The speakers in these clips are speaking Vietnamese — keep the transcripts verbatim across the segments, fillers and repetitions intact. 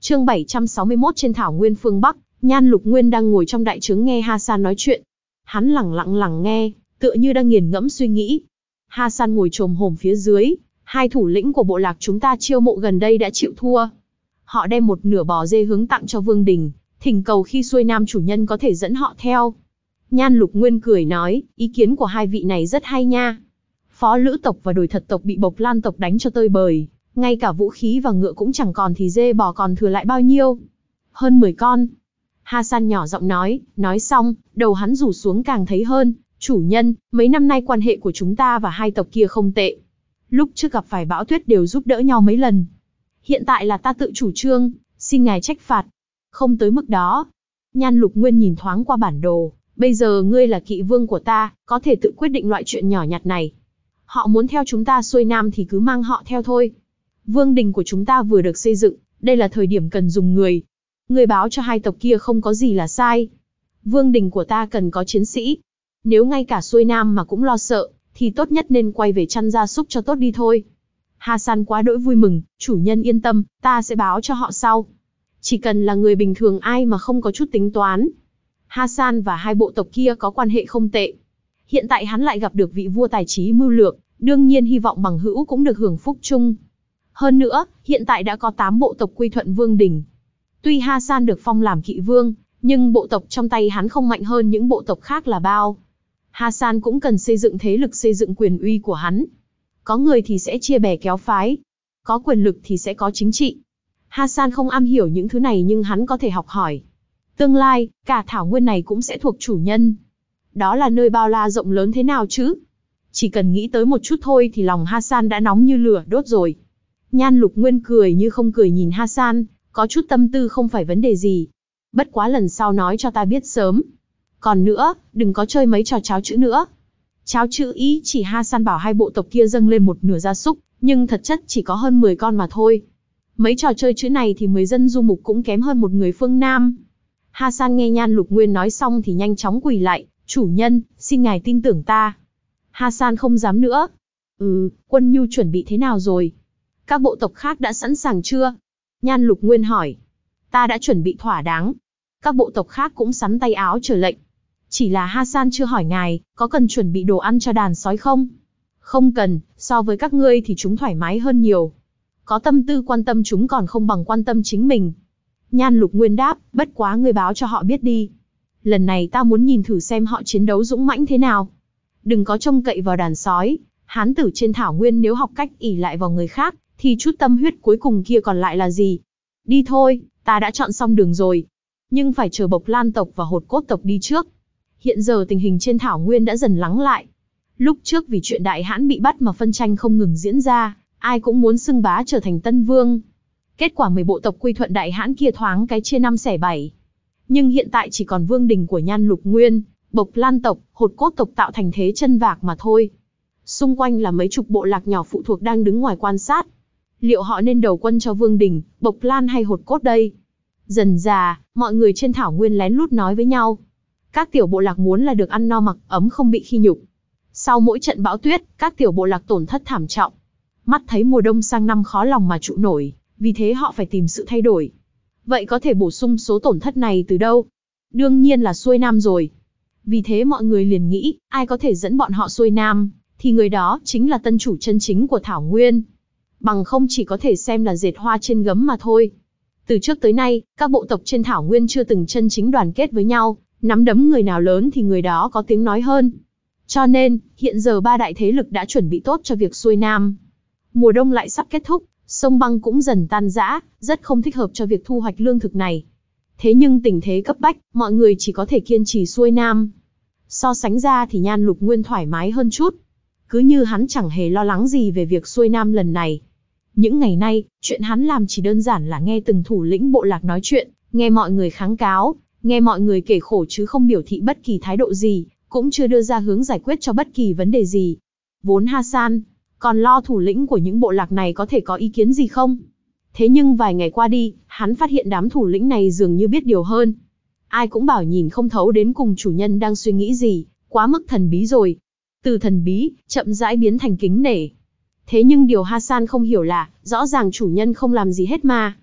Chương bảy trăm sáu mươi mốt trên thảo nguyên phương Bắc, Nhan Lục Nguyên đang ngồi trong đại trướng nghe Hasan nói chuyện. Hắn lẳng lặng lặng nghe, tựa như đang nghiền ngẫm suy nghĩ. Hasan ngồi chồm hổm phía dưới, hai thủ lĩnh của bộ lạc chúng ta chiêu mộ gần đây đã chịu thua. Họ đem một nửa bò dê hướng tặng cho Vương Đình, thỉnh cầu khi xuôi nam chủ nhân có thể dẫn họ theo. Nhan Lục Nguyên cười nói, ý kiến của hai vị này rất hay nha. Phó Lữ tộc và Đồi Thật tộc bị Bộc Lan tộc đánh cho tơi bời, ngay cả vũ khí và ngựa cũng chẳng còn thì dê bò còn thừa lại bao nhiêu? Hơn mười con. Hasan nhỏ giọng nói, nói xong, đầu hắn rủ xuống càng thấy hơn. Chủ nhân, mấy năm nay quan hệ của chúng ta và hai tộc kia không tệ. Lúc trước gặp phải bão tuyết đều giúp đỡ nhau mấy lần. Hiện tại là ta tự chủ trương, xin ngài trách phạt. Không tới mức đó. Nhan Lục Nguyên nhìn thoáng qua bản đồ. Bây giờ ngươi là kỵ vương của ta, có thể tự quyết định loại chuyện nhỏ nhặt này. Họ muốn theo chúng ta xuôi nam thì cứ mang họ theo thôi. Vương đình của chúng ta vừa được xây dựng, đây là thời điểm cần dùng người. Ngươi báo cho hai tộc kia không có gì là sai. Vương đình của ta cần có chiến sĩ. Nếu ngay cả xuôi nam mà cũng lo sợ, thì tốt nhất nên quay về chăn gia súc cho tốt đi thôi. Hasan quá đỗi vui mừng, chủ nhân yên tâm, ta sẽ báo cho họ sau. Chỉ cần là người bình thường ai mà không có chút tính toán. Hasan và hai bộ tộc kia có quan hệ không tệ. Hiện tại hắn lại gặp được vị vua tài trí mưu lược, đương nhiên hy vọng bằng hữu cũng được hưởng phúc chung. Hơn nữa, hiện tại đã có tám bộ tộc quy thuận Vương đình. Tuy Hasan được phong làm kỵ vương, nhưng bộ tộc trong tay hắn không mạnh hơn những bộ tộc khác là bao. Hasan cũng cần xây dựng thế lực, xây dựng quyền uy của hắn. Có người thì sẽ chia bè kéo phái, có quyền lực thì sẽ có chính trị. Hasan không am hiểu những thứ này nhưng hắn có thể học hỏi. Tương lai, cả thảo nguyên này cũng sẽ thuộc chủ nhân. Đó là nơi bao la rộng lớn thế nào chứ? Chỉ cần nghĩ tới một chút thôi thì lòng Hasan đã nóng như lửa đốt rồi. Nhan Lục Nguyên cười như không cười nhìn Hasan, có chút tâm tư không phải vấn đề gì. Bất quá lần sau nói cho ta biết sớm. Còn nữa, đừng có chơi mấy trò cháo chữ nữa. Cháo chữ ý chỉ Hasan bảo hai bộ tộc kia dâng lên một nửa gia súc, nhưng thật chất chỉ có hơn mười con mà thôi. Mấy trò chơi chữ này thì mười dân du mục cũng kém hơn một người phương Nam. Hasan nghe Nhan Lục Nguyên nói xong thì nhanh chóng quỳ lại, chủ nhân, xin ngài tin tưởng ta. Hasan không dám nữa. Ừ, quân nhu chuẩn bị thế nào rồi? Các bộ tộc khác đã sẵn sàng chưa? Nhan Lục Nguyên hỏi. Ta đã chuẩn bị thỏa đáng. Các bộ tộc khác cũng sắn tay áo chờ lệnh. Chỉ là Hasan chưa hỏi ngài, có cần chuẩn bị đồ ăn cho đàn sói không? Không cần, so với các ngươi thì chúng thoải mái hơn nhiều. Có tâm tư quan tâm chúng còn không bằng quan tâm chính mình. Nhan Lục Nguyên đáp, bất quá ngươi báo cho họ biết đi. Lần này ta muốn nhìn thử xem họ chiến đấu dũng mãnh thế nào. Đừng có trông cậy vào đàn sói. Hán tử trên thảo nguyên nếu học cách ỷ lại vào người khác, thì chút tâm huyết cuối cùng kia còn lại là gì? Đi thôi, ta đã chọn xong đường rồi. Nhưng phải chờ Bộc Lan tộc và Hột Cốt tộc đi trước. Hiện giờ tình hình trên thảo nguyên đã dần lắng lại. Lúc trước vì chuyện Đại Hãn bị bắt mà phân tranh không ngừng diễn ra, ai cũng muốn xưng bá trở thành tân vương. Kết quả mười bộ tộc quy thuận Đại Hãn kia thoáng cái chia năm xẻ bảy. Nhưng hiện tại chỉ còn Vương đình của Nhan Lục Nguyên, Bộc Lan tộc, Hột Cốt tộc tạo thành thế chân vạc mà thôi. Xung quanh là mấy chục bộ lạc nhỏ phụ thuộc đang đứng ngoài quan sát. Liệu họ nên đầu quân cho Vương đình, Bộc Lan hay Hột Cốt đây? Dần dà, mọi người trên thảo nguyên lén lút nói với nhau. Các tiểu bộ lạc muốn là được ăn no mặc ấm không bị khi nhục. Sau mỗi trận bão tuyết, các tiểu bộ lạc tổn thất thảm trọng. Mắt thấy mùa đông sang năm khó lòng mà trụ nổi, vì thế họ phải tìm sự thay đổi. Vậy có thể bổ sung số tổn thất này từ đâu? Đương nhiên là xuôi nam rồi. Vì thế mọi người liền nghĩ, ai có thể dẫn bọn họ xuôi nam, thì người đó chính là tân chủ chân chính của thảo nguyên. Bằng không chỉ có thể xem là dệt hoa trên gấm mà thôi. Từ trước tới nay, các bộ tộc trên thảo nguyên chưa từng chân chính đoàn kết với nhau, nắm đấm người nào lớn thì người đó có tiếng nói hơn. Cho nên, hiện giờ ba đại thế lực đã chuẩn bị tốt cho việc xuôi nam. Mùa đông lại sắp kết thúc, sông băng cũng dần tan rã, rất không thích hợp cho việc thu hoạch lương thực này. Thế nhưng tình thế cấp bách, mọi người chỉ có thể kiên trì xuôi nam. So sánh ra thì Nhan Lục Nguyên thoải mái hơn chút. Cứ như hắn chẳng hề lo lắng gì về việc xuôi nam lần này. Những ngày nay, chuyện hắn làm chỉ đơn giản là nghe từng thủ lĩnh bộ lạc nói chuyện, nghe mọi người kháng cáo, nghe mọi người kể khổ chứ không biểu thị bất kỳ thái độ gì, cũng chưa đưa ra hướng giải quyết cho bất kỳ vấn đề gì. Vốn Hasan còn lo thủ lĩnh của những bộ lạc này có thể có ý kiến gì không? Thế nhưng vài ngày qua đi, hắn phát hiện đám thủ lĩnh này dường như biết điều hơn. Ai cũng bảo nhìn không thấu đến cùng chủ nhân đang suy nghĩ gì, quá mức thần bí rồi. Từ thần bí, chậm rãi biến thành kính nể. Thế nhưng điều Hasan không hiểu là, rõ ràng chủ nhân không làm gì hết mà.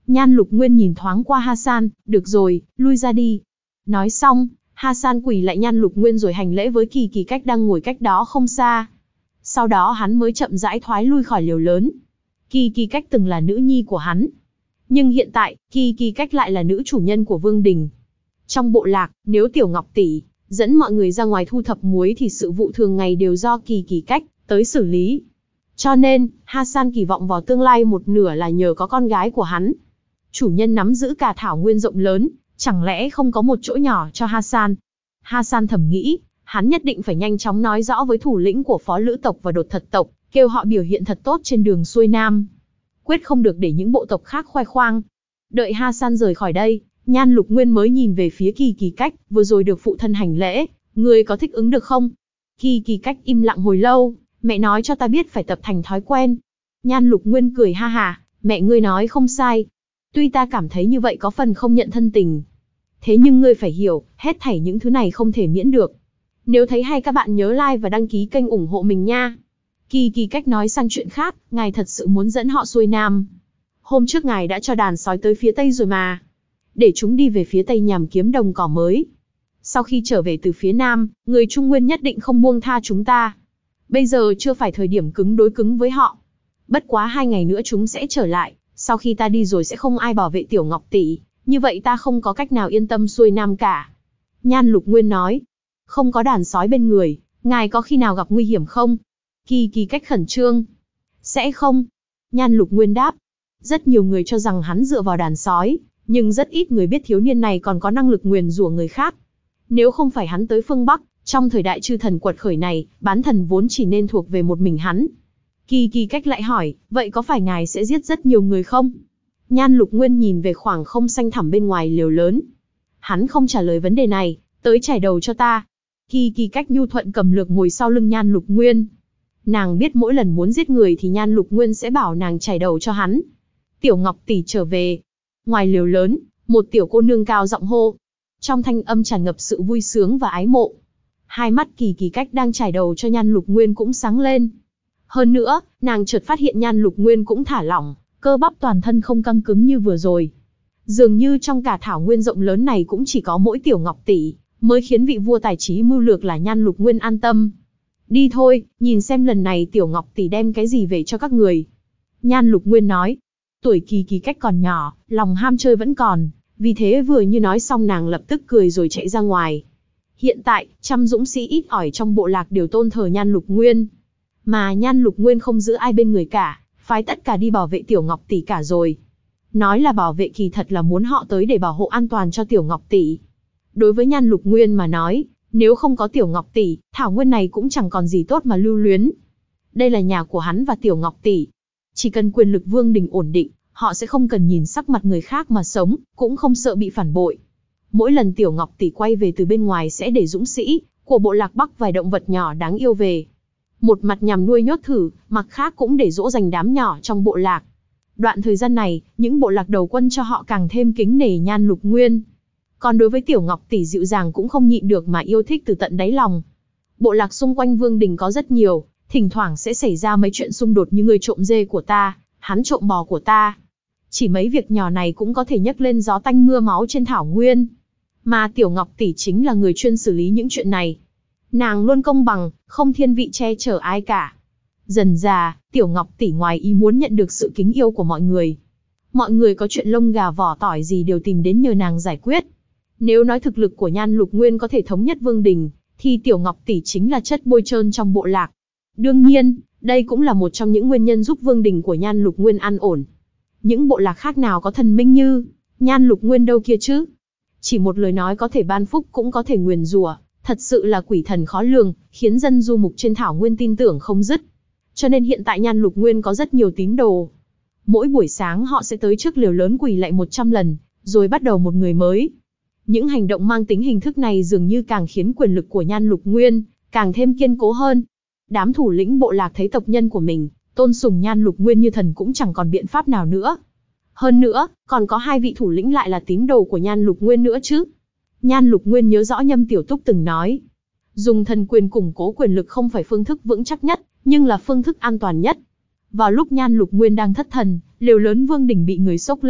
Nhan Lục Nguyên nhìn thoáng qua Hasan, được rồi, lui ra đi. Nói xong, Hasan quỳ lại Nhan Lục Nguyên rồi hành lễ với Kỳ Kỳ Cách đang ngồi cách đó không xa. Sau đó hắn mới chậm rãi thoái lui khỏi lều lớn. Kỳ Kỳ Cách từng là nữ nhi của hắn. Nhưng hiện tại, Kỳ Kỳ Cách lại là nữ chủ nhân của Vương Đình. Trong bộ lạc, nếu Tiểu Ngọc tỷ dẫn mọi người ra ngoài thu thập muối thì sự vụ thường ngày đều do Kỳ Kỳ Cách tới xử lý. Cho nên, Hasan kỳ vọng vào tương lai một nửa là nhờ có con gái của hắn. Chủ nhân nắm giữ cả thảo nguyên rộng lớn, chẳng lẽ không có một chỗ nhỏ cho Hasan? Hasan thầm nghĩ, hắn nhất định phải nhanh chóng nói rõ với thủ lĩnh của Phó Lữ tộc và Đột Thật tộc, kêu họ biểu hiện thật tốt trên đường xuôi nam. Quyết không được để những bộ tộc khác khoe khoang. Đợi Hasan rời khỏi đây, Nhan Lục Nguyên mới nhìn về phía Kỳ Kỳ Cách, vừa rồi được phụ thân hành lễ, người có thích ứng được không? Kỳ Kỳ Cách im lặng hồi lâu, mẹ nói cho ta biết phải tập thành thói quen. Nhan Lục Nguyên cười ha ha, mẹ ngươi nói không sai. Tuy ta cảm thấy như vậy có phần không nhận thân tình. Thế nhưng ngươi phải hiểu, hết thảy những thứ này không thể miễn được. Nếu thấy hay các bạn nhớ like và đăng ký kênh ủng hộ mình nha. Kỳ Kỳ Cách nói sang chuyện khác, ngài thật sự muốn dẫn họ xuôi nam. Hôm trước ngài đã cho đàn sói tới phía tây rồi mà. Để chúng đi về phía tây nhằm kiếm đồng cỏ mới. Sau khi trở về từ phía nam, người Trung Nguyên nhất định không buông tha chúng ta. Bây giờ chưa phải thời điểm cứng đối cứng với họ. Bất quá hai ngày nữa chúng sẽ trở lại, sau khi ta đi rồi sẽ không ai bảo vệ Tiểu Ngọc tỷ, như vậy ta không có cách nào yên tâm xuôi nam cả. Nhan Lục Nguyên nói, không có đàn sói bên người, ngài có khi nào gặp nguy hiểm không? Kỳ Kỳ Cách khẩn trương. Sẽ không. Nhan Lục Nguyên đáp. Rất nhiều người cho rằng hắn dựa vào đàn sói, nhưng rất ít người biết thiếu niên này còn có năng lực nguyền rủa người khác. Nếu không phải hắn tới phương Bắc, trong thời đại chư thần quật khởi này, bán thần vốn chỉ nên thuộc về một mình hắn. Kỳ Kỳ Cách lại hỏi, vậy có phải ngài sẽ giết rất nhiều người không? Nhan Lục Nguyên nhìn về khoảng không xanh thẳm bên ngoài lều lớn. Hắn không trả lời vấn đề này, tới chải đầu cho ta. Kỳ Kỳ Cách nhu thuận cầm lược ngồi sau lưng Nhan Lục Nguyên. Nàng biết mỗi lần muốn giết người thì Nhan Lục Nguyên sẽ bảo nàng chải đầu cho hắn. Tiểu Ngọc tỷ trở về. Ngoài lều lớn, một tiểu cô nương cao giọng hô. Trong thanh âm tràn ngập sự vui sướng và ái mộ. Hai mắt Kỳ Kỳ Cách đang chải đầu cho Nhan Lục Nguyên cũng sáng lên. Hơn nữa, nàng chợt phát hiện Nhan Lục Nguyên cũng thả lỏng, cơ bắp toàn thân không căng cứng như vừa rồi. Dường như trong cả thảo nguyên rộng lớn này cũng chỉ có mỗi Tiểu Ngọc tỷ mới khiến vị vua tài trí mưu lược là Nhan Lục Nguyên an tâm. Đi thôi, nhìn xem lần này Tiểu Ngọc tỷ đem cái gì về cho các người. Nhan Lục Nguyên nói. Tuổi Kỳ Kỳ Cách còn nhỏ, lòng ham chơi vẫn còn, vì thế vừa như nói xong nàng lập tức cười rồi chạy ra ngoài. Hiện tại, trăm dũng sĩ ít ỏi trong bộ lạc đều tôn thờ Nhan Lục Nguyên. Mà Nhan Lục Nguyên không giữ ai bên người cả, phái tất cả đi bảo vệ Tiểu Ngọc tỷ cả rồi. Nói là bảo vệ kỳ thật là muốn họ tới để bảo hộ an toàn cho Tiểu Ngọc tỷ. Đối với Nhan Lục Nguyên mà nói, nếu không có Tiểu Ngọc tỷ, thảo nguyên này cũng chẳng còn gì tốt mà lưu luyến. Đây là nhà của hắn và Tiểu Ngọc tỷ. Chỉ cần quyền lực Vương Đình ổn định, họ sẽ không cần nhìn sắc mặt người khác mà sống, cũng không sợ bị phản bội. Mỗi lần Tiểu Ngọc tỷ quay về từ bên ngoài sẽ để dũng sĩ của bộ lạc Bắc vài động vật nhỏ đáng yêu về. Một mặt nhằm nuôi nhốt thử, mặt khác cũng để dỗ dành đám nhỏ trong bộ lạc. Đoạn thời gian này, những bộ lạc đầu quân cho họ càng thêm kính nể Nhan Lục Nguyên. Còn đối với Tiểu Ngọc tỷ dịu dàng cũng không nhịn được mà yêu thích từ tận đáy lòng. Bộ lạc xung quanh Vương Đình có rất nhiều, thỉnh thoảng sẽ xảy ra mấy chuyện xung đột như người trộm dê của ta, hắn trộm bò của ta. Chỉ mấy việc nhỏ này cũng có thể nhấc lên gió tanh mưa máu trên thảo nguyên. Mà Tiểu Ngọc tỷ chính là người chuyên xử lý những chuyện này. Nàng luôn công bằng, không thiên vị che chở ai cả. Dần dà, Tiểu Ngọc tỷ ngoài ý muốn nhận được sự kính yêu của mọi người. Mọi người có chuyện lông gà vỏ tỏi gì đều tìm đến nhờ nàng giải quyết. Nếu nói thực lực của Nhan Lục Nguyên có thể thống nhất Vương Đình, thì Tiểu Ngọc tỷ chính là chất bôi trơn trong bộ lạc. Đương nhiên, đây cũng là một trong những nguyên nhân giúp Vương Đình của Nhan Lục Nguyên an ổn. Những bộ lạc khác nào có thần minh như Nhan Lục Nguyên đâu kia chứ? Chỉ một lời nói có thể ban phúc cũng có thể nguyền rủa, thật sự là quỷ thần khó lường, khiến dân du mục trên thảo nguyên tin tưởng không dứt. Cho nên hiện tại Nhan Lục Nguyên có rất nhiều tín đồ. Mỗi buổi sáng họ sẽ tới trước lều lớn quỳ lạy một trăm lần, rồi bắt đầu một người mới. Những hành động mang tính hình thức này dường như càng khiến quyền lực của Nhan Lục Nguyên càng thêm kiên cố hơn. Đám thủ lĩnh bộ lạc thấy tộc nhân của mình tôn sùng Nhan Lục Nguyên như thần cũng chẳng còn biện pháp nào nữa. Hơn nữa, còn có hai vị thủ lĩnh lại là tín đồ của Nhan Lục Nguyên nữa chứ. Nhan Lục Nguyên nhớ rõ Nhâm Tiểu Túc từng nói, dùng thần quyền củng cố quyền lực không phải phương thức vững chắc nhất, nhưng là phương thức an toàn nhất. Vào lúc Nhan Lục Nguyên đang thất thần, lều lớn Vương Đình bị người xốc lên,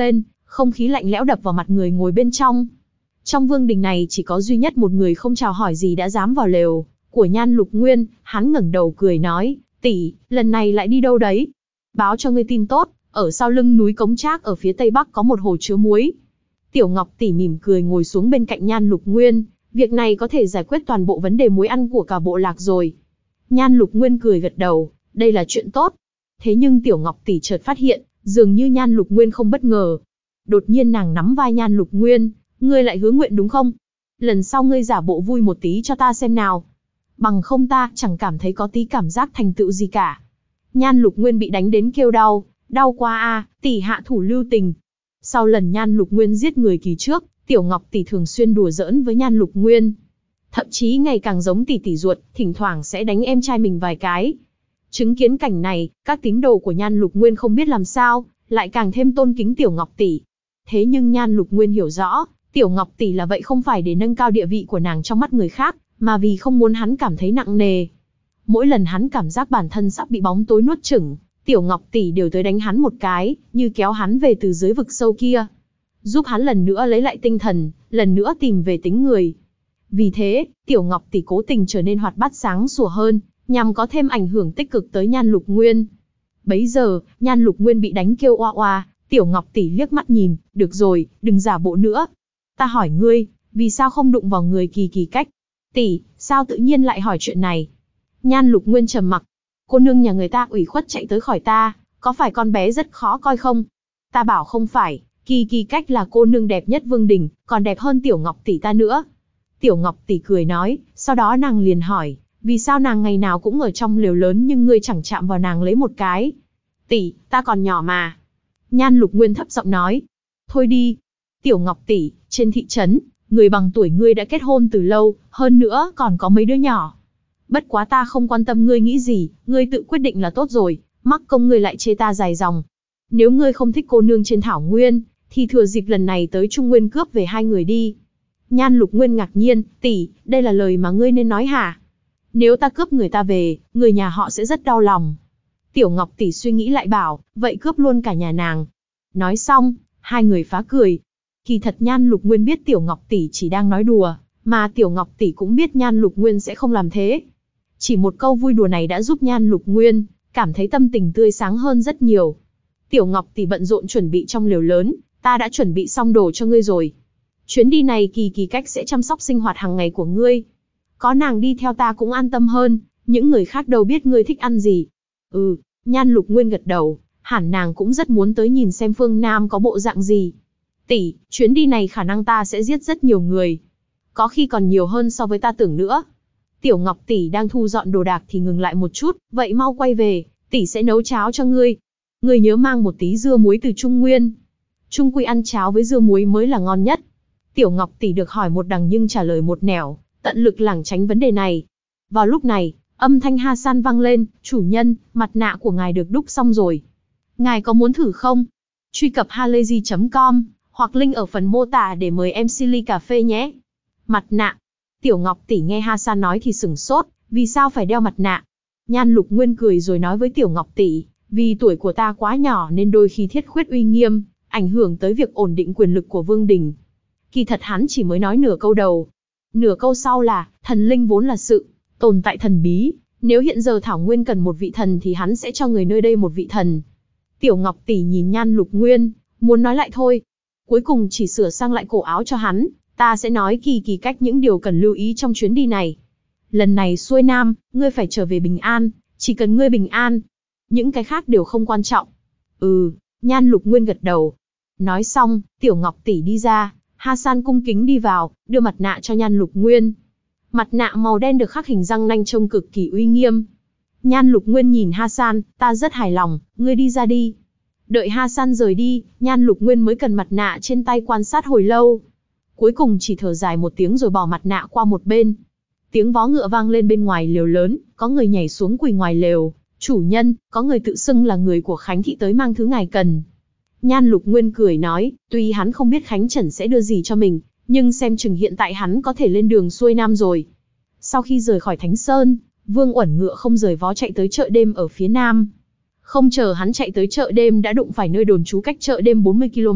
Không khí lạnh lẽo đập vào mặt người ngồi bên trong. Trong vương đình này chỉ có duy nhất một người không chào hỏi gì đã dám vào lều của Nhan Lục Nguyên. Hắn ngẩng đầu cười nói, tỷ, lần này lại đi đâu đấy? Báo cho ngươi tin tốt, ở sau lưng núi Cống Trác ở phía tây bắc có một hồ chứa muối. Tiểu Ngọc tỷ mỉm cười ngồi xuống bên cạnh Nhan Lục Nguyên, việc này có thể giải quyết toàn bộ vấn đề muối ăn của cả bộ lạc rồi. Nhan Lục Nguyên cười gật đầu, đây là chuyện tốt. Thế nhưng Tiểu Ngọc tỷ chợt phát hiện, dường như Nhan Lục Nguyên không bất ngờ. Đột nhiên nàng nắm vai Nhan Lục Nguyên, ngươi lại hứa nguyện đúng không? Lần sau ngươi giả bộ vui một tí cho ta xem nào. Bằng không ta chẳng cảm thấy có tí cảm giác thành tựu gì cả. Nhan Lục Nguyên bị đánh đến kêu đau, đau quá a, à, tỷ hạ thủ lưu tình. Sau lần Nhan Lục Nguyên giết người kỳ trước, Tiểu Ngọc tỷ thường xuyên đùa giỡn với Nhan Lục Nguyên. Thậm chí ngày càng giống tỷ tỷ ruột, thỉnh thoảng sẽ đánh em trai mình vài cái. Chứng kiến cảnh này, các tín đồ của Nhan Lục Nguyên không biết làm sao, lại càng thêm tôn kính Tiểu Ngọc tỷ. Thế nhưng Nhan Lục Nguyên hiểu rõ, Tiểu Ngọc tỷ là vậy không phải để nâng cao địa vị của nàng trong mắt người khác, mà vì không muốn hắn cảm thấy nặng nề. Mỗi lần hắn cảm giác bản thân sắp bị bóng tối nuốt chửng, Tiểu Ngọc tỷ đều tới đánh hắn một cái, như kéo hắn về từ dưới vực sâu kia, giúp hắn lần nữa lấy lại tinh thần, lần nữa tìm về tính người. Vì thế, Tiểu Ngọc tỷ cố tình trở nên hoạt bát sáng sủa hơn, nhằm có thêm ảnh hưởng tích cực tới Nhan Lục Nguyên. Bấy giờ, Nhan Lục Nguyên bị đánh kêu oa oa, Tiểu Ngọc tỷ liếc mắt nhìn, được rồi, đừng giả bộ nữa. Ta hỏi ngươi, vì sao không đụng vào người Kỳ Kỳ Cách? Tỷ, sao tự nhiên lại hỏi chuyện này? Nhan Lục Nguyên trầm mặc. Cô nương nhà người ta ủy khuất chạy tới khỏi ta, có phải con bé rất khó coi không? Ta bảo không phải, Kỳ Kỳ Cách là cô nương đẹp nhất vương đình, còn đẹp hơn Tiểu Ngọc tỷ ta nữa. Tiểu Ngọc tỷ cười nói, sau đó nàng liền hỏi, vì sao nàng ngày nào cũng ở trong lều lớn nhưng ngươi chẳng chạm vào nàng lấy một cái? Tỷ, ta còn nhỏ mà. Nhan Lục Nguyên thấp giọng nói, thôi đi. Tiểu Ngọc tỷ, trên thị trấn, người bằng tuổi ngươi đã kết hôn từ lâu, hơn nữa còn có mấy đứa nhỏ. Bất quá ta không quan tâm ngươi nghĩ gì, ngươi tự quyết định là tốt rồi, mắc công ngươi lại chê ta dài dòng. Nếu ngươi không thích cô nương trên thảo nguyên, thì thừa dịp lần này tới Trung Nguyên cướp về hai người đi. Nhan Lục Nguyên ngạc nhiên, tỷ, đây là lời mà ngươi nên nói hả? Nếu ta cướp người ta về, người nhà họ sẽ rất đau lòng. Tiểu Ngọc tỷ suy nghĩ lại bảo, vậy cướp luôn cả nhà nàng. Nói xong, hai người phá cười. Kỳ thật Nhan Lục Nguyên biết Tiểu Ngọc tỷ chỉ đang nói đùa, mà Tiểu Ngọc tỷ cũng biết Nhan Lục Nguyên sẽ không làm thế. Chỉ một câu vui đùa này đã giúp Nhan Lục Nguyên cảm thấy tâm tình tươi sáng hơn rất nhiều. Tiểu Ngọc tỷ bận rộn chuẩn bị trong lều lớn, ta đã chuẩn bị xong đồ cho ngươi rồi. Chuyến đi này Kỳ Kỳ Cách sẽ chăm sóc sinh hoạt hàng ngày của ngươi. Có nàng đi theo ta cũng an tâm hơn, những người khác đâu biết ngươi thích ăn gì. Ừ, Nhan Lục Nguyên gật đầu, hẳn nàng cũng rất muốn tới nhìn xem phương Nam có bộ dạng gì. Tỷ, chuyến đi này khả năng ta sẽ giết rất nhiều người. Có khi còn nhiều hơn so với ta tưởng nữa. Tiểu Ngọc tỷ đang thu dọn đồ đạc thì ngừng lại một chút, vậy mau quay về, tỷ sẽ nấu cháo cho ngươi. Ngươi nhớ mang một tí dưa muối từ Trung Nguyên. Trung quy ăn cháo với dưa muối mới là ngon nhất. Tiểu Ngọc tỷ được hỏi một đằng nhưng trả lời một nẻo, tận lực lảng tránh vấn đề này. Vào lúc này, âm thanh Hasan vang lên, chủ nhân, mặt nạ của ngài được đúc xong rồi. Ngài có muốn thử không? Truy cập halayzi chấm com, hoặc link ở phần mô tả để mời em xê ly cà phê nhé. Mặt nạ. Tiểu Ngọc tỷ nghe Hasan nói thì sửng sốt, vì sao phải đeo mặt nạ? Nhan Lục Nguyên cười rồi nói với Tiểu Ngọc tỷ, vì tuổi của ta quá nhỏ nên đôi khi thiết khuyết uy nghiêm, ảnh hưởng tới việc ổn định quyền lực của vương đình. Kỳ thật hắn chỉ mới nói nửa câu đầu. Nửa câu sau là, thần linh vốn là sự tồn tại thần bí, nếu hiện giờ Thảo Nguyên cần một vị thần thì hắn sẽ cho người nơi đây một vị thần. Tiểu Ngọc tỷ nhìn Nhan Lục Nguyên, muốn nói lại thôi. Cuối cùng chỉ sửa sang lại cổ áo cho hắn, ta sẽ nói Kỳ Kỳ Cách những điều cần lưu ý trong chuyến đi này. Lần này xuôi Nam, ngươi phải trở về bình an, chỉ cần ngươi bình an. Những cái khác đều không quan trọng. Ừ, Nhan Lục Nguyên gật đầu. Nói xong, Tiểu Ngọc tỷ đi ra, Hasan cung kính đi vào, đưa mặt nạ cho Nhan Lục Nguyên. Mặt nạ màu đen được khắc hình răng nanh trông cực kỳ uy nghiêm. Nhan Lục Nguyên nhìn Hasan, ta rất hài lòng, ngươi đi ra đi. Đợi Hasan rời đi, Nhan Lục Nguyên mới cần mặt nạ trên tay quan sát hồi lâu. Cuối cùng chỉ thở dài một tiếng rồi bỏ mặt nạ qua một bên. Tiếng vó ngựa vang lên bên ngoài lều lớn, có người nhảy xuống quỳ ngoài lều. Chủ nhân, có người tự xưng là người của Khánh Thị tới mang thứ ngài cần. Nhan Lục Nguyên cười nói, tuy hắn không biết Khánh Trần sẽ đưa gì cho mình, nhưng xem chừng hiện tại hắn có thể lên đường xuôi Nam rồi. Sau khi rời khỏi Thánh Sơn, Vương Uẩn ngựa không rời vó chạy tới chợ đêm ở phía Nam. Không chờ hắn chạy tới chợ đêm đã đụng phải nơi đồn trú cách chợ đêm bốn mươi ki lô mét,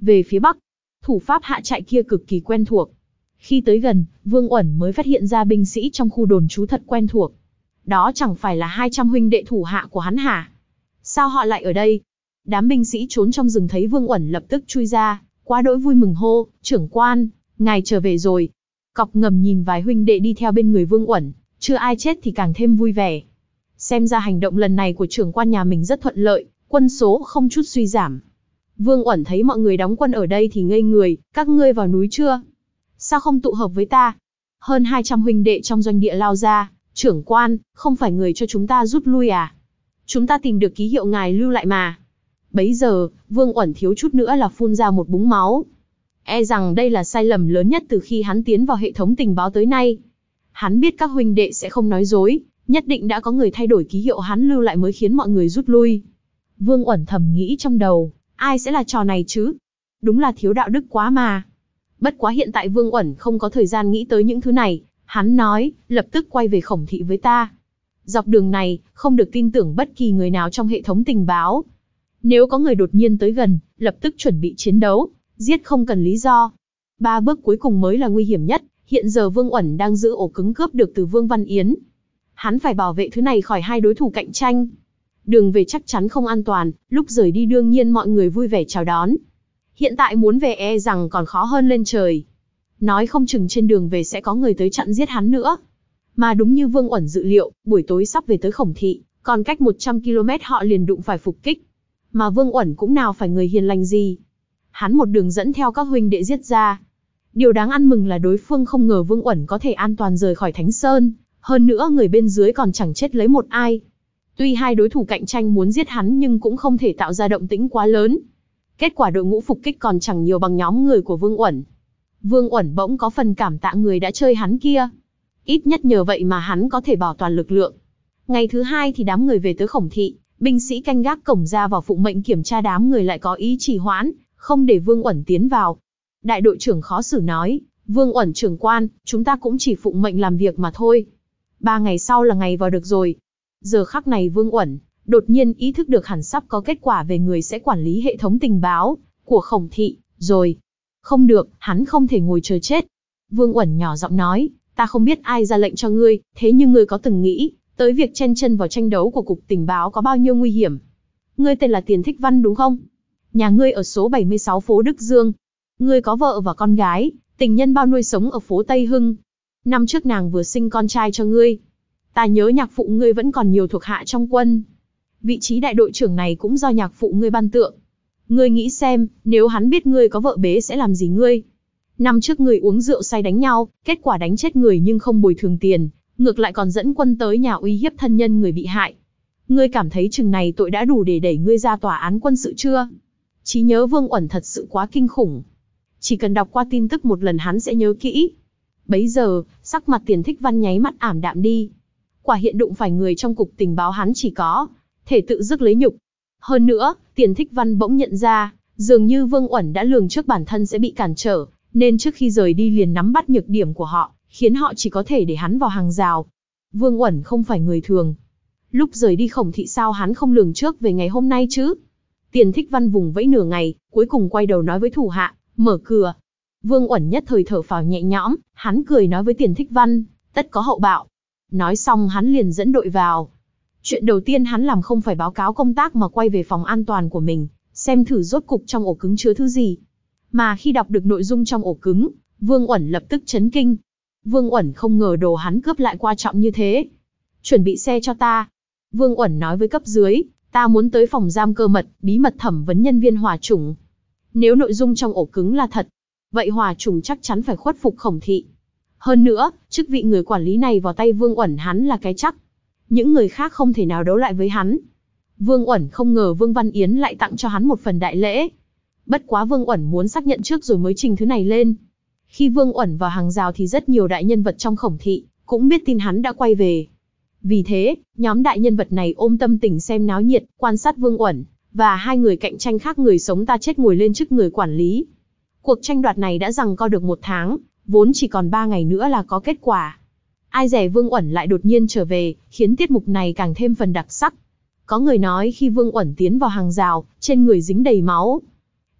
Về phía bắc, thủ pháp hạ trại kia cực kỳ quen thuộc. Khi tới gần, Vương Uẩn mới phát hiện ra binh sĩ trong khu đồn trú thật quen thuộc. Đó chẳng phải là hai trăm huynh đệ thủ hạ của hắn hả? Sao họ lại ở đây? Đám binh sĩ trốn trong rừng thấy Vương Uẩn lập tức chui ra, quá đỗi vui mừng hô, trưởng quan, ngài trở về rồi. Cọc Ngầm nhìn vài huynh đệ đi theo bên người Vương Uẩn, chưa ai chết thì càng thêm vui vẻ. Xem ra hành động lần này của trưởng quan nhà mình rất thuận lợi, quân số không chút suy giảm. Vương Uẩn thấy mọi người đóng quân ở đây thì ngây người, các ngươi vào núi chưa? Sao không tụ hợp với ta? Hơn hai trăm huynh đệ trong doanh địa lao ra, trưởng quan, không phải người cho chúng ta rút lui à? Chúng ta tìm được ký hiệu ngài lưu lại mà. Bấy giờ, Vương Uẩn thiếu chút nữa là phun ra một búng máu. E rằng đây là sai lầm lớn nhất từ khi hắn tiến vào hệ thống tình báo tới nay. Hắn biết các huynh đệ sẽ không nói dối, nhất định đã có người thay đổi ký hiệu hắn lưu lại mới khiến mọi người rút lui. Vương Uẩn thầm nghĩ trong đầu, ai sẽ là trò này chứ? Đúng là thiếu đạo đức quá mà. Bất quá hiện tại Vương Uẩn không có thời gian nghĩ tới những thứ này, hắn nói, lập tức quay về Khổng thị với ta. Dọc đường này, không được tin tưởng bất kỳ người nào trong hệ thống tình báo. Nếu có người đột nhiên tới gần, lập tức chuẩn bị chiến đấu, giết không cần lý do. Ba bước cuối cùng mới là nguy hiểm nhất, hiện giờ Vương Uẩn đang giữ ổ cứng cướp được từ Vương Văn Yến. Hắn phải bảo vệ thứ này khỏi hai đối thủ cạnh tranh. Đường về chắc chắn không an toàn, lúc rời đi đương nhiên mọi người vui vẻ chào đón. Hiện tại muốn về e rằng còn khó hơn lên trời. Nói không chừng trên đường về sẽ có người tới chặn giết hắn nữa. Mà đúng như Vương Uẩn dự liệu, buổi tối sắp về tới Khổng thị, còn cách một trăm ki lô mét họ liền đụng phải phục kích. Mà Vương Uẩn cũng nào phải người hiền lành gì. Hắn một đường dẫn theo các huynh đệ giết ra. Điều đáng ăn mừng là đối phương không ngờ Vương Uẩn có thể an toàn rời khỏi Thánh Sơn, hơn nữa người bên dưới còn chẳng chết lấy một ai. Tuy hai đối thủ cạnh tranh muốn giết hắn nhưng cũng không thể tạo ra động tĩnh quá lớn. Kết quả đội ngũ phục kích còn chẳng nhiều bằng nhóm người của Vương Uẩn. Vương Uẩn bỗng có phần cảm tạ người đã chơi hắn kia. Ít nhất nhờ vậy mà hắn có thể bảo toàn lực lượng. Ngày thứ hai thì đám người về tới Khổng thị, binh sĩ canh gác cổng ra vào phụng mệnh kiểm tra đám người lại có ý trì hoãn, không để Vương Uẩn tiến vào. Đại đội trưởng khó xử nói, Vương Uẩn trưởng quan, chúng ta cũng chỉ phụng mệnh làm việc mà thôi. Ba ngày sau là ngày vào được rồi. Giờ khắc này Vương Uẩn đột nhiên ý thức được hẳn sắp có kết quả về người sẽ quản lý hệ thống tình báo của Khổng thị, rồi. Không được, hắn không thể ngồi chờ chết. Vương Uẩn nhỏ giọng nói, ta không biết ai ra lệnh cho ngươi, thế nhưng ngươi có từng nghĩ tới việc chen chân vào tranh đấu của cục tình báo có bao nhiêu nguy hiểm? Ngươi tên là Tiền Thích Văn đúng không? Nhà ngươi ở số bảy mươi sáu phố Đức Dương. Ngươi có vợ và con gái, tình nhân bao nuôi sống ở phố Tây Hưng. Năm trước nàng vừa sinh con trai cho ngươi. Ta nhớ nhạc phụ ngươi vẫn còn nhiều thuộc hạ trong quân. Vị trí đại đội trưởng này cũng do nhạc phụ ngươi ban tượng. Ngươi nghĩ xem, nếu hắn biết ngươi có vợ bế sẽ làm gì ngươi? Năm trước ngươi uống rượu say đánh nhau, kết quả đánh chết người nhưng không bồi thường tiền, ngược lại còn dẫn quân tới nhà uy hiếp thân nhân người bị hại. Ngươi cảm thấy chừng này tội đã đủ để đẩy ngươi ra tòa án quân sự chưa? Trí nhớ Vương Uẩn thật sự quá kinh khủng. Chỉ cần đọc qua tin tức một lần hắn sẽ nhớ kỹ. Bấy giờ, sắc mặt Tiền Thích Văn nháy mắt ảm đạm đi. Quả hiện đụng phải người trong cục tình báo hắn chỉ có thể tự dứt lấy nhục. Hơn nữa, Tiền Thích Văn bỗng nhận ra, dường như Vương Uẩn đã lường trước bản thân sẽ bị cản trở, nên trước khi rời đi liền nắm bắt nhược điểm của họ, khiến họ chỉ có thể để hắn vào hàng rào. Vương Uẩn không phải người thường. Lúc rời đi Khổng thị sao hắn không lường trước về ngày hôm nay chứ? Tiền Thích Văn vùng vẫy nửa ngày, cuối cùng quay đầu nói với thủ hạ, mở cửa. Vương Uẩn nhất thời thở phào nhẹ nhõm, hắn cười nói với Tiền Thích Văn, tất có hậu bạo. Nói xong hắn liền dẫn đội vào. Chuyện đầu tiên hắn làm không phải báo cáo công tác mà quay về phòng an toàn của mình, xem thử rốt cục trong ổ cứng chứa thứ gì. Mà khi đọc được nội dung trong ổ cứng, Vương Uẩn lập tức chấn kinh. Vương Uẩn không ngờ đồ hắn cướp lại quan trọng như thế. Chuẩn bị xe cho ta. Vương Uẩn nói với cấp dưới, ta muốn tới phòng giam cơ mật, bí mật thẩm vấn nhân viên Hòa Chủng. Nếu nội dung trong ổ cứng là thật, vậy Hòa Chủng chắc chắn phải khuất phục Khổng thị. Hơn nữa, chức vị người quản lý này vào tay Vương Uẩn hắn là cái chắc. Những người khác không thể nào đấu lại với hắn. Vương Uẩn không ngờ Vương Văn Yến lại tặng cho hắn một phần đại lễ. Bất quá Vương Uẩn muốn xác nhận trước rồi mới trình thứ này lên. Khi Vương Uẩn vào hàng rào thì rất nhiều đại nhân vật trong Khổng thị cũng biết tin hắn đã quay về. Vì thế, nhóm đại nhân vật này ôm tâm tình xem náo nhiệt, quan sát Vương Uẩn và hai người cạnh tranh khác người sống ta chết ngồi lên chức người quản lý. Cuộc tranh đoạt này đã giằng co được một tháng, vốn chỉ còn ba ngày nữa là có kết quả. Ai dè Vương Uẩn lại đột nhiên trở về, khiến tiết mục này càng thêm phần đặc sắc. Có người nói khi Vương Uẩn tiến vào hàng rào, trên người dính đầy máu.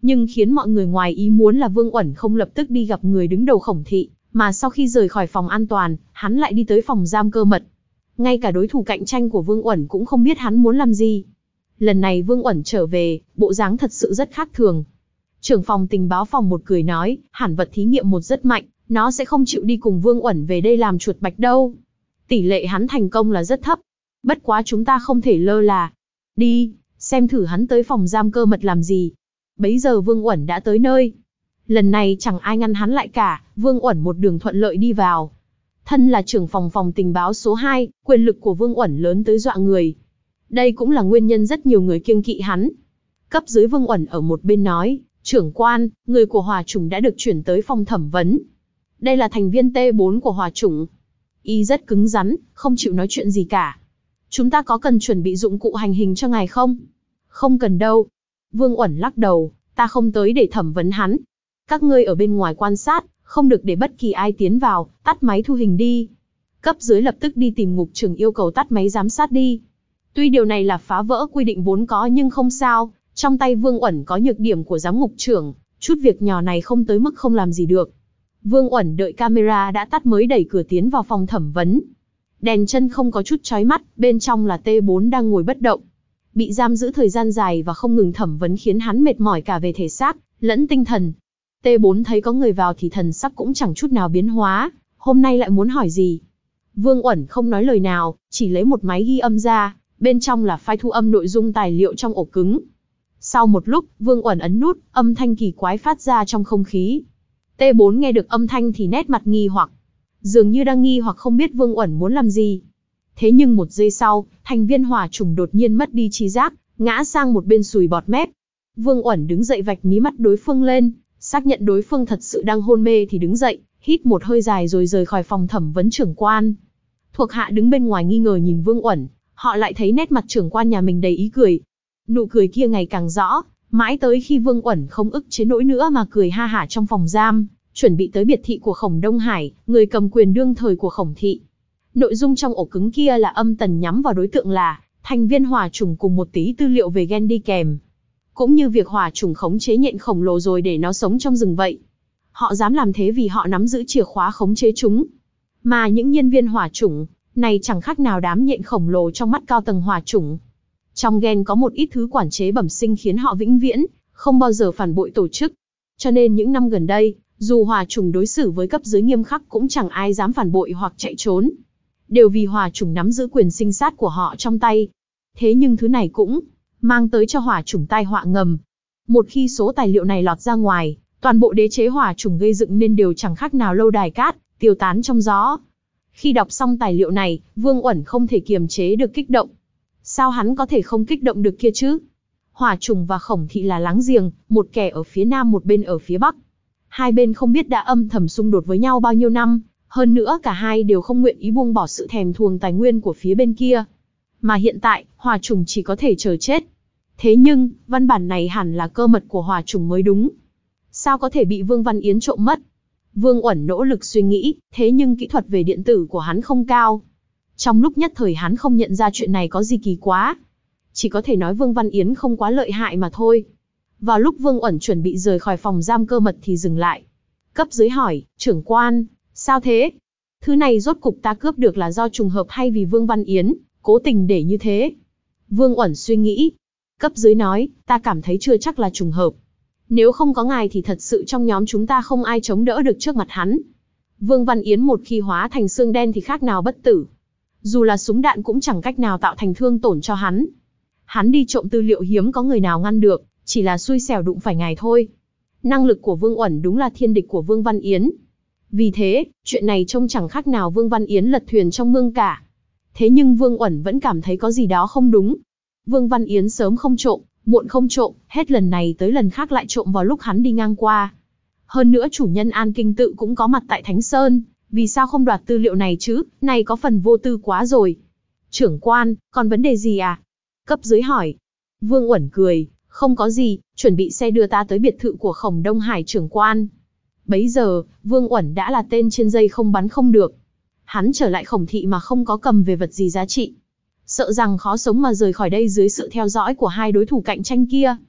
Nhưng khiến mọi người ngoài ý muốn là Vương Uẩn không lập tức đi gặp người đứng đầu Khổng thị, mà sau khi rời khỏi phòng an toàn, hắn lại đi tới phòng giam cơ mật. Ngay cả đối thủ cạnh tranh của Vương Uẩn cũng không biết hắn muốn làm gì. Lần này Vương Uẩn trở về, bộ dáng thật sự rất khác thường. Trưởng phòng tình báo phòng một cười nói, hẳn vật thí nghiệm một rất mạnh, nó sẽ không chịu đi cùng Vương Uẩn về đây làm chuột bạch đâu. Tỷ lệ hắn thành công là rất thấp. Bất quá chúng ta không thể lơ là. Đi, xem thử hắn tới phòng giam cơ mật làm gì. Bấy giờ Vương Uẩn đã tới nơi. Lần này chẳng ai ngăn hắn lại cả, Vương Uẩn một đường thuận lợi đi vào. Thân là trưởng phòng phòng tình báo số hai, quyền lực của Vương Uẩn lớn tới dọa người. Đây cũng là nguyên nhân rất nhiều người kiêng kỵ hắn. Cấp dưới Vương Uẩn ở một bên nói, trưởng quan, người của Hỏa Chủng đã được chuyển tới phòng thẩm vấn. Đây là thành viên T bốn của Hỏa Chủng. Y rất cứng rắn, không chịu nói chuyện gì cả. Chúng ta có cần chuẩn bị dụng cụ hành hình cho ngài không? Không cần đâu. Vương Uẩn lắc đầu, ta không tới để thẩm vấn hắn. Các ngươi ở bên ngoài quan sát, không được để bất kỳ ai tiến vào, tắt máy thu hình đi. Cấp dưới lập tức đi tìm ngục trưởng yêu cầu tắt máy giám sát đi. Tuy điều này là phá vỡ quy định vốn có nhưng không sao, trong tay Vương Uẩn có nhược điểm của giám ngục trưởng, chút việc nhỏ này không tới mức không làm gì được. Vương Uẩn đợi camera đã tắt mới đẩy cửa tiến vào phòng thẩm vấn. Đèn chân không có chút chói mắt, bên trong là T bốn đang ngồi bất động. Bị giam giữ thời gian dài và không ngừng thẩm vấn khiến hắn mệt mỏi cả về thể xác, lẫn tinh thần. T bốn thấy có người vào thì thần sắc cũng chẳng chút nào biến hóa, hôm nay lại muốn hỏi gì. Vương Uẩn không nói lời nào, chỉ lấy một máy ghi âm ra, bên trong là file thu âm nội dung tài liệu trong ổ cứng. Sau một lúc, Vương Uẩn ấn nút, âm thanh kỳ quái phát ra trong không khí. T bốn nghe được âm thanh thì nét mặt nghi hoặc. Dường như đang nghi hoặc không biết Vương Uẩn muốn làm gì. Thế nhưng một giây sau, thành viên Hỏa Chủng đột nhiên mất đi trí giác, ngã sang một bên sùi bọt mép. Vương Uẩn đứng dậy vạch mí mắt đối phương lên, xác nhận đối phương thật sự đang hôn mê thì đứng dậy, hít một hơi dài rồi rời khỏi phòng thẩm vấn trưởng quan. Thuộc hạ đứng bên ngoài nghi ngờ nhìn Vương Uẩn, họ lại thấy nét mặt trưởng quan nhà mình đầy ý cười. Nụ cười kia ngày càng rõ, mãi tới khi Vương Uẩn không ức chế nổi nữa mà cười ha hả trong phòng giam, chuẩn bị tới biệt thị của Khổng Đông Hải, người cầm quyền đương thời của Khổng thị. Nội dung trong ổ cứng kia là âm tần nhắm vào đối tượng là thành viên Hỏa Chủng cùng một tí tư liệu về gen đi kèm. Cũng như việc Hỏa Chủng khống chế nhện khổng lồ rồi để nó sống trong rừng vậy. Họ dám làm thế vì họ nắm giữ chìa khóa khống chế chúng. Mà những nhân viên Hỏa Chủng này chẳng khác nào đám nhện khổng lồ trong mắt cao tầng Hỏa Chủng. Trong gen có một ít thứ quản chế bẩm sinh khiến họ vĩnh viễn không bao giờ phản bội tổ chức. Cho nên những năm gần đây, dù Hỏa Chủng đối xử với cấp dưới nghiêm khắc cũng chẳng ai dám phản bội hoặc chạy trốn. Đều vì Hỏa Chủng nắm giữ quyền sinh sát của họ trong tay. Thế nhưng thứ này cũng mang tới cho Hỏa Chủng tai họa ngầm. Một khi số tài liệu này lọt ra ngoài, toàn bộ đế chế Hỏa Chủng gây dựng nên đều chẳng khác nào lâu đài cát, tiêu tán trong gió. Khi đọc xong tài liệu này, Vương Uẩn không thể kiềm chế được kích động. Sao hắn có thể không kích động được kia chứ? Hỏa Chủng và Khổng thị là láng giềng, một kẻ ở phía nam một bên ở phía bắc. Hai bên không biết đã âm thầm xung đột với nhau bao nhiêu năm, hơn nữa cả hai đều không nguyện ý buông bỏ sự thèm thuồng tài nguyên của phía bên kia. Mà hiện tại, Hỏa Chủng chỉ có thể chờ chết. Thế nhưng, văn bản này hẳn là cơ mật của Hỏa Chủng mới đúng. Sao có thể bị Vương Văn Yến trộm mất? Vương Uẩn nỗ lực suy nghĩ, thế nhưng kỹ thuật về điện tử của hắn không cao. Trong lúc nhất thời hắn không nhận ra chuyện này có gì kỳ quá. Chỉ có thể nói Vương Văn Yến không quá lợi hại mà thôi. Vào lúc Vương Uẩn chuẩn bị rời khỏi phòng giam cơ mật thì dừng lại. Cấp dưới hỏi, trưởng quan, sao thế? Thứ này rốt cục ta cướp được là do trùng hợp hay vì Vương Văn Yến cố tình để như thế? Vương Uẩn suy nghĩ. Cấp dưới nói, ta cảm thấy chưa chắc là trùng hợp. Nếu không có ngài thì thật sự trong nhóm chúng ta không ai chống đỡ được trước mặt hắn. Vương Văn Yến một khi hóa thành xương đen thì khác nào bất tử. Dù là súng đạn cũng chẳng cách nào tạo thành thương tổn cho hắn. Hắn đi trộm tư liệu hiếm có người nào ngăn được, chỉ là xui xẻo đụng phải ngài thôi. Năng lực của Vương Uẩn đúng là thiên địch của Vương Văn Yến. Vì thế, chuyện này trông chẳng khác nào Vương Văn Yến lật thuyền trong mương cả. Thế nhưng Vương Uẩn vẫn cảm thấy có gì đó không đúng. Vương Văn Yến sớm không trộm, muộn không trộm, hết lần này tới lần khác lại trộm vào lúc hắn đi ngang qua. Hơn nữa chủ nhân An Kinh Tự cũng có mặt tại Thánh Sơn, vì sao không đoạt tư liệu này chứ, này có phần vô tư quá rồi. Trưởng quan, còn vấn đề gì à? Cấp dưới hỏi. Vương Uẩn cười, không có gì, chuẩn bị xe đưa ta tới biệt thự của Khổng Đông Hải trưởng quan. Bấy giờ, Vương Uẩn đã là tên trên dây không bắn không được. Hắn trở lại Khổng thị mà không có cầm về vật gì giá trị. Sợ rằng khó sống mà rời khỏi đây dưới sự theo dõi của hai đối thủ cạnh tranh kia.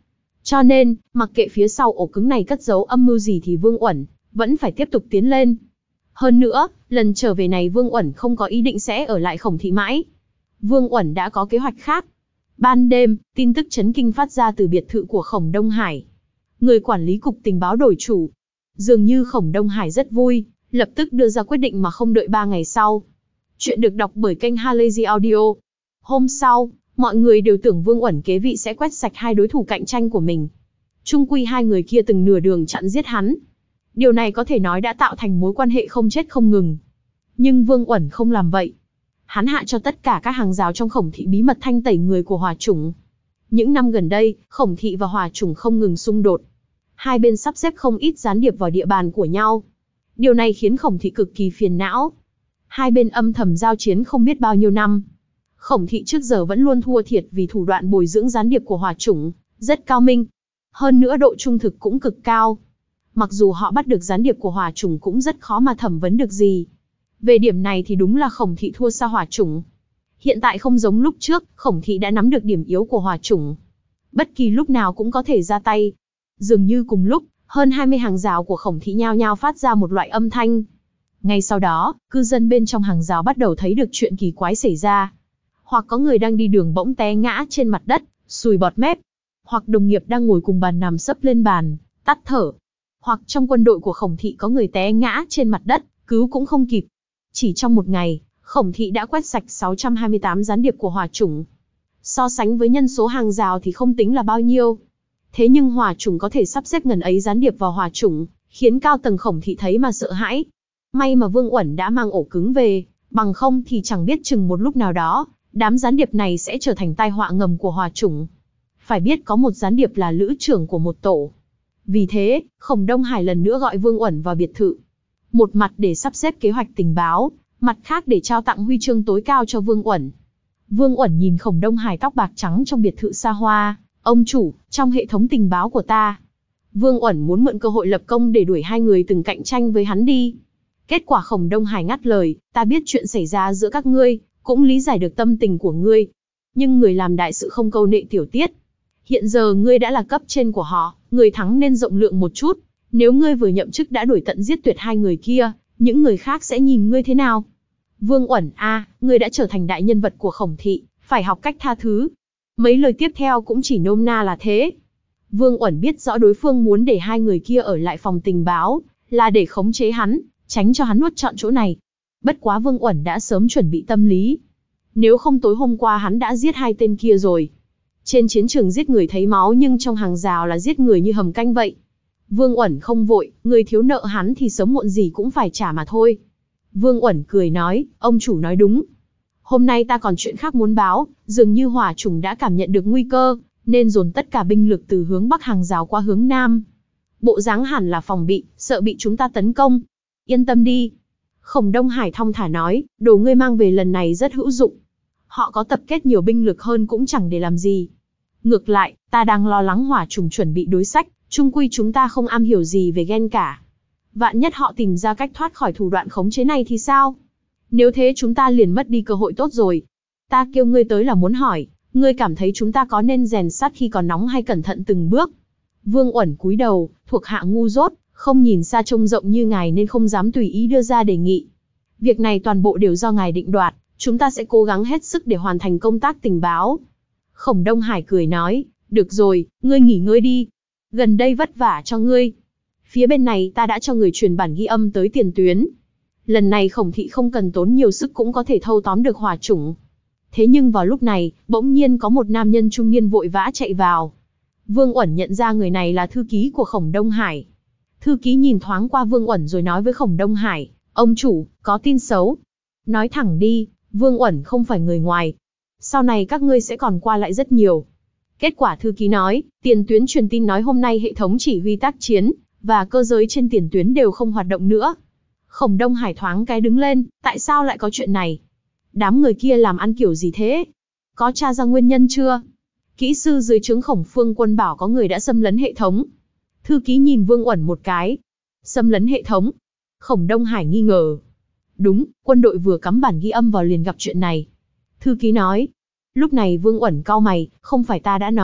Cho nên, mặc kệ phía sau ổ cứng này cất giấu âm mưu gì thì Vương Uẩn vẫn phải tiếp tục tiến lên. Hơn nữa, lần trở về này Vương Uẩn không có ý định sẽ ở lại Khổng thị mãi. Vương Uẩn đã có kế hoạch khác. Ban đêm, tin tức chấn kinh phát ra từ biệt thự của Khổng Đông Hải. Người quản lý cục tình báo đổi chủ. Dường như Khổng Đông Hải rất vui, lập tức đưa ra quyết định mà không đợi ba ngày sau. Chuyện được đọc bởi kênh Halazy Audio. Hôm sau, mọi người đều tưởng Vương Uẩn kế vị sẽ quét sạch hai đối thủ cạnh tranh của mình. Chung quy hai người kia từng nửa đường chặn giết hắn. Điều này có thể nói đã tạo thành mối quan hệ không chết không ngừng. Nhưng Vương Uẩn không làm vậy. Hắn hạ cho tất cả các hàng rào trong Khổng thị bí mật thanh tẩy người của Hỏa Chủng. Những năm gần đây, Khổng thị và Hỏa Chủng không ngừng xung đột. Hai bên sắp xếp không ít gián điệp vào địa bàn của nhau. Điều này khiến Khổng thị cực kỳ phiền não. Hai bên âm thầm giao chiến không biết bao nhiêu năm. Khổng thị trước giờ vẫn luôn thua thiệt vì thủ đoạn bồi dưỡng gián điệp của Hỏa Chủng rất cao minh. Hơn nữa độ trung thực cũng cực cao. Mặc dù họ bắt được gián điệp của Hỏa Chủng cũng rất khó mà thẩm vấn được gì. Về điểm này thì đúng là Khổng thị thua xa Hỏa Chủng. Hiện tại không giống lúc trước, Khổng thị đã nắm được điểm yếu của Hỏa Chủng. Bất kỳ lúc nào cũng có thể ra tay. Dường như cùng lúc, hơn hai mươi hàng rào của Khổng thị nhao nhao phát ra một loại âm thanh. Ngay sau đó, cư dân bên trong hàng rào bắt đầu thấy được chuyện kỳ quái xảy ra. Hoặc có người đang đi đường bỗng té ngã trên mặt đất, sùi bọt mép. Hoặc đồng nghiệp đang ngồi cùng bàn nằm sấp lên bàn, tắt thở. Hoặc trong quân đội của Khổng thị có người té ngã trên mặt đất, cứu cũng không kịp. Chỉ trong một ngày, Khổng thị đã quét sạch sáu trăm hai mươi tám gián điệp của Hỏa Chủng. So sánh với nhân số hàng rào thì không tính là bao nhiêu. Thế nhưng Hỏa Chủng có thể sắp xếp ngần ấy gián điệp vào Hỏa Chủng, khiến cao tầng Khổng thị thấy mà sợ hãi. May mà Vương Uẩn đã mang ổ cứng về, bằng không thì chẳng biết chừng một lúc nào đó, đám gián điệp này sẽ trở thành tai họa ngầm của Hỏa Chủng. Phải biết có một gián điệp là lữ trưởng của một tổ. Vì thế, Khổng Đông Hải lần nữa gọi Vương Uẩn vào biệt thự. Một mặt để sắp xếp kế hoạch tình báo, mặt khác để trao tặng huy chương tối cao cho Vương Uẩn. Vương Uẩn nhìn Khổng Đông Hải tóc bạc trắng trong biệt thự xa hoa. Ông chủ, trong hệ thống tình báo của ta. Vương Uẩn muốn mượn cơ hội lập công để đuổi hai người từng cạnh tranh với hắn đi. Kết quả Khổng Đông Hải ngắt lời, ta biết chuyện xảy ra giữa các ngươi, cũng lý giải được tâm tình của ngươi. Nhưng người làm đại sự không câu nệ tiểu tiết. Hiện giờ ngươi đã là cấp trên của họ, người thắng nên rộng lượng một chút. Nếu ngươi vừa nhậm chức đã đuổi tận giết tuyệt hai người kia, những người khác sẽ nhìn ngươi thế nào? Vương Uẩn a, à, ngươi đã trở thành đại nhân vật của Khổng thị, phải học cách tha thứ. Mấy lời tiếp theo cũng chỉ nôm na là thế. Vương Uẩn biết rõ đối phương muốn để hai người kia ở lại phòng tình báo, là để khống chế hắn, tránh cho hắn nuốt trọn chỗ này. Bất quá Vương Uẩn đã sớm chuẩn bị tâm lý. Nếu không tối hôm qua hắn đã giết hai tên kia rồi. Trên chiến trường giết người thấy máu nhưng trong hàng rào là giết người như hầm canh vậy. Vương Uẩn không vội, người thiếu nợ hắn thì sớm muộn gì cũng phải trả mà thôi. Vương Uẩn cười nói, ông chủ nói đúng. Hôm nay ta còn chuyện khác muốn báo, dường như Hỏa Chủng đã cảm nhận được nguy cơ, nên dồn tất cả binh lực từ hướng bắc hàng rào qua hướng nam. Bộ dáng hẳn là phòng bị, sợ bị chúng ta tấn công. Yên tâm đi. Khổng Đông Hải thong thả nói, đồ ngươi mang về lần này rất hữu dụng. Họ có tập kết nhiều binh lực hơn cũng chẳng để làm gì. Ngược lại, ta đang lo lắng Hỏa Chủng chuẩn bị đối sách, chung quy chúng ta không am hiểu gì về ghen cả. Vạn nhất họ tìm ra cách thoát khỏi thủ đoạn khống chế này thì sao? Nếu thế chúng ta liền mất đi cơ hội tốt rồi. Ta kêu ngươi tới là muốn hỏi, ngươi cảm thấy chúng ta có nên rèn sắt khi còn nóng hay cẩn thận từng bước? Vương Uẩn cúi đầu, thuộc hạ ngu dốt, không nhìn xa trông rộng như ngài nên không dám tùy ý đưa ra đề nghị. Việc này toàn bộ đều do ngài định đoạt, chúng ta sẽ cố gắng hết sức để hoàn thành công tác tình báo. Khổng Đông Hải cười nói, được rồi, ngươi nghỉ ngơi đi. Gần đây vất vả cho ngươi. Phía bên này ta đã cho người truyền bản ghi âm tới tiền tuyến. Lần này Khổng thị không cần tốn nhiều sức cũng có thể thâu tóm được Hỏa Chủng. Thế nhưng vào lúc này, bỗng nhiên có một nam nhân trung niên vội vã chạy vào. Vương Uẩn nhận ra người này là thư ký của Khổng Đông Hải. Thư ký nhìn thoáng qua Vương Uẩn rồi nói với Khổng Đông Hải, ông chủ, có tin xấu. Nói thẳng đi, Vương Uẩn không phải người ngoài. Sau này các ngươi sẽ còn qua lại rất nhiều. Kết quả thư ký nói, tiền tuyến truyền tin nói hôm nay hệ thống chỉ huy tác chiến, và cơ giới trên tiền tuyến đều không hoạt động nữa. Khổng Đông Hải thoáng cái đứng lên, tại sao lại có chuyện này? Đám người kia làm ăn kiểu gì thế? Có tra ra nguyên nhân chưa? Kỹ sư dưới trướng Khổng Phương Quân bảo có người đã xâm lấn hệ thống. Thư ký nhìn Vương Uẩn một cái. Xâm lấn hệ thống? Khổng Đông Hải nghi ngờ. Đúng, quân đội vừa cắm bản ghi âm vào liền gặp chuyện này. Thư ký nói. Lúc này Vương Uẩn cau mày, không phải ta đã nói,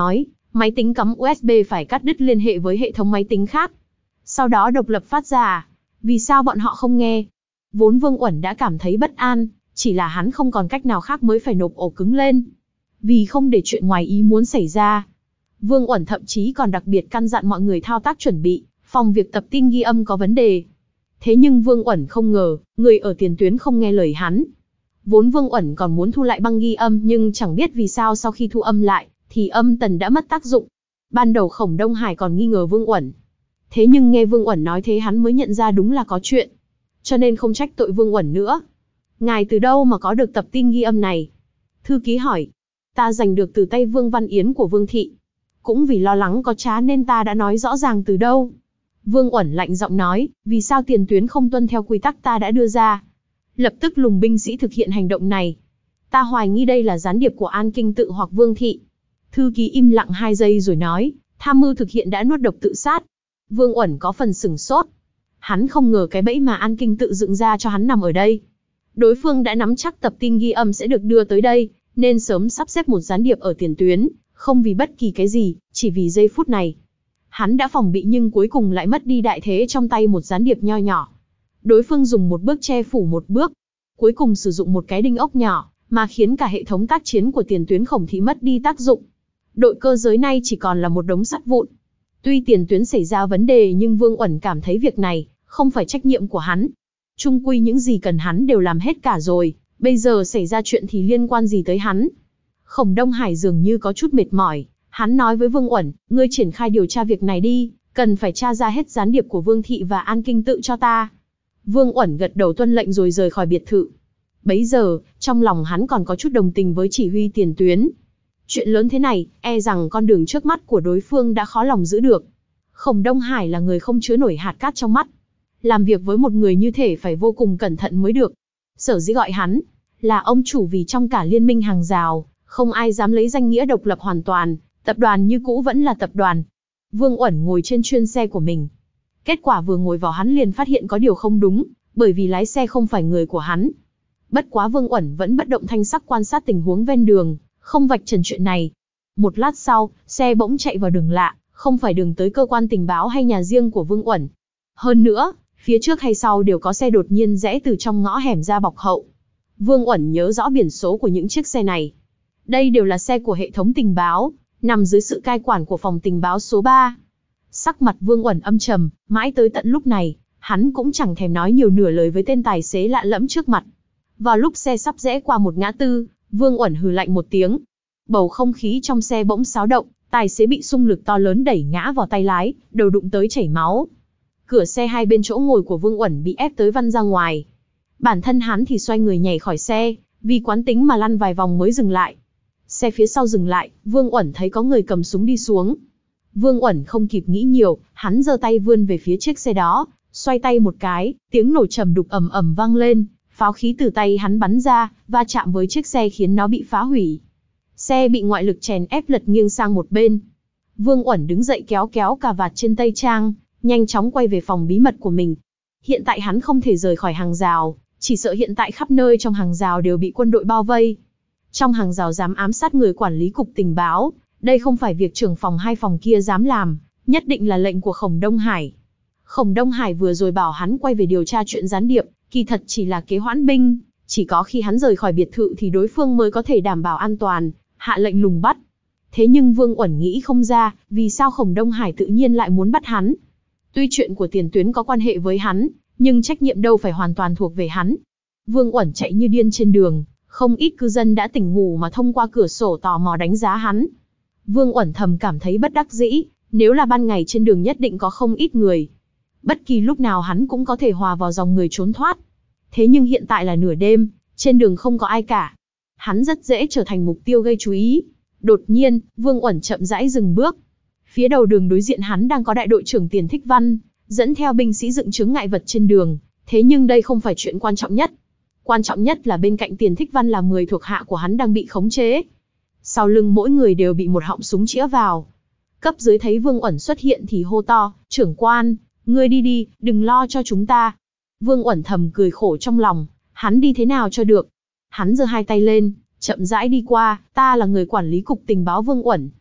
Máy tính cắm u ét bê phải cắt đứt liên hệ với hệ thống máy tính khác. Sau đó độc lập phát ra à? Vì sao bọn họ không nghe? Vốn Vương Uẩn đã cảm thấy bất an, chỉ là hắn không còn cách nào khác mới phải nộp ổ cứng lên. Vì không để chuyện ngoài ý muốn xảy ra, Vương Uẩn thậm chí còn đặc biệt căn dặn mọi người thao tác chuẩn bị, phòng việc tập tin ghi âm có vấn đề. Thế nhưng Vương Uẩn không ngờ, người ở tiền tuyến không nghe lời hắn. Vốn Vương Uẩn còn muốn thu lại băng ghi âm nhưng chẳng biết vì sao sau khi thu âm lại, thì âm tần đã mất tác dụng. Ban đầu Khổng Đông Hải còn nghi ngờ Vương Uẩn. Thế nhưng nghe Vương Uẩn nói thế hắn mới nhận ra đúng là có chuyện. Cho nên không trách tội Vương Uẩn nữa. Ngài từ đâu mà có được tập tin ghi âm này? Thư ký hỏi. Ta giành được từ tay Vương Văn Yến của Vương Thị. Cũng vì lo lắng có trá nên ta đã nói rõ ràng từ đâu. Vương Uẩn lạnh giọng nói, vì sao tiền tuyến không tuân theo quy tắc ta đã đưa ra? Lập tức lùng binh sĩ thực hiện hành động này. Ta hoài nghi đây là gián điệp của An Kinh Tự hoặc Vương Thị. Thư ký im lặng hai giây rồi nói, tham mưu thực hiện đã nuốt độc tự sát. Vương Uẩn có phần sửng sốt. Hắn không ngờ cái bẫy mà An Kinh Tự dựng ra cho hắn nằm ở đây. Đối phương đã nắm chắc tập tin ghi âm sẽ được đưa tới đây, nên sớm sắp xếp một gián điệp ở tiền tuyến, không vì bất kỳ cái gì, chỉ vì giây phút này. Hắn đã phòng bị nhưng cuối cùng lại mất đi đại thế trong tay một gián điệp nho nhỏ. Đối phương dùng một bước che phủ một bước, cuối cùng sử dụng một cái đinh ốc nhỏ, mà khiến cả hệ thống tác chiến của tiền tuyến Khổng Thị mất đi tác dụng. Đội cơ giới nay chỉ còn là một đống sắt vụn. Tuy tiền tuyến xảy ra vấn đề nhưng Vương Uẩn cảm thấy việc này không phải trách nhiệm của hắn. Chung quy những gì cần hắn đều làm hết cả rồi, bây giờ xảy ra chuyện thì liên quan gì tới hắn? Khổng Đông Hải dường như có chút mệt mỏi, hắn nói với Vương Uẩn, ngươi triển khai điều tra việc này đi, cần phải tra ra hết gián điệp của Vương Thị và An Kinh Tự cho ta. Vương Uẩn gật đầu tuân lệnh rồi rời khỏi biệt thự. Bấy giờ, trong lòng hắn còn có chút đồng tình với chỉ huy tiền tuyến. Chuyện lớn thế này, e rằng con đường trước mắt của đối phương đã khó lòng giữ được. Khổng Đông Hải là người không chứa nổi hạt cát trong mắt. Làm việc với một người như thể phải vô cùng cẩn thận mới được. Sở dĩ gọi hắn là ông chủ vì trong cả liên minh hàng rào, không ai dám lấy danh nghĩa độc lập hoàn toàn, tập đoàn như cũ vẫn là tập đoàn. Vương Uẩn ngồi trên chuyên xe của mình. Kết quả vừa ngồi vào hắn liền phát hiện có điều không đúng, bởi vì lái xe không phải người của hắn. Bất quá Vương Uẩn vẫn bất động thanh sắc quan sát tình huống ven đường, không vạch trần chuyện này. Một lát sau, xe bỗng chạy vào đường lạ, không phải đường tới cơ quan tình báo hay nhà riêng của Vương Uẩn. Hơn nữa, phía trước hay sau đều có xe đột nhiên rẽ từ trong ngõ hẻm ra bọc hậu. Vương Uẩn nhớ rõ biển số của những chiếc xe này. Đây đều là xe của hệ thống tình báo, nằm dưới sự cai quản của phòng tình báo số ba. Sắc mặt Vương Uẩn âm trầm, mãi tới tận lúc này, hắn cũng chẳng thèm nói nhiều nửa lời với tên tài xế lạ lẫm trước mặt. Vào lúc xe sắp rẽ qua một ngã tư, Vương Uẩn hừ lạnh một tiếng. Bầu không khí trong xe bỗng xáo động, tài xế bị xung lực to lớn đẩy ngã vào tay lái, đầu đụng tới chảy máu. Cửa xe hai bên chỗ ngồi của Vương Uẩn bị ép tới văng ra ngoài. Bản thân hắn thì xoay người nhảy khỏi xe, vì quán tính mà lăn vài vòng mới dừng lại. Xe phía sau dừng lại, Vương Uẩn thấy có người cầm súng đi xuống. Vương Uẩn không kịp nghĩ nhiều, hắn giơ tay vươn về phía chiếc xe đó, xoay tay một cái, tiếng nổ trầm đục ầm ầm vang lên, pháo khí từ tay hắn bắn ra, va chạm với chiếc xe khiến nó bị phá hủy. Xe bị ngoại lực chèn ép lật nghiêng sang một bên. Vương Uẩn đứng dậy kéo kéo cà vạt trên tay trang, nhanh chóng quay về phòng bí mật của mình. Hiện tại hắn không thể rời khỏi hàng rào, chỉ sợ hiện tại khắp nơi trong hàng rào đều bị quân đội bao vây. Trong hàng rào dám ám sát người quản lý cục tình báo, đây không phải việc trưởng phòng hai phòng kia dám làm, nhất định là lệnh của Khổng Đông Hải. Khổng Đông Hải vừa rồi bảo hắn quay về điều tra chuyện gián điệp, kỳ thật chỉ là kế hoãn binh, chỉ có khi hắn rời khỏi biệt thự thì đối phương mới có thể đảm bảo an toàn, hạ lệnh lùng bắt. Thế nhưng Vương Uẩn nghĩ không ra, vì sao Khổng Đông Hải tự nhiên lại muốn bắt hắn. Tuy chuyện của tiền tuyến có quan hệ với hắn, nhưng trách nhiệm đâu phải hoàn toàn thuộc về hắn. Vương Uẩn chạy như điên trên đường, không ít cư dân đã tỉnh ngủ mà thông qua cửa sổ tò mò đánh giá hắn. Vương Uẩn thầm cảm thấy bất đắc dĩ, nếu là ban ngày trên đường nhất định có không ít người. Bất kỳ lúc nào hắn cũng có thể hòa vào dòng người trốn thoát. Thế nhưng hiện tại là nửa đêm, trên đường không có ai cả. Hắn rất dễ trở thành mục tiêu gây chú ý. Đột nhiên, Vương Uẩn chậm rãi dừng bước. Phía đầu đường đối diện hắn đang có đại đội trưởng Tiền Thích Văn, dẫn theo binh sĩ dựng chướng ngại vật trên đường. Thế nhưng đây không phải chuyện quan trọng nhất. Quan trọng nhất là bên cạnh Tiền Thích Văn là mười thuộc hạ của hắn đang bị khống chế. Sau lưng mỗi người đều bị một họng súng chĩa vào. Cấp dưới thấy Vương Uẩn xuất hiện thì hô to, trưởng quan, ngươi đi đi, đừng lo cho chúng ta. Vương Uẩn thầm cười khổ trong lòng, hắn đi thế nào cho được. Hắn giơ hai tay lên, chậm rãi đi qua, ta là người quản lý cục tình báo Vương Uẩn.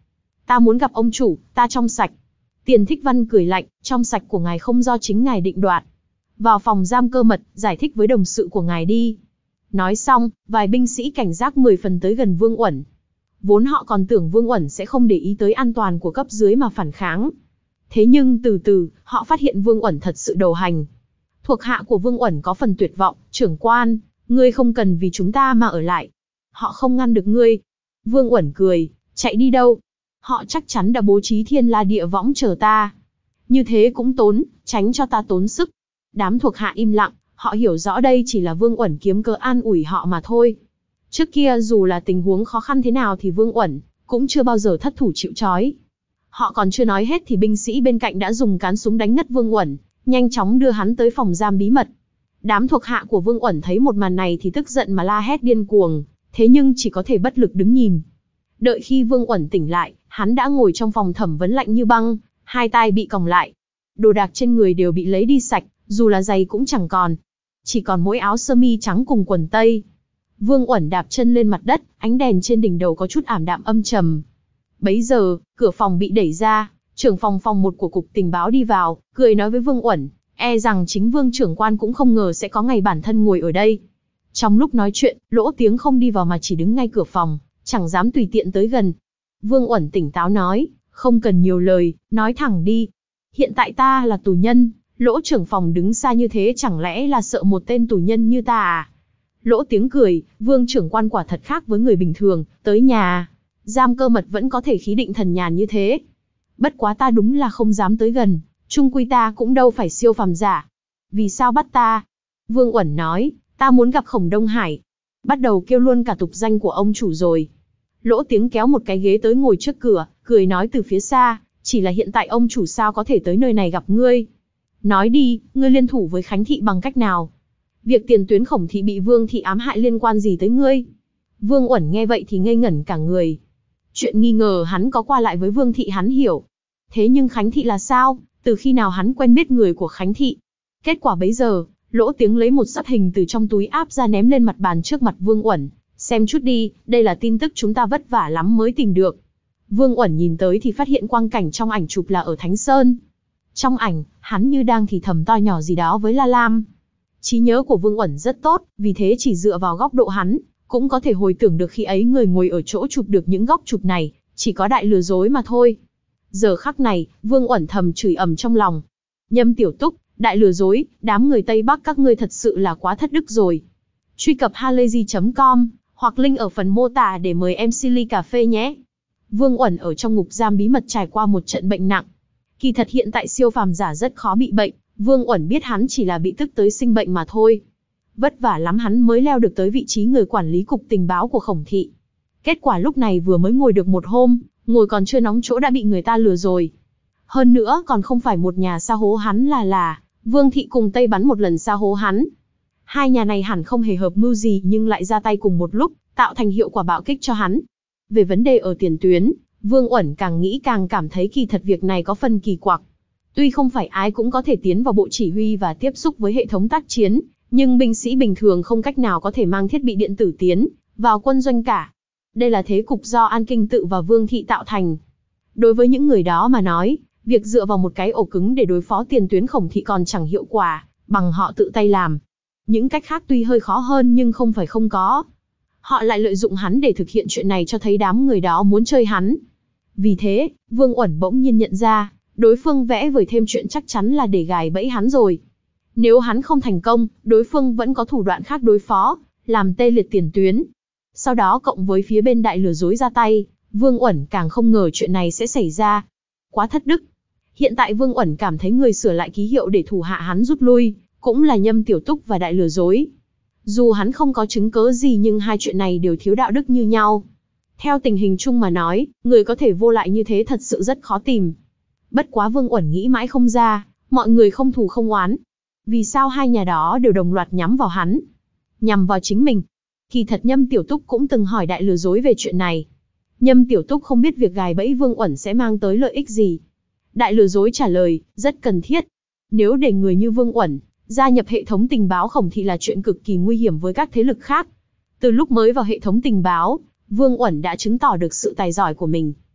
Ta muốn gặp ông chủ, ta trong sạch. Tiền Thích Văn cười lạnh, trong sạch của ngài không do chính ngài định đoạt. Vào phòng giam cơ mật, giải thích với đồng sự của ngài đi. Nói xong, vài binh sĩ cảnh giác mười phần tới gần Vương Uẩn. Vốn họ còn tưởng Vương Uẩn sẽ không để ý tới an toàn của cấp dưới mà phản kháng. Thế nhưng từ từ, họ phát hiện Vương Uẩn thật sự đầu hàng. Thuộc hạ của Vương Uẩn có phần tuyệt vọng, trưởng quan, ngươi không cần vì chúng ta mà ở lại. Họ không ngăn được ngươi. Vương Uẩn cười, chạy đi đâu? Họ chắc chắn đã bố trí thiên la địa võng chờ ta. Như thế cũng tốn, tránh cho ta tốn sức. Đám thuộc hạ im lặng, họ hiểu rõ đây chỉ là Vương Uẩn kiếm cớ an ủi họ mà thôi. Trước kia dù là tình huống khó khăn thế nào thì Vương Uẩn cũng chưa bao giờ thất thủ chịu trói. Họ còn chưa nói hết thì binh sĩ bên cạnh đã dùng cán súng đánh ngất Vương Uẩn, nhanh chóng đưa hắn tới phòng giam bí mật. Đám thuộc hạ của Vương Uẩn thấy một màn này thì tức giận mà la hét điên cuồng, thế nhưng chỉ có thể bất lực đứng nhìn. Đợi khi Vương Uẩn tỉnh lại, hắn đã ngồi trong phòng thẩm vấn lạnh như băng, hai tay bị còng lại. Đồ đạc trên người đều bị lấy đi sạch, dù là giày cũng chẳng còn. Chỉ còn mỗi áo sơ mi trắng cùng quần tây. Vương Uẩn đạp chân lên mặt đất, ánh đèn trên đỉnh đầu có chút ảm đạm âm trầm. Bấy giờ, cửa phòng bị đẩy ra, trưởng phòng phòng một của cục tình báo đi vào, cười nói với Vương Uẩn, e rằng chính Vương trưởng quan cũng không ngờ sẽ có ngày bản thân ngồi ở đây. Trong lúc nói chuyện, Lỗ Tiếng không đi vào mà chỉ đứng ngay cửa phòng, chẳng dám tùy tiện tới gần. Vương Uẩn tỉnh táo nói, không cần nhiều lời, nói thẳng đi. Hiện tại ta là tù nhân, Lỗ trưởng phòng đứng xa như thế chẳng lẽ là sợ một tên tù nhân như ta à? Lỗ Tiếng cười, Vương trưởng quan quả thật khác với người bình thường, tới nhà giam cơ mật vẫn có thể khí định thần nhàn như thế. Bất quá ta đúng là không dám tới gần, chung quy ta cũng đâu phải siêu phàm giả. Vì sao bắt ta? Vương Uẩn nói, ta muốn gặp Khổng Đông Hải. Bắt đầu kêu luôn cả tục danh của ông chủ rồi. Lỗ Tiếng kéo một cái ghế tới ngồi trước cửa, cười nói từ phía xa, chỉ là hiện tại ông chủ sao có thể tới nơi này gặp ngươi. Nói đi, ngươi liên thủ với Khánh Thị bằng cách nào? Việc tiền tuyến Khổng Thị bị Vương Thị ám hại liên quan gì tới ngươi? Vương Uẩn nghe vậy thì ngây ngẩn cả người. Chuyện nghi ngờ hắn có qua lại với Vương Thị hắn hiểu. Thế nhưng Khánh Thị là sao? Từ khi nào hắn quen biết người của Khánh Thị? Kết quả bấy giờ, Lỗ Tiếng lấy một sắp hình từ trong túi áp ra ném lên mặt bàn trước mặt Vương Uẩn. Xem chút đi, đây là tin tức chúng ta vất vả lắm mới tìm được. Vương Uẩn nhìn tới thì phát hiện quang cảnh trong ảnh chụp là ở Thánh Sơn. Trong ảnh, hắn như đang thì thầm to nhỏ gì đó với La Lam. Trí nhớ của Vương Uẩn rất tốt, vì thế chỉ dựa vào góc độ hắn, cũng có thể hồi tưởng được khi ấy người ngồi ở chỗ chụp được những góc chụp này, chỉ có đại lừa dối mà thôi. Giờ khắc này, Vương Uẩn thầm chửi ầm trong lòng. Nhâm Tiểu Túc, đại lừa dối, đám người Tây Bắc các ngươi thật sự là quá thất đức rồi. Truy cập halayzi chấm com, hoặc link ở phần mô tả để mời em xê ly cà phê nhé. Vương Uẩn ở trong ngục giam bí mật trải qua một trận bệnh nặng. Kỳ thật hiện tại siêu phàm giả rất khó bị bệnh, Vương Uẩn biết hắn chỉ là bị tức tới sinh bệnh mà thôi. Vất vả lắm hắn mới leo được tới vị trí người quản lý cục tình báo của Khổng Thị. Kết quả lúc này vừa mới ngồi được một hôm, ngồi còn chưa nóng chỗ đã bị người ta lừa rồi. Hơn nữa còn không phải một nhà sa hố hắn là là, Vương Thị cùng Tây bắn một lần sa hố hắn. Hai nhà này hẳn không hề hợp mưu gì nhưng lại ra tay cùng một lúc, tạo thành hiệu quả bạo kích cho hắn. Về vấn đề ở tiền tuyến, Vương Uẩn càng nghĩ càng cảm thấy kỳ thật việc này có phần kỳ quặc. Tuy không phải ai cũng có thể tiến vào bộ chỉ huy và tiếp xúc với hệ thống tác chiến, nhưng binh sĩ bình thường không cách nào có thể mang thiết bị điện tử tiến vào quân doanh cả. Đây là thế cục do An Kinh Tự và Vương Thị tạo thành. Đối với những người đó mà nói, việc dựa vào một cái ổ cứng để đối phó tiền tuyến Khổng Thị còn chẳng hiệu quả bằng họ tự tay làm. Những cách khác tuy hơi khó hơn nhưng không phải không có. Họ lại lợi dụng hắn để thực hiện chuyện này cho thấy đám người đó muốn chơi hắn. Vì thế, Vương Uẩn bỗng nhiên nhận ra, đối phương vẽ vời thêm chuyện chắc chắn là để gài bẫy hắn rồi. Nếu hắn không thành công, đối phương vẫn có thủ đoạn khác đối phó, làm tê liệt tiền tuyến. Sau đó cộng với phía bên đại lừa dối ra tay, Vương Uẩn càng không ngờ chuyện này sẽ xảy ra. Quá thất đức. Hiện tại Vương Uẩn cảm thấy người sửa lại ký hiệu để thủ hạ hắn rút lui, cũng là Nhâm Tiểu Túc và đại lừa dối. Dù hắn không có chứng cớ gì nhưng hai chuyện này đều thiếu đạo đức như nhau. Theo tình hình chung mà nói, người có thể vô lại như thế thật sự rất khó tìm. Bất quá Vương Uẩn nghĩ mãi không ra, mọi người không thù không oán. Vì sao hai nhà đó đều đồng loạt nhắm vào hắn? Nhằm vào chính mình. Kỳ thật Nhâm Tiểu Túc cũng từng hỏi đại lừa dối về chuyện này. Nhâm Tiểu Túc không biết việc gài bẫy Vương Uẩn sẽ mang tới lợi ích gì. Đại lừa dối trả lời, rất cần thiết. Nếu để người như Vương Uẩn gia nhập hệ thống tình báo Khổng Thị là chuyện cực kỳ nguy hiểm với các thế lực khác. Từ lúc mới vào hệ thống tình báo, Vương Uẩn đã chứng tỏ được sự tài giỏi của mình.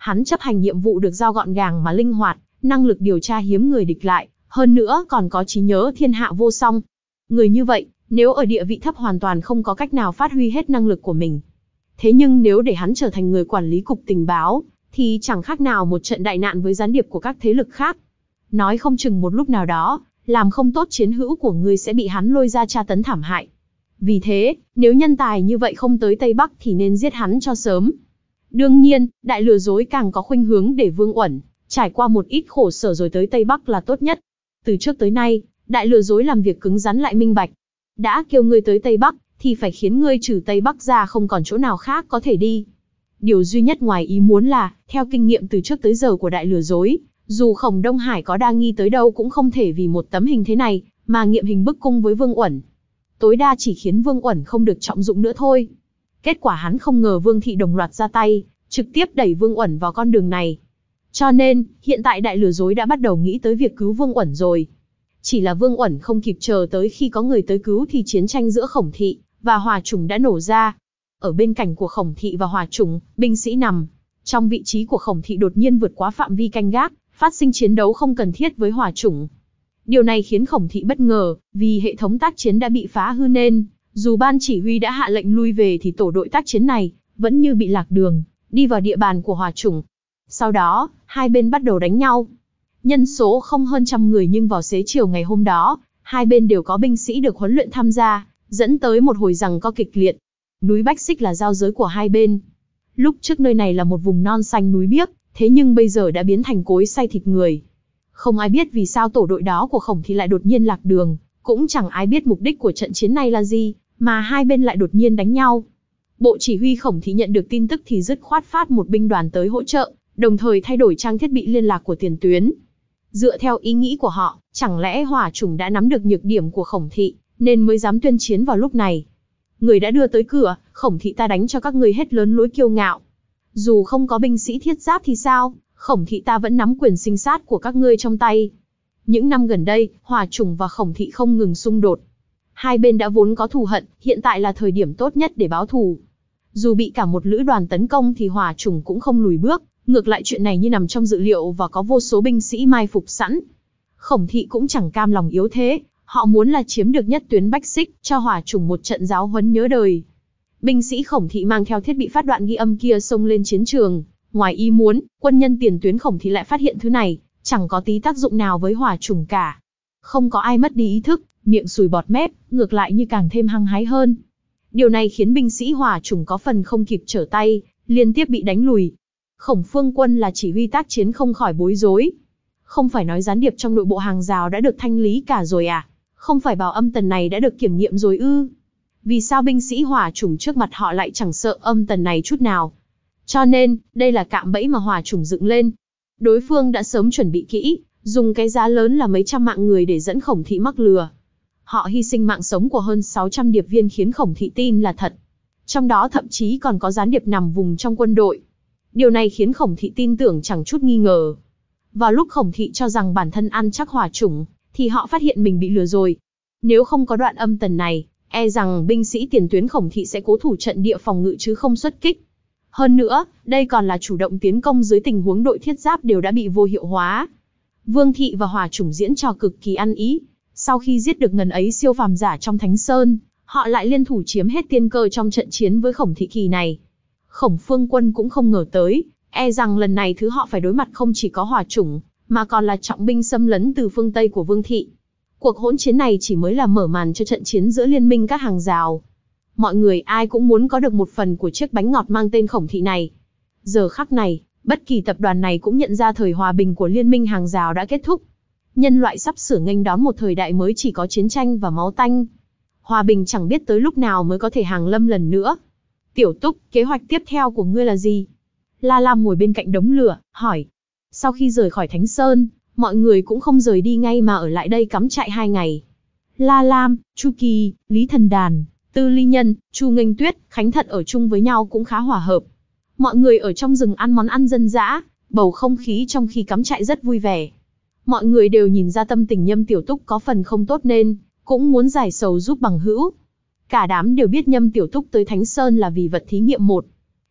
Hắn chấp hành nhiệm vụ được giao gọn gàng mà linh hoạt, năng lực điều tra hiếm người địch lại, hơn nữa còn có trí nhớ thiên hạ vô song. Người như vậy, nếu ở địa vị thấp hoàn toàn không có cách nào phát huy hết năng lực của mình. Thế nhưng nếu để hắn trở thành người quản lý cục tình báo, thì chẳng khác nào một trận đại nạn với gián điệp của các thế lực khác. Nói không chừng một lúc nào đó, làm không tốt chiến hữu của ngươi sẽ bị hắn lôi ra tra tấn thảm hại. Vì thế, nếu nhân tài như vậy không tới Tây Bắc thì nên giết hắn cho sớm. Đương nhiên, đại lừa dối càng có khuynh hướng để Vương Uẩn trải qua một ít khổ sở rồi tới Tây Bắc là tốt nhất. Từ trước tới nay, đại lừa dối làm việc cứng rắn lại minh bạch. Đã kêu ngươi tới Tây Bắc, thì phải khiến ngươi trừ Tây Bắc ra không còn chỗ nào khác có thể đi. Điều duy nhất ngoài ý muốn là, theo kinh nghiệm từ trước tới giờ của đại lừa dối, dù Khổng Đông Hải có đa nghi tới đâu cũng không thể vì một tấm hình thế này, mà nghiệm hình bức cung với Vương Uẩn. Tối đa chỉ khiến Vương Uẩn không được trọng dụng nữa thôi. Kết quả hắn không ngờ Vương Thị đồng loạt ra tay, trực tiếp đẩy Vương Uẩn vào con đường này. Cho nên, hiện tại đại lừa dối đã bắt đầu nghĩ tới việc cứu Vương Uẩn rồi. Chỉ là Vương Uẩn không kịp chờ tới khi có người tới cứu thì chiến tranh giữa Khổng Thị và Hỏa Chủng đã nổ ra. Ở bên cạnh của Khổng Thị và Hỏa Chủng, binh sĩ nằm trong vị trí của Khổng Thị đột nhiên vượt quá phạm vi canh gác, phát sinh chiến đấu không cần thiết với Hỏa Chủng. Điều này khiến Khổng Thị bất ngờ, vì hệ thống tác chiến đã bị phá hư nên, dù ban chỉ huy đã hạ lệnh lui về thì tổ đội tác chiến này vẫn như bị lạc đường, đi vào địa bàn của Hỏa Chủng. Sau đó, hai bên bắt đầu đánh nhau. Nhân số không hơn trăm người nhưng vào xế chiều ngày hôm đó, hai bên đều có binh sĩ được huấn luyện tham gia, dẫn tới một hồi giằng co kịch liệt. Núi Bách Xích là giao giới của hai bên. Lúc trước nơi này là một vùng non xanh núi biếc, thế nhưng bây giờ đã biến thành cối xay thịt người. Không ai biết vì sao tổ đội đó của Khổng Thị lại đột nhiên lạc đường, cũng chẳng ai biết mục đích của trận chiến này là gì, mà hai bên lại đột nhiên đánh nhau. Bộ chỉ huy Khổng Thị nhận được tin tức thì dứt khoát phát một binh đoàn tới hỗ trợ, đồng thời thay đổi trang thiết bị liên lạc của tiền tuyến. Dựa theo ý nghĩ của họ, chẳng lẽ Hỏa Chủng đã nắm được nhược điểm của Khổng Thị, nên mới dám tuyên chiến vào lúc này. Người đã đưa tới cửa, Khổng Thị ta đánh cho các ngươi hết lớn lối kiêu ngạo. Dù không có binh sĩ thiết giáp thì sao, Khổng Thị ta vẫn nắm quyền sinh sát của các ngươi trong tay. Những năm gần đây, Hỏa Chủng và Khổng Thị không ngừng xung đột. Hai bên đã vốn có thù hận, hiện tại là thời điểm tốt nhất để báo thù. Dù bị cả một lữ đoàn tấn công thì Hỏa Chủng cũng không lùi bước, ngược lại chuyện này như nằm trong dự liệu và có vô số binh sĩ mai phục sẵn. Khổng Thị cũng chẳng cam lòng yếu thế, họ muốn là chiếm được nhất tuyến Bách Xích, cho Hỏa Chủng một trận giáo huấn nhớ đời. Binh sĩ Khổng Thị mang theo thiết bị phát đoạn ghi âm kia xông lên chiến trường. Ngoài ý muốn, quân nhân tiền tuyến Khổng Thị lại phát hiện thứ này, chẳng có tí tác dụng nào với Hỏa Chủng cả. Không có ai mất đi ý thức, miệng sùi bọt mép, ngược lại như càng thêm hăng hái hơn. Điều này khiến binh sĩ Hỏa Chủng có phần không kịp trở tay, liên tiếp bị đánh lùi. Khổng Phương Quân là chỉ huy tác chiến không khỏi bối rối. Không phải nói gián điệp trong nội bộ hàng rào đã được thanh lý cả rồi à? Không phải bảo âm tần này đã được kiểm nghiệm rồi ư? Vì sao binh sĩ Hỏa Chủng trước mặt họ lại chẳng sợ âm tần này chút nào? Cho nên, đây là cạm bẫy mà Hỏa Chủng dựng lên. Đối phương đã sớm chuẩn bị kỹ, dùng cái giá lớn là mấy trăm mạng người để dẫn Khổng Thị mắc lừa. Họ hy sinh mạng sống của hơn sáu trăm điệp viên khiến Khổng Thị tin là thật. Trong đó thậm chí còn có gián điệp nằm vùng trong quân đội. Điều này khiến Khổng Thị tin tưởng chẳng chút nghi ngờ. Vào lúc Khổng Thị cho rằng bản thân ăn chắc Hỏa Chủng, thì họ phát hiện mình bị lừa rồi. Nếu không có đoạn âm tần này, e rằng binh sĩ tiền tuyến Khổng Thị sẽ cố thủ trận địa phòng ngự chứ không xuất kích. Hơn nữa, đây còn là chủ động tiến công dưới tình huống đội thiết giáp đều đã bị vô hiệu hóa. Vương Thị và Hỏa Chủng diễn trò cực kỳ ăn ý. Sau khi giết được ngần ấy siêu phàm giả trong Thánh Sơn, họ lại liên thủ chiếm hết tiên cơ trong trận chiến với Khổng Thị kỳ này. Khổng Phương Quân cũng không ngờ tới, e rằng lần này thứ họ phải đối mặt không chỉ có Hỏa Chủng, mà còn là trọng binh xâm lấn từ phương Tây của Vương Thị. Cuộc hỗn chiến này chỉ mới là mở màn cho trận chiến giữa liên minh các hàng rào. Mọi người ai cũng muốn có được một phần của chiếc bánh ngọt mang tên Khổng Thị này. Giờ khắc này, bất kỳ tập đoàn này cũng nhận ra thời hòa bình của liên minh hàng rào đã kết thúc. Nhân loại sắp sửa nghênh đón một thời đại mới chỉ có chiến tranh và máu tanh. Hòa bình chẳng biết tới lúc nào mới có thể hàng lâm lần nữa. Tiểu Túc, kế hoạch tiếp theo của ngươi là gì? La Lam ngồi bên cạnh đống lửa, hỏi. Sau khi rời khỏi Thánh Sơn, mọi người cũng không rời đi ngay mà ở lại đây cắm trại hai ngày. La Lam, Chu Kỳ, Lý Thần Đàn, Tư Ly Nhân, Chu Nghênh Tuyết, Khánh Thận ở chung với nhau cũng khá hòa hợp. Mọi người ở trong rừng ăn món ăn dân dã, bầu không khí trong khi cắm trại rất vui vẻ. Mọi người đều nhìn ra tâm tình Nhâm Tiểu Túc có phần không tốt nên cũng muốn giải sầu giúp bằng hữu. Cả đám đều biết Nhâm Tiểu Túc tới Thánh Sơn là vì vật thí nghiệm một.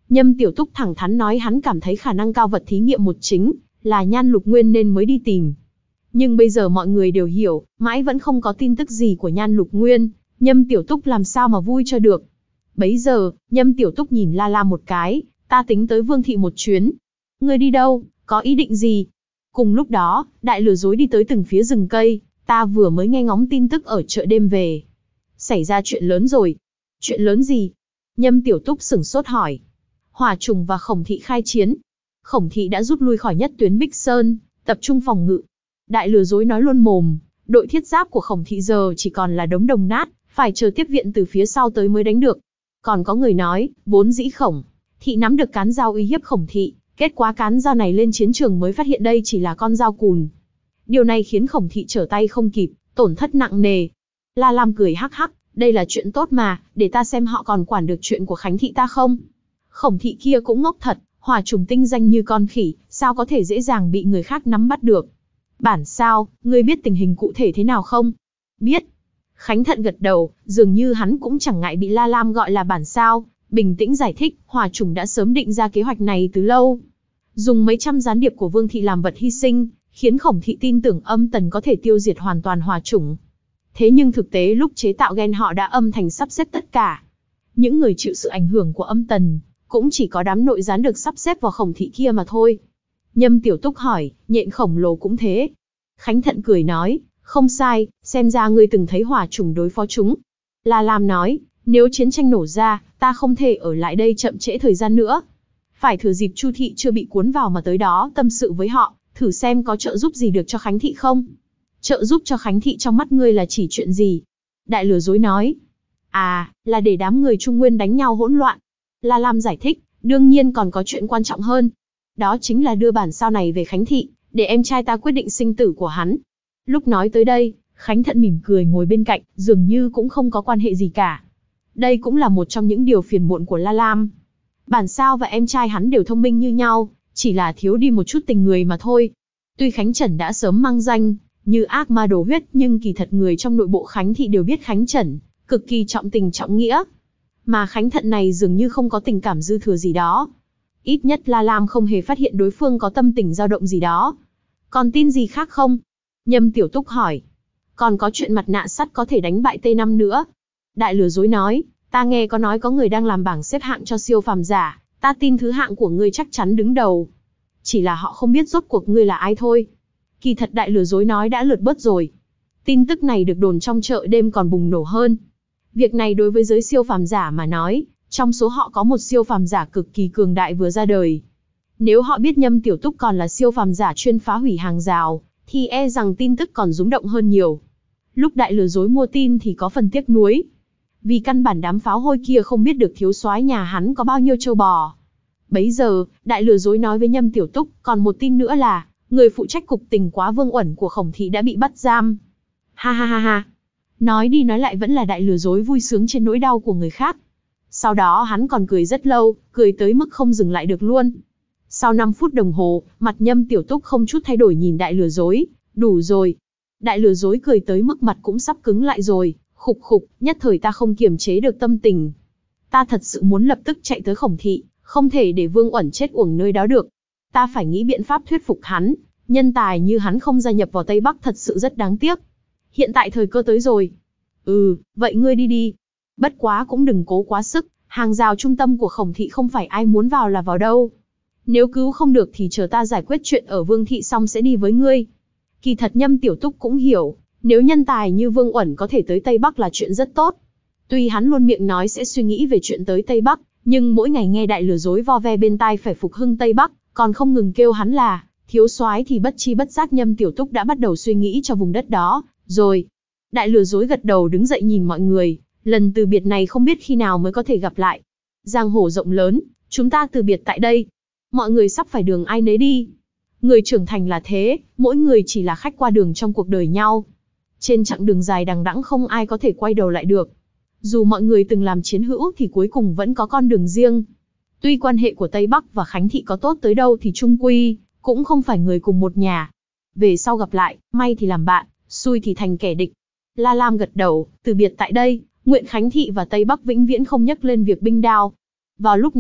Nhâm Tiểu Túc thẳng thắn nói hắn cảm thấy khả năng cao vật thí nghiệm một chính là Nhan Lục Nguyên nên mới đi tìm. Nhưng bây giờ mọi người đều hiểu, mãi vẫn không có tin tức gì của Nhan Lục Nguyên, Nhâm Tiểu Túc làm sao mà vui cho được. Bấy giờ, Nhâm Tiểu Túc nhìn La Lam một cái, ta tính tới Vương thị một chuyến. Ngươi đi đâu, có ý định gì? Cùng lúc đó, đại lừa dối đi tới từng phía rừng cây, ta vừa mới nghe ngóng tin tức ở chợ đêm về. Xảy ra chuyện lớn rồi. Chuyện lớn gì? Nhâm Tiểu Túc sửng sốt hỏi. Hỏa Trùng và Khổng thị khai chiến. Khổng thị đã rút lui khỏi nhất tuyến Bích Sơn, tập trung phòng ngự. Đại lừa dối nói luôn mồm, đội thiết giáp của Khổng thị giờ chỉ còn là đống đồng nát, phải chờ tiếp viện từ phía sau tới mới đánh được. Còn có người nói, vốn dĩ Khổng thị nắm được cán dao uy hiếp Khổng thị, kết quả cán dao này lên chiến trường mới phát hiện đây chỉ là con dao cùn. Điều này khiến Khổng thị trở tay không kịp, tổn thất nặng nề. La Lam cười hắc hắc, đây là chuyện tốt mà, để ta xem họ còn quản được chuyện của Khánh thị ta không. Khổng thị kia cũng ngốc thật, Hỏa Trùng tinh danh như con khỉ, sao có thể dễ dàng bị người khác nắm bắt được. Bản sao, ngươi biết tình hình cụ thể thế nào không? Biết. Khánh Thận gật đầu, dường như hắn cũng chẳng ngại bị La Lam gọi là bản sao, bình tĩnh giải thích, Hỏa Trùng đã sớm định ra kế hoạch này từ lâu. Dùng mấy trăm gián điệp của Vương thị làm vật hy sinh, khiến Khổng thị tin tưởng Âm Tần có thể tiêu diệt hoàn toàn Hỏa Trùng. Thế nhưng thực tế lúc chế tạo gen họ đã âm thầm sắp xếp tất cả. Những người chịu sự ảnh hưởng của Âm Tần, cũng chỉ có đám nội gián được sắp xếp vào Khổng thị kia mà thôi. Nhâm Tiểu Túc hỏi, nhện khổng lồ cũng thế. Khánh Thận cười nói, không sai, xem ra ngươi từng thấy Hỏa Trùng đối phó chúng. La Lam nói, nếu chiến tranh nổ ra, ta không thể ở lại đây chậm trễ thời gian nữa. Phải thừa dịp Chu thị chưa bị cuốn vào mà tới đó tâm sự với họ, thử xem có trợ giúp gì được cho Khánh thị không. Trợ giúp cho Khánh thị trong mắt ngươi là chỉ chuyện gì? Đại lừa dối nói. À, là để đám người Trung Nguyên đánh nhau hỗn loạn. La Lam giải thích, đương nhiên còn có chuyện quan trọng hơn. Đó chính là đưa bản sao này về Khánh thị, để em trai ta quyết định sinh tử của hắn. Lúc nói tới đây, Khánh Thận mỉm cười ngồi bên cạnh, dường như cũng không có quan hệ gì cả. Đây cũng là một trong những điều phiền muộn của La Lam. Bản sao và em trai hắn đều thông minh như nhau, chỉ là thiếu đi một chút tình người mà thôi. Tuy Khánh Trần đã sớm mang danh như ác ma đồ huyết, nhưng kỳ thật người trong nội bộ Khánh thị đều biết Khánh Trần cực kỳ trọng tình trọng nghĩa. Mà Khánh Thận này dường như không có tình cảm dư thừa gì đó. Ít nhất La Lam không hề phát hiện đối phương có tâm tình dao động gì đó. Còn tin gì khác không? Nhâm Tiểu Túc hỏi. Còn có chuyện mặt nạ sắt có thể đánh bại T năm nữa. Đại lừa dối nói, ta nghe có nói có người đang làm bảng xếp hạng cho siêu phàm giả, ta tin thứ hạng của ngươi chắc chắn đứng đầu. Chỉ là họ không biết rốt cuộc ngươi là ai thôi. Kỳ thật đại lừa dối nói đã lượt bớt rồi. Tin tức này được đồn trong chợ đêm còn bùng nổ hơn. Việc này đối với giới siêu phàm giả mà nói, trong số họ có một siêu phàm giả cực kỳ cường đại vừa ra đời. Nếu họ biết Nhâm Tiểu Túc còn là siêu phàm giả chuyên phá hủy hàng rào, thì e rằng tin tức còn rúng động hơn nhiều. Lúc đại lừa dối mua tin thì có phần tiếc nuối. Vì căn bản đám pháo hôi kia không biết được thiếu soái nhà hắn có bao nhiêu trâu bò. Bấy giờ, đại lừa dối nói với Nhâm Tiểu Túc, còn một tin nữa là, người phụ trách cục tình quá Vương Uẩn của Khổng thị đã bị bắt giam. Ha ha ha ha. Nói đi nói lại vẫn là đại lừa dối vui sướng trên nỗi đau của người khác. Sau đó hắn còn cười rất lâu, cười tới mức không dừng lại được luôn. Sau năm phút đồng hồ, mặt Nhâm Tiểu Túc không chút thay đổi nhìn đại lừa dối, đủ rồi. Đại lừa dối cười tới mức mặt cũng sắp cứng lại rồi, khục khục, nhất thời ta không kiềm chế được tâm tình. Ta thật sự muốn lập tức chạy tới Khổng thị, không thể để Vương Uẩn chết uổng nơi đó được. Ta phải nghĩ biện pháp thuyết phục hắn, nhân tài như hắn không gia nhập vào Tây Bắc thật sự rất đáng tiếc. Hiện tại thời cơ tới rồi. Ừ, vậy ngươi đi đi. Bất quá cũng đừng cố quá sức, hàng rào trung tâm của Khổng thị không phải ai muốn vào là vào đâu. Nếu cứu không được thì chờ ta giải quyết chuyện ở Vương thị xong sẽ đi với ngươi. Kỳ thật Nhâm Tiểu Túc cũng hiểu, nếu nhân tài như Vương Uẩn có thể tới Tây Bắc là chuyện rất tốt. Tuy hắn luôn miệng nói sẽ suy nghĩ về chuyện tới Tây Bắc, nhưng mỗi ngày nghe đại lừa dối vo ve bên tai phải phục hưng Tây Bắc, còn không ngừng kêu hắn là thiếu soái thì bất chi bất giác Nhâm Tiểu Túc đã bắt đầu suy nghĩ cho vùng đất đó, rồi. Đại lừa dối gật đầu đứng dậy nhìn mọi người, lần từ biệt này không biết khi nào mới có thể gặp lại. Giang hồ rộng lớn, chúng ta từ biệt tại đây. Mọi người sắp phải đường ai nấy đi. Người trưởng thành là thế, mỗi người chỉ là khách qua đường trong cuộc đời nhau. Trên chặng đường dài đằng đẵng không ai có thể quay đầu lại được. Dù mọi người từng làm chiến hữu thì cuối cùng vẫn có con đường riêng. Tuy quan hệ của Tây Bắc và Khánh thị có tốt tới đâu thì chung quy cũng không phải người cùng một nhà. Về sau gặp lại, may thì làm bạn, xui thì thành kẻ địch. La Lam gật đầu, từ biệt tại đây, nguyện Khánh thị và Tây Bắc vĩnh viễn không nhắc lên việc binh đao. Vào lúc này,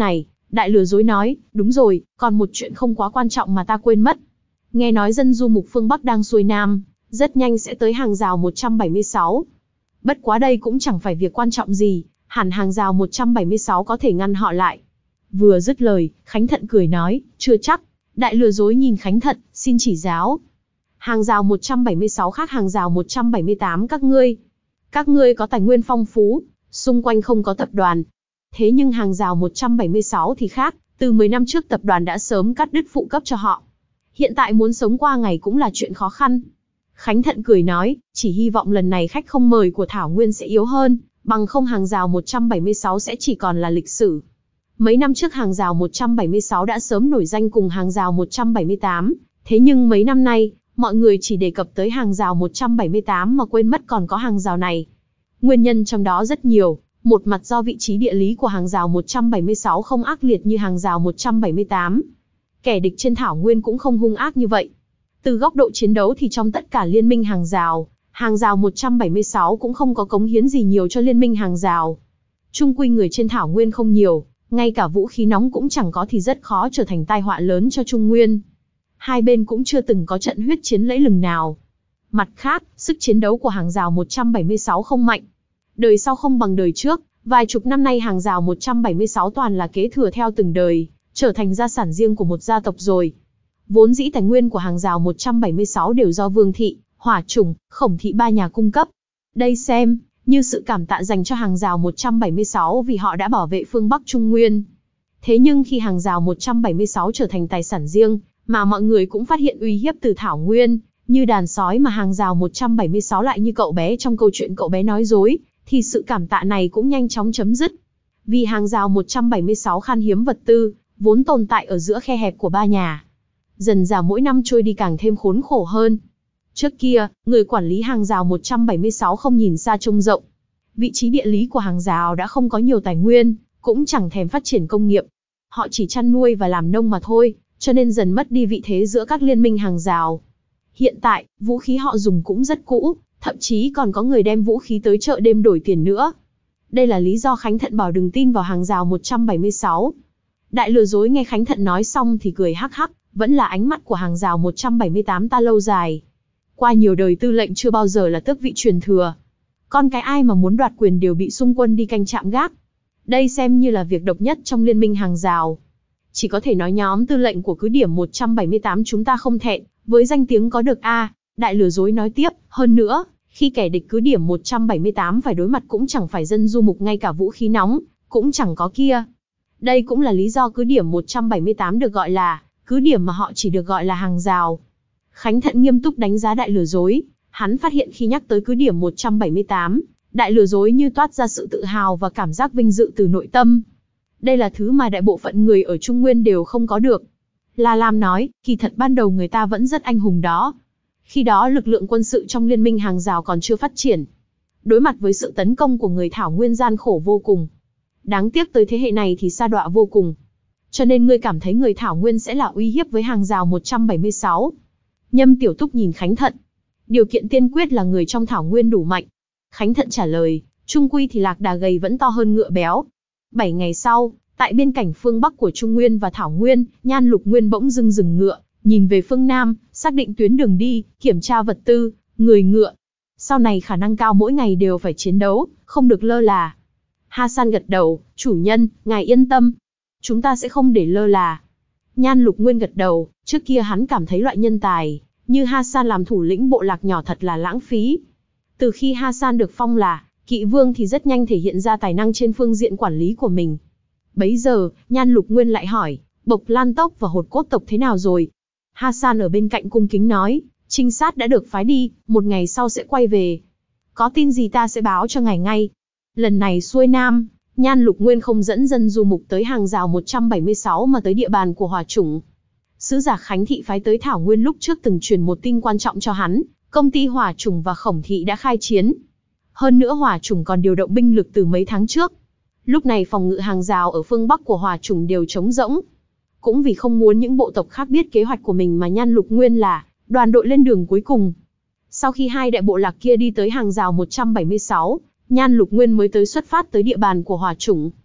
Đại lừa dối nói, đúng rồi, còn một chuyện không quá quan trọng mà ta quên mất. Nghe nói dân du mục phương Bắc đang xuôi Nam, rất nhanh sẽ tới hàng rào một trăm bảy mươi sáu. Bất quá đây cũng chẳng phải việc quan trọng gì, hẳn hàng rào một trăm bảy mươi sáu có thể ngăn họ lại. Vừa dứt lời, Khánh Thận cười nói, chưa chắc. Đại lừa dối nhìn Khánh Thận, xin chỉ giáo. Hàng rào một trăm bảy mươi sáu khác hàng rào một trăm bảy mươi tám các ngươi. Các ngươi có tài nguyên phong phú, xung quanh không có tập đoàn. Thế nhưng hàng rào một trăm bảy mươi sáu thì khác, từ mười năm trước tập đoàn đã sớm cắt đứt phụ cấp cho họ. Hiện tại muốn sống qua ngày cũng là chuyện khó khăn. Khánh Thận cười nói, chỉ hy vọng lần này khách không mời của Thảo Nguyên sẽ yếu hơn, bằng không hàng rào một trăm bảy mươi sáu sẽ chỉ còn là lịch sử. Mấy năm trước hàng rào một trăm bảy mươi sáu đã sớm nổi danh cùng hàng rào một trăm bảy mươi tám, thế nhưng mấy năm nay, mọi người chỉ đề cập tới hàng rào một trăm bảy mươi tám mà quên mất còn có hàng rào này. Nguyên nhân trong đó rất nhiều, một mặt do vị trí địa lý của hàng rào một trăm bảy mươi sáu không ác liệt như hàng rào một trăm bảy mươi tám. Kẻ địch trên Thảo Nguyên cũng không hung ác như vậy. Từ góc độ chiến đấu thì trong tất cả liên minh hàng rào, hàng rào một trăm bảy mươi sáu cũng không có cống hiến gì nhiều cho liên minh hàng rào. Chung quy người trên Thảo Nguyên không nhiều, ngay cả vũ khí nóng cũng chẳng có thì rất khó trở thành tai họa lớn cho Trung Nguyên. Hai bên cũng chưa từng có trận huyết chiến lẫy lừng nào. Mặt khác, sức chiến đấu của hàng rào một trăm bảy mươi sáu không mạnh. Đời sau không bằng đời trước, vài chục năm nay hàng rào một trăm bảy mươi sáu toàn là kế thừa theo từng đời, trở thành gia sản riêng của một gia tộc rồi. Vốn dĩ tài nguyên của hàng rào một trăm bảy mươi sáu đều do Vương Thị, Hỏa Chủng, Khổng Thị ba nhà cung cấp. Đây xem như sự cảm tạ dành cho hàng rào một trăm bảy mươi sáu vì họ đã bảo vệ phương Bắc Trung Nguyên. Thế nhưng khi hàng rào một trăm bảy mươi sáu trở thành tài sản riêng, mà mọi người cũng phát hiện uy hiếp từ Thảo Nguyên, như đàn sói mà hàng rào một trăm bảy mươi sáu lại như cậu bé trong câu chuyện cậu bé nói dối, thì sự cảm tạ này cũng nhanh chóng chấm dứt. Vì hàng rào một trăm bảy mươi sáu khan hiếm vật tư, vốn tồn tại ở giữa khe hẹp của ba nhà. Dần dà mỗi năm trôi đi càng thêm khốn khổ hơn. Trước kia, người quản lý hàng rào một trăm bảy mươi sáu không nhìn xa trông rộng. Vị trí địa lý của hàng rào đã không có nhiều tài nguyên, cũng chẳng thèm phát triển công nghiệp. Họ chỉ chăn nuôi và làm nông mà thôi, cho nên dần mất đi vị thế giữa các liên minh hàng rào. Hiện tại, vũ khí họ dùng cũng rất cũ, thậm chí còn có người đem vũ khí tới chợ đêm đổi tiền nữa. Đây là lý do Khánh Thận bảo đừng tin vào hàng rào một trăm bảy mươi sáu. Đại lừa dối nghe Khánh Thận nói xong thì cười hắc hắc, vẫn là ánh mắt của hàng rào một trăm bảy mươi tám ta lâu dài. Qua nhiều đời tư lệnh chưa bao giờ là tước vị truyền thừa. Con cái ai mà muốn đoạt quyền đều bị xung quân đi canh chạm gác. Đây xem như là việc độc nhất trong liên minh hàng rào. Chỉ có thể nói nhóm tư lệnh của cứ điểm một trăm bảy mươi tám chúng ta không thẹn với danh tiếng có được a. Đại lừa dối nói tiếp, hơn nữa, khi kẻ địch cứ điểm một trăm bảy mươi tám phải đối mặt cũng chẳng phải dân du mục, ngay cả vũ khí nóng cũng chẳng có kia. Đây cũng là lý do cứ điểm một trăm bảy mươi tám được gọi là cứ điểm mà họ chỉ được gọi là hàng rào. Khánh Thận nghiêm túc đánh giá đại lừa dối, hắn phát hiện khi nhắc tới cứ điểm một trăm bảy mươi tám, đại lừa dối như toát ra sự tự hào và cảm giác vinh dự từ nội tâm. Đây là thứ mà đại bộ phận người ở Trung Nguyên đều không có được. La Lam nói, kỳ thật ban đầu người ta vẫn rất anh hùng đó. Khi đó lực lượng quân sự trong liên minh hàng rào còn chưa phát triển. Đối mặt với sự tấn công của người Thảo Nguyên gian khổ vô cùng. Đáng tiếc tới thế hệ này thì sa đọa vô cùng. Cho nên ngươi cảm thấy người Thảo Nguyên sẽ là uy hiếp với hàng rào một trăm bảy mươi sáu. Nhâm Tiểu Túc nhìn Khánh Thận. Điều kiện tiên quyết là người trong Thảo Nguyên đủ mạnh. Khánh Thận trả lời, chung quy thì lạc đà gầy vẫn to hơn ngựa béo. Bảy ngày sau, tại biên cảnh phương Bắc của Trung Nguyên và Thảo Nguyên, Nhan Lục Nguyên bỗng dưng dừng ngựa, nhìn về phương Nam, xác định tuyến đường đi, kiểm tra vật tư, người ngựa. Sau này khả năng cao mỗi ngày đều phải chiến đấu, không được lơ là. Hasan gật đầu, chủ nhân, ngài yên tâm. Chúng ta sẽ không để lơ là. Nhan Lục Nguyên gật đầu, trước kia hắn cảm thấy loại nhân tài như Hasan làm thủ lĩnh bộ lạc nhỏ thật là lãng phí. Từ khi Hasan được phong là Kỵ Vương thì rất nhanh thể hiện ra tài năng trên phương diện quản lý của mình. Bấy giờ, Nhan Lục Nguyên lại hỏi, Bộc Lan tộc và Hột Cốt tộc thế nào rồi? Hasan ở bên cạnh cung kính nói, trinh sát đã được phái đi, một ngày sau sẽ quay về. Có tin gì ta sẽ báo cho ngài ngay. Lần này xuôi Nam, Nhan Lục Nguyên không dẫn dân du mục tới hàng rào một trăm bảy mươi sáu mà tới địa bàn của Hỏa Chủng. Sứ giả Khánh Thị phái tới Thảo Nguyên lúc trước từng truyền một tin quan trọng cho hắn, công ty Hỏa Chủng và Khổng Thị đã khai chiến. Hơn nữa Hỏa Chủng còn điều động binh lực từ mấy tháng trước. Lúc này phòng ngự hàng rào ở phương Bắc của Hỏa Chủng đều trống rỗng. Cũng vì không muốn những bộ tộc khác biết kế hoạch của mình mà Nhan Lục Nguyên là đoàn đội lên đường cuối cùng. Sau khi hai đại bộ lạc kia đi tới hàng rào một trăm bảy mươi sáu, Nhan Lục Nguyên mới tới xuất phát tới địa bàn của Hỏa Chủng.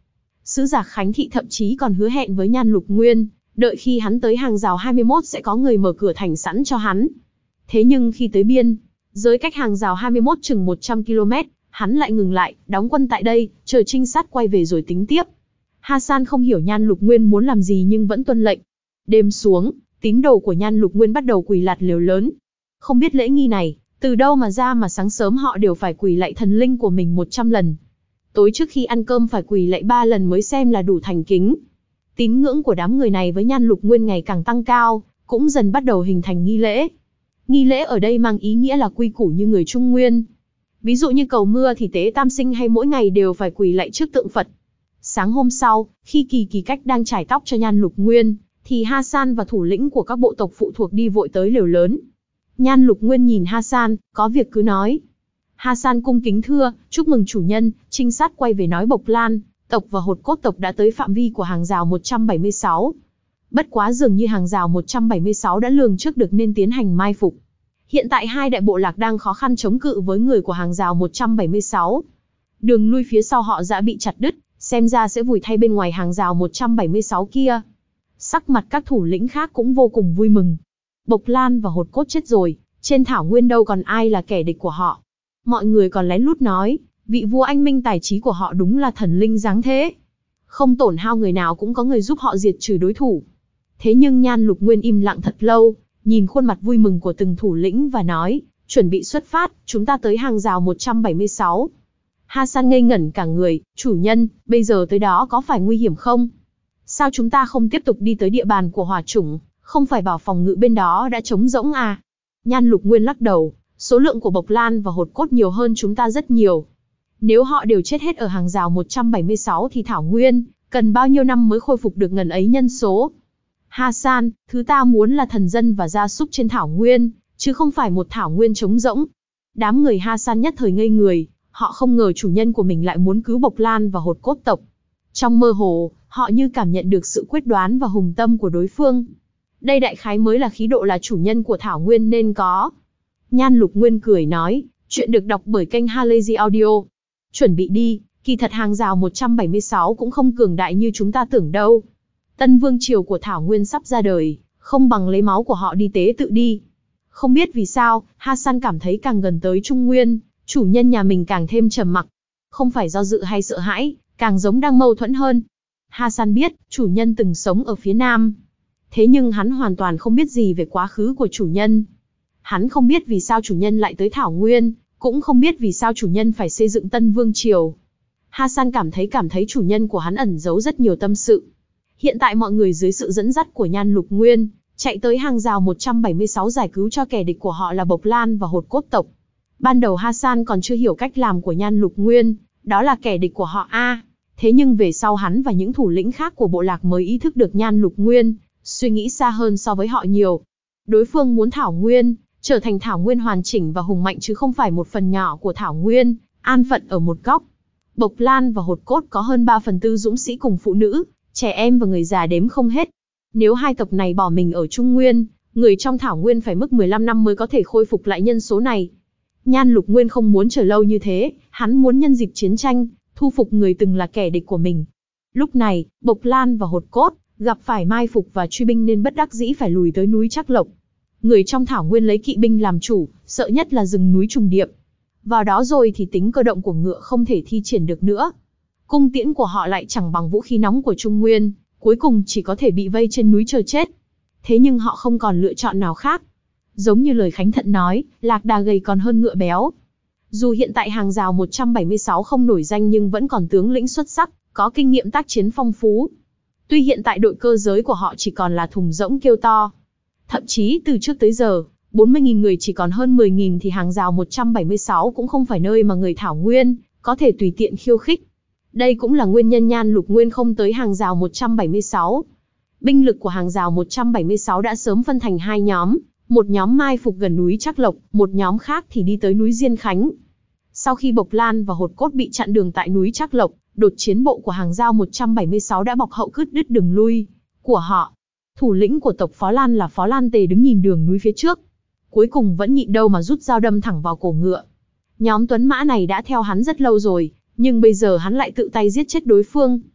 Sứ giả Khánh Thị thậm chí còn hứa hẹn với Nhan Lục Nguyên, đợi khi hắn tới hàng rào hai mươi mốt sẽ có người mở cửa thành sẵn cho hắn. Thế nhưng khi tới biên giới cách hàng rào hai mươi mốt chừng một trăm ki lô mét, hắn lại ngừng lại, đóng quân tại đây, chờ trinh sát quay về rồi tính tiếp. Hasan không hiểu Nhan Lục Nguyên muốn làm gì nhưng vẫn tuân lệnh. Đêm xuống, tín đồ của Nhan Lục Nguyên bắt đầu quỳ lạy lều lớn. Không biết lễ nghi này từ đâu mà ra mà sáng sớm họ đều phải quỳ lạy thần linh của mình một trăm lần. Tối trước khi ăn cơm phải quỳ lạy ba lần mới xem là đủ thành kính. Tín ngưỡng của đám người này với Nhan Lục Nguyên ngày càng tăng cao, cũng dần bắt đầu hình thành nghi lễ. Nghi lễ ở đây mang ý nghĩa là quy củ như người Trung Nguyên. Ví dụ như cầu mưa thì tế tam sinh hay mỗi ngày đều phải quỳ lạy trước tượng Phật. Sáng hôm sau, khi Kỳ Kỳ Cách đang chải tóc cho Nhan Lục Nguyên, thì Hasan và thủ lĩnh của các bộ tộc phụ thuộc đi vội tới lều lớn. Nhan Lục Nguyên nhìn Hasan, có việc cứ nói. Hasan cung kính thưa, chúc mừng chủ nhân. Trinh sát quay về nói Bộc Lan tộc và Hột Cốt tộc đã tới phạm vi của hàng rào một trăm bảy mươi sáu. Bất quá dường như hàng rào một trăm bảy mươi sáu đã lường trước được nên tiến hành mai phục. Hiện tại hai đại bộ lạc đang khó khăn chống cự với người của hàng rào một trăm bảy mươi sáu. Đường lui phía sau họ đã bị chặt đứt, xem ra sẽ vùi thay bên ngoài hàng rào một trăm bảy mươi sáu kia. Sắc mặt các thủ lĩnh khác cũng vô cùng vui mừng. Bộc Lan và Hột Cốt chết rồi, trên thảo nguyên đâu còn ai là kẻ địch của họ. Mọi người còn lén lút nói, vị vua anh minh tài trí của họ đúng là thần linh giáng thế. Không tổn hao người nào cũng có người giúp họ diệt trừ đối thủ. Thế nhưng Nhan Lục Nguyên im lặng thật lâu, nhìn khuôn mặt vui mừng của từng thủ lĩnh và nói, chuẩn bị xuất phát, chúng ta tới hàng rào một trăm bảy mươi sáu. Hasan ngây ngẩn cả người, chủ nhân, bây giờ tới đó có phải nguy hiểm không? Sao chúng ta không tiếp tục đi tới địa bàn của hỏa chủng, không phải bảo phòng ngự bên đó đã trống rỗng à? Nhan Lục Nguyên lắc đầu, số lượng của Bộc Lan và Hột Cốt nhiều hơn chúng ta rất nhiều. Nếu họ đều chết hết ở hàng rào một trăm bảy mươi sáu thì thảo nguyên, cần bao nhiêu năm mới khôi phục được ngần ấy nhân số? Hasan, thứ ta muốn là thần dân và gia súc trên thảo nguyên, chứ không phải một thảo nguyên trống rỗng. Đám người Hasan nhất thời ngây người, họ không ngờ chủ nhân của mình lại muốn cứu Bộc Lan và Hột Cốt tộc. Trong mơ hồ, họ như cảm nhận được sự quyết đoán và hùng tâm của đối phương. Đây đại khái mới là khí độ là chủ nhân của thảo nguyên nên có. Nhan Lục Nguyên cười nói, chuyện được đọc bởi kênh Halazy Audio. Chuẩn bị đi, kỳ thật hàng rào một trăm bảy mươi sáu cũng không cường đại như chúng ta tưởng đâu. Tân vương triều của thảo nguyên sắp ra đời, không bằng lấy máu của họ đi tế tự đi. Không biết vì sao, Hasan cảm thấy càng gần tới Trung Nguyên, chủ nhân nhà mình càng thêm trầm mặc. Không phải do dự hay sợ hãi, càng giống đang mâu thuẫn hơn. Hasan biết, chủ nhân từng sống ở phía Nam. Thế nhưng hắn hoàn toàn không biết gì về quá khứ của chủ nhân. Hắn không biết vì sao chủ nhân lại tới Thảo Nguyên, cũng không biết vì sao chủ nhân phải xây dựng Tân Vương Triều. Hasan cảm thấy cảm thấy chủ nhân của hắn ẩn giấu rất nhiều tâm sự. Hiện tại mọi người dưới sự dẫn dắt của Nhan Lục Nguyên, chạy tới hàng rào một trăm bảy mươi sáu giải cứu cho kẻ địch của họ là Bộc Lan và Hột Cốt tộc. Ban đầu Hasan còn chưa hiểu cách làm của Nhan Lục Nguyên, đó là kẻ địch của họ a. Thế nhưng về sau hắn và những thủ lĩnh khác của bộ lạc mới ý thức được Nhan Lục Nguyên suy nghĩ xa hơn so với họ nhiều. Đối phương muốn Thảo Nguyên trở thành Thảo Nguyên hoàn chỉnh và hùng mạnh chứ không phải một phần nhỏ của Thảo Nguyên, an phận ở một góc. Bộc Lan và Hột Cốt có hơn ba phần tư dũng sĩ cùng phụ nữ, trẻ em và người già đếm không hết. Nếu hai tộc này bỏ mình ở Trung Nguyên, người trong Thảo Nguyên phải mất mười lăm năm mới có thể khôi phục lại nhân số này. Nhan Lục Nguyên không muốn chờ lâu như thế, hắn muốn nhân dịp chiến tranh, thu phục người từng là kẻ địch của mình. Lúc này, Bộc Lan và Hột Cốt gặp phải mai phục và truy binh nên bất đắc dĩ phải lùi tới núi Trắc Lộc. Người trong Thảo Nguyên lấy kỵ binh làm chủ, sợ nhất là rừng núi trùng điệp. Vào đó rồi thì tính cơ động của ngựa không thể thi triển được nữa. Cung tiễn của họ lại chẳng bằng vũ khí nóng của Trung Nguyên, cuối cùng chỉ có thể bị vây trên núi chờ chết. Thế nhưng họ không còn lựa chọn nào khác. Giống như lời Khánh Thận nói, lạc đà gầy còn hơn ngựa béo. Dù hiện tại hàng rào một trăm bảy mươi sáu không nổi danh nhưng vẫn còn tướng lĩnh xuất sắc, có kinh nghiệm tác chiến phong phú. Tuy hiện tại đội cơ giới của họ chỉ còn là thùng rỗng kêu to. Thậm chí từ trước tới giờ, bốn mươi nghìn người chỉ còn hơn mười nghìn thì hàng rào một trăm bảy mươi sáu cũng không phải nơi mà người Thảo Nguyên có thể tùy tiện khiêu khích. Đây cũng là nguyên nhân Nhan Lục Nguyên không tới hàng rào một trăm bảy mươi sáu. Binh lực của hàng rào một trăm bảy mươi sáu đã sớm phân thành hai nhóm, một nhóm mai phục gần núi Trắc Lộc, một nhóm khác thì đi tới núi Diên Khánh. Sau khi Bộc Lan và Hột Cốt bị chặn đường tại núi Trắc Lộc, đột chiến bộ của hàng rào một trăm bảy mươi sáu đã bọc hậu cướp đứt đường lui của họ. Thủ lĩnh của tộc Phó Lan là Phó Lan Tề đứng nhìn đường núi phía trước, cuối cùng vẫn nhịn đâu mà rút dao đâm thẳng vào cổ ngựa. Nhóm tuấn mã này đã theo hắn rất lâu rồi, nhưng bây giờ hắn lại tự tay giết chết đối phương.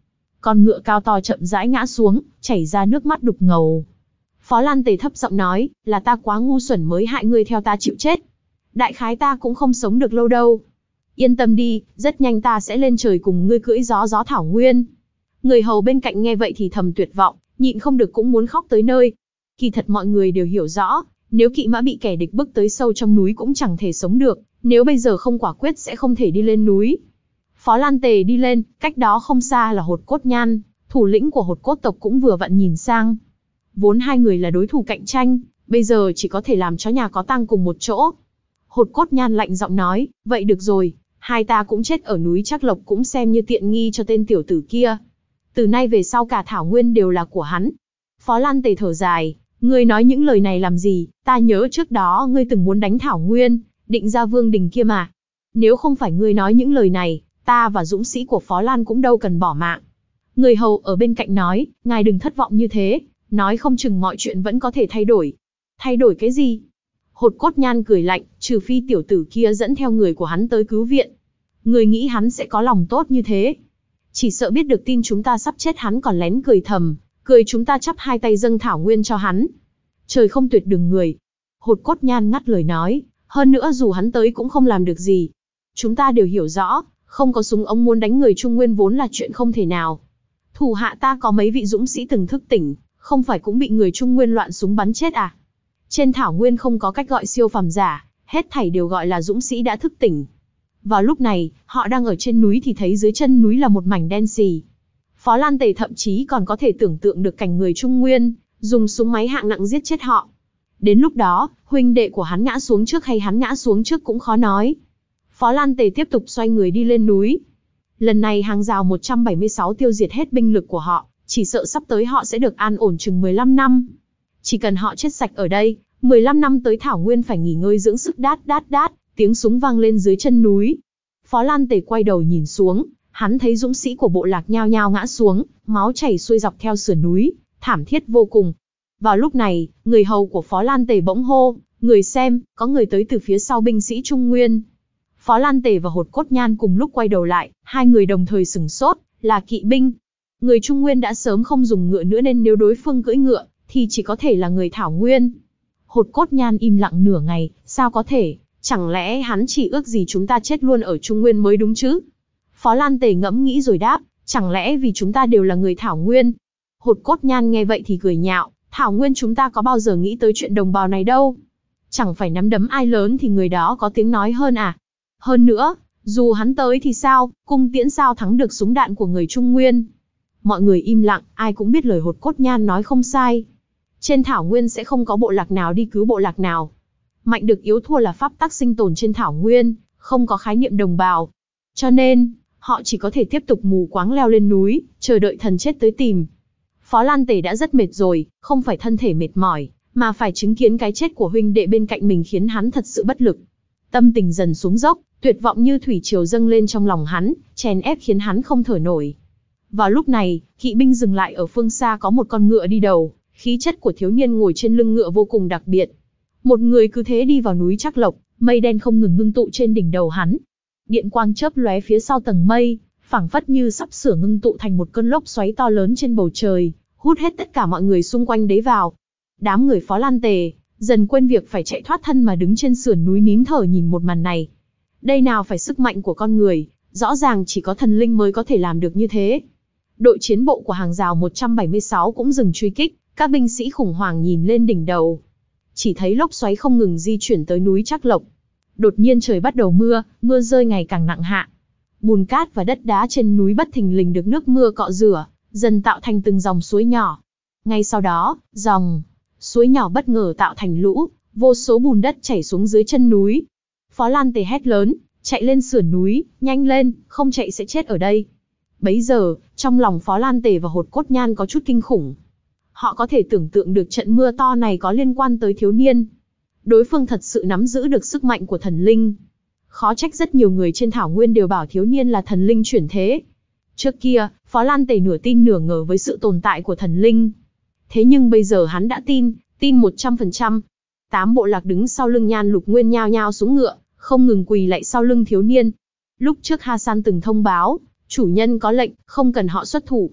Con ngựa cao to chậm rãi ngã xuống, chảy ra nước mắt đục ngầu. Phó Lan Tề thấp giọng nói, là ta quá ngu xuẩn mới hại ngươi theo ta chịu chết. Đại khái ta cũng không sống được lâu đâu. Yên tâm đi, rất nhanh ta sẽ lên trời cùng ngươi cưỡi gió gió thảo nguyên. Người hầu bên cạnh nghe vậy thì thầm tuyệt vọng, nhịn không được cũng muốn khóc tới nơi. Kỳ thật mọi người đều hiểu rõ, nếu kỵ mã bị kẻ địch bức tới sâu trong núi cũng chẳng thể sống được, nếu bây giờ không quả quyết sẽ không thể đi lên núi. Phó Lan Tề đi lên, cách đó không xa là Hột Cốt Nhan, thủ lĩnh của Hột Cốt tộc cũng vừa vặn nhìn sang. Vốn hai người là đối thủ cạnh tranh, bây giờ chỉ có thể làm chó nhà có tang cùng một chỗ. Hột Cốt Nhan lạnh giọng nói, vậy được rồi, hai ta cũng chết ở núi Trác Lộc cũng xem như tiện nghi cho tên tiểu tử kia. Từ nay về sau cả thảo nguyên đều là của hắn. Phó Lan Tề thở dài, ngươi nói những lời này làm gì, ta nhớ trước đó ngươi từng muốn đánh thảo nguyên, định ra vương đình kia mà. Nếu không phải ngươi nói những lời này, ta và dũng sĩ của Phó Lan cũng đâu cần bỏ mạng. Người hầu ở bên cạnh nói, ngài đừng thất vọng như thế, nói không chừng mọi chuyện vẫn có thể thay đổi. Thay đổi cái gì? Hột Cốt Nhan cười lạnh, trừ phi tiểu tử kia dẫn theo người của hắn tới cứu viện. Người nghĩ hắn sẽ có lòng tốt như thế? Chỉ sợ biết được tin chúng ta sắp chết hắn còn lén cười thầm, cười chúng ta chắp hai tay dâng thảo nguyên cho hắn. Trời không tuyệt đường người. Hột Cốt Nhan ngắt lời nói, hơn nữa dù hắn tới cũng không làm được gì. Chúng ta đều hiểu rõ, không có súng ống muốn đánh người Trung Nguyên vốn là chuyện không thể nào. Thủ hạ ta có mấy vị dũng sĩ từng thức tỉnh, không phải cũng bị người Trung Nguyên loạn súng bắn chết à? Trên thảo nguyên không có cách gọi siêu phàm giả, hết thảy đều gọi là dũng sĩ đã thức tỉnh. Vào lúc này, họ đang ở trên núi thì thấy dưới chân núi là một mảnh đen xì. Phó Lan Tề thậm chí còn có thể tưởng tượng được cảnh người Trung Nguyên dùng súng máy hạng nặng giết chết họ. Đến lúc đó, huynh đệ của hắn ngã xuống trước hay hắn ngã xuống trước cũng khó nói. Phó Lan Tề tiếp tục xoay người đi lên núi. Lần này hàng rào một trăm bảy mươi sáu tiêu diệt hết binh lực của họ, chỉ sợ sắp tới họ sẽ được an ổn chừng mười lăm năm. Chỉ cần họ chết sạch ở đây, mười lăm năm tới thảo nguyên phải nghỉ ngơi dưỡng sức đát đát đát, tiếng súng vang lên dưới chân núi. Phó Lan Tề quay đầu nhìn xuống, hắn thấy dũng sĩ của bộ lạc nhao nhao ngã xuống, máu chảy xuôi dọc theo sườn núi, thảm thiết vô cùng. Vào lúc này, người hầu của Phó Lan Tề bỗng hô, người xem, có người tới từ phía sau binh sĩ Trung Nguyên. Phó Lan Tề và Hột Cốt Nhan cùng lúc quay đầu lại, hai người đồng thời sửng sốt, là kỵ binh. Người Trung Nguyên đã sớm không dùng ngựa nữa nên nếu đối phương cưỡi ngựa, thì chỉ có thể là người thảo nguyên. Hột Cốt Nhan im lặng nửa ngày, sao có thể, chẳng lẽ hắn chỉ ước gì chúng ta chết luôn ở Trung Nguyên mới đúng chứ? Phó Lan Tề ngẫm nghĩ rồi đáp, chẳng lẽ vì chúng ta đều là người thảo nguyên? Hột Cốt Nhan nghe vậy thì cười nhạo, thảo nguyên chúng ta có bao giờ nghĩ tới chuyện đồng bào này đâu. Chẳng phải nắm đấm ai lớn thì người đó có tiếng nói hơn à? Hơn nữa, dù hắn tới thì sao, cung tiễn sao thắng được súng đạn của người Trung Nguyên? Mọi người im lặng, ai cũng biết lời Hột Cốt Nhan nói không sai. Trên thảo nguyên sẽ không có bộ lạc nào đi cứu bộ lạc nào. Mạnh được yếu thua là pháp tắc sinh tồn trên thảo nguyên, không có khái niệm đồng bào. Cho nên, họ chỉ có thể tiếp tục mù quáng leo lên núi, chờ đợi thần chết tới tìm. Phó Lan Tề đã rất mệt rồi, không phải thân thể mệt mỏi, mà phải chứng kiến cái chết của huynh đệ bên cạnh mình khiến hắn thật sự bất lực. Tâm tình dần xuống dốc, tuyệt vọng như thủy triều dâng lên trong lòng hắn, chèn ép khiến hắn không thở nổi. Vào lúc này, kỵ binh dừng lại ở phương xa có một con ngựa đi đầu, khí chất của thiếu niên ngồi trên lưng ngựa vô cùng đặc biệt. Một người cứ thế đi vào núi Trác Lộc, mây đen không ngừng ngưng tụ trên đỉnh đầu hắn. Điện quang chớp lóe phía sau tầng mây, phảng phất như sắp sửa ngưng tụ thành một cơn lốc xoáy to lớn trên bầu trời, hút hết tất cả mọi người xung quanh đấy vào. Đám người Phó Lan Tề dần quên việc phải chạy thoát thân mà đứng trên sườn núi nín thở nhìn một màn này. Đây nào phải sức mạnh của con người, rõ ràng chỉ có thần linh mới có thể làm được như thế. Đội chiến bộ của hàng rào một trăm bảy mươi sáu cũng dừng truy kích, các binh sĩ khủng hoảng nhìn lên đỉnh đầu. Chỉ thấy lốc xoáy không ngừng di chuyển tới núi Trác Lộc. Đột nhiên trời bắt đầu mưa, mưa rơi ngày càng nặng hạ. Bùn cát và đất đá trên núi bất thình lình được nước mưa cọ rửa, dần tạo thành từng dòng suối nhỏ. Ngay sau đó, dòng suối nhỏ bất ngờ tạo thành lũ, vô số bùn đất chảy xuống dưới chân núi. Phó Lan Tề hét lớn, chạy lên sườn núi, nhanh lên, không chạy sẽ chết ở đây. Bấy giờ, trong lòng Phó Lan Tề và Hột Cốt Nhan có chút kinh khủng. Họ có thể tưởng tượng được trận mưa to này có liên quan tới thiếu niên. Đối phương thật sự nắm giữ được sức mạnh của thần linh. Khó trách rất nhiều người trên thảo nguyên đều bảo thiếu niên là thần linh chuyển thế. Trước kia, Phó Lan Tề nửa tin nửa ngờ với sự tồn tại của thần linh. Thế nhưng bây giờ hắn đã tin, tin một trăm phần trăm. Tám bộ lạc đứng sau lưng Nhan Lục Nguyên nhao nhao xuống ngựa, không ngừng quỳ lạy sau lưng thiếu niên. Lúc trước Hasan từng thông báo, chủ nhân có lệnh, không cần họ xuất thủ.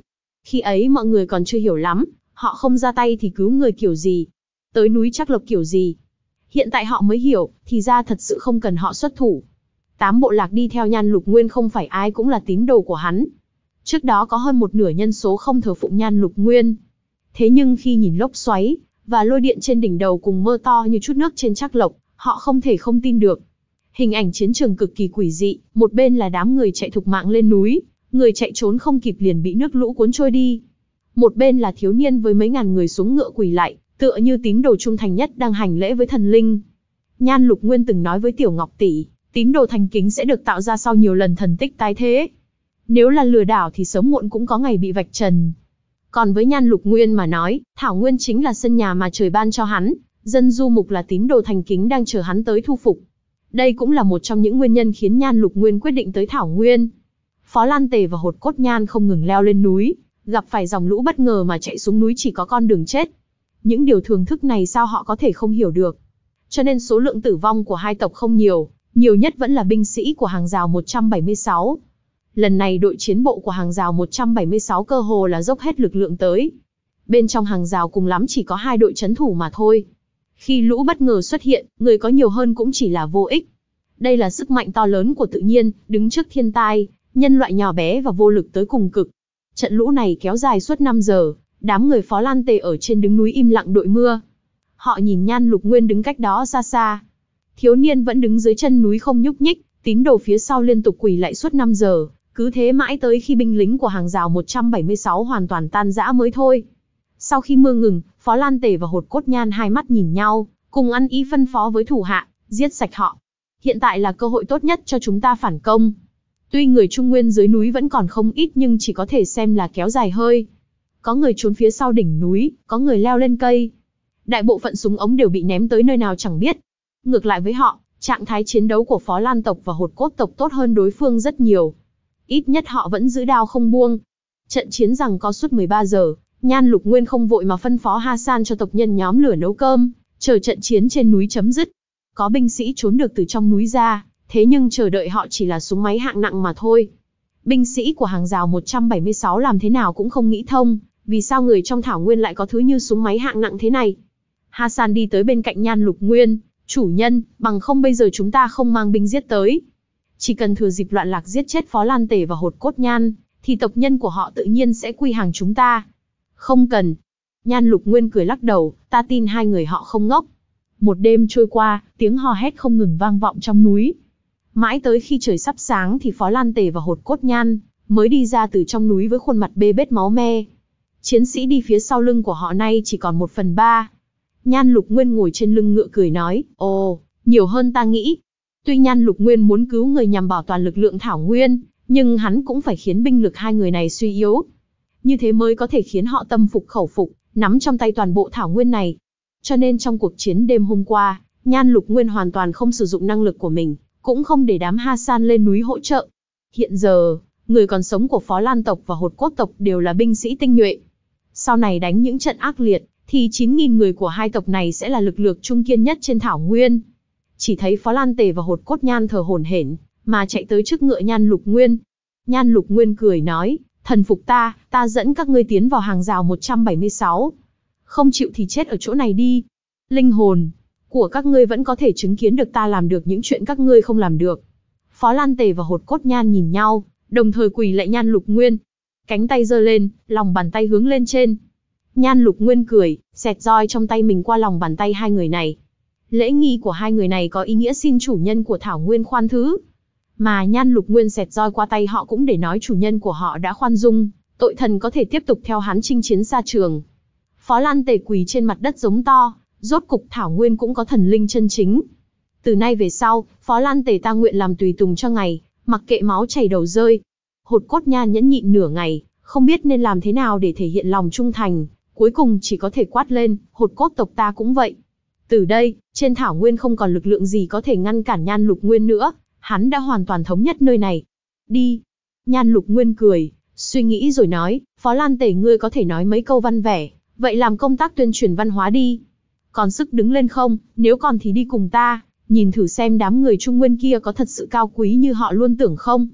Khi ấy mọi người còn chưa hiểu lắm, họ không ra tay thì cứu người kiểu gì, tới núi Trắc Lộc kiểu gì. Hiện tại họ mới hiểu, thì ra thật sự không cần họ xuất thủ. Tám bộ lạc đi theo Nhan Lục Nguyên không phải ai cũng là tín đồ của hắn. Trước đó có hơn một nửa nhân số không thờ phụng Nhan Lục Nguyên. Thế nhưng khi nhìn lốc xoáy và lôi điện trên đỉnh đầu cùng mưa to như chút nước trên Trắc Lộc, họ không thể không tin được. Hình ảnh chiến trường cực kỳ quỷ dị, một bên là đám người chạy thục mạng lên núi, người chạy trốn không kịp liền bị nước lũ cuốn trôi đi. Một bên là thiếu niên với mấy ngàn người xuống ngựa quỳ lại, tựa như tín đồ trung thành nhất đang hành lễ với thần linh. Nhan Lục Nguyên từng nói với Tiểu Ngọc tỷ, tín đồ thành kính sẽ được tạo ra sau nhiều lần thần tích tái thế. Nếu là lừa đảo thì sớm muộn cũng có ngày bị vạch trần. Còn với Nhan Lục Nguyên mà nói, Thảo Nguyên chính là sân nhà mà trời ban cho hắn, dân du mục là tín đồ thành kính đang chờ hắn tới thu phục. Đây cũng là một trong những nguyên nhân khiến Nhan Lục Nguyên quyết định tới Thảo Nguyên. Phó Lan Tề và Hột Cốt Nhan không ngừng leo lên núi, gặp phải dòng lũ bất ngờ mà chạy xuống núi chỉ có con đường chết. Những điều thường thức này sao họ có thể không hiểu được. Cho nên số lượng tử vong của hai tộc không nhiều, nhiều nhất vẫn là binh sĩ của hàng rào một trăm bảy mươi sáu. Lần này đội chiến bộ của hàng rào một trăm bảy mươi sáu cơ hồ là dốc hết lực lượng tới. Bên trong hàng rào cùng lắm chỉ có hai đội trấn thủ mà thôi. Khi lũ bất ngờ xuất hiện, người có nhiều hơn cũng chỉ là vô ích. Đây là sức mạnh to lớn của tự nhiên, đứng trước thiên tai, nhân loại nhỏ bé và vô lực tới cùng cực. Trận lũ này kéo dài suốt năm giờ, đám người Phó Lan Tề ở trên đứng núi im lặng đội mưa. Họ nhìn Nhan Lục Nguyên đứng cách đó xa xa. Thiếu niên vẫn đứng dưới chân núi không nhúc nhích, tín đồ phía sau liên tục quỳ lại suốt năm giờ, cứ thế mãi tới khi binh lính của hàng rào một trăm bảy mươi sáu hoàn toàn tan rã mới thôi. Sau khi mưa ngừng, Phó Lan Tề và Hột Cốt Nhan hai mắt nhìn nhau, cùng ăn ý phân phó với thủ hạ, giết sạch họ. Hiện tại là cơ hội tốt nhất cho chúng ta phản công. Tuy người Trung Nguyên dưới núi vẫn còn không ít nhưng chỉ có thể xem là kéo dài hơi. Có người trốn phía sau đỉnh núi, có người leo lên cây. Đại bộ phận súng ống đều bị ném tới nơi nào chẳng biết. Ngược lại với họ, trạng thái chiến đấu của Phó Lan tộc và Hột Cốt tộc tốt hơn đối phương rất nhiều. Ít nhất họ vẫn giữ đao không buông. Trận chiến giằng co suốt mười ba giờ, Nhan Lục Nguyên không vội mà phân phó Hasan cho tộc nhân nhóm lửa nấu cơm, chờ trận chiến trên núi chấm dứt. Có binh sĩ trốn được từ trong núi ra, thế nhưng chờ đợi họ chỉ là súng máy hạng nặng mà thôi. Binh sĩ của hàng rào một trăm bảy mươi sáu làm thế nào cũng không nghĩ thông, vì sao người trong Thảo Nguyên lại có thứ như súng máy hạng nặng thế này. Hasan đi tới bên cạnh Nhan Lục Nguyên, chủ nhân, bằng không bây giờ chúng ta không mang binh giết tới. Chỉ cần thừa dịp loạn lạc giết chết Phó Lan Tề và Hột Cốt Nhan, thì tộc nhân của họ tự nhiên sẽ quy hàng chúng ta. Không cần. Nhan Lục Nguyên cười lắc đầu, ta tin hai người họ không ngốc. Một đêm trôi qua, tiếng hò hét không ngừng vang vọng trong núi. Mãi tới khi trời sắp sáng thì Phó Lan Tề và Hột Cốt Nhan mới đi ra từ trong núi với khuôn mặt bê bết máu me. Chiến sĩ đi phía sau lưng của họ nay chỉ còn một phần ba. Nhan Lục Nguyên ngồi trên lưng ngựa cười nói, ồ, nhiều hơn ta nghĩ. Tuy Nhan Lục Nguyên muốn cứu người nhằm bảo toàn lực lượng Thảo Nguyên, nhưng hắn cũng phải khiến binh lực hai người này suy yếu. Như thế mới có thể khiến họ tâm phục khẩu phục, nắm trong tay toàn bộ Thảo Nguyên này. Cho nên trong cuộc chiến đêm hôm qua, Nhan Lục Nguyên hoàn toàn không sử dụng năng lực của mình, cũng không để đám Hasan lên núi hỗ trợ. Hiện giờ, người còn sống của Phó Lan tộc và Hột Cốt tộc đều là binh sĩ tinh nhuệ. Sau này đánh những trận ác liệt, thì chín nghìn người của hai tộc này sẽ là lực lượng trung kiên nhất trên Thảo Nguyên. Chỉ thấy Phó Lan Tề và Hột Cốt Nhan thở hổn hển, mà chạy tới trước ngựa Nhan Lục Nguyên. Nhan Lục Nguyên cười nói, thần phục ta, ta dẫn các ngươi tiến vào hàng rào một trăm bảy mươi sáu. Không chịu thì chết ở chỗ này đi. Linh hồn của các ngươi vẫn có thể chứng kiến được ta làm được những chuyện các ngươi không làm được. Phó Lan Tề và Hột Cốt Nhan nhìn nhau, đồng thời quỳ lạy Nhan Lục Nguyên. Cánh tay giơ lên, lòng bàn tay hướng lên trên. Nhan Lục Nguyên cười, xẹt roi trong tay mình qua lòng bàn tay hai người này. Lễ nghi của hai người này có ý nghĩa xin chủ nhân của Thảo Nguyên khoan thứ. Mà Nhan Lục Nguyên xẹt roi qua tay họ cũng để nói chủ nhân của họ đã khoan dung, tội thần có thể tiếp tục theo hắn chinh chiến xa trường. Phó Lan Tề quỳ trên mặt đất giống to, rốt cục Thảo Nguyên cũng có thần linh chân chính. Từ nay về sau, Phó Lan Tề ta nguyện làm tùy tùng cho ngài, mặc kệ máu chảy đầu rơi. Hột Cốt Nhan nhẫn nhịn nửa ngày, không biết nên làm thế nào để thể hiện lòng trung thành, cuối cùng chỉ có thể quát lên, Hột Cốt tộc ta cũng vậy. Từ đây, trên Thảo Nguyên không còn lực lượng gì có thể ngăn cản Nhan Lục Nguyên nữa, hắn đã hoàn toàn thống nhất nơi này. Đi. Nhan Lục Nguyên cười, suy nghĩ rồi nói, Phó Lan Tề ngươi có thể nói mấy câu văn vẻ, vậy làm công tác tuyên truyền văn hóa đi. Còn sức đứng lên không, nếu còn thì đi cùng ta, nhìn thử xem đám người Trung Nguyên kia có thật sự cao quý như họ luôn tưởng không.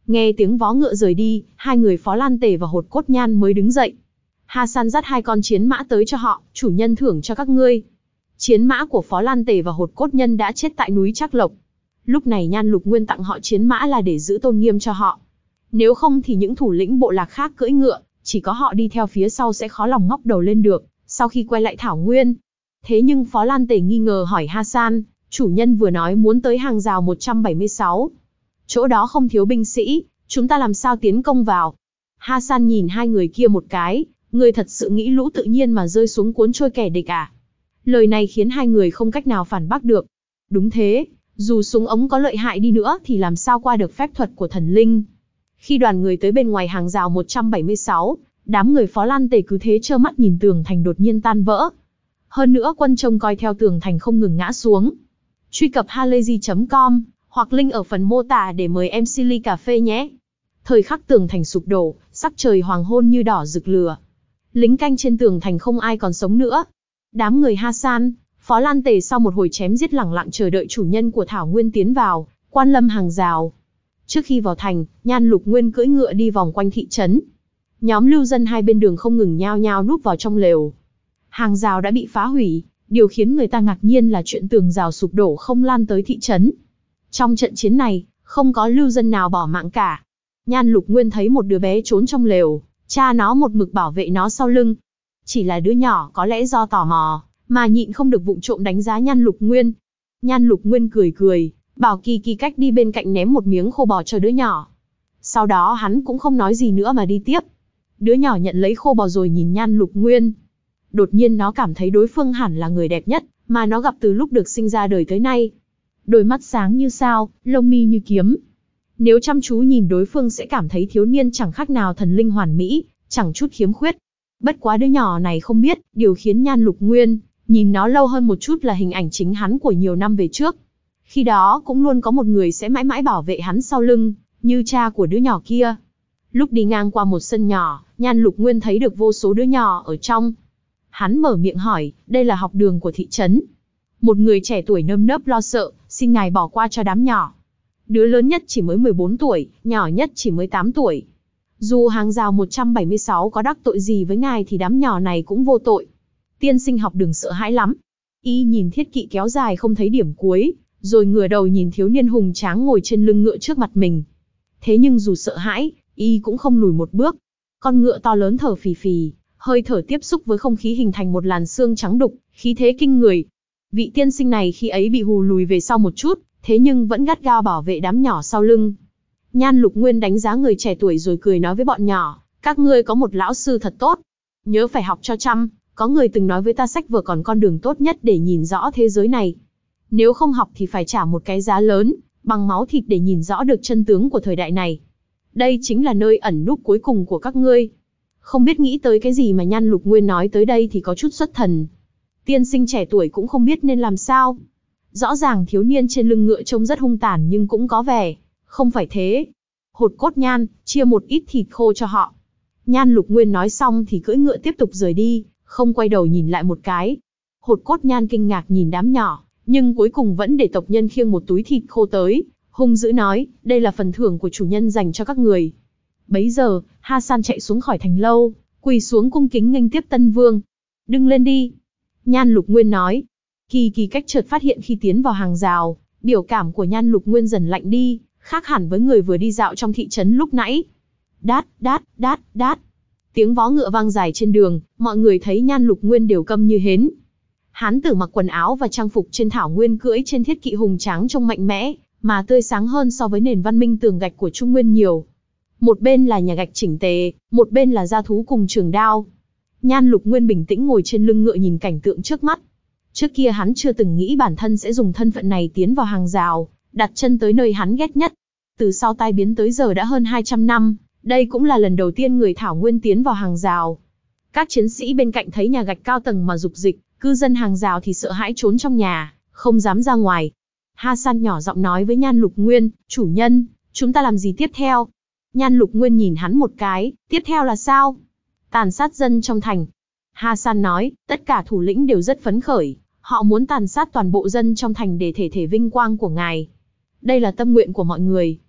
Nghe tiếng vó ngựa rời đi, hai người Phó Lan Tề và Hột Cốt Nhan mới đứng dậy. Hasan dắt hai con chiến mã tới cho họ, chủ nhân thưởng cho các ngươi. Chiến mã của Phó Lan Tề và Hột Cốt Nhân đã chết tại núi Trác Lộc. Lúc này Nhan Lục Nguyên tặng họ chiến mã là để giữ tôn nghiêm cho họ. Nếu không thì những thủ lĩnh bộ lạc khác cưỡi ngựa, chỉ có họ đi theo phía sau sẽ khó lòng ngóc đầu lên được, sau khi quay lại Thảo Nguyên. Thế nhưng Phó Lan Tề nghi ngờ hỏi Hasan, chủ nhân vừa nói muốn tới hàng rào một trăm bảy mươi sáu. Chỗ đó không thiếu binh sĩ, chúng ta làm sao tiến công vào? Hasan nhìn hai người kia một cái, người thật sự nghĩ lũ tự nhiên mà rơi xuống cuốn trôi kẻ địch à? Lời này khiến hai người không cách nào phản bác được. Đúng thế, dù súng ống có lợi hại đi nữa thì làm sao qua được phép thuật của thần linh. Khi đoàn người tới bên ngoài hàng rào một trăm bảy mươi sáu, đám người Phó Lan Tề cứ thế trơ mắt nhìn tường thành đột nhiên tan vỡ. Hơn nữa quân trông coi theo tường thành không ngừng ngã xuống. Truy cập halayzi chấm com hoặc link ở phần mô tả để mời em xê ly cà phê nhé. Thời khắc tường thành sụp đổ, sắc trời hoàng hôn như đỏ rực lửa. Lính canh trên tường thành không ai còn sống nữa. Đám người Hasan, Phó Lan Tề sau một hồi chém giết lẳng lặng chờ đợi chủ nhân của Thảo Nguyên tiến vào, quan lâm hàng rào. Trước khi vào thành, Nhan Lục Nguyên cưỡi ngựa đi vòng quanh thị trấn. Nhóm lưu dân hai bên đường không ngừng nhao nhao núp vào trong lều. Hàng rào đã bị phá hủy, điều khiến người ta ngạc nhiên là chuyện tường rào sụp đổ không lan tới thị trấn. Trong trận chiến này, không có lưu dân nào bỏ mạng cả. Nhan Lục Nguyên thấy một đứa bé trốn trong lều, cha nó một mực bảo vệ nó sau lưng. Chỉ là đứa nhỏ có lẽ do tò mò, mà nhịn không được vụng trộm đánh giá Nhan Lục Nguyên. Nhan Lục Nguyên cười cười, bảo Kỳ Kỳ cách đi bên cạnh ném một miếng khô bò cho đứa nhỏ. Sau đó hắn cũng không nói gì nữa mà đi tiếp. Đứa nhỏ nhận lấy khô bò rồi nhìn Nhan Lục Nguyên. Đột nhiên nó cảm thấy đối phương hẳn là người đẹp nhất mà nó gặp từ lúc được sinh ra đời tới nay. Đôi mắt sáng như sao, lông mi như kiếm. Nếu chăm chú nhìn đối phương sẽ cảm thấy thiếu niên chẳng khác nào thần linh hoàn mỹ, chẳng chút khiếm khuyết. Bất quá đứa nhỏ này không biết, điều khiến Nhan Lục Nguyên nhìn nó lâu hơn một chút là hình ảnh chính hắn của nhiều năm về trước. Khi đó cũng luôn có một người sẽ mãi mãi bảo vệ hắn sau lưng, như cha của đứa nhỏ kia. Lúc đi ngang qua một sân nhỏ, Nhan Lục Nguyên thấy được vô số đứa nhỏ ở trong. Hắn mở miệng hỏi, đây là học đường của thị trấn. Một người trẻ tuổi nơm nớp lo sợ, xin ngài bỏ qua cho đám nhỏ. Đứa lớn nhất chỉ mới mười bốn tuổi, nhỏ nhất chỉ mới tám tuổi. Dù hàng rào một trăm bảy mươi sáu có đắc tội gì với ngài thì đám nhỏ này cũng vô tội. Tiên sinh học đường sợ hãi lắm. Y nhìn thiết kỵ kéo dài không thấy điểm cuối, rồi ngửa đầu nhìn thiếu niên hùng tráng ngồi trên lưng ngựa trước mặt mình. Thế nhưng dù sợ hãi, Y cũng không lùi một bước. Con ngựa to lớn thở phì phì, hơi thở tiếp xúc với không khí hình thành một làn xương trắng đục, khí thế kinh người. Vị tiên sinh này khi ấy bị hù lùi về sau một chút, thế nhưng vẫn gắt gao bảo vệ đám nhỏ sau lưng. Nhan Lục Nguyên đánh giá người trẻ tuổi rồi cười nói với bọn nhỏ, các ngươi có một lão sư thật tốt. Nhớ phải học cho chăm, có người từng nói với ta sách vở còn con đường tốt nhất để nhìn rõ thế giới này. Nếu không học thì phải trả một cái giá lớn, bằng máu thịt để nhìn rõ được chân tướng của thời đại này. Đây chính là nơi ẩn núp cuối cùng của các ngươi. Không biết nghĩ tới cái gì mà Nhan Lục Nguyên nói tới đây thì có chút xuất thần. Tiên sinh trẻ tuổi cũng không biết nên làm sao. Rõ ràng thiếu niên trên lưng ngựa trông rất hung tàn nhưng cũng có vẻ không phải thế. Hột Cốt Nhan, chia một ít thịt khô cho họ. Nhan Lục Nguyên nói xong thì cưỡi ngựa tiếp tục rời đi, không quay đầu nhìn lại một cái. Hột Cốt Nhan kinh ngạc nhìn đám nhỏ, nhưng cuối cùng vẫn để tộc nhân khiêng một túi thịt khô tới, hung dữ nói, đây là phần thưởng của chủ nhân dành cho các người. Bấy giờ, Hasan chạy xuống khỏi thành lâu, quỳ xuống cung kính nghênh tiếp Tân Vương. Đừng lên đi. Nhan Lục Nguyên nói. Kỳ Kỳ cách chợt phát hiện khi tiến vào hàng rào, biểu cảm của Nhan Lục Nguyên dần lạnh đi, khác hẳn với người vừa đi dạo trong thị trấn lúc nãy. Đát, đát, đát, đát. Tiếng vó ngựa vang dài trên đường, mọi người thấy Nhan Lục Nguyên đều câm như hến. Hán tử mặc quần áo và trang phục trên thảo nguyên cưỡi trên thiết kỵ hùng tráng trông mạnh mẽ, mà tươi sáng hơn so với nền văn minh tường gạch của Trung Nguyên nhiều. Một bên là nhà gạch chỉnh tề, một bên là gia thú cùng trường đao. Nhan Lục Nguyên bình tĩnh ngồi trên lưng ngựa nhìn cảnh tượng trước mắt. Trước kia hắn chưa từng nghĩ bản thân sẽ dùng thân phận này tiến vào hàng rào, đặt chân tới nơi hắn ghét nhất. Từ sau tai biến tới giờ đã hơn hai trăm năm, đây cũng là lần đầu tiên người Thảo Nguyên tiến vào hàng rào. Các chiến sĩ bên cạnh thấy nhà gạch cao tầng mà dục dịch, cư dân hàng rào thì sợ hãi trốn trong nhà, không dám ra ngoài. Hasan nhỏ giọng nói với Nhan Lục Nguyên, chủ nhân, chúng ta làm gì tiếp theo? Nhan Lục Nguyên nhìn hắn một cái, tiếp theo là sao? Tàn sát dân trong thành. Hasan nói, tất cả thủ lĩnh đều rất phấn khởi, họ muốn tàn sát toàn bộ dân trong thành để thể thể vinh quang của ngài. Đây là tâm nguyện của mọi người.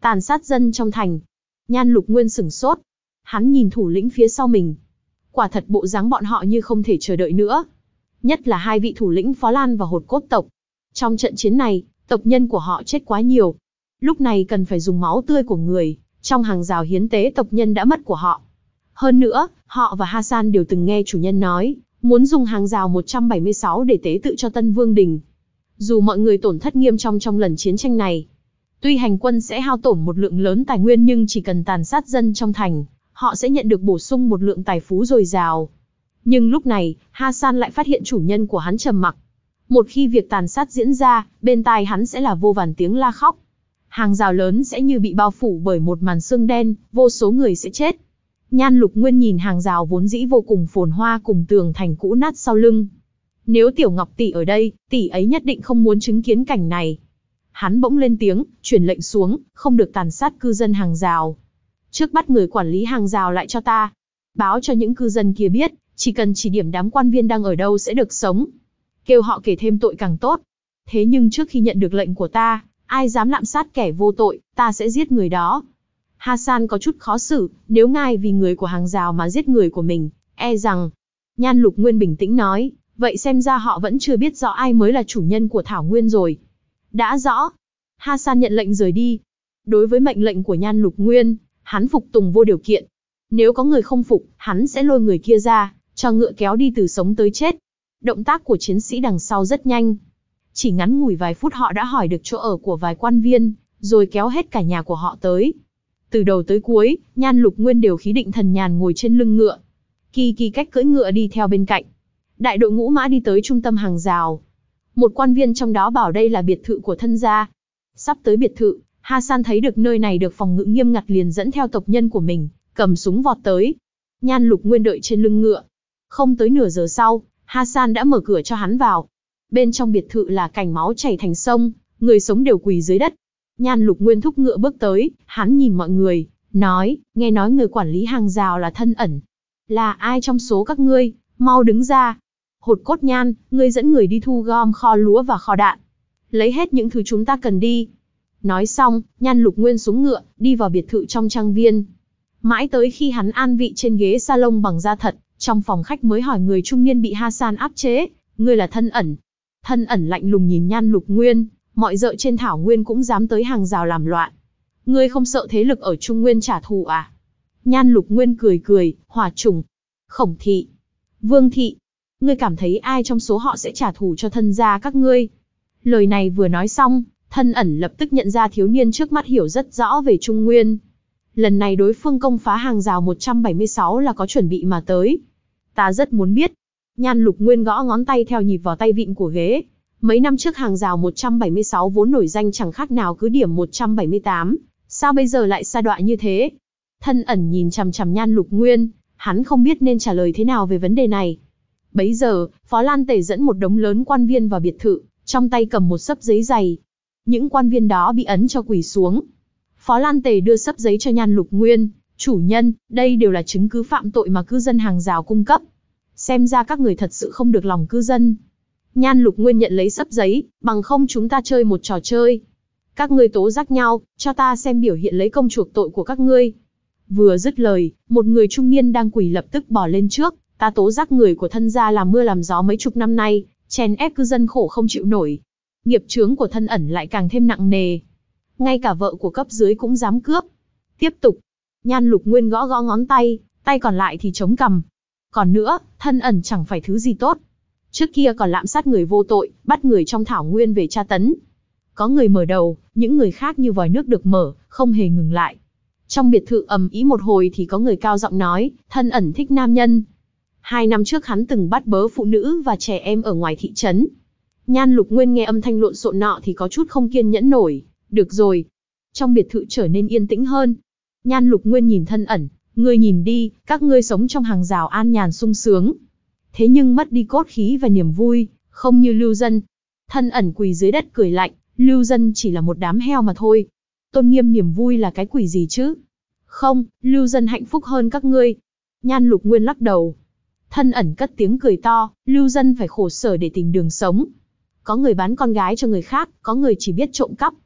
Tàn sát dân trong thành. Nhan Lục Nguyên sửng sốt. Hắn nhìn thủ lĩnh phía sau mình. Quả thật bộ dáng bọn họ như không thể chờ đợi nữa. Nhất là hai vị thủ lĩnh Phó Lan và Hột Cốt tộc. Trong trận chiến này, tộc nhân của họ chết quá nhiều. Lúc này cần phải dùng máu tươi của người, trong hàng rào hiến tế tộc nhân đã mất của họ. Hơn nữa, họ và Hasan đều từng nghe chủ nhân nói, muốn dùng hàng rào một trăm bảy mươi sáu để tế tự cho Tân Vương Đình. Dù mọi người tổn thất nghiêm trọng trong lần chiến tranh này, tuy hành quân sẽ hao tổn một lượng lớn tài nguyên nhưng chỉ cần tàn sát dân trong thành, họ sẽ nhận được bổ sung một lượng tài phú dồi dào. Nhưng lúc này, Hasan lại phát hiện chủ nhân của hắn trầm mặc. Một khi việc tàn sát diễn ra, bên tai hắn sẽ là vô vàn tiếng la khóc. Hàng rào lớn sẽ như bị bao phủ bởi một màn sương đen, vô số người sẽ chết. Nhan Lục Nguyên nhìn hàng rào vốn dĩ vô cùng phồn hoa cùng tường thành cũ nát sau lưng. Nếu Tiểu Ngọc tỷ ở đây, tỷ ấy nhất định không muốn chứng kiến cảnh này. Hắn bỗng lên tiếng, truyền lệnh xuống, không được tàn sát cư dân hàng rào. Trước bắt người quản lý hàng rào lại cho ta. Báo cho những cư dân kia biết, chỉ cần chỉ điểm đám quan viên đang ở đâu sẽ được sống. Kêu họ kể thêm tội càng tốt. Thế nhưng trước khi nhận được lệnh của ta, ai dám lạm sát kẻ vô tội, ta sẽ giết người đó. Hasan có chút khó xử, nếu ngài vì người của hàng rào mà giết người của mình, e rằng... Nhan Lục Nguyên bình tĩnh nói, vậy xem ra họ vẫn chưa biết rõ ai mới là chủ nhân của Thảo Nguyên rồi. Đã rõ. Hasan nhận lệnh rời đi. Đối với mệnh lệnh của Nhan Lục Nguyên, hắn phục tùng vô điều kiện. Nếu có người không phục, hắn sẽ lôi người kia ra, cho ngựa kéo đi từ sống tới chết. Động tác của chiến sĩ đằng sau rất nhanh. Chỉ ngắn ngủi vài phút họ đã hỏi được chỗ ở của vài quan viên, rồi kéo hết cả nhà của họ tới. Từ đầu tới cuối, Nhan Lục Nguyên đều khí định thần nhàn ngồi trên lưng ngựa. Kỳ Kỳ cách cưỡi ngựa đi theo bên cạnh. Đại đội ngũ mã đi tới trung tâm hàng rào. Một quan viên trong đó bảo đây là biệt thự của thân gia. Sắp tới biệt thự, Hasan thấy được nơi này được phòng ngự nghiêm ngặt liền dẫn theo tộc nhân của mình, cầm súng vọt tới. Nhan Lục Nguyên đợi trên lưng ngựa. Không tới nửa giờ sau, Hasan đã mở cửa cho hắn vào. Bên trong biệt thự là cảnh máu chảy thành sông, người sống đều quỳ dưới đất. Nhan Lục Nguyên thúc ngựa bước tới, hắn nhìn mọi người, nói, nghe nói người quản lý hàng rào là Thân Ẩn. Là ai trong số các ngươi, mau đứng ra. Hột Cốt Nhan, ngươi dẫn người đi thu gom kho lúa và kho đạn. Lấy hết những thứ chúng ta cần đi. Nói xong, Nhan Lục Nguyên xuống ngựa, đi vào biệt thự trong trang viên. Mãi tới khi hắn an vị trên ghế salon bằng da thật, trong phòng khách mới hỏi người trung niên bị Hasan áp chế, ngươi là Thân Ẩn. Thân Ẩn lạnh lùng nhìn Nhan Lục Nguyên, mọi dợ trên thảo nguyên cũng dám tới hàng rào làm loạn. Ngươi không sợ thế lực ở Trung Nguyên trả thù à? Nhan Lục Nguyên cười cười, Hỏa Trùng, Khổng Thị, Vương Thị. Ngươi cảm thấy ai trong số họ sẽ trả thù cho thân gia các ngươi? Lời này vừa nói xong, Thân Ẩn lập tức nhận ra thiếu niên trước mắt hiểu rất rõ về Trung Nguyên. Lần này đối phương công phá hàng rào một trăm bảy mươi sáu là có chuẩn bị mà tới. Ta rất muốn biết. Nhan Lục Nguyên gõ ngón tay theo nhịp vào tay vịn của ghế. Mấy năm trước hàng rào một trăm bảy mươi sáu vốn nổi danh chẳng khác nào cứ điểm một trăm bảy mươi tám, sao bây giờ lại sa đọa như thế? Thân Ẩn nhìn chằm chằm Nhan Lục Nguyên, hắn không biết nên trả lời thế nào về vấn đề này. Bấy giờ, Phó Lan Tề dẫn một đống lớn quan viên vào biệt thự, trong tay cầm một xấp giấy dày. Những quan viên đó bị ấn cho quỳ xuống. Phó Lan Tề đưa xấp giấy cho Nhan Lục Nguyên, chủ nhân, đây đều là chứng cứ phạm tội mà cư dân hàng rào cung cấp. Xem ra các người thật sự không được lòng cư dân. Nhan Lục Nguyên nhận lấy xấp giấy, bằng không chúng ta chơi một trò chơi. Các ngươi tố giác nhau, cho ta xem biểu hiện lấy công chuộc tội của các ngươi. Vừa dứt lời, một người trung niên đang quỳ lập tức bỏ lên trước, ta tố giác người của thân gia làm mưa làm gió mấy chục năm nay, chèn ép cư dân khổ không chịu nổi. Nghiệp chướng của Thân Ẩn lại càng thêm nặng nề. Ngay cả vợ của cấp dưới cũng dám cướp. Tiếp tục. Nhan Lục Nguyên gõ gõ ngón tay, tay còn lại thì chống cằm. Còn nữa, Thân Ẩn chẳng phải thứ gì tốt. Trước kia còn lạm sát người vô tội, bắt người trong thảo nguyên về tra tấn. Có người mở đầu, những người khác như vòi nước được mở, không hề ngừng lại. Trong biệt thự ầm ĩ một hồi thì có người cao giọng nói, Thân Ẩn thích nam nhân. Hai năm trước hắn từng bắt bớ phụ nữ và trẻ em ở ngoài thị trấn. Nhan Lục Nguyên nghe âm thanh lộn xộn nọ thì có chút không kiên nhẫn nổi. Được rồi. Trong biệt thự trở nên yên tĩnh hơn. Nhan Lục Nguyên nhìn Thân Ẩn, ngươi nhìn đi, các ngươi sống trong hàng rào an nhàn sung sướng. Thế nhưng mất đi cốt khí và niềm vui, không như lưu dân. Thân Ẩn quỳ dưới đất cười lạnh, lưu dân chỉ là một đám heo mà thôi. Tôn nghiêm niềm vui là cái quỷ gì chứ? Không, lưu dân hạnh phúc hơn các ngươi. Nhan Lục Nguyên lắc đầu. Thân Ẩn cất tiếng cười to, lưu dân phải khổ sở để tìm đường sống. Có người bán con gái cho người khác, có người chỉ biết trộm cắp.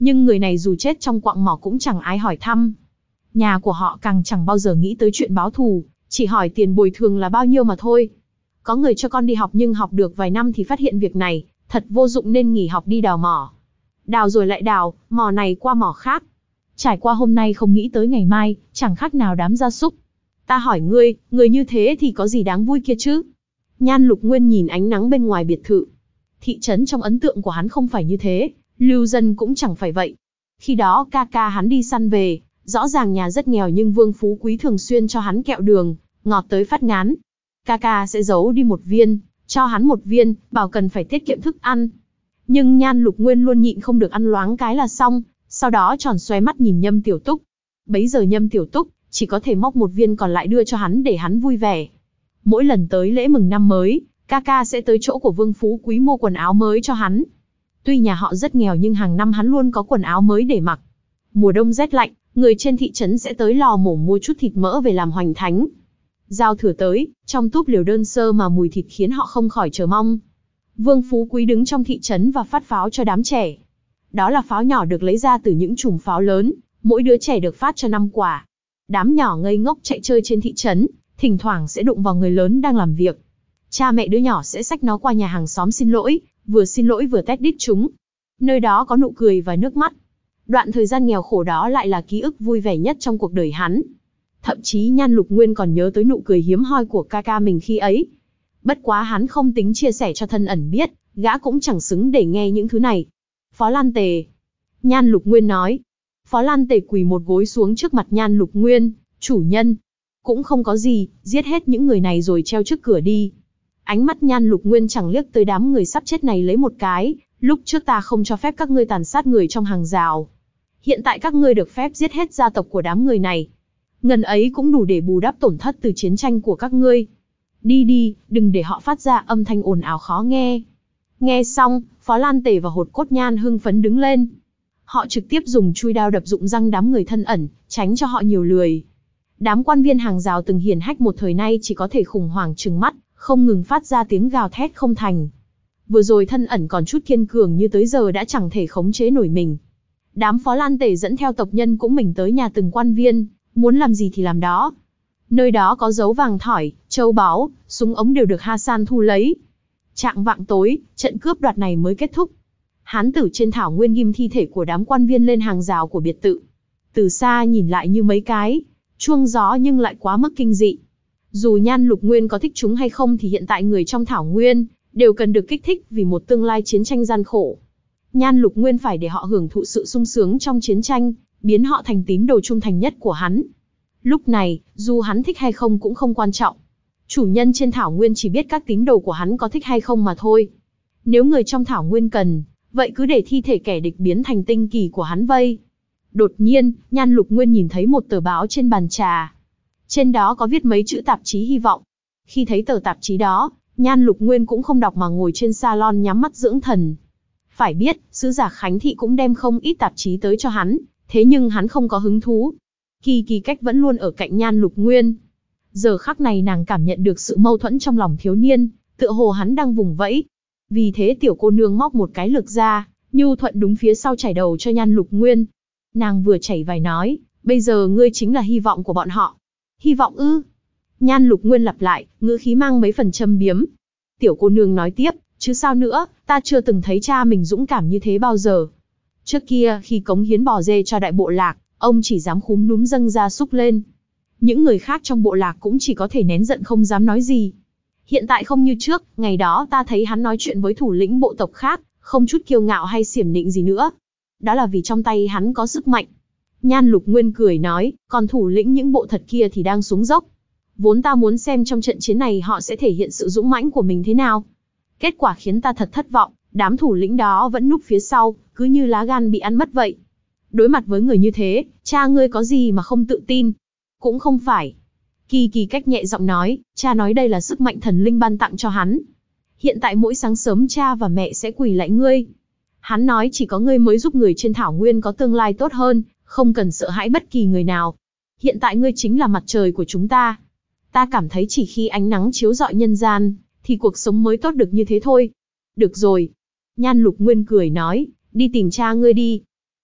Nhưng người này dù chết trong quặng mỏ cũng chẳng ai hỏi thăm. Nhà của họ càng chẳng bao giờ nghĩ tới chuyện báo thù, chỉ hỏi tiền bồi thường là bao nhiêu mà thôi. Có người cho con đi học nhưng học được vài năm thì phát hiện việc này thật vô dụng nên nghỉ học đi đào mỏ. Đào rồi lại đào, mỏ này qua mỏ khác. Trải qua hôm nay không nghĩ tới ngày mai, chẳng khác nào đám gia súc. Ta hỏi ngươi, người như thế thì có gì đáng vui kia chứ? Nhan Lục Nguyên nhìn ánh nắng bên ngoài biệt thự. Thị trấn trong ấn tượng của hắn không phải như thế, lưu dân cũng chẳng phải vậy. Khi đó ca ca hắn đi săn về, rõ ràng nhà rất nghèo nhưng Vương Phú Quý thường xuyên cho hắn kẹo đường, ngọt tới phát ngán. Ca ca sẽ giấu đi một viên, cho hắn một viên, bảo cần phải tiết kiệm thức ăn. Nhưng Nhan Lục Nguyên luôn nhịn không được ăn loáng cái là xong, sau đó tròn xoe mắt nhìn Nhâm Tiểu Túc. Bấy giờ Nhâm Tiểu Túc chỉ có thể móc một viên còn lại đưa cho hắn để hắn vui vẻ. Mỗi lần tới lễ mừng năm mới, ca ca sẽ tới chỗ của Vương Phú Quý mua quần áo mới cho hắn. Tuy nhà họ rất nghèo nhưng hàng năm hắn luôn có quần áo mới để mặc. Mùa đông rét lạnh, người trên thị trấn sẽ tới lò mổ mua chút thịt mỡ về làm hoành thánh. Giao thừa tới, trong túp lều đơn sơ mà mùi thịt khiến họ không khỏi chờ mong. Vương Phú Quý đứng trong thị trấn và phát pháo cho đám trẻ. Đó là pháo nhỏ được lấy ra từ những chùm pháo lớn, mỗi đứa trẻ được phát cho năm quả. Đám nhỏ ngây ngốc chạy chơi trên thị trấn, thỉnh thoảng sẽ đụng vào người lớn đang làm việc. Cha mẹ đứa nhỏ sẽ xách nó qua nhà hàng xóm xin lỗi, vừa xin lỗi vừa tét đít chúng. Nơi đó có nụ cười và nước mắt. Đoạn thời gian nghèo khổ đó lại là ký ức vui vẻ nhất trong cuộc đời hắn. Thậm chí Nhan Lục Nguyên còn nhớ tới nụ cười hiếm hoi của ca ca mình khi ấy. Bất quá hắn không tính chia sẻ cho thân ẩn biết, gã cũng chẳng xứng để nghe những thứ này. Phó Lan Tề. Nhan Lục Nguyên nói. Phó Lan Tề quỳ một gối xuống trước mặt Nhan Lục Nguyên. Chủ nhân. Cũng không có gì, giết hết những người này rồi treo trước cửa đi. Ánh mắt Nhan Lục Nguyên chẳng liếc tới đám người sắp chết này lấy một cái. Lúc trước ta không cho phép các ngươi tàn sát người trong hàng rào. Hiện tại các ngươi được phép giết hết gia tộc của đám người này. Ngần ấy cũng đủ để bù đắp tổn thất từ chiến tranh của các ngươi. Đi đi, đừng để họ phát ra âm thanh ồn ào khó nghe. Nghe xong, Phó Lan Tề và Hột Cốt Nhan hưng phấn đứng lên. Họ trực tiếp dùng chui đao đập rụng răng đám người thân ẩn, tránh cho họ nhiều lười. Đám quan viên hàng rào từng hiển hách một thời nay chỉ có thể khủng hoảng trừng mắt, không ngừng phát ra tiếng gào thét không thành. Vừa rồi thân ẩn còn chút kiên cường như tới giờ đã chẳng thể khống chế nổi mình. Đám Phó Lan Tề dẫn theo tộc nhân cũng mình tới nhà từng quan viên, muốn làm gì thì làm đó. Nơi đó có dấu vàng thỏi, châu báu, súng ống đều được Hasan thu lấy. Chạng vạng tối, trận cướp đoạt này mới kết thúc. Hán tử trên thảo nguyên ghim thi thể của đám quan viên lên hàng rào của biệt thự. Từ xa nhìn lại như mấy cái chuông gió nhưng lại quá mức kinh dị. Dù Nhan Lục Nguyên có thích chúng hay không thì hiện tại người trong thảo nguyên đều cần được kích thích vì một tương lai chiến tranh gian khổ. Nhan Lục Nguyên phải để họ hưởng thụ sự sung sướng trong chiến tranh, biến họ thành tín đồ trung thành nhất của hắn. Lúc này, dù hắn thích hay không cũng không quan trọng. Chủ nhân trên thảo nguyên chỉ biết các tín đồ của hắn có thích hay không mà thôi. Nếu người trong thảo nguyên cần, vậy cứ để thi thể kẻ địch biến thành tinh kỳ của hắn vây. Đột nhiên, Nhan Lục Nguyên nhìn thấy một tờ báo trên bàn trà. Trên đó có viết mấy chữ tạp chí hy vọng. Khi thấy tờ tạp chí đó, Nhan Lục Nguyên cũng không đọc mà ngồi trên salon nhắm mắt dưỡng thần. Phải biết, sứ giả Khánh Thị cũng đem không ít tạp chí tới cho hắn, thế nhưng hắn không có hứng thú. Kỳ Kỳ Cách vẫn luôn ở cạnh Nhan Lục Nguyên. Giờ khắc này nàng cảm nhận được sự mâu thuẫn trong lòng thiếu niên, tựa hồ hắn đang vùng vẫy. Vì thế tiểu cô nương móc một cái lược ra, nhu thuận đúng phía sau chảy đầu cho Nhan Lục Nguyên. Nàng vừa chảy vài nói, bây giờ ngươi chính là hy vọng của bọn họ. Hy vọng ư? Nhan Lục Nguyên lặp lại, ngữ khí mang mấy phần châm biếm. Tiểu cô nương nói tiếp, chứ sao nữa, ta chưa từng thấy cha mình dũng cảm như thế bao giờ. Trước kia, khi cống hiến bò dê cho đại bộ lạc, ông chỉ dám khúm núm dâng ra súc lên. Những người khác trong bộ lạc cũng chỉ có thể nén giận không dám nói gì. Hiện tại không như trước, ngày đó ta thấy hắn nói chuyện với thủ lĩnh bộ tộc khác, không chút kiêu ngạo hay xiểm nịnh gì nữa. Đó là vì trong tay hắn có sức mạnh. Nhan Lục Nguyên cười nói, còn thủ lĩnh những bộ thật kia thì đang xuống dốc. Vốn ta muốn xem trong trận chiến này họ sẽ thể hiện sự dũng mãnh của mình thế nào. Kết quả khiến ta thật thất vọng, đám thủ lĩnh đó vẫn núp phía sau, cứ như lá gan bị ăn mất vậy. Đối mặt với người như thế, cha ngươi có gì mà không tự tin? Cũng không phải. Kỳ Kỳ Cách nhẹ giọng nói, cha nói đây là sức mạnh thần linh ban tặng cho hắn. Hiện tại mỗi sáng sớm cha và mẹ sẽ quỳ lạy ngươi. Hắn nói chỉ có ngươi mới giúp người trên thảo nguyên có tương lai tốt hơn, không cần sợ hãi bất kỳ người nào. Hiện tại ngươi chính là mặt trời của chúng ta. Ta cảm thấy chỉ khi ánh nắng chiếu rọi nhân gian, thì cuộc sống mới tốt được như thế thôi. Được rồi. Nhan Lục Nguyên cười nói, đi tìm cha ngươi đi.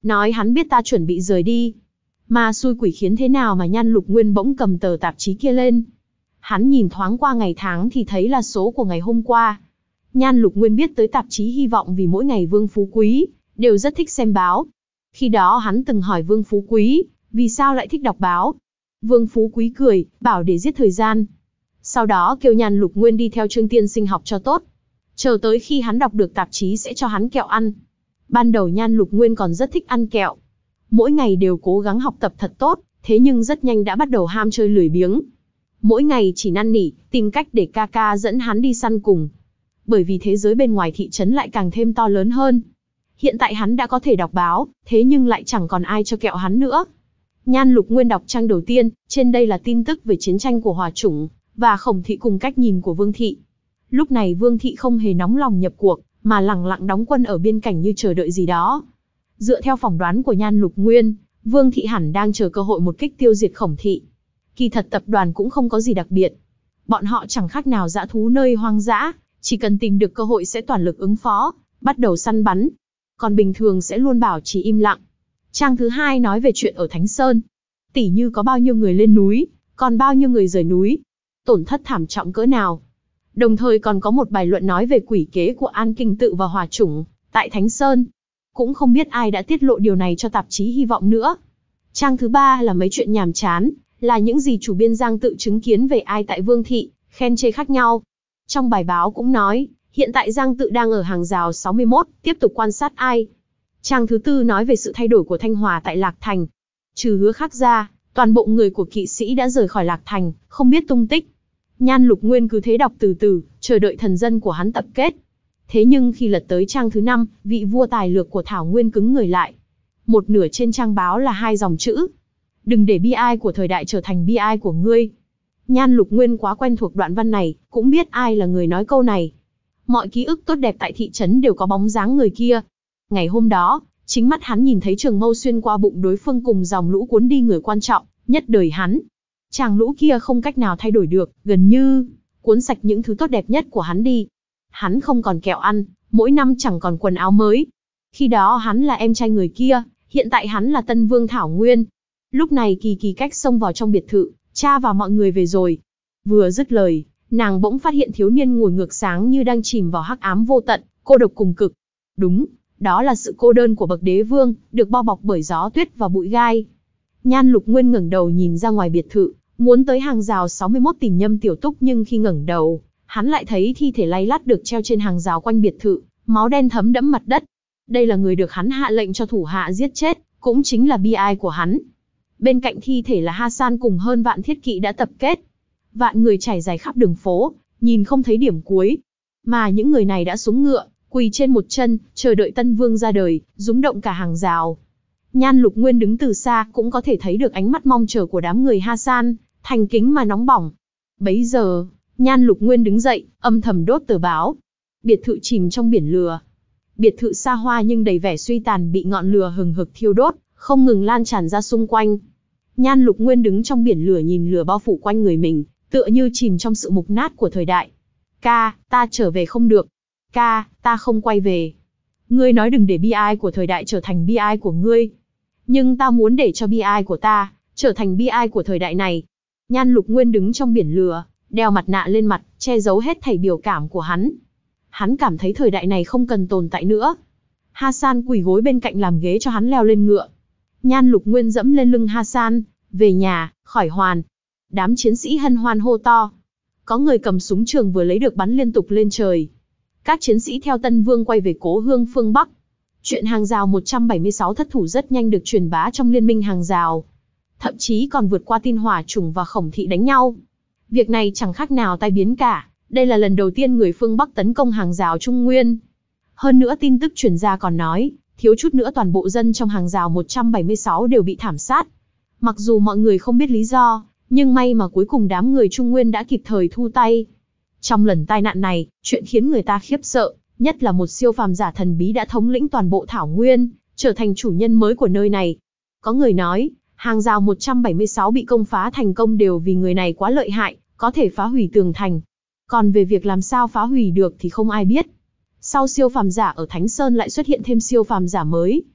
nói hắn biết ta chuẩn bị rời đi. Mà xui quỷ khiến thế nào mà Nhan Lục Nguyên bỗng cầm tờ tạp chí kia lên. Hắn nhìn thoáng qua ngày tháng thì thấy là số của ngày hôm qua. Nhan Lục Nguyên biết tới tạp chí Hy vọng vì mỗi ngày Vương Phú Quý đều rất thích xem báo. Khi đó hắn từng hỏi Vương Phú Quý, vì sao lại thích đọc báo. Vương Phú Quý cười, bảo để giết thời gian. Sau đó kêu Nhan Lục Nguyên đi theo Trương tiên sinh học cho tốt. Chờ tới khi hắn đọc được tạp chí sẽ cho hắn kẹo ăn. Ban đầu Nhan Lục Nguyên còn rất thích ăn kẹo. Mỗi ngày đều cố gắng học tập thật tốt, thế nhưng rất nhanh đã bắt đầu ham chơi lười biếng. Mỗi ngày chỉ năn nỉ, tìm cách để ca ca dẫn hắn đi săn cùng. Bởi vì thế giới bên ngoài thị trấn lại càng thêm to lớn hơn. Hiện tại hắn đã có thể đọc báo, thế nhưng lại chẳng còn ai cho kẹo hắn nữa. Nhan Lục Nguyên đọc trang đầu tiên, trên đây là tin tức về chiến tranh của Hòa Chủng và Khổng Thị cùng cách nhìn của Vương Thị. Lúc này Vương Thị không hề nóng lòng nhập cuộc, mà lẳng lặng đóng quân ở biên cảnh như chờ đợi gì đó. Dựa theo phỏng đoán của Nhan Lục Nguyên, Vương Thị hẳn đang chờ cơ hội một kích tiêu diệt Khổng Thị. Kỳ thật tập đoàn cũng không có gì đặc biệt. Bọn họ chẳng khác nào dã thú nơi hoang dã, chỉ cần tìm được cơ hội sẽ toàn lực ứng phó, bắt đầu săn bắn. Còn bình thường sẽ luôn bảo trì im lặng. Trang thứ hai nói về chuyện ở Thánh Sơn. Tỉ như có bao nhiêu người lên núi, còn bao nhiêu người rời núi. Tổn thất thảm trọng cỡ nào. Đồng thời còn có một bài luận nói về quỷ kế của An Kinh Tự và Hòa Chủng tại Thánh Sơn. Cũng không biết ai đã tiết lộ điều này cho tạp chí Hy vọng nữa. Trang thứ ba là mấy chuyện nhàm chán, là những gì chủ biên Giang Tự chứng kiến về ai tại Vương Thị, khen chê khác nhau. Trong bài báo cũng nói, hiện tại Giang Tự đang ở hàng rào sáu mươi mốt, tiếp tục quan sát ai. Trang thứ tư nói về sự thay đổi của Thanh Hòa tại Lạc Thành. Trừ Hứa Khắc ra, toàn bộ người của kỵ sĩ đã rời khỏi Lạc Thành, không biết tung tích. Nhan Lục Nguyên cứ thế đọc từ từ, chờ đợi thần dân của hắn tập kết. Thế nhưng khi lật tới trang thứ năm, vị vua tài lược của Thảo Nguyên cứng người lại. Một nửa trên trang báo là hai dòng chữ. Đừng để bi ai của thời đại trở thành bi ai của ngươi. Nhan Lục Nguyên quá quen thuộc đoạn văn này, cũng biết ai là người nói câu này. Mọi ký ức tốt đẹp tại thị trấn đều có bóng dáng người kia. Ngày hôm đó, chính mắt hắn nhìn thấy trường mâu xuyên qua bụng đối phương cùng dòng lũ cuốn đi người quan trọng nhất đời hắn. Chàng lũ kia không cách nào thay đổi được, gần như cuốn sạch những thứ tốt đẹp nhất của hắn đi. Hắn không còn kẹo ăn, mỗi năm chẳng còn quần áo mới. Khi đó hắn là em trai người kia, hiện tại hắn là Tân Vương Thảo Nguyên. Lúc này Kỳ Kỳ Cách xông vào trong biệt thự, cha và mọi người về rồi. Vừa dứt lời, nàng bỗng phát hiện thiếu niên ngồi ngược sáng như đang chìm vào hắc ám vô tận, cô độc cùng cực. Đúng, đó là sự cô đơn của bậc đế vương, được bao bọc bởi gió tuyết và bụi gai. Nhan Lục Nguyên ngẩng đầu nhìn ra ngoài biệt thự, muốn tới hàng rào sáu mươi mốt tìm Nhâm Tiểu Túc, nhưng khi ngẩng đầu, hắn lại thấy thi thể lay lắt được treo trên hàng rào quanh biệt thự, máu đen thấm đẫm mặt đất. Đây là người được hắn hạ lệnh cho thủ hạ giết chết, cũng chính là bi ai của hắn. Bên cạnh thi thể là Hasan cùng hơn vạn thiết kỵ đã tập kết. Vạn người trải dài khắp đường phố, nhìn không thấy điểm cuối. Mà những người này đã xuống ngựa, quỳ trên một chân, chờ đợi Tân Vương ra đời, rúng động cả hàng rào. Nhan Lục Nguyên đứng từ xa cũng có thể thấy được ánh mắt mong chờ của đám người Hasan, thành kính mà nóng bỏng. Bấy giờ, Nhan Lục Nguyên đứng dậy, âm thầm đốt tờ báo. Biệt thự chìm trong biển lửa. Biệt thự xa hoa nhưng đầy vẻ suy tàn bị ngọn lửa hừng hực thiêu đốt, không ngừng lan tràn ra xung quanh. Nhan Lục Nguyên đứng trong biển lửa nhìn lửa bao phủ quanh người mình, tựa như chìm trong sự mục nát của thời đại. Ca, ta trở về không được. Ca, ta không quay về. Ngươi nói đừng để bi ai của thời đại trở thành bi ai của ngươi. Nhưng ta muốn để cho bi ai của ta trở thành bi ai của thời đại này. Nhan Lục Nguyên đứng trong biển lửa, đeo mặt nạ lên mặt, che giấu hết thảy biểu cảm của hắn. Hắn cảm thấy thời đại này không cần tồn tại nữa. Hasan quỳ gối bên cạnh làm ghế cho hắn leo lên ngựa. Nhan Lục Nguyên dẫm lên lưng Hasan, về nhà, khỏi hoàn. Đám chiến sĩ hân hoan hô to. Có người cầm súng trường vừa lấy được bắn liên tục lên trời. Các chiến sĩ theo Tân Vương quay về cố hương phương Bắc. Chuyện hàng rào một trăm bảy mươi sáu thất thủ rất nhanh được truyền bá trong liên minh hàng rào. Thậm chí còn vượt qua tin Hỏa Chủng và Khổng Thị đánh nhau. Việc này chẳng khác nào tai biến cả. Đây là lần đầu tiên người phương Bắc tấn công hàng rào Trung Nguyên. Hơn nữa tin tức truyền ra còn nói, thiếu chút nữa toàn bộ dân trong hàng rào một trăm bảy mươi sáu đều bị thảm sát. Mặc dù mọi người không biết lý do, nhưng may mà cuối cùng đám người Trung Nguyên đã kịp thời thu tay. Trong lần tai nạn này, chuyện khiến người ta khiếp sợ, nhất là một siêu phàm giả thần bí đã thống lĩnh toàn bộ Thảo Nguyên, trở thành chủ nhân mới của nơi này. Có người nói, hàng rào một trăm bảy mươi sáu bị công phá thành công đều vì người này quá lợi hại, có thể phá hủy tường thành. Còn về việc làm sao phá hủy được thì không ai biết. Sau siêu phàm giả ở Thánh Sơn lại xuất hiện thêm siêu phàm giả mới.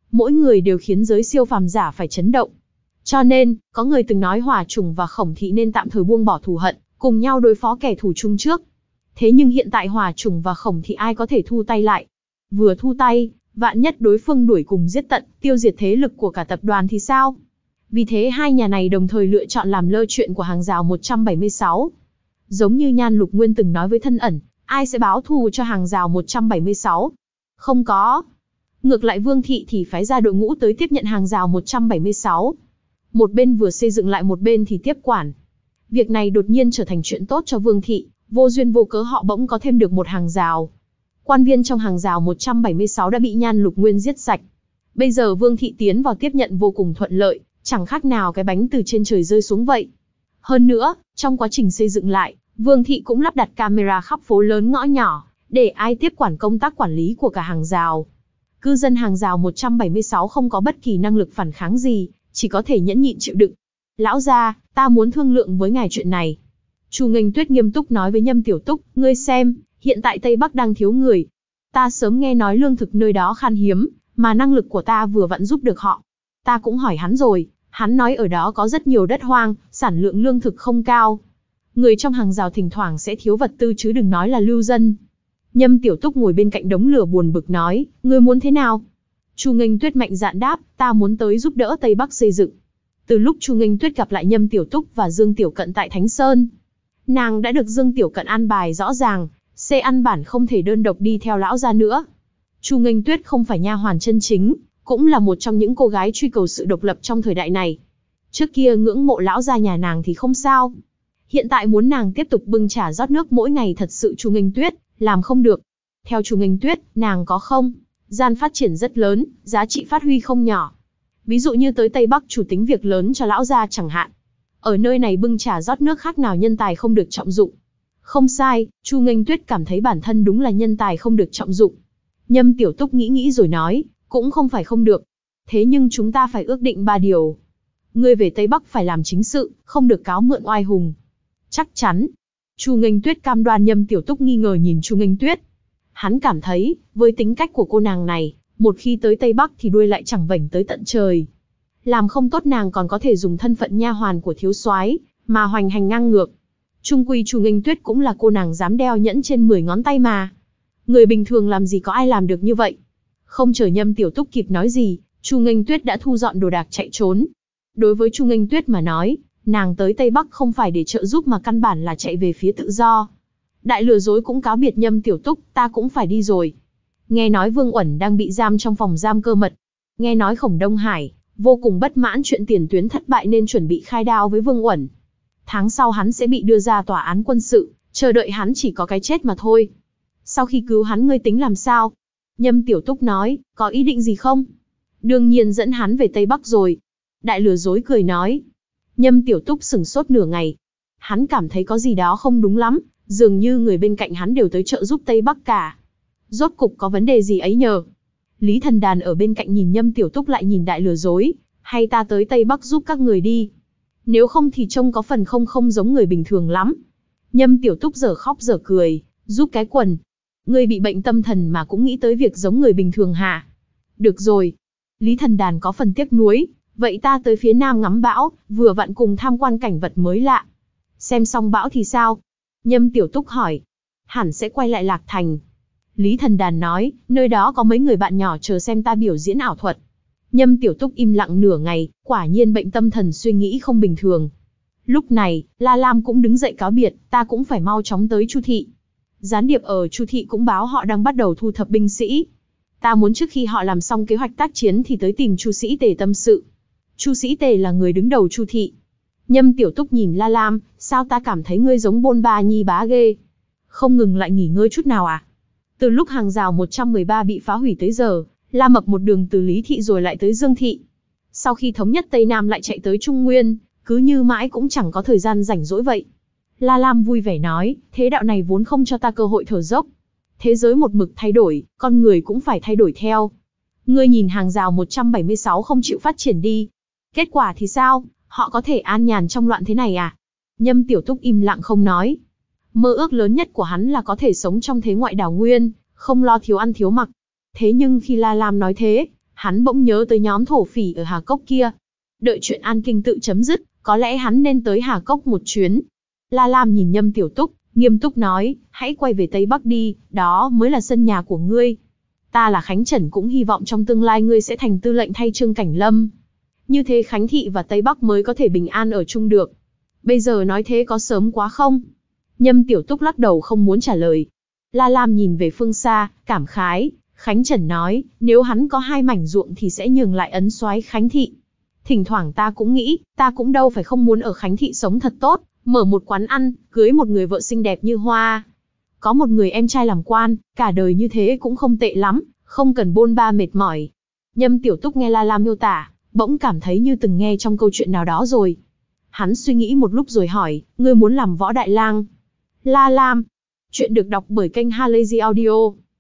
mỗi người đều khiến giới siêu phàm giả phải chấn động. Cho nên, có người từng nói Hỏa Trùng và Khổng Thị nên tạm thời buông bỏ thù hận, cùng nhau đối phó kẻ thù chung trước. Thế nhưng hiện tại Hỏa Trùng và Khổng Thị ai có thể thu tay lại? Vừa thu tay, vạn nhất đối phương đuổi cùng giết tận, tiêu diệt thế lực của cả tập đoàn thì sao? Vì thế hai nhà này đồng thời lựa chọn làm lơ chuyện của hàng rào một trăm bảy mươi sáu. Giống như Nhan Lục Nguyên từng nói với Thân Ẩn, ai sẽ báo thù cho hàng rào một trăm bảy mươi sáu? Không có. Ngược lại Vương Thị thì phái ra đội ngũ tới tiếp nhận hàng rào một trăm bảy mươi sáu. Một bên vừa xây dựng lại một bên thì tiếp quản. Việc này đột nhiên trở thành chuyện tốt cho Vương Thị, vô duyên vô cớ họ bỗng có thêm được một hàng rào. Quan viên trong hàng rào một trăm bảy mươi sáu đã bị Nhan Lục Nguyên giết sạch. Bây giờ Vương Thị tiến vào tiếp nhận vô cùng thuận lợi, chẳng khác nào cái bánh từ trên trời rơi xuống vậy. Hơn nữa, trong quá trình xây dựng lại, Vương Thị cũng lắp đặt camera khắp phố lớn ngõ nhỏ, để ai tiếp quản công tác quản lý của cả hàng rào. Cư dân hàng rào một trăm bảy mươi sáu không có bất kỳ năng lực phản kháng gì, chỉ có thể nhẫn nhịn chịu đựng. Lão gia, ta muốn thương lượng với ngài chuyện này. Chu Nghênh Tuyết nghiêm túc nói với Nhâm Tiểu Túc, ngươi xem, hiện tại Tây Bắc đang thiếu người. Ta sớm nghe nói lương thực nơi đó khan hiếm, mà năng lực của ta vừa vặn giúp được họ. Ta cũng hỏi hắn rồi, hắn nói ở đó có rất nhiều đất hoang, sản lượng lương thực không cao. Người trong hàng rào thỉnh thoảng sẽ thiếu vật tư chứ đừng nói là lưu dân. Nhâm Tiểu Túc ngồi bên cạnh đống lửa buồn bực nói, ngươi muốn thế nào? Chu Nghênh Tuyết mạnh dạn đáp, ta muốn tới giúp đỡ Tây Bắc xây dựng. Từ lúc Chu Nghênh Tuyết gặp lại Nhâm Tiểu Túc và Dương Tiểu Cận tại Thánh Sơn, nàng đã được Dương Tiểu Cận an bài rõ ràng, xê ăn bản không thể đơn độc đi theo lão gia nữa. Chu Nghênh Tuyết không phải nha hoàn chân chính, cũng là một trong những cô gái truy cầu sự độc lập trong thời đại này. Trước kia ngưỡng mộ lão gia nhà nàng thì không sao. Hiện tại muốn nàng tiếp tục bưng trà rót nước mỗi ngày thật sự Chu Nghênh Tuyết làm không được. Theo Chu Nghênh Tuyết, nàng có không gian phát triển rất lớn, giá trị phát huy không nhỏ. Ví dụ như tới Tây Bắc chủ tính việc lớn cho lão gia chẳng hạn. Ở nơi này bưng trà rót nước khác nào nhân tài không được trọng dụng. Không sai, Chu Nghênh Tuyết cảm thấy bản thân đúng là nhân tài không được trọng dụng. Nhâm Tiểu Túc nghĩ nghĩ rồi nói, cũng không phải không được. Thế nhưng chúng ta phải ước định ba điều. Ngươi về Tây Bắc phải làm chính sự, không được cáo mượn oai hùng. Chắc chắn. Chu Nghênh Tuyết cam đoan. Nhâm Tiểu Túc nghi ngờ nhìn Chu Nghênh Tuyết. Hắn cảm thấy, với tính cách của cô nàng này, một khi tới Tây Bắc thì đuôi lại chẳng vểnh tới tận trời. Làm không tốt nàng còn có thể dùng thân phận nha hoàn của thiếu soái mà hoành hành ngang ngược. Trung quy Chu Nghênh Tuyết cũng là cô nàng dám đeo nhẫn trên mười ngón tay mà. Người bình thường làm gì có ai làm được như vậy. Không chờ Nhâm Tiểu Túc kịp nói gì, Chu Nghênh Tuyết đã thu dọn đồ đạc chạy trốn. Đối với Chu Nghênh Tuyết mà nói, nàng tới Tây Bắc không phải để trợ giúp mà căn bản là chạy về phía tự do. Đại lừa dối cũng cáo biệt Nhâm Tiểu Túc, ta cũng phải đi rồi. Nghe nói Vương Uẩn đang bị giam trong phòng giam cơ mật. Nghe nói Khổng Đông Hải vô cùng bất mãn chuyện tiền tuyến thất bại nên chuẩn bị khai đao với Vương Uẩn. Tháng sau hắn sẽ bị đưa ra tòa án quân sự, chờ đợi hắn chỉ có cái chết mà thôi. Sau khi cứu hắn ngươi tính làm sao? Nhâm Tiểu Túc nói, có ý định gì không? Đương nhiên dẫn hắn về Tây Bắc rồi. Đại lừa dối cười nói. Nhâm Tiểu Túc sửng sốt nửa ngày. Hắn cảm thấy có gì đó không đúng lắm, dường như người bên cạnh hắn đều tới trợ giúp Tây Bắc cả. Rốt cục có vấn đề gì ấy nhờ? Lý Thần Đàn ở bên cạnh nhìn Nhâm Tiểu Túc lại nhìn đại lừa dối, hay ta tới Tây Bắc giúp các người đi. Nếu không thì trông có phần không không giống người bình thường lắm. Nhâm Tiểu Túc giờ khóc giờ cười, giúp cái quần. Ngươi bị bệnh tâm thần mà cũng nghĩ tới việc giống người bình thường hả? Được rồi. Lý Thần Đàn có phần tiếc nuối, vậy ta tới phía nam ngắm bão, vừa vặn cùng tham quan cảnh vật mới lạ. Xem xong bão thì sao? Nhâm Tiểu Túc hỏi. Hẳn sẽ quay lại Lạc Thành. Lý Thần Đàn nói, nơi đó có mấy người bạn nhỏ chờ xem ta biểu diễn ảo thuật. Nhâm Tiểu Túc im lặng nửa ngày, quả nhiên bệnh tâm thần suy nghĩ không bình thường. Lúc này, La Lam cũng đứng dậy cáo biệt, ta cũng phải mau chóng tới Chu Thị. Gián điệp ở Chu Thị cũng báo họ đang bắt đầu thu thập binh sĩ. Ta muốn trước khi họ làm xong kế hoạch tác chiến thì tới tìm Chu Sĩ Tề tâm sự. Chu Sĩ Tề là người đứng đầu Chu Thị. Nhâm Tiểu Túc nhìn La Lam, sao ta cảm thấy ngươi giống Bôn Ba Nhi bá ghê. Không ngừng lại nghỉ ngơi chút nào à? Từ lúc hàng rào một trăm mười ba bị phá hủy tới giờ, La Mập một đường từ Lý Thị rồi lại tới Dương Thị. Sau khi thống nhất Tây Nam lại chạy tới Trung Nguyên, cứ như mãi cũng chẳng có thời gian rảnh rỗi vậy. La Lam vui vẻ nói, thế đạo này vốn không cho ta cơ hội thở dốc. Thế giới một mực thay đổi, con người cũng phải thay đổi theo. Ngươi nhìn hàng rào một trăm bảy mươi sáu không chịu phát triển đi. Kết quả thì sao, họ có thể an nhàn trong loạn thế này à? Nhâm Tiểu Túc im lặng không nói. Mơ ước lớn nhất của hắn là có thể sống trong thế ngoại đảo nguyên, không lo thiếu ăn thiếu mặc. Thế nhưng khi La Lam nói thế, Hắn bỗng nhớ tới nhóm thổ phỉ ở Hà Cốc kia. Đợi chuyện An Kinh tự chấm dứt, có lẽ hắn nên tới Hà Cốc một chuyến. La Lam nhìn Nhâm Tiểu Túc, nghiêm túc nói, hãy quay về Tây Bắc đi, đó mới là sân nhà của ngươi. Ta là Khánh Trần cũng hy vọng trong tương lai ngươi sẽ thành tư lệnh thay Trương Cảnh Lâm. Như thế Khánh Thị và Tây Bắc mới có thể bình an ở chung được. Bây giờ nói thế có sớm quá không? Nhâm Tiểu Túc lắc đầu không muốn trả lời. La Lam nhìn về phương xa, cảm khái. Khánh Trần nói, nếu hắn có hai mảnh ruộng thì sẽ nhường lại ấn soái Khánh Thị. Thỉnh thoảng ta cũng nghĩ, ta cũng đâu phải không muốn ở Khánh Thị sống thật tốt, mở một quán ăn, cưới một người vợ xinh đẹp như hoa. Có một người em trai làm quan, cả đời như thế cũng không tệ lắm, không cần bôn ba mệt mỏi. Nhâm Tiểu Túc nghe La Lam miêu tả, bỗng cảm thấy như từng nghe trong câu chuyện nào đó rồi. Hắn suy nghĩ một lúc rồi hỏi, ngươi muốn làm võ đại lang? La Lam. Chuyện được đọc bởi kênh Halazy Audio.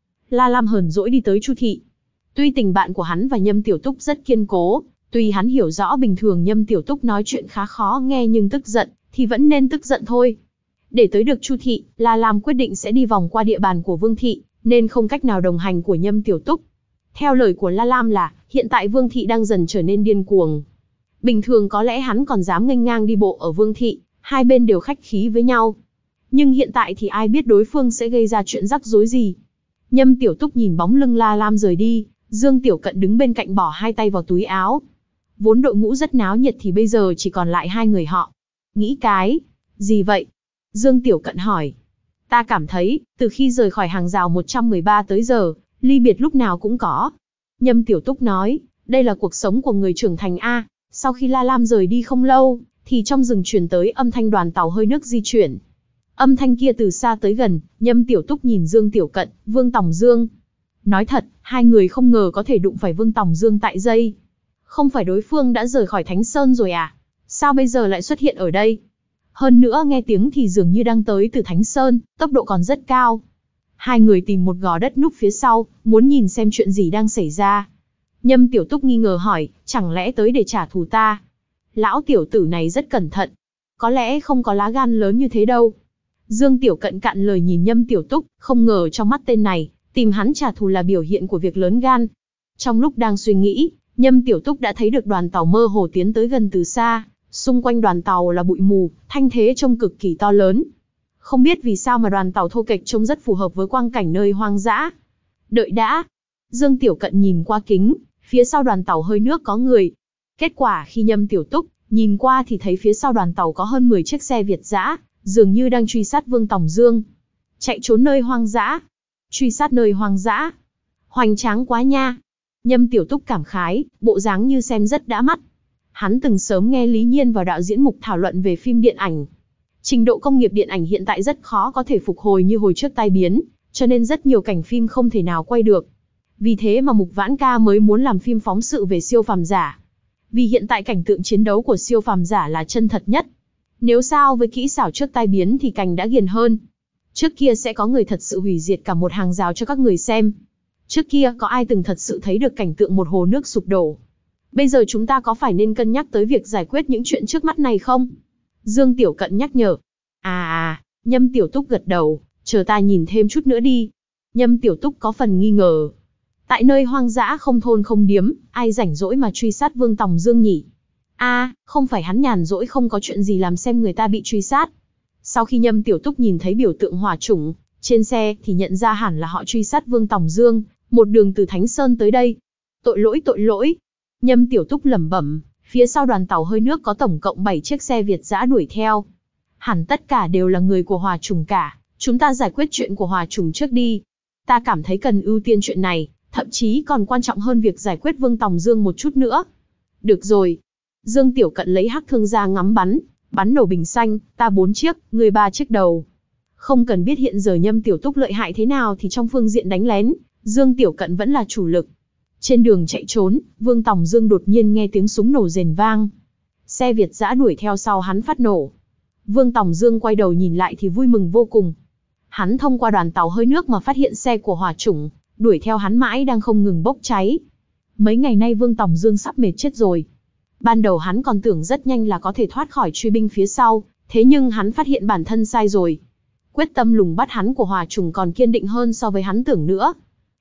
La Lam hờn dỗi đi tới Chu thị. Tuy tình bạn của hắn và Nhâm Tiểu Túc rất kiên cố, tuy hắn hiểu rõ bình thường Nhâm Tiểu Túc nói chuyện khá khó nghe nhưng tức giận, thì vẫn nên tức giận thôi. Để tới được Chu thị, La Lam quyết định sẽ đi vòng qua địa bàn của Vương thị, nên không cách nào đồng hành của Nhâm Tiểu Túc. Theo lời của La Lam là, hiện tại Vương thị đang dần trở nên điên cuồng. Bình thường có lẽ hắn còn dám nghênh ngang đi bộ ở Vương thị, hai bên đều khách khí với nhau. Nhưng hiện tại thì ai biết đối phương sẽ gây ra chuyện rắc rối gì. Nhâm Tiểu Túc nhìn bóng lưng La Lam rời đi, Dương Tiểu Cận đứng bên cạnh bỏ hai tay vào túi áo. Vốn đội ngũ rất náo nhiệt thì bây giờ chỉ còn lại hai người họ. Nghĩ cái gì vậy? Dương Tiểu Cận hỏi. Ta cảm thấy, từ khi rời khỏi hàng rào một trăm mười ba tới giờ, ly biệt lúc nào cũng có. Nhâm Tiểu Túc nói, đây là cuộc sống của người trưởng thành A. Sau khi La Lam rời đi không lâu, thì trong rừng truyền tới âm thanh đoàn tàu hơi nước di chuyển. Âm thanh kia từ xa tới gần, Nhâm Tiểu Túc nhìn Dương Tiểu Cận, Vương Tòng Dương. Nói thật, hai người không ngờ có thể đụng phải Vương Tòng Dương tại dây. Không phải đối phương đã rời khỏi Thánh Sơn rồi à? Sao bây giờ lại xuất hiện ở đây? Hơn nữa nghe tiếng thì dường như đang tới từ Thánh Sơn, tốc độ còn rất cao. Hai người tìm một gò đất núp phía sau, muốn nhìn xem chuyện gì đang xảy ra. Nhâm Tiểu Túc nghi ngờ hỏi, chẳng lẽ tới để trả thù ta? Lão tiểu tử này rất cẩn thận. Có lẽ không có lá gan lớn như thế đâu. Dương Tiểu Cận cạn lời nhìn Nhâm Tiểu Túc, không ngờ trong mắt tên này, tìm hắn trả thù là biểu hiện của việc lớn gan. Trong lúc đang suy nghĩ, Nhâm Tiểu Túc đã thấy được đoàn tàu mơ hồ tiến tới gần từ xa. Xung quanh đoàn tàu là bụi mù, thanh thế trông cực kỳ to lớn. Không biết vì sao mà đoàn tàu thô kệch trông rất phù hợp với quang cảnh nơi hoang dã. Đợi đã. Dương Tiểu Cận nhìn qua kính, phía sau đoàn tàu hơi nước có người. Kết quả khi Nhâm Tiểu Túc nhìn qua thì thấy phía sau đoàn tàu có hơn mười chiếc xe Việt dã, dường như đang truy sát Vương Tòng Dương. Chạy trốn nơi hoang dã. Truy sát nơi hoang dã. Hoành tráng quá nha. Nhâm Tiểu Túc cảm khái, bộ dáng như xem rất đã mắt. Hắn từng sớm nghe Lý Nhiên vào đạo diễn mục thảo luận về phim điện ảnh. Trình độ công nghiệp điện ảnh hiện tại rất khó có thể phục hồi như hồi trước tai biến, cho nên rất nhiều cảnh phim không thể nào quay được. Vì thế mà Mục Vãn Ca mới muốn làm phim phóng sự về siêu phàm giả. Vì hiện tại cảnh tượng chiến đấu của siêu phàm giả là chân thật nhất. Nếu sao với kỹ xảo trước tai biến thì cảnh đã ghiền hơn. Trước kia sẽ có người thật sự hủy diệt cả một hàng rào cho các người xem. Trước kia có ai từng thật sự thấy được cảnh tượng một hồ nước sụp đổ. Bây giờ chúng ta có phải nên cân nhắc tới việc giải quyết những chuyện trước mắt này không? Dương Tiểu Cận nhắc nhở. À à, Nhâm Tiểu Túc gật đầu, chờ ta nhìn thêm chút nữa đi. Nhâm Tiểu Túc có phần nghi ngờ. Tại nơi hoang dã không thôn không điếm, ai rảnh rỗi mà truy sát Vương Tòng Dương nhỉ? À, không phải hắn nhàn rỗi không có chuyện gì làm xem người ta bị truy sát. Sau khi Nhâm Tiểu Túc nhìn thấy biểu tượng hỏa chủng trên xe thì nhận ra hẳn là họ truy sát Vương Tòng Dương, một đường từ Thánh Sơn tới đây. Tội lỗi tội lỗi. Nhâm Tiểu Túc lẩm bẩm, phía sau đoàn tàu hơi nước có tổng cộng bảy chiếc xe Việt dã đuổi theo. Hẳn tất cả đều là người của Hòa Trùng cả, chúng ta giải quyết chuyện của Hòa Trùng trước đi. Ta cảm thấy cần ưu tiên chuyện này, thậm chí còn quan trọng hơn việc giải quyết Vương Tòng Dương một chút nữa. Được rồi. Dương Tiểu Cận lấy hắc thương ra ngắm bắn, bắn nổ bình xanh, ta bốn chiếc, người ba chiếc đầu. Không cần biết hiện giờ Nhâm Tiểu Túc lợi hại thế nào thì trong phương diện đánh lén, Dương Tiểu Cận vẫn là chủ lực. Trên đường chạy trốn, Vương Tòng Dương đột nhiên nghe tiếng súng nổ rền vang. Xe Việt dã đuổi theo sau hắn phát nổ. Vương Tòng Dương quay đầu nhìn lại thì vui mừng vô cùng. Hắn thông qua đoàn tàu hơi nước mà phát hiện xe của Hỏa Chủng, đuổi theo hắn mãi đang không ngừng bốc cháy. Mấy ngày nay Vương Tòng Dương sắp mệt chết rồi. Ban đầu hắn còn tưởng rất nhanh là có thể thoát khỏi truy binh phía sau, thế nhưng hắn phát hiện bản thân sai rồi. Quyết tâm lùng bắt hắn của Hỏa Chủng còn kiên định hơn so với hắn tưởng nữa.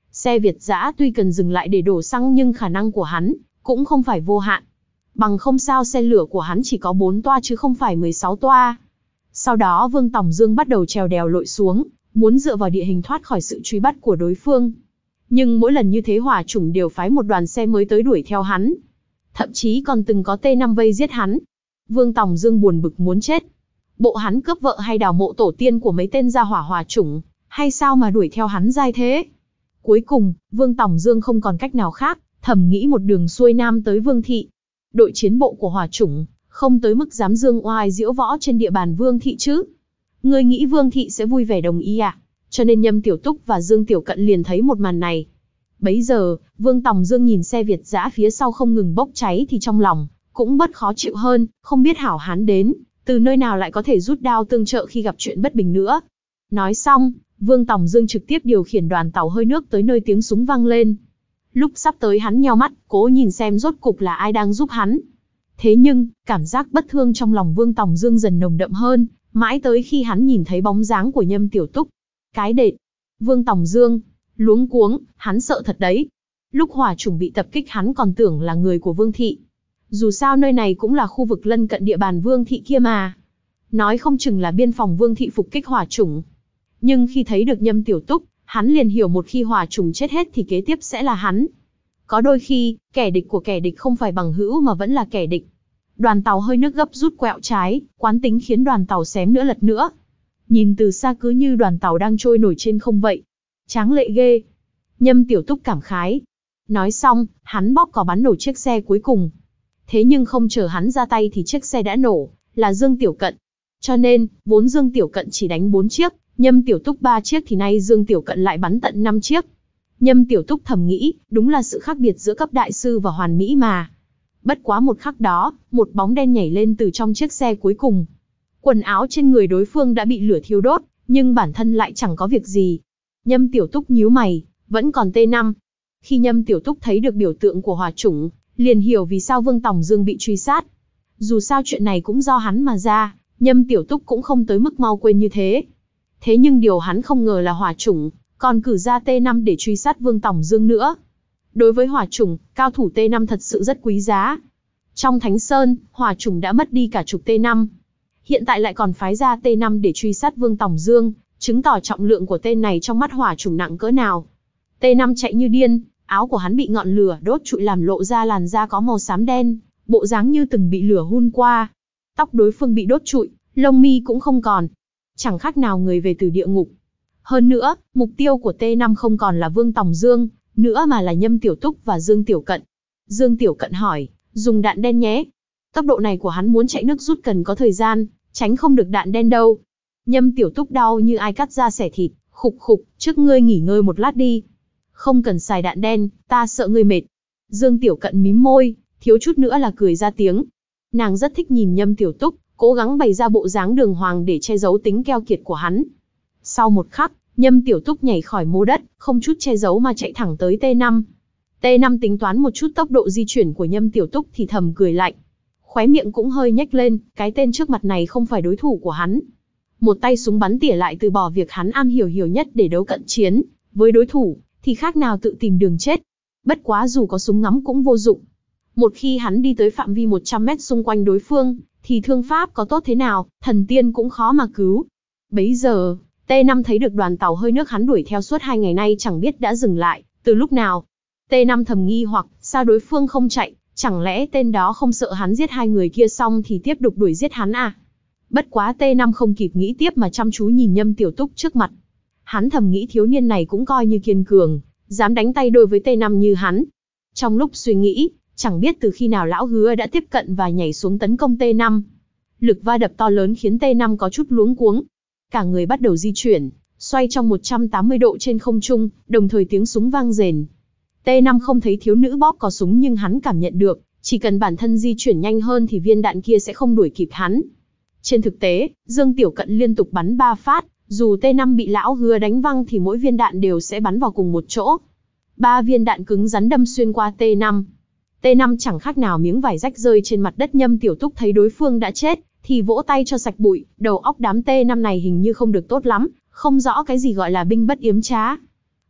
Xe Việt dã tuy cần dừng lại để đổ xăng nhưng khả năng của hắn cũng không phải vô hạn. Bằng không sao xe lửa của hắn chỉ có bốn toa chứ không phải mười sáu toa. Sau đó Vương Tòng Dương bắt đầu trèo đèo lội xuống, muốn dựa vào địa hình thoát khỏi sự truy bắt của đối phương. Nhưng mỗi lần như thế Hỏa Chủng đều phái một đoàn xe mới tới đuổi theo hắn. Thậm chí còn từng có T năm vây giết hắn. Vương Tòng Dương buồn bực muốn chết. Bộ hắn cướp vợ hay đào mộ tổ tiên của mấy tên gia hỏa Hỏa Chủng, hay sao mà đuổi theo hắn dai thế? Cuối cùng, Vương Tòng Dương không còn cách nào khác, thầm nghĩ một đường xuôi nam tới Vương Thị. Đội chiến bộ của Hỏa Chủng không tới mức dám dương oai diễu võ trên địa bàn Vương Thị chứ. Ngươi nghĩ Vương Thị sẽ vui vẻ đồng ý à? Cho nên Nhâm Tiểu Túc và Dương Tiểu Cận liền thấy một màn này. Bấy giờ, Vương Tòng Dương nhìn xe Việt dã phía sau không ngừng bốc cháy thì trong lòng cũng bất khó chịu hơn, không biết hảo hán đến từ nơi nào lại có thể rút đao tương trợ khi gặp chuyện bất bình nữa. Nói xong, Vương Tòng Dương trực tiếp điều khiển đoàn tàu hơi nước tới nơi tiếng súng vang lên. Lúc sắp tới hắn nheo mắt, cố nhìn xem rốt cục là ai đang giúp hắn. Thế nhưng, cảm giác bất thương trong lòng Vương Tòng Dương dần nồng đậm hơn, mãi tới khi hắn nhìn thấy bóng dáng của Nhâm Tiểu Túc. Cái đệt! Vương Tòng Dương luống cuống, hắn sợ thật đấy. Lúc Hỏa Chủng bị tập kích hắn còn tưởng là người của Vương Thị. Dù sao nơi này cũng là khu vực lân cận địa bàn Vương Thị kia mà. Nói không chừng là biên phòng Vương Thị phục kích Hỏa Chủng. Nhưng khi thấy được Nhâm Tiểu Túc, hắn liền hiểu một khi Hỏa Chủng chết hết thì kế tiếp sẽ là hắn. Có đôi khi, kẻ địch của kẻ địch không phải bằng hữu mà vẫn là kẻ địch. Đoàn tàu hơi nước gấp rút quẹo trái, quán tính khiến đoàn tàu xém nữa lật nữa. Nhìn từ xa cứ như đoàn tàu đang trôi nổi trên không vậy. Tráng lệ ghê. Nhâm Tiểu Túc cảm khái. Nói xong, hắn bóp cò bắn nổ chiếc xe cuối cùng. Thế nhưng không chờ hắn ra tay thì chiếc xe đã nổ, là Dương Tiểu Cận. Cho nên, vốn Dương Tiểu Cận chỉ đánh bốn chiếc, Nhâm Tiểu Túc ba chiếc thì nay Dương Tiểu Cận lại bắn tận năm chiếc. Nhâm Tiểu Túc thầm nghĩ, đúng là sự khác biệt giữa cấp đại sư và hoàn mỹ mà. Bất quá một khắc đó, một bóng đen nhảy lên từ trong chiếc xe cuối cùng. Quần áo trên người đối phương đã bị lửa thiêu đốt, nhưng bản thân lại chẳng có việc gì. Nhâm Tiểu Túc nhíu mày, vẫn còn T năm. Khi Nhâm Tiểu Túc thấy được biểu tượng của Hỏa Chủng, liền hiểu vì sao Vương Tòng Dương bị truy sát. Dù sao chuyện này cũng do hắn mà ra, Nhâm Tiểu Túc cũng không tới mức mau quên như thế. Thế nhưng điều hắn không ngờ là Hỏa Chủng còn cử ra T năm để truy sát Vương Tòng Dương nữa. Đối với Hỏa Chủng, cao thủ T năm thật sự rất quý giá. Trong Thánh Sơn, Hỏa Chủng đã mất đi cả chục T năm. Hiện tại lại còn phái ra T năm để truy sát Vương Tòng Dương, chứng tỏ trọng lượng của tên này trong mắt Hỏa Chủng nặng cỡ nào. T năm chạy như điên, áo của hắn bị ngọn lửa đốt trụi làm lộ ra làn da có màu xám đen, bộ dáng như từng bị lửa hun qua. Tóc đối phương bị đốt trụi, lông mi cũng không còn. Chẳng khác nào người về từ địa ngục. Hơn nữa, mục tiêu của T năm không còn là Vương Tòng Dương, nữa mà là Nhâm Tiểu Túc và Dương Tiểu Cận. Dương Tiểu Cận hỏi, dùng đạn đen nhé. Tốc độ này của hắn muốn chạy nước rút cần có thời gian, tránh không được đạn đen đâu. Nhâm Tiểu Túc đau như ai cắt ra xẻ thịt, khục khục, trước ngươi nghỉ ngơi một lát đi. Không cần xài đạn đen, ta sợ ngươi mệt. Dương Tiểu Cận mím môi, thiếu chút nữa là cười ra tiếng. Nàng rất thích nhìn Nhâm Tiểu Túc, cố gắng bày ra bộ dáng đường hoàng để che giấu tính keo kiệt của hắn. Sau một khắc, Nhâm Tiểu Túc nhảy khỏi mô đất, không chút che giấu mà chạy thẳng tới T năm. T năm tính toán một chút tốc độ di chuyển của Nhâm Tiểu Túc thì thầm cười lạnh. Khóe miệng cũng hơi nhếch lên, cái tên trước mặt này không phải đối thủ của hắn. Một tay súng bắn tỉa lại từ bỏ việc hắn am hiểu hiểu nhất để đấu cận chiến với đối thủ, thì khác nào tự tìm đường chết. Bất quá dù có súng ngắm cũng vô dụng. Một khi hắn đi tới phạm vi một trăm mét xung quanh đối phương, thì thương pháp có tốt thế nào, thần tiên cũng khó mà cứu. Bấy giờ, T năm thấy được đoàn tàu hơi nước hắn đuổi theo suốt hai ngày nay chẳng biết đã dừng lại từ lúc nào. T năm thầm nghi hoặc, sao đối phương không chạy, chẳng lẽ tên đó không sợ hắn giết hai người kia xong thì tiếp tục đuổi giết hắn à? Bất quá T năm không kịp nghĩ tiếp mà chăm chú nhìn Nhâm Tiểu Túc trước mặt. Hắn thầm nghĩ thiếu niên này cũng coi như kiên cường, dám đánh tay đôi với T năm như hắn. Trong lúc suy nghĩ, chẳng biết từ khi nào lão Hứa đã tiếp cận và nhảy xuống tấn công T năm. Lực va đập to lớn khiến T năm có chút luống cuống. Cả người bắt đầu di chuyển, xoay trong một trăm tám mươi độ trên không trung, đồng thời tiếng súng vang rền. T năm không thấy thiếu nữ bóp cò súng nhưng hắn cảm nhận được, chỉ cần bản thân di chuyển nhanh hơn thì viên đạn kia sẽ không đuổi kịp hắn. Trên thực tế, Dương Tiểu Cận liên tục bắn ba phát, dù T năm bị lão Hứa đánh văng thì mỗi viên đạn đều sẽ bắn vào cùng một chỗ. Ba viên đạn cứng rắn đâm xuyên qua T năm. T năm chẳng khác nào miếng vải rách rơi trên mặt đất. Nhâm Tiểu Túc thấy đối phương đã chết, thì vỗ tay cho sạch bụi, đầu óc đám T năm này hình như không được tốt lắm, không rõ cái gì gọi là binh bất yếm trá.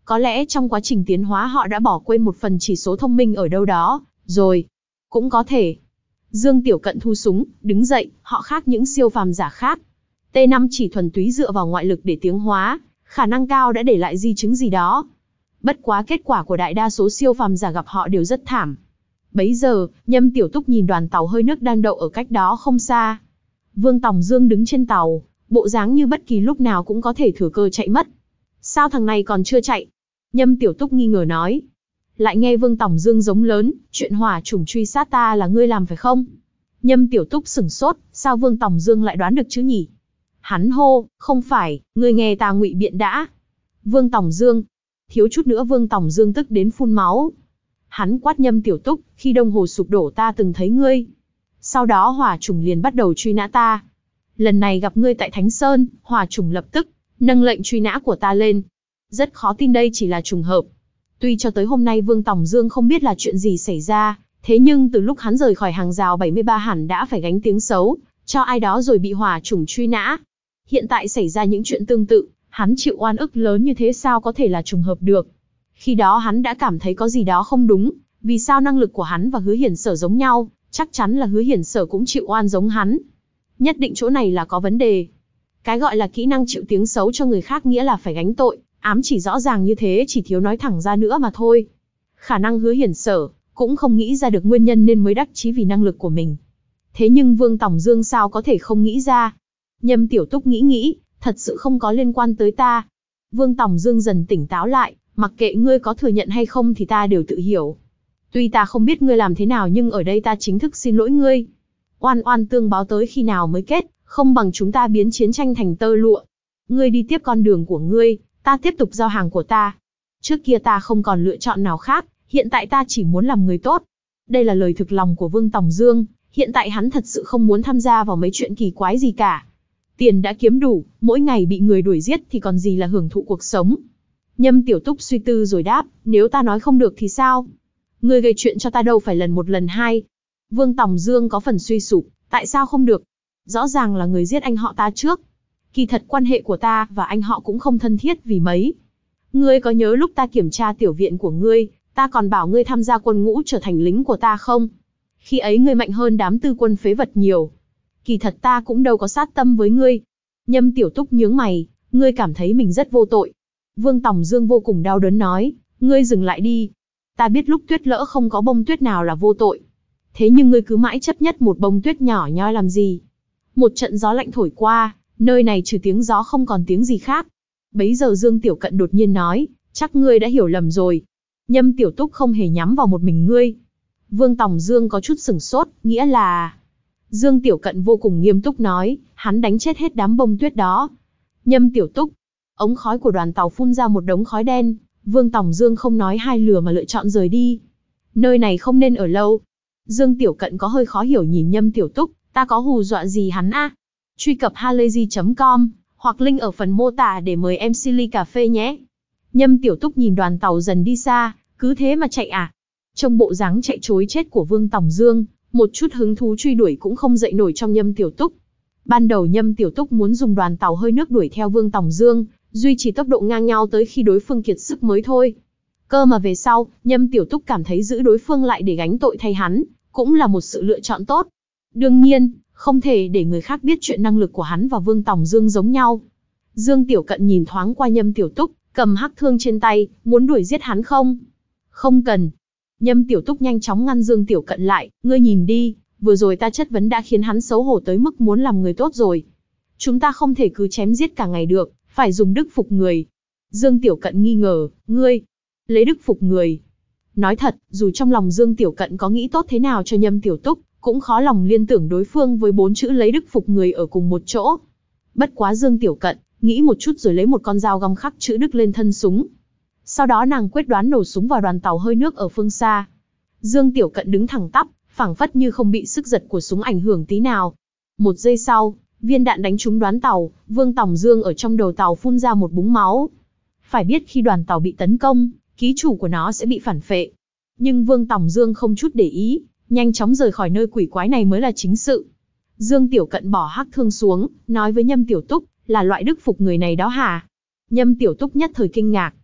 Có lẽ trong quá trình tiến hóa họ đã bỏ quên một phần chỉ số thông minh ở đâu đó, rồi. Cũng có thể. Dương Tiểu Cận thu súng, đứng dậy, họ khác những siêu phàm giả khác. T năm chỉ thuần túy dựa vào ngoại lực để tiến hóa, khả năng cao đã để lại di chứng gì đó. Bất quá kết quả của đại đa số siêu phàm giả gặp họ đều rất thảm. Bấy giờ, Nhâm Tiểu Túc nhìn đoàn tàu hơi nước đang đậu ở cách đó không xa. Vương Tòng Dương đứng trên tàu, bộ dáng như bất kỳ lúc nào cũng có thể thừa cơ chạy mất. Sao thằng này còn chưa chạy? Nhâm Tiểu Túc nghi ngờ nói. Lại nghe Vương Tòng Dương giống lớn, chuyện hỏa chủng truy sát ta là ngươi làm phải không? Nhâm Tiểu Túc sửng sốt, sao Vương Tòng Dương lại đoán được chứ nhỉ? Hắn hô, không phải, ngươi nghe ta ngụy biện đã. Vương Tòng Dương, thiếu chút nữa Vương Tòng Dương tức đến phun máu. Hắn quát Nhâm Tiểu Túc, khi đồng hồ sụp đổ ta từng thấy ngươi. Sau đó hỏa chủng liền bắt đầu truy nã ta. Lần này gặp ngươi tại Thánh Sơn, hỏa chủng lập tức nâng lệnh truy nã của ta lên. Rất khó tin đây chỉ là trùng hợp. Tuy cho tới hôm nay Vương Tòng Dương không biết là chuyện gì xảy ra, thế nhưng từ lúc hắn rời khỏi hàng rào bảy mươi ba hẳn đã phải gánh tiếng xấu, cho ai đó rồi bị hỏa chủng truy nã. Hiện tại xảy ra những chuyện tương tự, hắn chịu oan ức lớn như thế sao có thể là trùng hợp được. Khi đó hắn đã cảm thấy có gì đó không đúng, vì sao năng lực của hắn và Hứa Hiển Sở giống nhau, chắc chắn là Hứa Hiển Sở cũng chịu oan giống hắn. Nhất định chỗ này là có vấn đề. Cái gọi là kỹ năng chịu tiếng xấu cho người khác nghĩa là phải gánh tội, ám chỉ rõ ràng như thế chỉ thiếu nói thẳng ra nữa mà thôi. Khả năng Hứa Hiển Sở cũng không nghĩ ra được nguyên nhân nên mới đắc chí vì năng lực của mình. Thế nhưng Vương Tòng Dương sao có thể không nghĩ ra? Nhâm Tiểu Túc nghĩ nghĩ, thật sự không có liên quan tới ta. Vương Tòng Dương dần tỉnh táo lại, mặc kệ ngươi có thừa nhận hay không thì ta đều tự hiểu. Tuy ta không biết ngươi làm thế nào nhưng ở đây ta chính thức xin lỗi ngươi. Oan oan tương báo tới khi nào mới kết, không bằng chúng ta biến chiến tranh thành tơ lụa. Ngươi đi tiếp con đường của ngươi, ta tiếp tục giao hàng của ta. Trước kia ta không còn lựa chọn nào khác, hiện tại ta chỉ muốn làm người tốt. Đây là lời thực lòng của Vương Tòng Dương, hiện tại hắn thật sự không muốn tham gia vào mấy chuyện kỳ quái gì cả. Tiền đã kiếm đủ, mỗi ngày bị người đuổi giết thì còn gì là hưởng thụ cuộc sống. Nhâm Tiểu Túc suy tư rồi đáp, nếu ta nói không được thì sao? Ngươi gây chuyện cho ta đâu phải lần một lần hai. Vương Tòng Dương có phần suy sụp, tại sao không được? Rõ ràng là người giết anh họ ta trước. Kỳ thật quan hệ của ta và anh họ cũng không thân thiết vì mấy. Ngươi có nhớ lúc ta kiểm tra tiểu viện của ngươi, ta còn bảo ngươi tham gia quân ngũ trở thành lính của ta không? Khi ấy ngươi mạnh hơn đám tư quân phế vật nhiều. Kỳ thật ta cũng đâu có sát tâm với ngươi. Nhâm Tiểu Túc nhướng mày, ngươi cảm thấy mình rất vô tội. Vương Tòng Dương vô cùng đau đớn nói, ngươi dừng lại đi. Ta biết lúc tuyết lỡ không có bông tuyết nào là vô tội. Thế nhưng ngươi cứ mãi chấp nhất một bông tuyết nhỏ nhoi làm gì? Một trận gió lạnh thổi qua, nơi này trừ tiếng gió không còn tiếng gì khác. Bấy giờ Dương Tiểu Cận đột nhiên nói, chắc ngươi đã hiểu lầm rồi. Nhâm Tiểu Túc không hề nhắm vào một mình ngươi. Vương Tòng Dương có chút sửng sốt, nghĩa là... Dương Tiểu Cận vô cùng nghiêm túc nói, hắn đánh chết hết đám bông tuyết đó. Nhâm Tiểu Túc, ống khói của đoàn tàu phun ra một đống khói đen, Vương Tòng Dương không nói hai lừa mà lựa chọn rời đi. Nơi này không nên ở lâu. Dương Tiểu Cận có hơi khó hiểu nhìn Nhâm Tiểu Túc, ta có hù dọa gì hắn à? Truy cập halayzi chấm com, hoặc link ở phần mô tả để mời em xê ly cà phê nhé. Nhâm Tiểu Túc nhìn đoàn tàu dần đi xa, cứ thế mà chạy à? Trong bộ dáng chạy trối chết của Vương Tòng Dương, một chút hứng thú truy đuổi cũng không dậy nổi trong Nhâm Tiểu Túc. Ban đầu Nhâm Tiểu Túc muốn dùng đoàn tàu hơi nước đuổi theo Vương Tòng Dương, duy trì tốc độ ngang nhau tới khi đối phương kiệt sức mới thôi. Cơ mà về sau, Nhâm Tiểu Túc cảm thấy giữ đối phương lại để gánh tội thay hắn, cũng là một sự lựa chọn tốt. Đương nhiên, không thể để người khác biết chuyện năng lực của hắn và Vương Tòng Dương giống nhau. Dương Tiểu Cận nhìn thoáng qua Nhâm Tiểu Túc, cầm hắc thương trên tay, muốn đuổi giết hắn không? Không cần. Nhâm Tiểu Túc nhanh chóng ngăn Dương Tiểu Cận lại, ngươi nhìn đi, vừa rồi ta chất vấn đã khiến hắn xấu hổ tới mức muốn làm người tốt rồi. Chúng ta không thể cứ chém giết cả ngày được, phải dùng đức phục người. Dương Tiểu Cận nghi ngờ, ngươi, lấy đức phục người. Nói thật, dù trong lòng Dương Tiểu Cận có nghĩ tốt thế nào cho Nhâm Tiểu Túc, cũng khó lòng liên tưởng đối phương với bốn chữ lấy đức phục người ở cùng một chỗ. Bất quá Dương Tiểu Cận, nghĩ một chút rồi lấy một con dao găm khắc chữ đức lên thân súng. Sau đó nàng quyết đoán nổ súng vào đoàn tàu hơi nước ở phương xa. Dương Tiểu Cận đứng thẳng tắp, phảng phất như không bị sức giật của súng ảnh hưởng tí nào. Một giây sau, viên đạn đánh trúng đoán tàu, Vương Tòng Dương ở trong đầu tàu phun ra một búng máu. Phải biết khi đoàn tàu bị tấn công, ký chủ của nó sẽ bị phản phệ. Nhưng Vương Tòng Dương không chút để ý, nhanh chóng rời khỏi nơi quỷ quái này mới là chính sự. Dương Tiểu Cận bỏ hắc thương xuống, nói với Nhâm Tiểu Túc, là loại đức phục người này đó hả? Nhâm Tiểu Túc nhất thời kinh ngạc.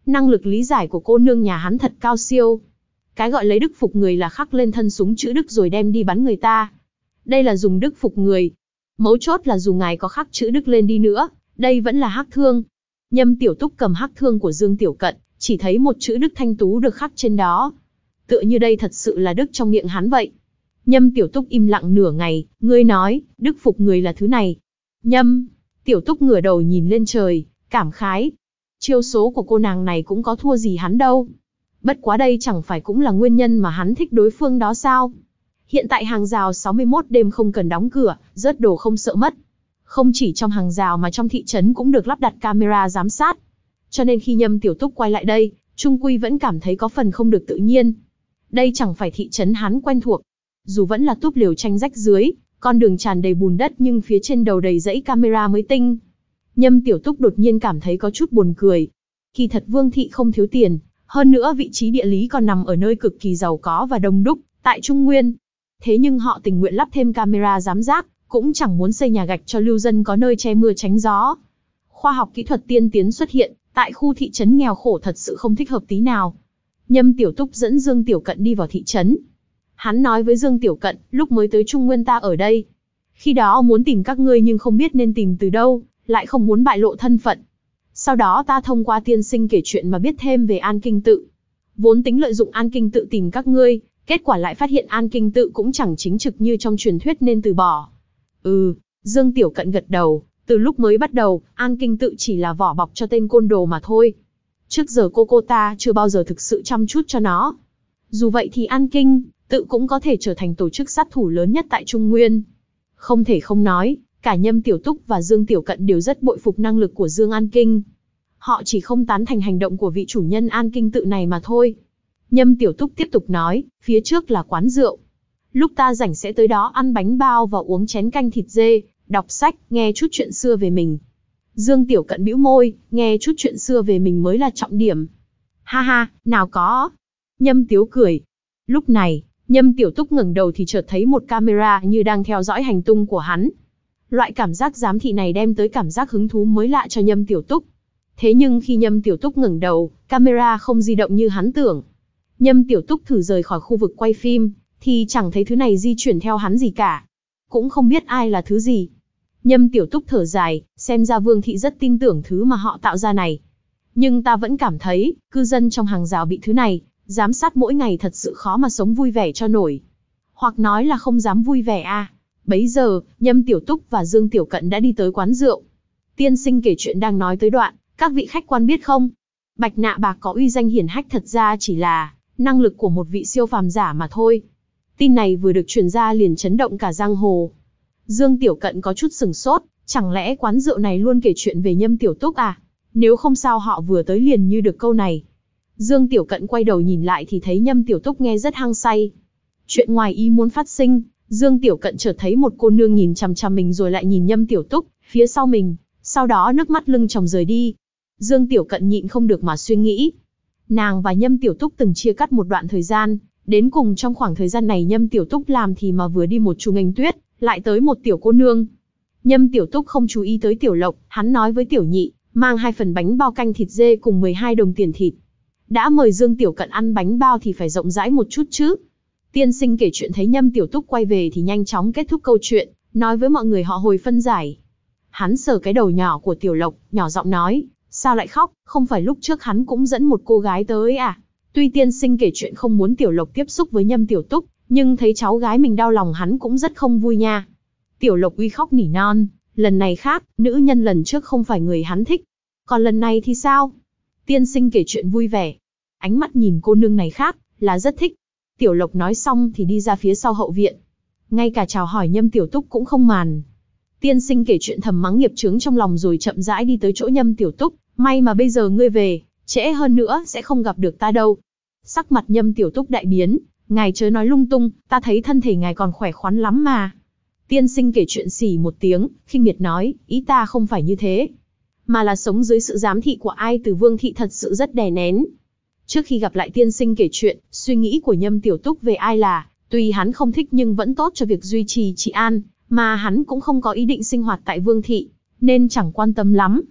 Năng lực lý giải của cô nương nhà hắn thật cao siêu. Cái gọi lấy đức phục người là khắc lên thân súng chữ đức rồi đem đi bắn người ta. Đây là dùng đức phục người. Mấu chốt là dù ngài có khắc chữ đức lên đi nữa, đây vẫn là hắc thương. Nhâm Tiểu Túc cầm hắc thương của Dương Tiểu Cận, chỉ thấy một chữ đức thanh tú được khắc trên đó. Tựa như đây thật sự là đức trong miệng hắn vậy. Nhâm Tiểu Túc im lặng nửa ngày, ngươi nói, đức phục người là thứ này. Nhâm Tiểu Túc ngửa đầu nhìn lên trời, cảm khái. Chiêu số của cô nàng này cũng có thua gì hắn đâu. Bất quá đây chẳng phải cũng là nguyên nhân mà hắn thích đối phương đó sao? Hiện tại hàng rào sáu mươi mốt đêm không cần đóng cửa, rớt đồ không sợ mất. Không chỉ trong hàng rào mà trong thị trấn cũng được lắp đặt camera giám sát. Cho nên khi Nhâm Tiểu Túc quay lại đây, Trung Quy vẫn cảm thấy có phần không được tự nhiên. Đây chẳng phải thị trấn hắn quen thuộc. Dù vẫn là túp lều tranh rách dưới, con đường tràn đầy bùn đất nhưng phía trên đầu đầy dãy camera mới tinh. Nhâm Tiểu Túc đột nhiên cảm thấy có chút buồn cười. Kỳ thật Vương thị không thiếu tiền, hơn nữa vị trí địa lý còn nằm ở nơi cực kỳ giàu có và đông đúc, tại Trung Nguyên. Thế nhưng họ tình nguyện lắp thêm camera giám sát, cũng chẳng muốn xây nhà gạch cho lưu dân có nơi che mưa tránh gió. Khoa học kỹ thuật tiên tiến xuất hiện, tại khu thị trấn nghèo khổ thật sự không thích hợp tí nào. Nhâm Tiểu Túc dẫn Dương Tiểu Cận đi vào thị trấn. Hắn nói với Dương Tiểu Cận, lúc mới tới Trung Nguyên ta ở đây. Khi đó muốn tìm các ngươi nhưng không biết nên tìm từ đâu, lại không muốn bại lộ thân phận. Sau đó ta thông qua tiên sinh kể chuyện mà biết thêm về An Kinh Tự. Vốn tính lợi dụng An Kinh Tự tìm các ngươi, kết quả lại phát hiện An Kinh Tự cũng chẳng chính trực như trong truyền thuyết nên từ bỏ. Ừ, Dương Tiểu Cận gật đầu, từ lúc mới bắt đầu, An Kinh Tự chỉ là vỏ bọc cho tên côn đồ mà thôi. Trước giờ cô cô ta chưa bao giờ thực sự chăm chút cho nó. Dù vậy thì An Kinh Tự cũng có thể trở thành tổ chức sát thủ lớn nhất tại Trung Nguyên. Không thể không nói, cả Nhâm Tiểu Túc và Dương Tiểu Cận đều rất bội phục năng lực của Dương An Kinh. Họ chỉ không tán thành hành động của vị chủ nhân An Kinh Tự này mà thôi. Nhâm Tiểu Túc tiếp tục nói, phía trước là quán rượu. Lúc ta rảnh sẽ tới đó ăn bánh bao và uống chén canh thịt dê, đọc sách, nghe chút chuyện xưa về mình. Dương Tiểu Cận bĩu môi, nghe chút chuyện xưa về mình mới là trọng điểm. Ha ha, nào có. Nhâm Tiếu cười. Lúc này, Nhâm Tiểu Túc ngẩng đầu thì chợt thấy một camera như đang theo dõi hành tung của hắn. Loại cảm giác giám thị này đem tới cảm giác hứng thú mới lạ cho Nhâm Tiểu Túc. Thế nhưng khi Nhâm Tiểu Túc ngẩng đầu, camera không di động như hắn tưởng. Nhâm Tiểu Túc thử rời khỏi khu vực quay phim, thì chẳng thấy thứ này di chuyển theo hắn gì cả. Cũng không biết ai là thứ gì. Nhâm Tiểu Túc thở dài, xem ra Vương thị rất tin tưởng thứ mà họ tạo ra này. Nhưng ta vẫn cảm thấy, cư dân trong hàng rào bị thứ này giám sát mỗi ngày thật sự khó mà sống vui vẻ cho nổi. Hoặc nói là không dám vui vẻ à. Bấy giờ, Nhâm Tiểu Túc và Dương Tiểu Cận đã đi tới quán rượu. Tiên sinh kể chuyện đang nói tới đoạn, các vị khách quan biết không? Bạch Nạ Bạc có uy danh hiển hách thật ra chỉ là năng lực của một vị siêu phàm giả mà thôi. Tin này vừa được truyền ra liền chấn động cả giang hồ. Dương Tiểu Cận có chút sừng sốt, chẳng lẽ quán rượu này luôn kể chuyện về Nhâm Tiểu Túc à? Nếu không sao họ vừa tới liền như được câu này. Dương Tiểu Cận quay đầu nhìn lại thì thấy Nhâm Tiểu Túc nghe rất hăng say. Chuyện ngoài ý muốn phát sinh, Dương Tiểu Cận chợt thấy một cô nương nhìn chằm chằm mình rồi lại nhìn Nhâm Tiểu Túc, phía sau mình, sau đó nước mắt lưng tròng rời đi. Dương Tiểu Cận nhịn không được mà suy nghĩ. Nàng và Nhâm Tiểu Túc từng chia cắt một đoạn thời gian, đến cùng trong khoảng thời gian này Nhâm Tiểu Túc làm thì mà vừa đi một chú nghênh tuyết, lại tới một tiểu cô nương. Nhâm Tiểu Túc không chú ý tới Tiểu Lộc, hắn nói với Tiểu Nhị, mang hai phần bánh bao canh thịt dê cùng mười hai đồng tiền thịt. Đã mời Dương Tiểu Cận ăn bánh bao thì phải rộng rãi một chút chứ. Tiên sinh kể chuyện thấy Nhâm Tiểu Túc quay về thì nhanh chóng kết thúc câu chuyện, nói với mọi người họ hồi phân giải. Hắn sờ cái đầu nhỏ của Tiểu Lộc, nhỏ giọng nói, sao lại khóc, không phải lúc trước hắn cũng dẫn một cô gái tới à? Tuy tiên sinh kể chuyện không muốn Tiểu Lộc tiếp xúc với Nhâm Tiểu Túc, nhưng thấy cháu gái mình đau lòng hắn cũng rất không vui nha. Tiểu Lộc uy khóc nỉ non, lần này khác, nữ nhân lần trước không phải người hắn thích. Còn lần này thì sao? Tiên sinh kể chuyện vui vẻ. Ánh mắt nhìn cô nương này khác, là rất thích. Tiểu Lộc nói xong thì đi ra phía sau hậu viện. Ngay cả chào hỏi Nhâm Tiểu Túc cũng không màn. Tiên sinh kể chuyện thầm mắng nghiệp chướng trong lòng rồi chậm rãi đi tới chỗ Nhâm Tiểu Túc. May mà bây giờ ngươi về, trễ hơn nữa sẽ không gặp được ta đâu. Sắc mặt Nhâm Tiểu Túc đại biến. Ngài chớ nói lung tung, ta thấy thân thể ngài còn khỏe khoắn lắm mà. Tiên sinh kể chuyện xỉ một tiếng, khinh miệt nói, ý ta không phải như thế. Mà là sống dưới sự giám thị của ai từ Vương thị thật sự rất đè nén. Trước khi gặp lại tiên sinh kể chuyện, suy nghĩ của Nhâm Tiểu Túc về ai là, tuy hắn không thích nhưng vẫn tốt cho việc duy trì trị an, mà hắn cũng không có ý định sinh hoạt tại Vương thị, nên chẳng quan tâm lắm.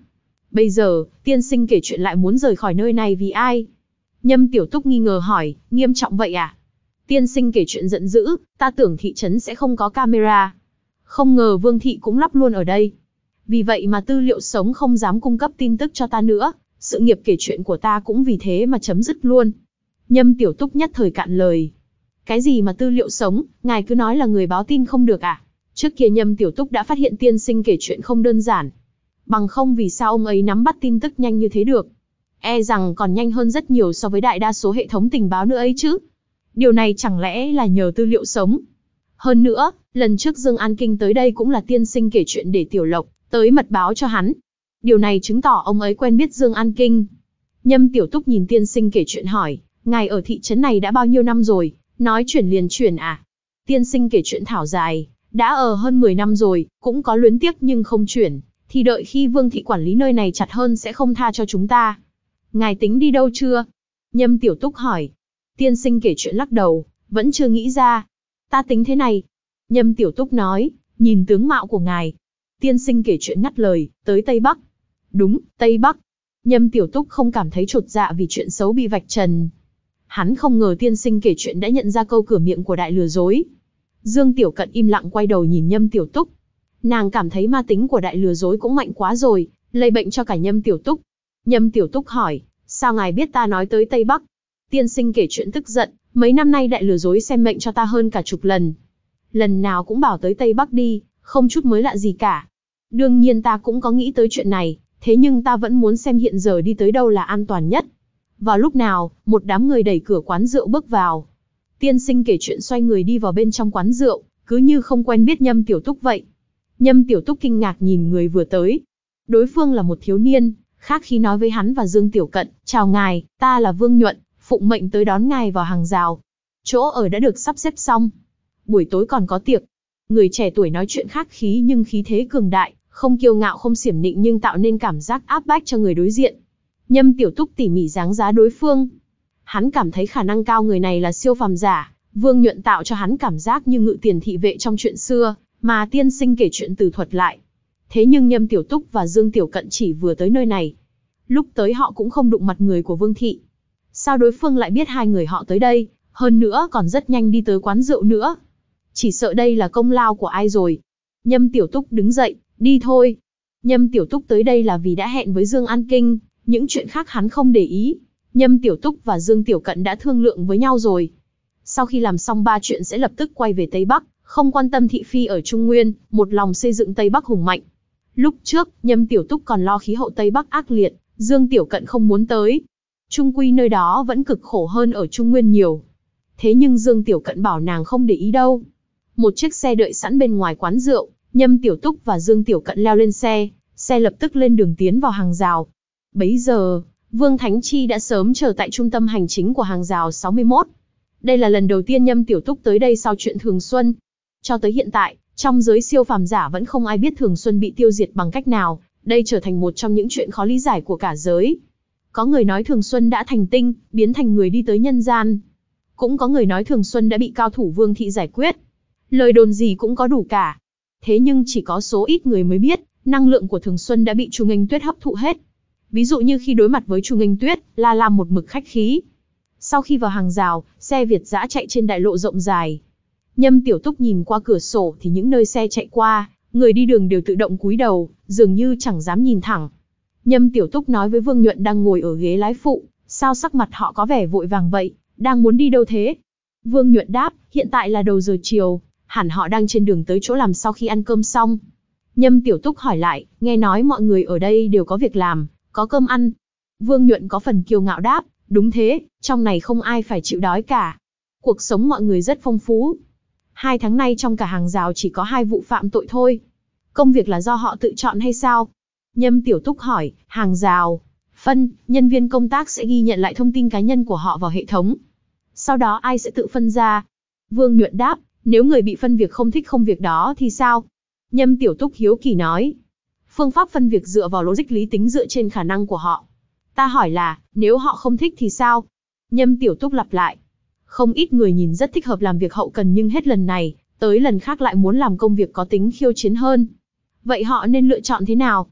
Bây giờ, tiên sinh kể chuyện lại muốn rời khỏi nơi này vì ai? Nhâm Tiểu Túc nghi ngờ hỏi, nghiêm trọng vậy à? Tiên sinh kể chuyện giận dữ, ta tưởng thị trấn sẽ không có camera. Không ngờ Vương thị cũng lắp luôn ở đây. Vì vậy mà tư liệu sống không dám cung cấp tin tức cho ta nữa, sự nghiệp kể chuyện của ta cũng vì thế mà chấm dứt luôn. Nhâm Tiểu Túc nhất thời cạn lời. Cái gì mà tư liệu sống, ngài cứ nói là người báo tin không được à? Trước kia Nhâm Tiểu Túc đã phát hiện tiên sinh kể chuyện không đơn giản. Bằng không vì sao ông ấy nắm bắt tin tức nhanh như thế được? E rằng còn nhanh hơn rất nhiều so với đại đa số hệ thống tình báo nữa ấy chứ. Điều này chẳng lẽ là nhờ tư liệu sống? Hơn nữa, lần trước Dương An Kinh tới đây cũng là tiên sinh kể chuyện để Tiểu Lộc tới mật báo cho hắn. Điều này chứng tỏ ông ấy quen biết Dương An Kinh. Nhâm Tiểu Túc nhìn tiên sinh kể chuyện hỏi, ngài ở thị trấn này đã bao nhiêu năm rồi, nói chuyển liền chuyển à? Tiên sinh kể chuyện thảo dài, đã ở hơn mười năm rồi, cũng có luyến tiếc nhưng không chuyển, thì đợi khi Vương thị quản lý nơi này chặt hơn sẽ không tha cho chúng ta. Ngài tính đi đâu chưa? Nhâm Tiểu Túc hỏi. Tiên sinh kể chuyện lắc đầu, vẫn chưa nghĩ ra. Ta tính thế này. Nhâm Tiểu Túc nói, nhìn tướng mạo của ngài. Tiên sinh kể chuyện ngắt lời, tới Tây Bắc. Đúng, Tây Bắc. Nhâm Tiểu Túc không cảm thấy chột dạ vì chuyện xấu bị vạch trần. Hắn không ngờ tiên sinh kể chuyện đã nhận ra câu cửa miệng của đại lừa dối. Dương Tiểu Cận im lặng quay đầu nhìn Nhâm Tiểu Túc. Nàng cảm thấy ma tính của đại lừa dối cũng mạnh quá rồi, lây bệnh cho cả Nhâm Tiểu Túc. Nhâm Tiểu Túc hỏi, sao ngài biết ta nói tới Tây Bắc? Tiên sinh kể chuyện tức giận, mấy năm nay đại lừa dối xem mệnh cho ta hơn cả chục lần. Lần nào cũng bảo tới Tây Bắc đi, không chút mới lạ gì cả. Đương nhiên ta cũng có nghĩ tới chuyện này, thế nhưng ta vẫn muốn xem hiện giờ đi tới đâu là an toàn nhất. Vào lúc nào, một đám người đẩy cửa quán rượu bước vào. Tiên sinh kể chuyện xoay người đi vào bên trong quán rượu, cứ như không quen biết Nhâm Tiểu Túc vậy. Nhâm Tiểu Túc kinh ngạc nhìn người vừa tới. Đối phương là một thiếu niên, khác khi nói với hắn và Dương Tiểu Cận, chào ngài, ta là Vương Nhuận, phụng mệnh tới đón ngài vào hàng rào. Chỗ ở đã được sắp xếp xong. Buổi tối còn có tiệc. Người trẻ tuổi nói chuyện khác khí nhưng khí thế cường đại, không kiêu ngạo không xiểm nịnh nhưng tạo nên cảm giác áp bách cho người đối diện. Nhâm Tiểu Túc tỉ mỉ dáng giá đối phương. Hắn cảm thấy khả năng cao người này là siêu phàm giả, Vương Nhuận tạo cho hắn cảm giác như Ngự Tiền thị vệ trong chuyện xưa, mà tiên sinh kể chuyện từ thuật lại. Thế nhưng Nhâm Tiểu Túc và Dương Tiểu Cận chỉ vừa tới nơi này. Lúc tới họ cũng không đụng mặt người của Vương thị. Sao đối phương lại biết hai người họ tới đây, hơn nữa còn rất nhanh đi tới quán rượu nữa? Chỉ sợ đây là công lao của ai rồi. Nhâm Tiểu Túc đứng dậy, đi thôi. Nhâm Tiểu Túc tới đây là vì đã hẹn với Dương An Kinh, những chuyện khác hắn không để ý. Nhâm Tiểu Túc và Dương Tiểu Cận đã thương lượng với nhau rồi. Sau khi làm xong ba chuyện sẽ lập tức quay về Tây Bắc, không quan tâm thị phi ở Trung Nguyên, một lòng xây dựng Tây Bắc hùng mạnh. Lúc trước, Nhâm Tiểu Túc còn lo khí hậu Tây Bắc ác liệt, Dương Tiểu Cận không muốn tới. Trung quy nơi đó vẫn cực khổ hơn ở Trung Nguyên nhiều. Thế nhưng Dương Tiểu Cận bảo nàng không để ý đâu. Một chiếc xe đợi sẵn bên ngoài quán rượu, Nhâm Tiểu Túc và Dương Tiểu Cận leo lên xe, xe lập tức lên đường tiến vào hàng rào. Bấy giờ, Vương Thánh Chi đã sớm chờ tại trung tâm hành chính của hàng rào sáu mươi mốt. Đây là lần đầu tiên Nhâm Tiểu Túc tới đây sau chuyện Thường Xuân. Cho tới hiện tại, trong giới siêu phàm giả vẫn không ai biết Thường Xuân bị tiêu diệt bằng cách nào, đây trở thành một trong những chuyện khó lý giải của cả giới. Có người nói Thường Xuân đã thành tinh, biến thành người đi tới nhân gian. Cũng có người nói Thường Xuân đã bị cao thủ Vương thị giải quyết. Lời đồn gì cũng có đủ cả. Thế nhưng chỉ có số ít người mới biết, năng lượng của Thường Xuân đã bị Chu Nghênh Tuyết hấp thụ hết. Ví dụ như khi đối mặt với Chu Nghênh Tuyết, La Lam một mực khách khí. Sau khi vào hàng rào, xe Việt dã chạy trên đại lộ rộng dài. Nhâm Tiểu Túc nhìn qua cửa sổ thì những nơi xe chạy qua, người đi đường đều tự động cúi đầu, dường như chẳng dám nhìn thẳng. Nhâm Tiểu Túc nói với Vương Nhuận đang ngồi ở ghế lái phụ, sao sắc mặt họ có vẻ vội vàng vậy, đang muốn đi đâu thế? Vương Nhuận đáp, hiện tại là đầu giờ chiều, hẳn họ đang trên đường tới chỗ làm sau khi ăn cơm xong. Nhâm Tiểu Túc hỏi lại, nghe nói mọi người ở đây đều có việc làm, có cơm ăn. Vương Nhuận có phần kiêu ngạo đáp, đúng thế, trong này không ai phải chịu đói cả. Cuộc sống mọi người rất phong phú. Hai tháng nay trong cả hàng rào chỉ có hai vụ phạm tội thôi. Công việc là do họ tự chọn hay sao? Nhâm Tiểu Túc hỏi, hàng rào, phân, nhân viên công tác sẽ ghi nhận lại thông tin cá nhân của họ vào hệ thống. Sau đó ai sẽ tự phân ra? Vương Nhuận đáp, nếu người bị phân việc không thích không việc đó thì sao? Nhâm Tiểu Túc hiếu kỳ nói, phương pháp phân việc dựa vào logic lý tính dựa trên khả năng của họ. Ta hỏi là, nếu họ không thích thì sao? Nhâm Tiểu Túc lặp lại, không ít người nhìn rất thích hợp làm việc hậu cần nhưng hết lần này, tới lần khác lại muốn làm công việc có tính khiêu chiến hơn. Vậy họ nên lựa chọn thế nào?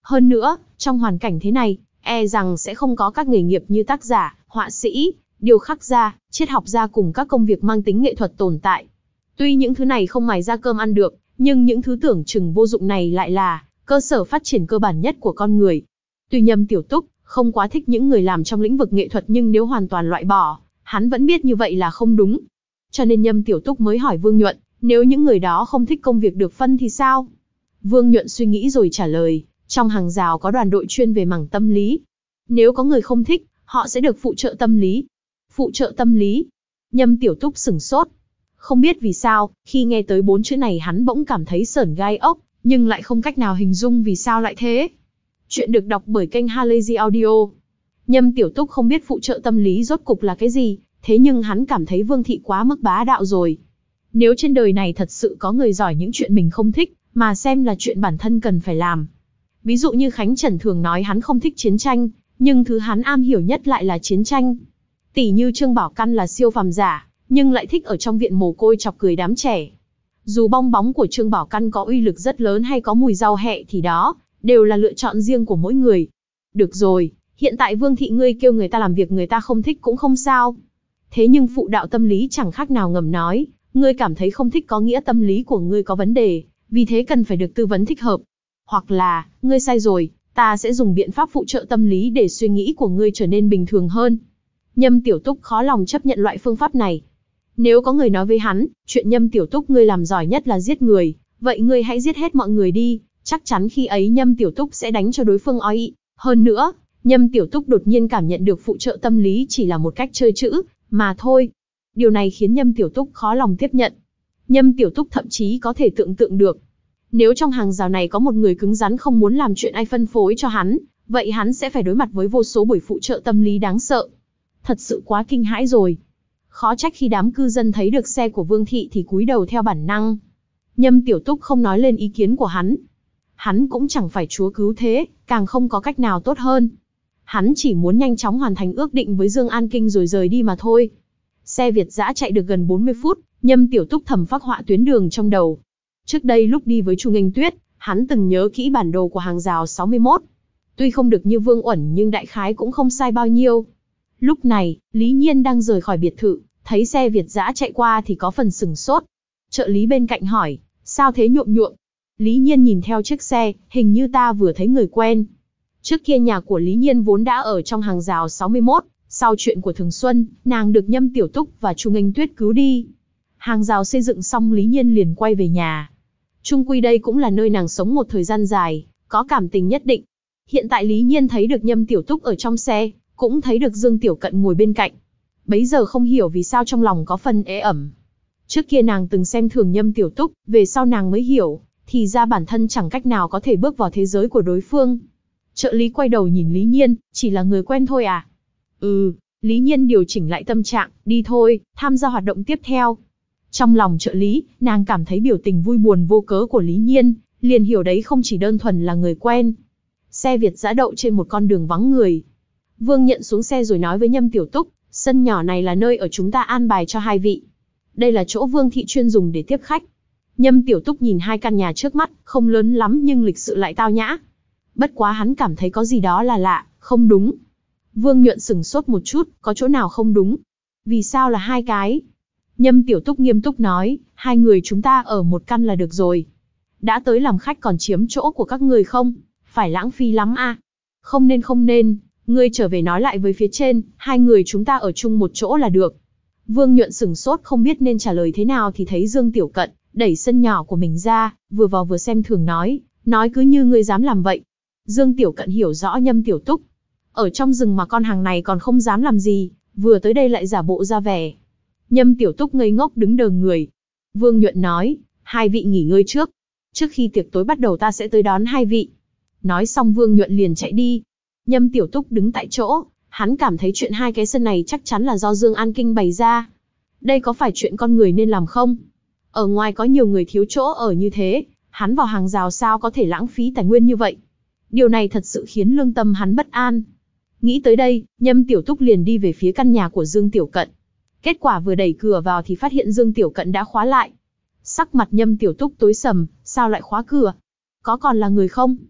Hơn nữa, trong hoàn cảnh thế này, e rằng sẽ không có các nghề nghiệp như tác giả, họa sĩ, điêu khắc gia, triết học gia cùng các công việc mang tính nghệ thuật tồn tại. Tuy những thứ này không mài ra cơm ăn được, nhưng những thứ tưởng chừng vô dụng này lại là cơ sở phát triển cơ bản nhất của con người. Tuy Nhâm Tiểu Túc không quá thích những người làm trong lĩnh vực nghệ thuật, nhưng nếu hoàn toàn loại bỏ, hắn vẫn biết như vậy là không đúng. Cho nên Nhâm Tiểu Túc mới hỏi Vương Nhuận, nếu những người đó không thích công việc được phân thì sao? Vương Nhuận suy nghĩ rồi trả lời, trong hàng rào có đoàn đội chuyên về mảng tâm lý. Nếu có người không thích, họ sẽ được phụ trợ tâm lý. Phụ trợ tâm lý? Nhâm Tiểu Túc sửng sốt. Không biết vì sao, khi nghe tới bốn chữ này hắn bỗng cảm thấy sởn gai ốc, nhưng lại không cách nào hình dung vì sao lại thế. Chuyện được đọc bởi kênh Halazy Audio. Nhâm Tiểu Túc không biết phụ trợ tâm lý rốt cục là cái gì, thế nhưng hắn cảm thấy Vương Thị quá mức bá đạo rồi. Nếu trên đời này thật sự có người giỏi những chuyện mình không thích, mà xem là chuyện bản thân cần phải làm. Ví dụ như Khánh Trần thường nói hắn không thích chiến tranh, nhưng thứ hắn am hiểu nhất lại là chiến tranh. Tỷ như Trương Bảo Căn là siêu phàm giả, nhưng lại thích ở trong viện mồ côi chọc cười đám trẻ. Dù bong bóng của Trương Bảo Căn có uy lực rất lớn hay có mùi rau hẹ thì đó, đều là lựa chọn riêng của mỗi người. Được rồi, hiện tại Vương Thị ngươi kêu người ta làm việc người ta không thích cũng không sao. Thế nhưng phụ đạo tâm lý chẳng khác nào ngầm nói, ngươi cảm thấy không thích có nghĩa tâm lý của ngươi có vấn đề, vì thế cần phải được tư vấn thích hợp. Hoặc là, ngươi sai rồi, ta sẽ dùng biện pháp phụ trợ tâm lý để suy nghĩ của ngươi trở nên bình thường hơn. Nhâm Tiểu Túc khó lòng chấp nhận loại phương pháp này. Nếu có người nói với hắn, chuyện Nhâm Tiểu Túc ngươi làm giỏi nhất là giết người, vậy ngươi hãy giết hết mọi người đi, chắc chắn khi ấy Nhâm Tiểu Túc sẽ đánh cho đối phương ói ị. Hơn nữa, Nhâm Tiểu Túc đột nhiên cảm nhận được phụ trợ tâm lý chỉ là một cách chơi chữ, mà thôi. Điều này khiến Nhâm Tiểu Túc khó lòng tiếp nhận. Nhâm Tiểu Túc thậm chí có thể tưởng tượng được. Nếu trong hàng rào này có một người cứng rắn không muốn làm chuyện ai phân phối cho hắn, vậy hắn sẽ phải đối mặt với vô số buổi phụ trợ tâm lý đáng sợ. Thật sự quá kinh hãi rồi. Khó trách khi đám cư dân thấy được xe của Vương Thị thì cúi đầu theo bản năng. Nhâm Tiểu Túc không nói lên ý kiến của hắn. Hắn cũng chẳng phải chúa cứu thế, càng không có cách nào tốt hơn. Hắn chỉ muốn nhanh chóng hoàn thành ước định với Dương An Kinh rồi rời đi mà thôi. Xe Việt dã chạy được gần bốn mươi phút, Nhâm Tiểu Túc thầm phác họa tuyến đường trong đầu. Trước đây lúc đi với Chu Nghênh Tuyết, hắn từng nhớ kỹ bản đồ của hàng rào sáu mươi mốt. Tuy không được như Vương Uẩn nhưng đại khái cũng không sai bao nhiêu. Lúc này, Lý Nhiên đang rời khỏi biệt thự, thấy xe Việt dã chạy qua thì có phần sửng sốt. Trợ lý bên cạnh hỏi, sao thế nhuộm nhuộm? Lý Nhiên nhìn theo chiếc xe, hình như ta vừa thấy người quen. Trước kia nhà của Lý Nhiên vốn đã ở trong hàng rào sáu mươi mốt, sau chuyện của Thường Xuân, nàng được Nhâm Tiểu Túc và Chu Nghênh Tuyết cứu đi. Hàng rào xây dựng xong Lý Nhiên liền quay về nhà. Chung quy đây cũng là nơi nàng sống một thời gian dài, có cảm tình nhất định. Hiện tại Lý Nhiên thấy được Nhâm Tiểu Túc ở trong xe, cũng thấy được Dương Tiểu Cận ngồi bên cạnh. Bấy giờ không hiểu vì sao trong lòng có phần ế ẩm. Trước kia nàng từng xem thường Nhâm Tiểu Túc, về sau nàng mới hiểu, thì ra bản thân chẳng cách nào có thể bước vào thế giới của đối phương. Trợ lý quay đầu nhìn Lý Nhiên, chỉ là người quen thôi à? Ừ, Lý Nhiên điều chỉnh lại tâm trạng, đi thôi, tham gia hoạt động tiếp theo. Trong lòng trợ lý, nàng cảm thấy biểu tình vui buồn vô cớ của Lý Nhiên, liền hiểu đấy không chỉ đơn thuần là người quen. Xe Việt dã đậu trên một con đường vắng người. Vương Nhận xuống xe rồi nói với Nhâm Tiểu Túc, sân nhỏ này là nơi ở chúng ta an bài cho hai vị. Đây là chỗ Vương Thị chuyên dùng để tiếp khách. Nhâm Tiểu Túc nhìn hai căn nhà trước mắt, không lớn lắm nhưng lịch sự lại tao nhã. Bất quá hắn cảm thấy có gì đó là lạ, không đúng. Vương Nhuận sửng sốt một chút, có chỗ nào không đúng? Vì sao là hai cái? Nhâm Tiểu Túc nghiêm túc nói, hai người chúng ta ở một căn là được rồi. Đã tới làm khách còn chiếm chỗ của các người không? Phải lãng phí lắm à? Không nên không nên, ngươi trở về nói lại với phía trên, hai người chúng ta ở chung một chỗ là được. Vương Nhuận sửng sốt không biết nên trả lời thế nào thì thấy Dương Tiểu Cận đẩy sân nhỏ của mình ra, vừa vào vừa xem thường nói, nói cứ như ngươi dám làm vậy. Dương Tiểu Cận hiểu rõ Nhâm Tiểu Túc. Ở trong rừng mà con hàng này còn không dám làm gì, vừa tới đây lại giả bộ ra vẻ. Nhâm Tiểu Túc ngây ngốc đứng đờ người. Vương Nhuận nói, hai vị nghỉ ngơi trước. Trước khi tiệc tối bắt đầu ta sẽ tới đón hai vị. Nói xong Vương Nhuận liền chạy đi. Nhâm Tiểu Túc đứng tại chỗ, hắn cảm thấy chuyện hai cái sân này chắc chắn là do Dương An Kinh bày ra. Đây có phải chuyện con người nên làm không? Ở ngoài có nhiều người thiếu chỗ ở như thế, hắn vào hàng rào sao có thể lãng phí tài nguyên như vậy? Điều này thật sự khiến lương tâm hắn bất an. Nghĩ tới đây, Nhâm Tiểu Túc liền đi về phía căn nhà của Dương Tiểu Cận. Kết quả vừa đẩy cửa vào thì phát hiện Dương Tiểu Cận đã khóa lại. Sắc mặt Nhâm Tiểu Túc tối sầm, sao lại khóa cửa? Có còn là người không?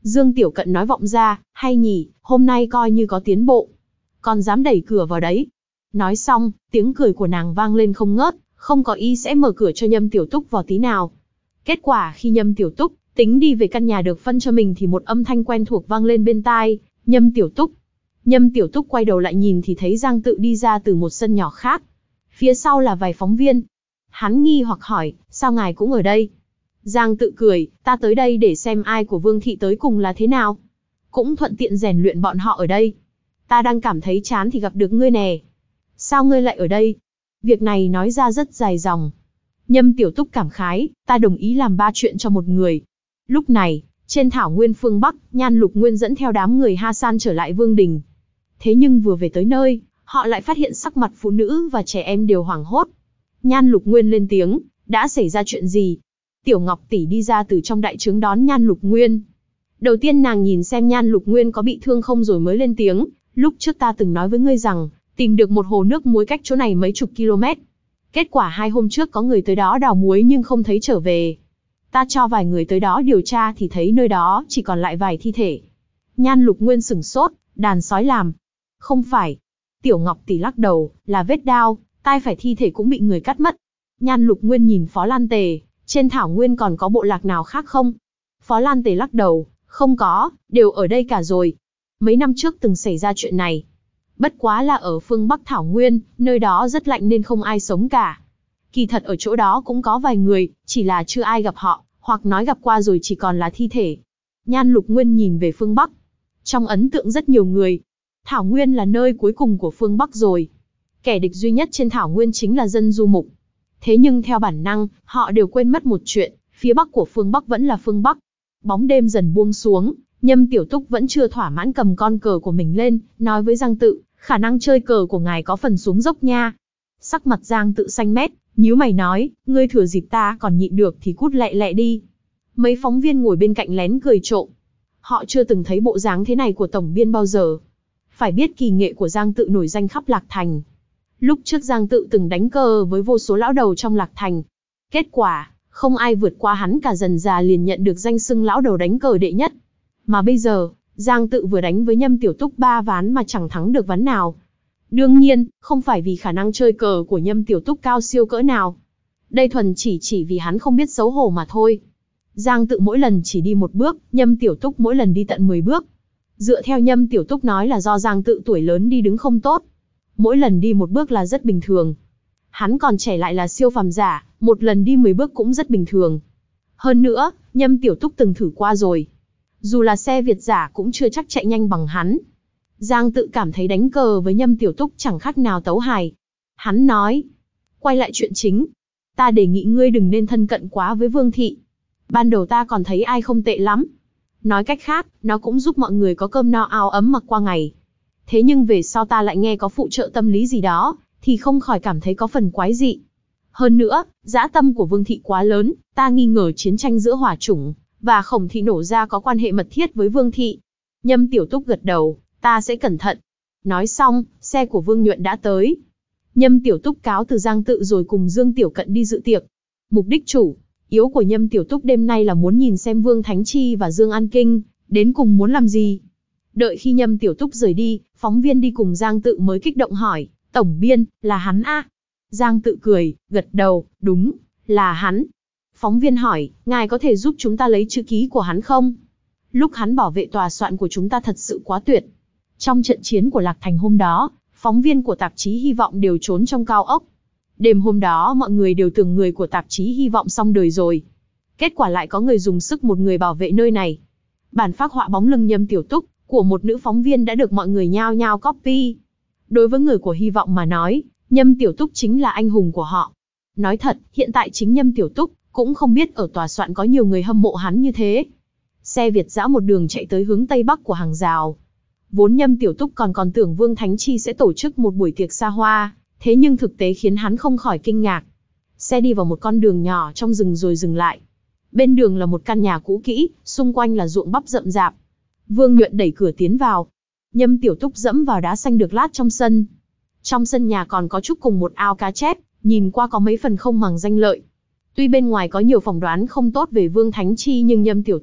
Dương Tiểu Cận nói vọng ra, hay nhỉ, hôm nay coi như có tiến bộ. Còn dám đẩy cửa vào đấy. Nói xong, tiếng cười của nàng vang lên không ngớt, không có ý sẽ mở cửa cho Nhâm Tiểu Túc vào tí nào. Kết quả khi Nhâm Tiểu Túc tính đi về căn nhà được phân cho mình thì một âm thanh quen thuộc vang lên bên tai, Nhâm Tiểu Túc. Nhâm Tiểu Túc quay đầu lại nhìn thì thấy Giang Tự đi ra từ một sân nhỏ khác. Phía sau là vài phóng viên. Hắn nghi hoặc hỏi, sao ngài cũng ở đây? Giang Tự cười, ta tới đây để xem ai của Vương thị tới cùng là thế nào. Cũng thuận tiện rèn luyện bọn họ ở đây. Ta đang cảm thấy chán thì gặp được ngươi nè. Sao ngươi lại ở đây? Việc này nói ra rất dài dòng. Nhâm Tiểu Túc cảm khái, ta đồng ý làm ba chuyện cho một người. Lúc này, trên thảo nguyên phương Bắc, Nhan Lục Nguyên dẫn theo đám người Ha San trở lại Vương đình. Thế nhưng vừa về tới nơi, họ lại phát hiện sắc mặt phụ nữ và trẻ em đều hoảng hốt. Nhan Lục Nguyên lên tiếng, đã xảy ra chuyện gì? Tiểu Ngọc tỷ đi ra từ trong đại trướng đón Nhan Lục Nguyên. Đầu tiên nàng nhìn xem Nhan Lục Nguyên có bị thương không rồi mới lên tiếng, lúc trước ta từng nói với ngươi rằng, tìm được một hồ nước muối cách chỗ này mấy chục km. Kết quả hai hôm trước có người tới đó đào muối nhưng không thấy trở về. Ta cho vài người tới đó điều tra thì thấy nơi đó chỉ còn lại vài thi thể. Nhan Lục Nguyên sửng sốt, đàn sói làm. Không phải. Tiểu Ngọc tỷ lắc đầu, là vết đao, tai phải thi thể cũng bị người cắt mất. Nhan Lục Nguyên nhìn Phó Lan Tề, trên thảo nguyên còn có bộ lạc nào khác không? Phó Lan Tề lắc đầu, không có, đều ở đây cả rồi. Mấy năm trước từng xảy ra chuyện này. Bất quá là ở phương Bắc thảo nguyên, nơi đó rất lạnh nên không ai sống cả. Kỳ thật ở chỗ đó cũng có vài người, chỉ là chưa ai gặp họ, hoặc nói gặp qua rồi chỉ còn là thi thể. Nhan Lục Nguyên nhìn về phương Bắc. Trong ấn tượng rất nhiều người. Thảo nguyên là nơi cuối cùng của phương Bắc rồi. Kẻ địch duy nhất trên thảo nguyên chính là dân du mục. Thế nhưng theo bản năng, họ đều quên mất một chuyện, phía Bắc của phương Bắc vẫn là phương Bắc. Bóng đêm dần buông xuống, Nhâm Tiểu Túc vẫn chưa thỏa mãn cầm con cờ của mình lên, nói với Giang Tự, khả năng chơi cờ của ngài có phần xuống dốc nha. Sắc mặt Giang Tự xanh mét, nhíu mày nói, ngươi thừa dịp ta còn nhịn được thì cút lẹ lẹ đi. Mấy phóng viên ngồi bên cạnh lén cười trộm. Họ chưa từng thấy bộ dáng thế này của tổng biên bao giờ. Phải biết kỳ nghệ của Giang Tự nổi danh khắp Lạc Thành. Lúc trước Giang Tự từng đánh cờ với vô số lão đầu trong Lạc Thành. Kết quả, không ai vượt qua hắn cả, dần già liền nhận được danh xưng lão đầu đánh cờ đệ nhất. Mà bây giờ, Giang Tự vừa đánh với Nhâm Tiểu Túc ba ván mà chẳng thắng được ván nào. Đương nhiên, không phải vì khả năng chơi cờ của Nhâm Tiểu Túc cao siêu cỡ nào. Đây thuần chỉ chỉ vì hắn không biết xấu hổ mà thôi. Giang Tự mỗi lần chỉ đi một bước, Nhâm Tiểu Túc mỗi lần đi tận mười bước. Dựa theo Nhâm Tiểu Túc nói là do Giang Tự tuổi lớn đi đứng không tốt. Mỗi lần đi một bước là rất bình thường. Hắn còn trẻ lại là siêu phàm giả, một lần đi mười bước cũng rất bình thường. Hơn nữa, Nhâm Tiểu Túc từng thử qua rồi. Dù là xe Việt giả cũng chưa chắc chạy nhanh bằng hắn. Giang Tự cảm thấy đánh cờ với Nhâm Tiểu Túc chẳng khác nào tấu hài. Hắn nói, quay lại chuyện chính. Ta đề nghị ngươi đừng nên thân cận quá với Vương thị. Ban đầu ta còn thấy ai không tệ lắm. Nói cách khác, nó cũng giúp mọi người có cơm no áo ấm mặc qua ngày. Thế nhưng về sau ta lại nghe có phụ trợ tâm lý gì đó, thì không khỏi cảm thấy có phần quái dị. Hơn nữa, dã tâm của Vương thị quá lớn, ta nghi ngờ chiến tranh giữa Hỏa Chủng và Khổng thị nổ ra có quan hệ mật thiết với Vương thị. Nhâm Tiểu Túc gật đầu, ta sẽ cẩn thận. Nói xong, xe của Vương Nhuận đã tới. Nhâm Tiểu Túc cáo từ Giang Tự rồi cùng Dương Tiểu Cận đi dự tiệc. Mục đích chủ yếu của Nhâm Tiểu Túc đêm nay là muốn nhìn xem Vương Thánh Chi và Dương An Kinh đến cùng muốn làm gì. Đợi khi Nhâm Tiểu Túc rời đi, phóng viên đi cùng Giang Tự mới kích động hỏi, tổng biên, là hắn a? Giang Tự cười, gật đầu, đúng, là hắn. Phóng viên hỏi, ngài có thể giúp chúng ta lấy chữ ký của hắn không? Lúc hắn bảo vệ tòa soạn của chúng ta thật sự quá tuyệt. Trong trận chiến của Lạc Thành hôm đó, phóng viên của tạp chí Hy vọng đều trốn trong cao ốc. Đêm hôm đó mọi người đều tưởng người của tạp chí Hy vọng xong đời rồi. Kết quả lại có người dùng sức một người bảo vệ nơi này. Bản phác họa bóng lưng Nhâm Tiểu Túc của một nữ phóng viên đã được mọi người nhao nhao copy. Đối với người của Hy vọng mà nói, Nhâm Tiểu Túc chính là anh hùng của họ. Nói thật, hiện tại chính Nhâm Tiểu Túc cũng không biết ở tòa soạn có nhiều người hâm mộ hắn như thế. Xe Việt dã một đường chạy tới hướng tây bắc của hàng rào. Vốn Nhâm Tiểu Túc còn còn tưởng Vương Thánh Chi sẽ tổ chức một buổi tiệc xa hoa, thế nhưng thực tế khiến hắn không khỏi kinh ngạc. Xe đi vào một con đường nhỏ trong rừng rồi dừng lại. Bên đường là một căn nhà cũ kỹ, xung quanh là ruộng bắp rậm rạp. Vương Nhuận đẩy cửa tiến vào. Nhâm Tiểu Túc dẫm vào đá xanh được lát trong sân. Trong sân nhà còn có trúc cùng một ao cá chép, nhìn qua có mấy phần không màng danh lợi. Tuy bên ngoài có nhiều phỏng đoán không tốt về Vương Thánh Chi nhưng Nhâm Tiểu Túc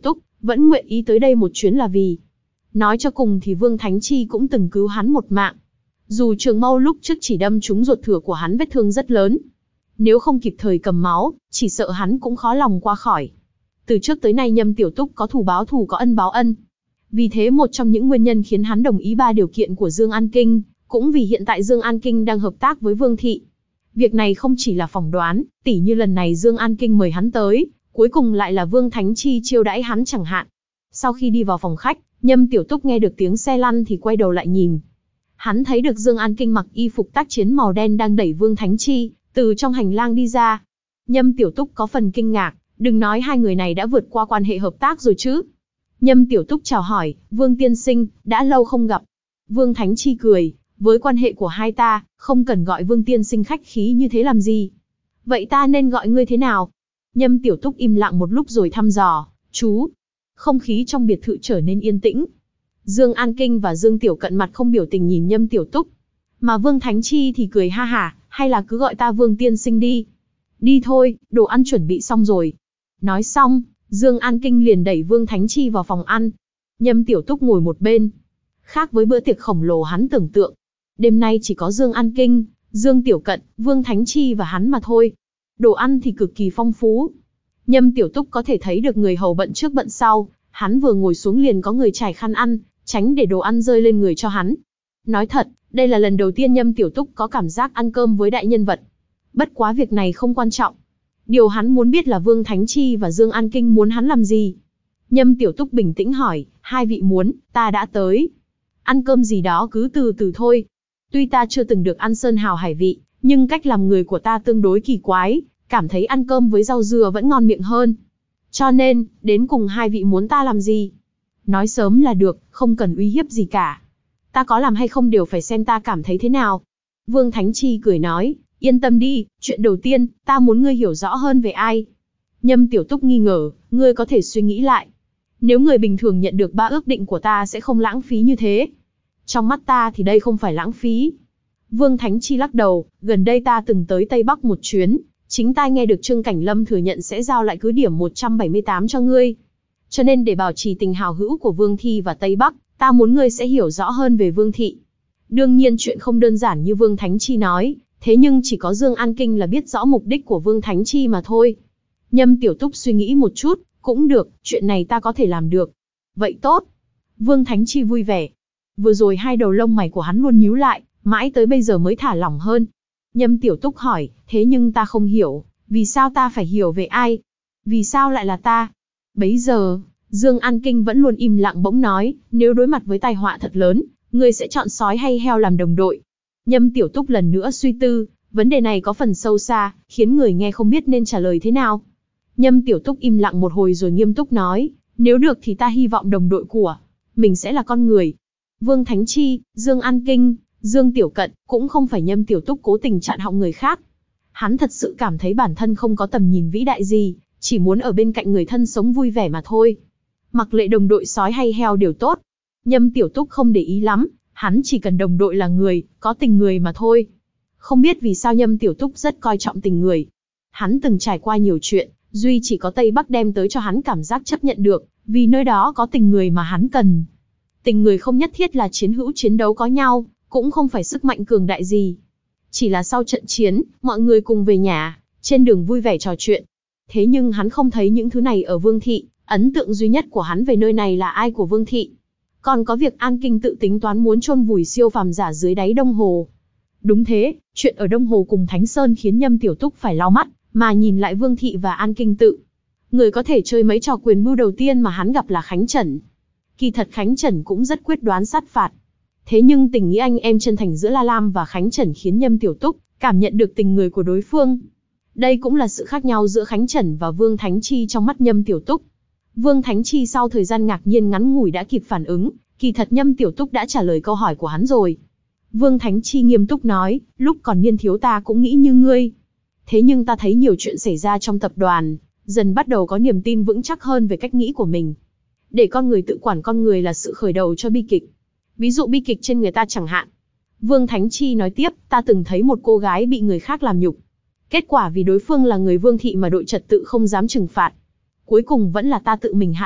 vẫn nguyện ý tới đây một chuyến là vì. Nói cho cùng thì Vương Thánh Chi cũng từng cứu hắn một mạng. Dù Trường Mâu lúc trước chỉ đâm trúng ruột thừa của hắn vết thương rất lớn. Nếu không kịp thời cầm máu, chỉ sợ hắn cũng khó lòng qua khỏi. Từ trước tới nay Nhâm Tiểu Túc có thù báo thù có ân báo ân. Vì thế một trong những nguyên nhân khiến hắn đồng ý ba điều kiện của Dương An Kinh, cũng vì hiện tại Dương An Kinh đang hợp tác với Vương Thị. Việc này không chỉ là phỏng đoán, tỉ như lần này Dương An Kinh mời hắn tới, cuối cùng lại là Vương Thánh Chi chiêu đãi hắn chẳng hạn. Sau khi đi vào phòng khách, Nhâm Tiểu Túc nghe được tiếng xe lăn thì quay đầu lại nhìn. Hắn thấy được Dương An Kinh mặc y phục tác chiến màu đen đang đẩy Vương Thánh Chi từ trong hành lang đi ra. Nhâm Tiểu Túc có phần kinh ngạc, đừng nói hai người này đã vượt qua quan hệ hợp tác rồi chứ. Nhâm Tiểu Túc chào hỏi, Vương tiên sinh, đã lâu không gặp. Vương Thánh Chi cười, với quan hệ của hai ta, không cần gọi Vương tiên sinh khách khí như thế làm gì. Vậy ta nên gọi ngươi thế nào? Nhâm Tiểu Túc im lặng một lúc rồi thăm dò, chú. Không khí trong biệt thự trở nên yên tĩnh. Dương An Kinh và Dương Tiểu Cận mặt không biểu tình nhìn Nhâm Tiểu Túc. Mà Vương Thánh Chi thì cười ha hả, hay là cứ gọi ta Vương tiên sinh đi. Đi thôi, đồ ăn chuẩn bị xong rồi. Nói xong, Dương An Kinh liền đẩy Vương Thánh Chi vào phòng ăn. Nhâm Tiểu Túc ngồi một bên. Khác với bữa tiệc khổng lồ hắn tưởng tượng. Đêm nay chỉ có Dương An Kinh, Dương Tiểu Cận, Vương Thánh Chi và hắn mà thôi. Đồ ăn thì cực kỳ phong phú. Nhâm Tiểu Túc có thể thấy được người hầu bận trước bận sau. Hắn vừa ngồi xuống liền có người trải khăn ăn, tránh để đồ ăn rơi lên người cho hắn. Nói thật, đây là lần đầu tiên Nhâm Tiểu Túc có cảm giác ăn cơm với đại nhân vật. Bất quá việc này không quan trọng. Điều hắn muốn biết là Vương Thánh Chi và Dương An Kinh muốn hắn làm gì. Nhâm Tiểu Túc bình tĩnh hỏi, hai vị muốn, ta đã tới. Ăn cơm gì đó cứ từ từ thôi. Tuy ta chưa từng được ăn sơn hào hải vị, nhưng cách làm người của ta tương đối kỳ quái, cảm thấy ăn cơm với rau dưa vẫn ngon miệng hơn. Cho nên, đến cùng hai vị muốn ta làm gì? Nói sớm là được, không cần uy hiếp gì cả. Ta có làm hay không đều phải xem ta cảm thấy thế nào. Vương Thánh Chi cười nói, yên tâm đi, chuyện đầu tiên, ta muốn ngươi hiểu rõ hơn về ai. Nhâm Tiểu Túc nghi ngờ, ngươi có thể suy nghĩ lại. Nếu người bình thường nhận được ba ước định của ta sẽ không lãng phí như thế. Trong mắt ta thì đây không phải lãng phí. Vương Thánh Chi lắc đầu, gần đây ta từng tới Tây Bắc một chuyến, chính tai nghe được Trương Cảnh Lâm thừa nhận sẽ giao lại cứ điểm một trăm bảy mươi tám cho ngươi. Cho nên để bảo trì tình hào hữu của Vương Thị và Tây Bắc, ta muốn ngươi sẽ hiểu rõ hơn về Vương Thị. Đương nhiên chuyện không đơn giản như Vương Thánh Chi nói, thế nhưng chỉ có Dương An Kinh là biết rõ mục đích của Vương Thánh Chi mà thôi. Nhâm Tiểu Túc suy nghĩ một chút, cũng được, chuyện này ta có thể làm được. Vậy tốt. Vương Thánh Chi vui vẻ. Vừa rồi hai đầu lông mày của hắn luôn nhíu lại, mãi tới bây giờ mới thả lỏng hơn. Nhâm Tiểu Túc hỏi, thế nhưng ta không hiểu, vì sao ta phải hiểu về ai? Vì sao lại là ta? Bấy giờ, Dương An Kinh vẫn luôn im lặng bỗng nói, nếu đối mặt với tai họa thật lớn, ngươi sẽ chọn sói hay heo làm đồng đội? Nhâm Tiểu Túc lần nữa suy tư, vấn đề này có phần sâu xa, khiến người nghe không biết nên trả lời thế nào. Nhâm Tiểu Túc im lặng một hồi rồi nghiêm túc nói, nếu được thì ta hy vọng đồng đội của mình sẽ là con người. Vương Thánh Chi, Dương An Kinh, Dương Tiểu Cận, cũng không phải Nhâm Tiểu Túc cố tình chặn họng người khác. Hắn thật sự cảm thấy bản thân không có tầm nhìn vĩ đại gì, chỉ muốn ở bên cạnh người thân sống vui vẻ mà thôi. Mặc lệ đồng đội sói hay heo đều tốt. Nhâm Tiểu Túc không để ý lắm, hắn chỉ cần đồng đội là người, có tình người mà thôi. Không biết vì sao Nhâm Tiểu Túc rất coi trọng tình người. Hắn từng trải qua nhiều chuyện, duy chỉ có Tây Bắc đem tới cho hắn cảm giác chấp nhận được, vì nơi đó có tình người mà hắn cần. Tình người không nhất thiết là chiến hữu chiến đấu có nhau, cũng không phải sức mạnh cường đại gì. Chỉ là sau trận chiến, mọi người cùng về nhà, trên đường vui vẻ trò chuyện. Thế nhưng hắn không thấy những thứ này ở Vương Thị, ấn tượng duy nhất của hắn về nơi này là ai của Vương Thị. Còn có việc An Kinh tự tính toán muốn chôn vùi siêu phàm giả dưới đáy Đông Hồ. Đúng thế, chuyện ở Đông Hồ cùng Thánh Sơn khiến Nhâm Tiểu Túc phải lau mắt, mà nhìn lại Vương Thị và An Kinh tự. Người có thể chơi mấy trò quyền mưu đầu tiên mà hắn gặp là Khánh Trần. Kỳ thật Khánh Trần cũng rất quyết đoán sát phạt. Thế nhưng tình nghĩa anh em chân thành giữa La Lam và Khánh Trần khiến Nhâm Tiểu Túc cảm nhận được tình người của đối phương. Đây cũng là sự khác nhau giữa Khánh Trần và Vương Thánh Chi trong mắt Nhâm Tiểu Túc. Vương Thánh Chi sau thời gian ngạc nhiên ngắn ngủi đã kịp phản ứng, kỳ thật Nhâm Tiểu Túc đã trả lời câu hỏi của hắn rồi. Vương Thánh Chi nghiêm túc nói, lúc còn niên thiếu ta cũng nghĩ như ngươi. Thế nhưng ta thấy nhiều chuyện xảy ra trong tập đoàn, dần bắt đầu có niềm tin vững chắc hơn về cách nghĩ của mình. Để con người tự quản con người là sự khởi đầu cho bi kịch. Ví dụ bi kịch trên người ta chẳng hạn. Vương Thánh Chi nói tiếp, ta từng thấy một cô gái bị người khác làm nhục. Kết quả vì đối phương là người Vương Thị mà đội trật tự không dám trừng phạt. Cuối cùng vẫn là ta tự mình hạ lệnh,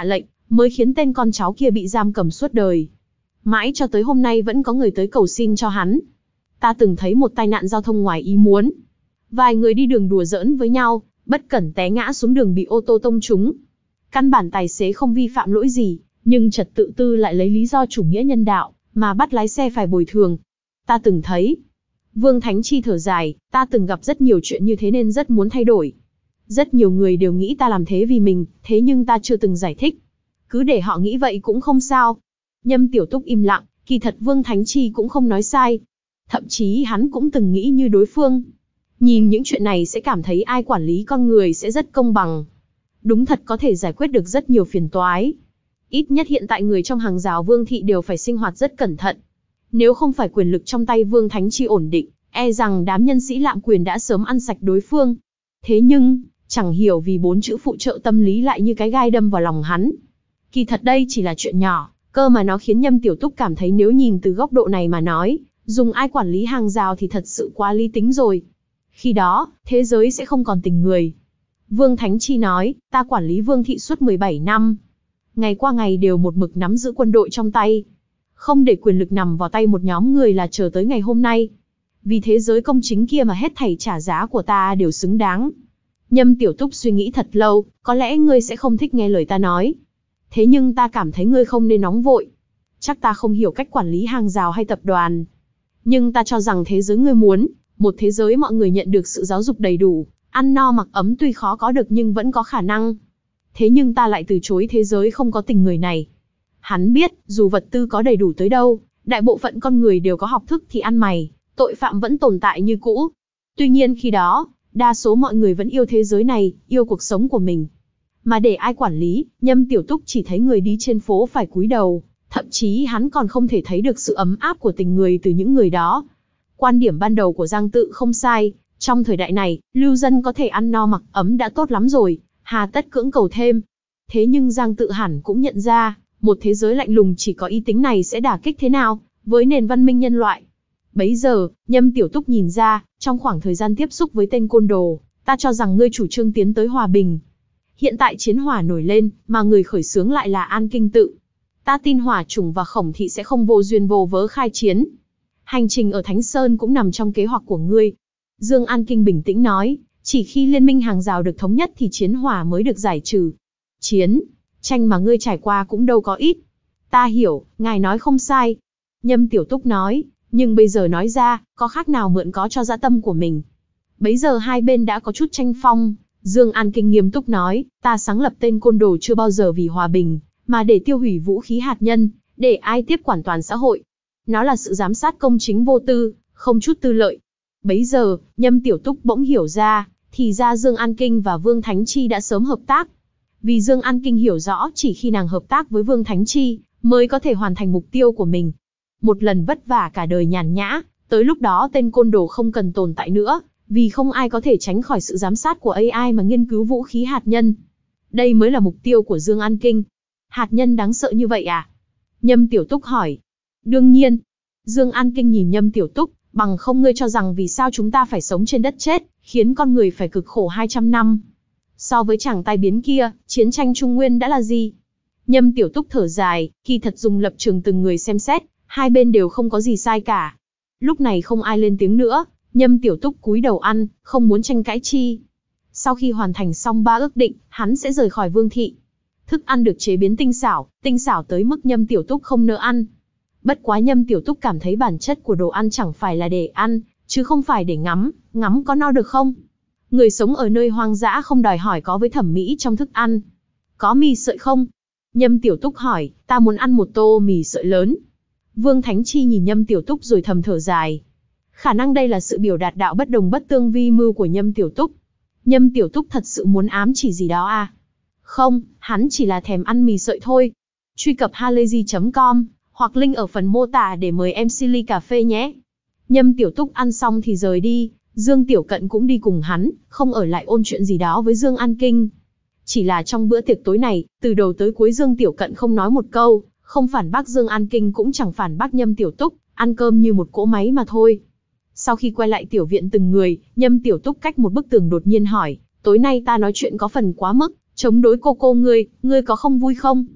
mới khiến tên con cháu kia bị giam cầm suốt đời. Mãi cho tới hôm nay vẫn có người tới cầu xin cho hắn. Ta từng thấy một tai nạn giao thông ngoài ý muốn. Vài người đi đường đùa giỡn với nhau, bất cẩn té ngã xuống đường bị ô tô tông trúng. Căn bản tài xế không vi phạm lỗi gì, nhưng trật tự tư lại lấy lý do chủ nghĩa nhân đạo, mà bắt lái xe phải bồi thường. Ta từng thấy. Vương Thánh Chi thở dài, ta từng gặp rất nhiều chuyện như thế nên rất muốn thay đổi. Rất nhiều người đều nghĩ ta làm thế vì mình, thế nhưng ta chưa từng giải thích. Cứ để họ nghĩ vậy cũng không sao. Nhâm Tiểu Túc im lặng, kỳ thật Vương Thánh Chi cũng không nói sai. Thậm chí hắn cũng từng nghĩ như đối phương. Nhìn những chuyện này sẽ cảm thấy ai quản lý con người sẽ rất công bằng. Đúng thật có thể giải quyết được rất nhiều phiền toái. Ít nhất hiện tại người trong hàng rào Vương Thị đều phải sinh hoạt rất cẩn thận. Nếu không phải quyền lực trong tay Vương Thánh Chi ổn định, e rằng đám nhân sĩ lạm quyền đã sớm ăn sạch đối phương. Thế nhưng, chẳng hiểu vì bốn chữ phụ trợ tâm lý lại như cái gai đâm vào lòng hắn. Kỳ thật đây chỉ là chuyện nhỏ, cơ mà nó khiến Nhâm Tiểu Túc cảm thấy nếu nhìn từ góc độ này mà nói, dùng ai quản lý hàng rào thì thật sự quá lý tính rồi. Khi đó, thế giới sẽ không còn tình người. Vương Thánh Chi nói, ta quản lý Vương Thị suốt mười bảy năm. Ngày qua ngày đều một mực nắm giữ quân đội trong tay. Không để quyền lực nằm vào tay một nhóm người là chờ tới ngày hôm nay. Vì thế giới công chính kia mà hết thảy trả giá của ta đều xứng đáng. Nhâm Tiểu Túc suy nghĩ thật lâu, có lẽ ngươi sẽ không thích nghe lời ta nói. Thế nhưng ta cảm thấy ngươi không nên nóng vội. Chắc ta không hiểu cách quản lý hàng rào hay tập đoàn. Nhưng ta cho rằng thế giới ngươi muốn, một thế giới mọi người nhận được sự giáo dục đầy đủ, ăn no mặc ấm tuy khó có được nhưng vẫn có khả năng. Thế nhưng ta lại từ chối thế giới không có tình người này. Hắn biết, dù vật tư có đầy đủ tới đâu, đại bộ phận con người đều có học thức thì ăn mày, tội phạm vẫn tồn tại như cũ. Tuy nhiên khi đó, đa số mọi người vẫn yêu thế giới này, yêu cuộc sống của mình. Mà để ai quản lý, Nhâm Tiểu Túc chỉ thấy người đi trên phố phải cúi đầu, thậm chí hắn còn không thể thấy được sự ấm áp của tình người từ những người đó. Quan điểm ban đầu của Giang Tự không sai, trong thời đại này, lưu dân có thể ăn no mặc ấm đã tốt lắm rồi, hà tất cưỡng cầu thêm. Thế nhưng Giang Tự hẳn cũng nhận ra, một thế giới lạnh lùng chỉ có ý tính này sẽ đả kích thế nào với nền văn minh nhân loại. Bấy giờ, Nhâm Tiểu Túc nhìn ra, trong khoảng thời gian tiếp xúc với tên côn đồ, ta cho rằng ngươi chủ trương tiến tới hòa bình. Hiện tại chiến hỏa nổi lên, mà người khởi xướng lại là An Kinh Tự. Ta tin Hỏa Chủng và Khổng Thị sẽ không vô duyên vô vớ khai chiến. Hành trình ở Thánh Sơn cũng nằm trong kế hoạch của ngươi. Dương An Kinh bình tĩnh nói, chỉ khi liên minh hàng rào được thống nhất thì chiến hỏa mới được giải trừ. Chiến, tranh mà ngươi trải qua cũng đâu có ít. Ta hiểu, ngài nói không sai. Nhâm Tiểu Túc nói, nhưng bây giờ nói ra, có khác nào mượn có cho dã tâm của mình. Bấy giờ hai bên đã có chút tranh phong. Dương An Kinh nghiêm túc nói, ta sáng lập tên côn đồ chưa bao giờ vì hòa bình, mà để tiêu hủy vũ khí hạt nhân, để ai tiếp quản toàn xã hội. Nó là sự giám sát công chính vô tư, không chút tư lợi. Bấy giờ, Nhâm Tiểu Túc bỗng hiểu ra, thì ra Dương An Kinh và Vương Thánh Chi đã sớm hợp tác. Vì Dương An Kinh hiểu rõ chỉ khi nàng hợp tác với Vương Thánh Chi, mới có thể hoàn thành mục tiêu của mình. Một lần vất vả cả đời nhàn nhã, tới lúc đó tên côn đồ không cần tồn tại nữa, vì không ai có thể tránh khỏi sự giám sát của a i mà nghiên cứu vũ khí hạt nhân. Đây mới là mục tiêu của Dương An Kinh. Hạt nhân đáng sợ như vậy à? Nhâm Tiểu Túc hỏi. Đương nhiên. Dương An Kinh nhìn Nhâm Tiểu Túc, bằng không ngươi cho rằng vì sao chúng ta phải sống trên đất chết, khiến con người phải cực khổ hai trăm năm. So với chàng tai biến kia, chiến tranh Trung Nguyên đã là gì? Nhâm Tiểu Túc thở dài, kỳ thật dùng lập trường từng người xem xét, hai bên đều không có gì sai cả. Lúc này không ai lên tiếng nữa, Nhâm Tiểu Túc cúi đầu ăn, không muốn tranh cãi chi. Sau khi hoàn thành xong ba ước định, hắn sẽ rời khỏi Vương Thị. Thức ăn được chế biến tinh xảo, tinh xảo tới mức Nhâm Tiểu Túc không nỡ ăn. Bất quá Nhâm Tiểu Túc cảm thấy bản chất của đồ ăn chẳng phải là để ăn, chứ không phải để ngắm, ngắm có no được không? Người sống ở nơi hoang dã không đòi hỏi có với thẩm mỹ trong thức ăn. Có mì sợi không? Nhâm Tiểu Túc hỏi, ta muốn ăn một tô mì sợi lớn. Vương Thánh Chi nhìn Nhâm Tiểu Túc rồi thầm thở dài. Khả năng đây là sự biểu đạt đạo bất đồng bất tương vi mưu của Nhâm Tiểu Túc. Nhâm Tiểu Túc thật sự muốn ám chỉ gì đó à? Không, hắn chỉ là thèm ăn mì sợi thôi. Truy cập halayzi chấm com, hoặc link ở phần mô tả để mời em xê ly cà phê nhé. Nhâm Tiểu Túc ăn xong thì rời đi, Dương Tiểu Cận cũng đi cùng hắn, không ở lại ôn chuyện gì đó với Dương An Kinh. Chỉ là trong bữa tiệc tối này, từ đầu tới cuối Dương Tiểu Cận không nói một câu, không phản bác Dương An Kinh cũng chẳng phản bác Nhâm Tiểu Túc, ăn cơm như một cỗ máy mà thôi. Sau khi quay lại tiểu viện từng người, Nhâm Tiểu Túc cách một bức tường đột nhiên hỏi, tối nay ta nói chuyện có phần quá mức, chống đối cô cô ngươi, ngươi có không vui không?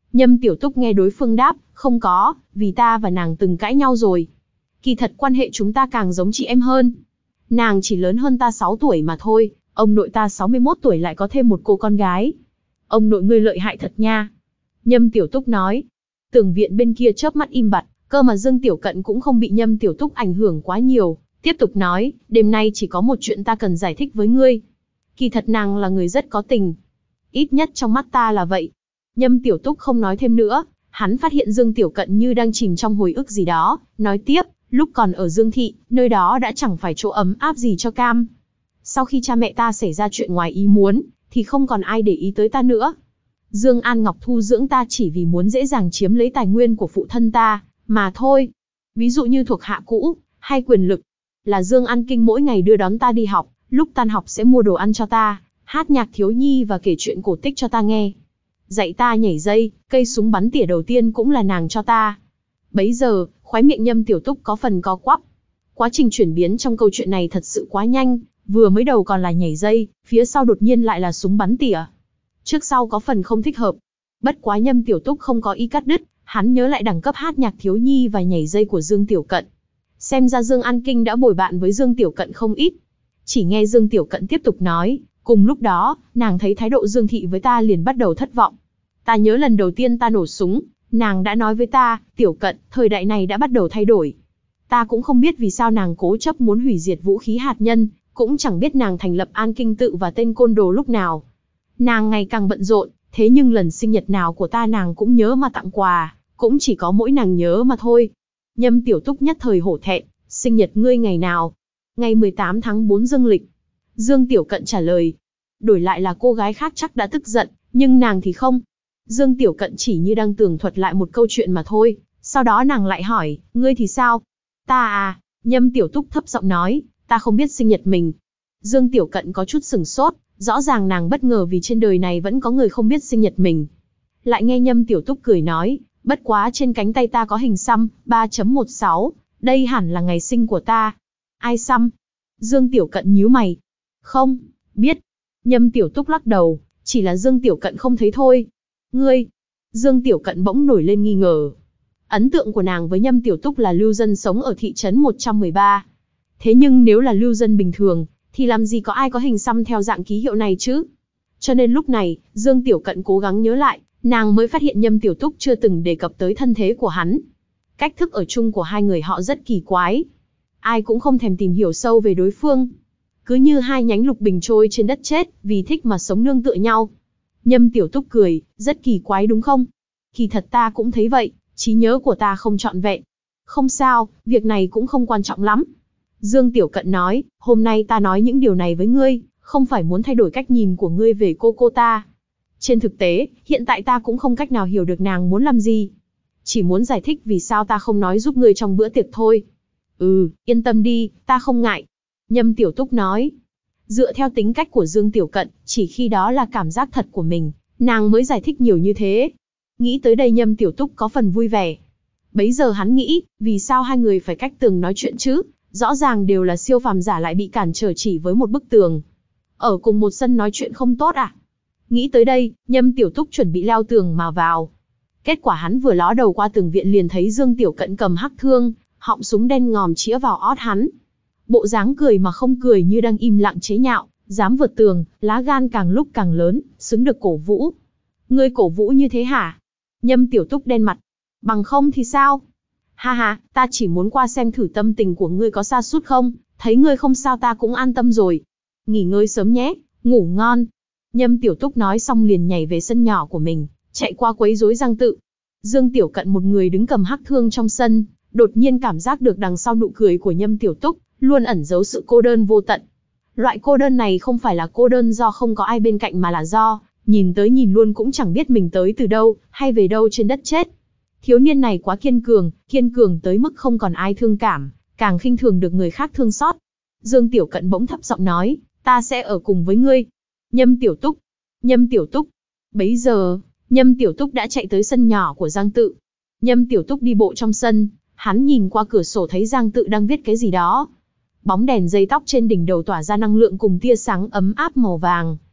Nhâm Tiểu Túc nghe đối phương đáp, không có, vì ta và nàng từng cãi nhau rồi. Kỳ thật quan hệ chúng ta càng giống chị em hơn. Nàng chỉ lớn hơn ta sáu tuổi mà thôi, ông nội ta sáu mươi mốt tuổi lại có thêm một cô con gái. Ông nội ngươi lợi hại thật nha. Nhâm Tiểu Túc nói. Tường viện bên kia chớp mắt im bặt, cơ mà Dương Tiểu Cận cũng không bị Nhâm Tiểu Túc ảnh hưởng quá nhiều, tiếp tục nói, đêm nay chỉ có một chuyện ta cần giải thích với ngươi. Kỳ thật nàng là người rất có tình. Ít nhất trong mắt ta là vậy. Nhâm Tiểu Túc không nói thêm nữa, hắn phát hiện Dương Tiểu Cận như đang chìm trong hồi ức gì đó, nói tiếp, lúc còn ở Dương Thị, nơi đó đã chẳng phải chỗ ấm áp gì cho cam. Sau khi cha mẹ ta xảy ra chuyện ngoài ý muốn, thì không còn ai để ý tới ta nữa. Dương An Ngọc thu dưỡng ta chỉ vì muốn dễ dàng chiếm lấy tài nguyên của phụ thân ta, mà thôi. Ví dụ như thuộc hạ cũ, hay quyền lực, là Dương An Kinh mỗi ngày đưa đón ta đi học, lúc tan học sẽ mua đồ ăn cho ta, hát nhạc thiếu nhi và kể chuyện cổ tích cho ta nghe. Dạy ta nhảy dây, cây súng bắn tỉa đầu tiên cũng là nàng cho ta. Bấy giờ, khóe miệng Nhâm Tiểu Túc có phần co quắp. Quá trình chuyển biến trong câu chuyện này thật sự quá nhanh, vừa mới đầu còn là nhảy dây, phía sau đột nhiên lại là súng bắn tỉa. Trước sau có phần không thích hợp. Bất quá Nhâm Tiểu Túc không có ý cắt đứt, hắn nhớ lại đẳng cấp hát nhạc thiếu nhi và nhảy dây của Dương Tiểu Cận. Xem ra Dương An Kinh đã bồi bạn với Dương Tiểu Cận không ít. Chỉ nghe Dương Tiểu Cận tiếp tục nói, cùng lúc đó, nàng thấy thái độ Dương Thị với ta liền bắt đầu thất vọng. Ta nhớ lần đầu tiên ta nổ súng, nàng đã nói với ta, Tiểu Cận, thời đại này đã bắt đầu thay đổi. Ta cũng không biết vì sao nàng cố chấp muốn hủy diệt vũ khí hạt nhân, cũng chẳng biết nàng thành lập An Kinh Tự và tên côn đồ lúc nào. Nàng ngày càng bận rộn, thế nhưng lần sinh nhật nào của ta nàng cũng nhớ mà tặng quà, cũng chỉ có mỗi nàng nhớ mà thôi. Nhâm Tiểu Túc nhất thời hổ thẹn, sinh nhật ngươi ngày nào? Ngày mười tám tháng tư dương lịch. Dương Tiểu Cận trả lời. Đổi lại là cô gái khác chắc đã tức giận, nhưng nàng thì không. Dương Tiểu Cận chỉ như đang tường thuật lại một câu chuyện mà thôi, sau đó nàng lại hỏi, ngươi thì sao? Ta à, Nhâm Tiểu Túc thấp giọng nói, ta không biết sinh nhật mình. Dương Tiểu Cận có chút sừng sốt, rõ ràng nàng bất ngờ vì trên đời này vẫn có người không biết sinh nhật mình. Lại nghe Nhâm Tiểu Túc cười nói, bất quá trên cánh tay ta có hình xăm, ba chấm một sáu, đây hẳn là ngày sinh của ta. Ai xăm? Dương Tiểu Cận nhíu mày. Không, biết. Nhâm Tiểu Túc lắc đầu, chỉ là Dương Tiểu Cận không thấy thôi. Ngươi? Dương Tiểu Cận bỗng nổi lên nghi ngờ. Ấn tượng của nàng với Nhâm Tiểu Túc là lưu dân sống ở thị trấn một trăm mười ba. Thế nhưng nếu là lưu dân bình thường, thì làm gì có ai có hình xăm theo dạng ký hiệu này chứ? Cho nên lúc này, Dương Tiểu Cận cố gắng nhớ lại, nàng mới phát hiện Nhâm Tiểu Túc chưa từng đề cập tới thân thế của hắn. Cách thức ở chung của hai người họ rất kỳ quái. Ai cũng không thèm tìm hiểu sâu về đối phương. Cứ như hai nhánh lục bình trôi trên đất chết, vì thích mà sống nương tựa nhau. Nhâm Tiểu Túc cười, rất kỳ quái đúng không? Kỳ thật ta cũng thấy vậy, trí nhớ của ta không trọn vẹn. Không sao, việc này cũng không quan trọng lắm. Dương Tiểu Cận nói, hôm nay ta nói những điều này với ngươi, không phải muốn thay đổi cách nhìn của ngươi về cô cô ta. Trên thực tế, hiện tại ta cũng không cách nào hiểu được nàng muốn làm gì. Chỉ muốn giải thích vì sao ta không nói giúp ngươi trong bữa tiệc thôi. Ừ, yên tâm đi, ta không ngại. Nhâm Tiểu Túc nói. Dựa theo tính cách của Dương Tiểu Cận, chỉ khi đó là cảm giác thật của mình, nàng mới giải thích nhiều như thế. Nghĩ tới đây Nhâm Tiểu Túc có phần vui vẻ. Bấy giờ hắn nghĩ, vì sao hai người phải cách tường nói chuyện chứ? Rõ ràng đều là siêu phàm giả lại bị cản trở chỉ với một bức tường. Ở cùng một sân nói chuyện không tốt à? Nghĩ tới đây, Nhâm Tiểu Túc chuẩn bị leo tường mà vào. Kết quả hắn vừa ló đầu qua tường viện liền thấy Dương Tiểu Cận cầm hắc thương, họng súng đen ngòm chĩa vào ót hắn. Bộ dáng cười mà không cười như đang im lặng chế nhạo, dám vượt tường, lá gan càng lúc càng lớn, xứng được cổ vũ. Ngươi cổ vũ như thế hả? Nhâm Tiểu Túc đen mặt. Bằng không thì sao? Ha ha, ta chỉ muốn qua xem thử tâm tình của ngươi có sa sút không, thấy ngươi không sao ta cũng an tâm rồi. Nghỉ ngơi sớm nhé, ngủ ngon. Nhâm Tiểu Túc nói xong liền nhảy về sân nhỏ của mình, chạy qua quấy rối Giang Tự. Dương Tiểu Cận một người đứng cầm hắc thương trong sân, đột nhiên cảm giác được đằng sau nụ cười của Nhâm Tiểu Túc, luôn ẩn giấu sự cô đơn vô tận. Loại cô đơn này không phải là cô đơn do không có ai bên cạnh mà là do, nhìn tới nhìn luôn cũng chẳng biết mình tới từ đâu, hay về đâu trên đất chết. Thiếu niên này quá kiên cường, kiên cường tới mức không còn ai thương cảm, càng khinh thường được người khác thương xót. Dương Tiểu Cận bỗng thấp giọng nói, ta sẽ ở cùng với ngươi. Nhâm Tiểu Túc, Nhâm Tiểu Túc. Bấy giờ, Nhâm Tiểu Túc đã chạy tới sân nhỏ của Giang Tự. Nhâm Tiểu Túc đi bộ trong sân, hắn nhìn qua cửa sổ thấy Giang Tự đang viết cái gì đó. Bóng đèn dây tóc trên đỉnh đầu tỏa ra năng lượng cùng tia sáng ấm áp màu vàng.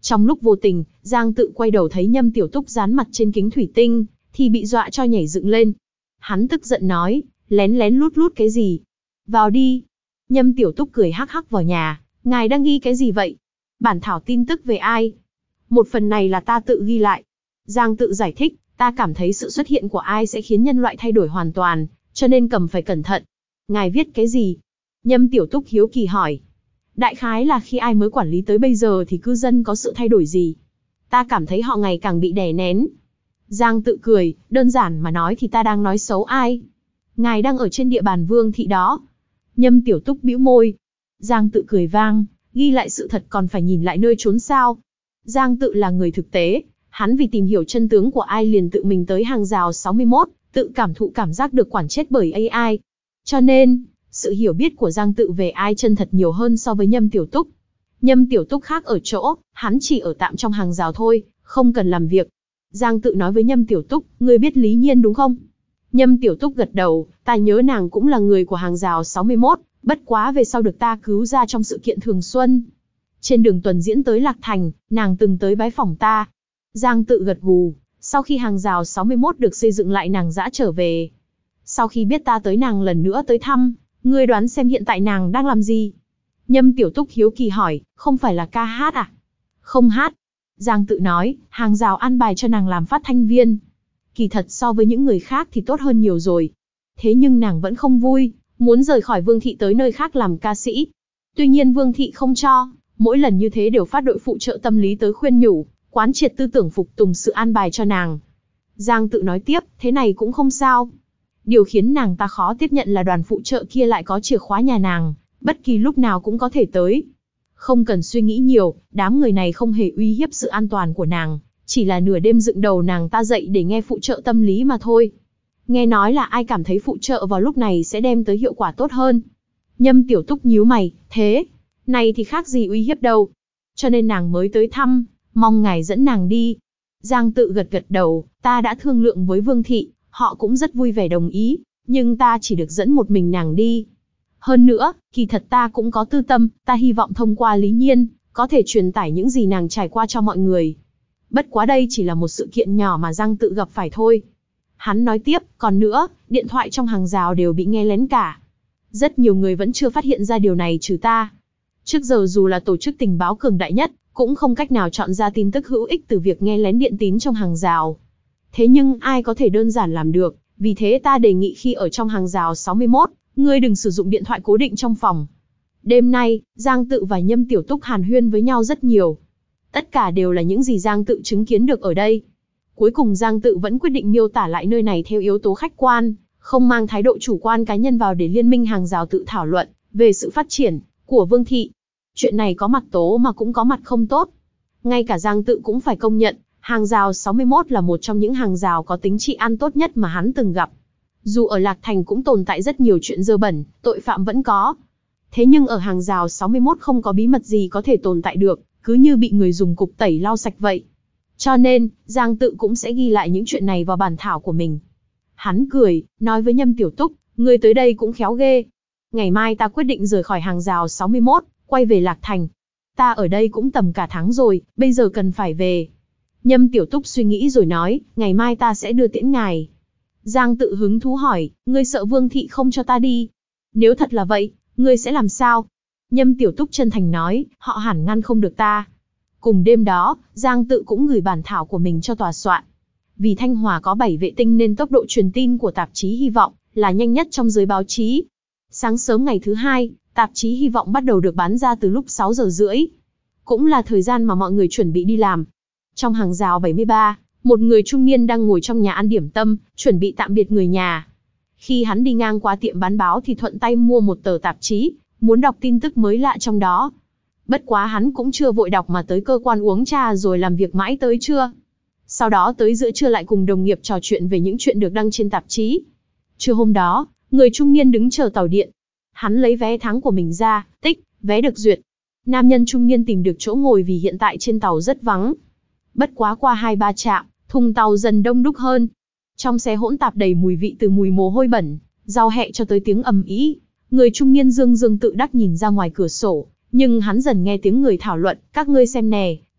Trong lúc vô tình, Giang Tự quay đầu thấy Nhâm Tiểu Túc dán mặt trên kính thủy tinh, thì bị dọa cho nhảy dựng lên. Hắn tức giận nói, lén lén lút lút cái gì? Vào đi. Nhâm Tiểu Túc cười hắc hắc vào nhà, ngài đang ghi cái gì vậy? Bản thảo tin tức về ai? Một phần này là ta tự ghi lại. Giang Tự giải thích, ta cảm thấy sự xuất hiện của ai sẽ khiến nhân loại thay đổi hoàn toàn, cho nên cầm phải cẩn thận. Ngài viết cái gì? Nhâm Tiểu Túc hiếu kỳ hỏi. Đại khái là khi ai mới quản lý tới bây giờ thì cư dân có sự thay đổi gì? Ta cảm thấy họ ngày càng bị đè nén. Giang Tự cười, đơn giản mà nói thì ta đang nói xấu ai? Ngài đang ở trên địa bàn Vương thị đó. Nhâm Tiểu Túc bĩu môi. Giang Tự cười vang, ghi lại sự thật còn phải nhìn lại nơi trốn sao? Giang Tự là người thực tế, hắn vì tìm hiểu chân tướng của ai liền tự mình tới hàng rào sáu mươi mốt, tự cảm thụ cảm giác được quản chết bởi a i. Cho nên, sự hiểu biết của Giang Tự về ai chân thật nhiều hơn so với Nhâm Tiểu Túc. Nhâm Tiểu Túc khác ở chỗ, hắn chỉ ở tạm trong hàng rào thôi, không cần làm việc. Giang Tự nói với Nhâm Tiểu Túc, ngươi biết Lý Nhiên đúng không? Nhâm Tiểu Túc gật đầu, ta nhớ nàng cũng là người của hàng rào sáu mươi mốt, bất quá về sau được ta cứu ra trong sự kiện Thường Xuân. Trên đường tuần diễn tới Lạc Thành, nàng từng tới bái phỏng ta. Giang Tự gật gù, sau khi hàng rào sáu mươi mốt được xây dựng lại nàng dã trở về. Sau khi biết ta tới nàng lần nữa tới thăm, ngươi đoán xem hiện tại nàng đang làm gì? Nhâm Tiểu Túc hiếu kỳ hỏi, không phải là ca hát à? Không hát. Giang Tự nói, hàng rào an bài cho nàng làm phát thanh viên. Kỳ thật so với những người khác thì tốt hơn nhiều rồi. Thế nhưng nàng vẫn không vui, muốn rời khỏi Vương thị tới nơi khác làm ca sĩ. Tuy nhiên Vương thị không cho, mỗi lần như thế đều phát đội phụ trợ tâm lý tới khuyên nhủ, quán triệt tư tưởng phục tùng sự an bài cho nàng. Giang Tự nói tiếp, thế này cũng không sao. Điều khiến nàng ta khó tiếp nhận là đoàn phụ trợ kia lại có chìa khóa nhà nàng, bất kỳ lúc nào cũng có thể tới. Không cần suy nghĩ nhiều, đám người này không hề uy hiếp sự an toàn của nàng, chỉ là nửa đêm dựng đầu nàng ta dậy để nghe phụ trợ tâm lý mà thôi. Nghe nói là ai cảm thấy phụ trợ vào lúc này sẽ đem tới hiệu quả tốt hơn. Nhâm Tiểu Túc nhíu mày, thế, này thì khác gì uy hiếp đâu. Cho nên nàng mới tới thăm, mong ngài dẫn nàng đi. Giang Tự gật gật đầu, ta đã thương lượng với Vương thị, họ cũng rất vui vẻ đồng ý, nhưng ta chỉ được dẫn một mình nàng đi. Hơn nữa, kỳ thật ta cũng có tư tâm, ta hy vọng thông qua Lý Nhiên, có thể truyền tải những gì nàng trải qua cho mọi người. Bất quá đây chỉ là một sự kiện nhỏ mà Giang Tự gặp phải thôi. Hắn nói tiếp, còn nữa, điện thoại trong hàng rào đều bị nghe lén cả. Rất nhiều người vẫn chưa phát hiện ra điều này trừ ta. Trước giờ dù là tổ chức tình báo cường đại nhất, cũng không cách nào chọn ra tin tức hữu ích từ việc nghe lén điện tín trong hàng rào. Thế nhưng ai có thể đơn giản làm được, vì thế ta đề nghị khi ở trong hàng rào sáu mươi mốt, ngươi đừng sử dụng điện thoại cố định trong phòng. Đêm nay, Giang Tự và Nhâm Tiểu Túc hàn huyên với nhau rất nhiều. Tất cả đều là những gì Giang Tự chứng kiến được ở đây. Cuối cùng Giang Tự vẫn quyết định miêu tả lại nơi này theo yếu tố khách quan, không mang thái độ chủ quan cá nhân vào để liên minh hàng rào tự thảo luận về sự phát triển của Vương thị. Chuyện này có mặt tố mà cũng có mặt không tốt. Ngay cả Giang Tự cũng phải công nhận, hàng rào sáu mươi mốt là một trong những hàng rào có tính trị an tốt nhất mà hắn từng gặp. Dù ở Lạc Thành cũng tồn tại rất nhiều chuyện dơ bẩn, tội phạm vẫn có. Thế nhưng ở hàng rào sáu mươi mốt không có bí mật gì có thể tồn tại được, cứ như bị người dùng cục tẩy lau sạch vậy. Cho nên, Giang Tự cũng sẽ ghi lại những chuyện này vào bản thảo của mình. Hắn cười, nói với Nhâm Tiểu Túc, ngươi tới đây cũng khéo ghê. Ngày mai ta quyết định rời khỏi hàng rào sáu mươi mốt, quay về Lạc Thành. Ta ở đây cũng tầm cả tháng rồi, bây giờ cần phải về. Nhâm Tiểu Túc suy nghĩ rồi nói, ngày mai ta sẽ đưa tiễn ngài. Giang Tự hứng thú hỏi, ngươi sợ Vương thị không cho ta đi? Nếu thật là vậy, ngươi sẽ làm sao? Nhâm Tiểu Túc chân thành nói, họ hẳn ngăn không được ta. Cùng đêm đó, Giang Tự cũng gửi bản thảo của mình cho tòa soạn. Vì Thanh Hòa có bảy vệ tinh nên tốc độ truyền tin của tạp chí Hy vọng là nhanh nhất trong giới báo chí. Sáng sớm ngày thứ hai, tạp chí Hy vọng bắt đầu được bán ra từ lúc sáu giờ rưỡi. Cũng là thời gian mà mọi người chuẩn bị đi làm. Trong hàng rào bảy mươi ba, một người trung niên đang ngồi trong nhà ăn điểm tâm, chuẩn bị tạm biệt người nhà. Khi hắn đi ngang qua tiệm bán báo thì thuận tay mua một tờ tạp chí, muốn đọc tin tức mới lạ trong đó. Bất quá hắn cũng chưa vội đọc mà tới cơ quan uống trà rồi làm việc mãi tới trưa. Sau đó tới giữa trưa lại cùng đồng nghiệp trò chuyện về những chuyện được đăng trên tạp chí. Trưa hôm đó, người trung niên đứng chờ tàu điện. Hắn lấy vé tháng của mình ra, tích, vé được duyệt. Nam nhân trung niên tìm được chỗ ngồi vì hiện tại trên tàu rất vắng. Bất quá qua hai ba trạm, thùng tàu dần đông đúc hơn. Trong xe hỗn tạp đầy mùi vị từ mùi mồ hôi bẩn, rau hẹ cho tới tiếng ầm ĩ. Người trung niên dương dương tự đắc nhìn ra ngoài cửa sổ, nhưng hắn dần nghe tiếng người thảo luận, các ngươi xem nè,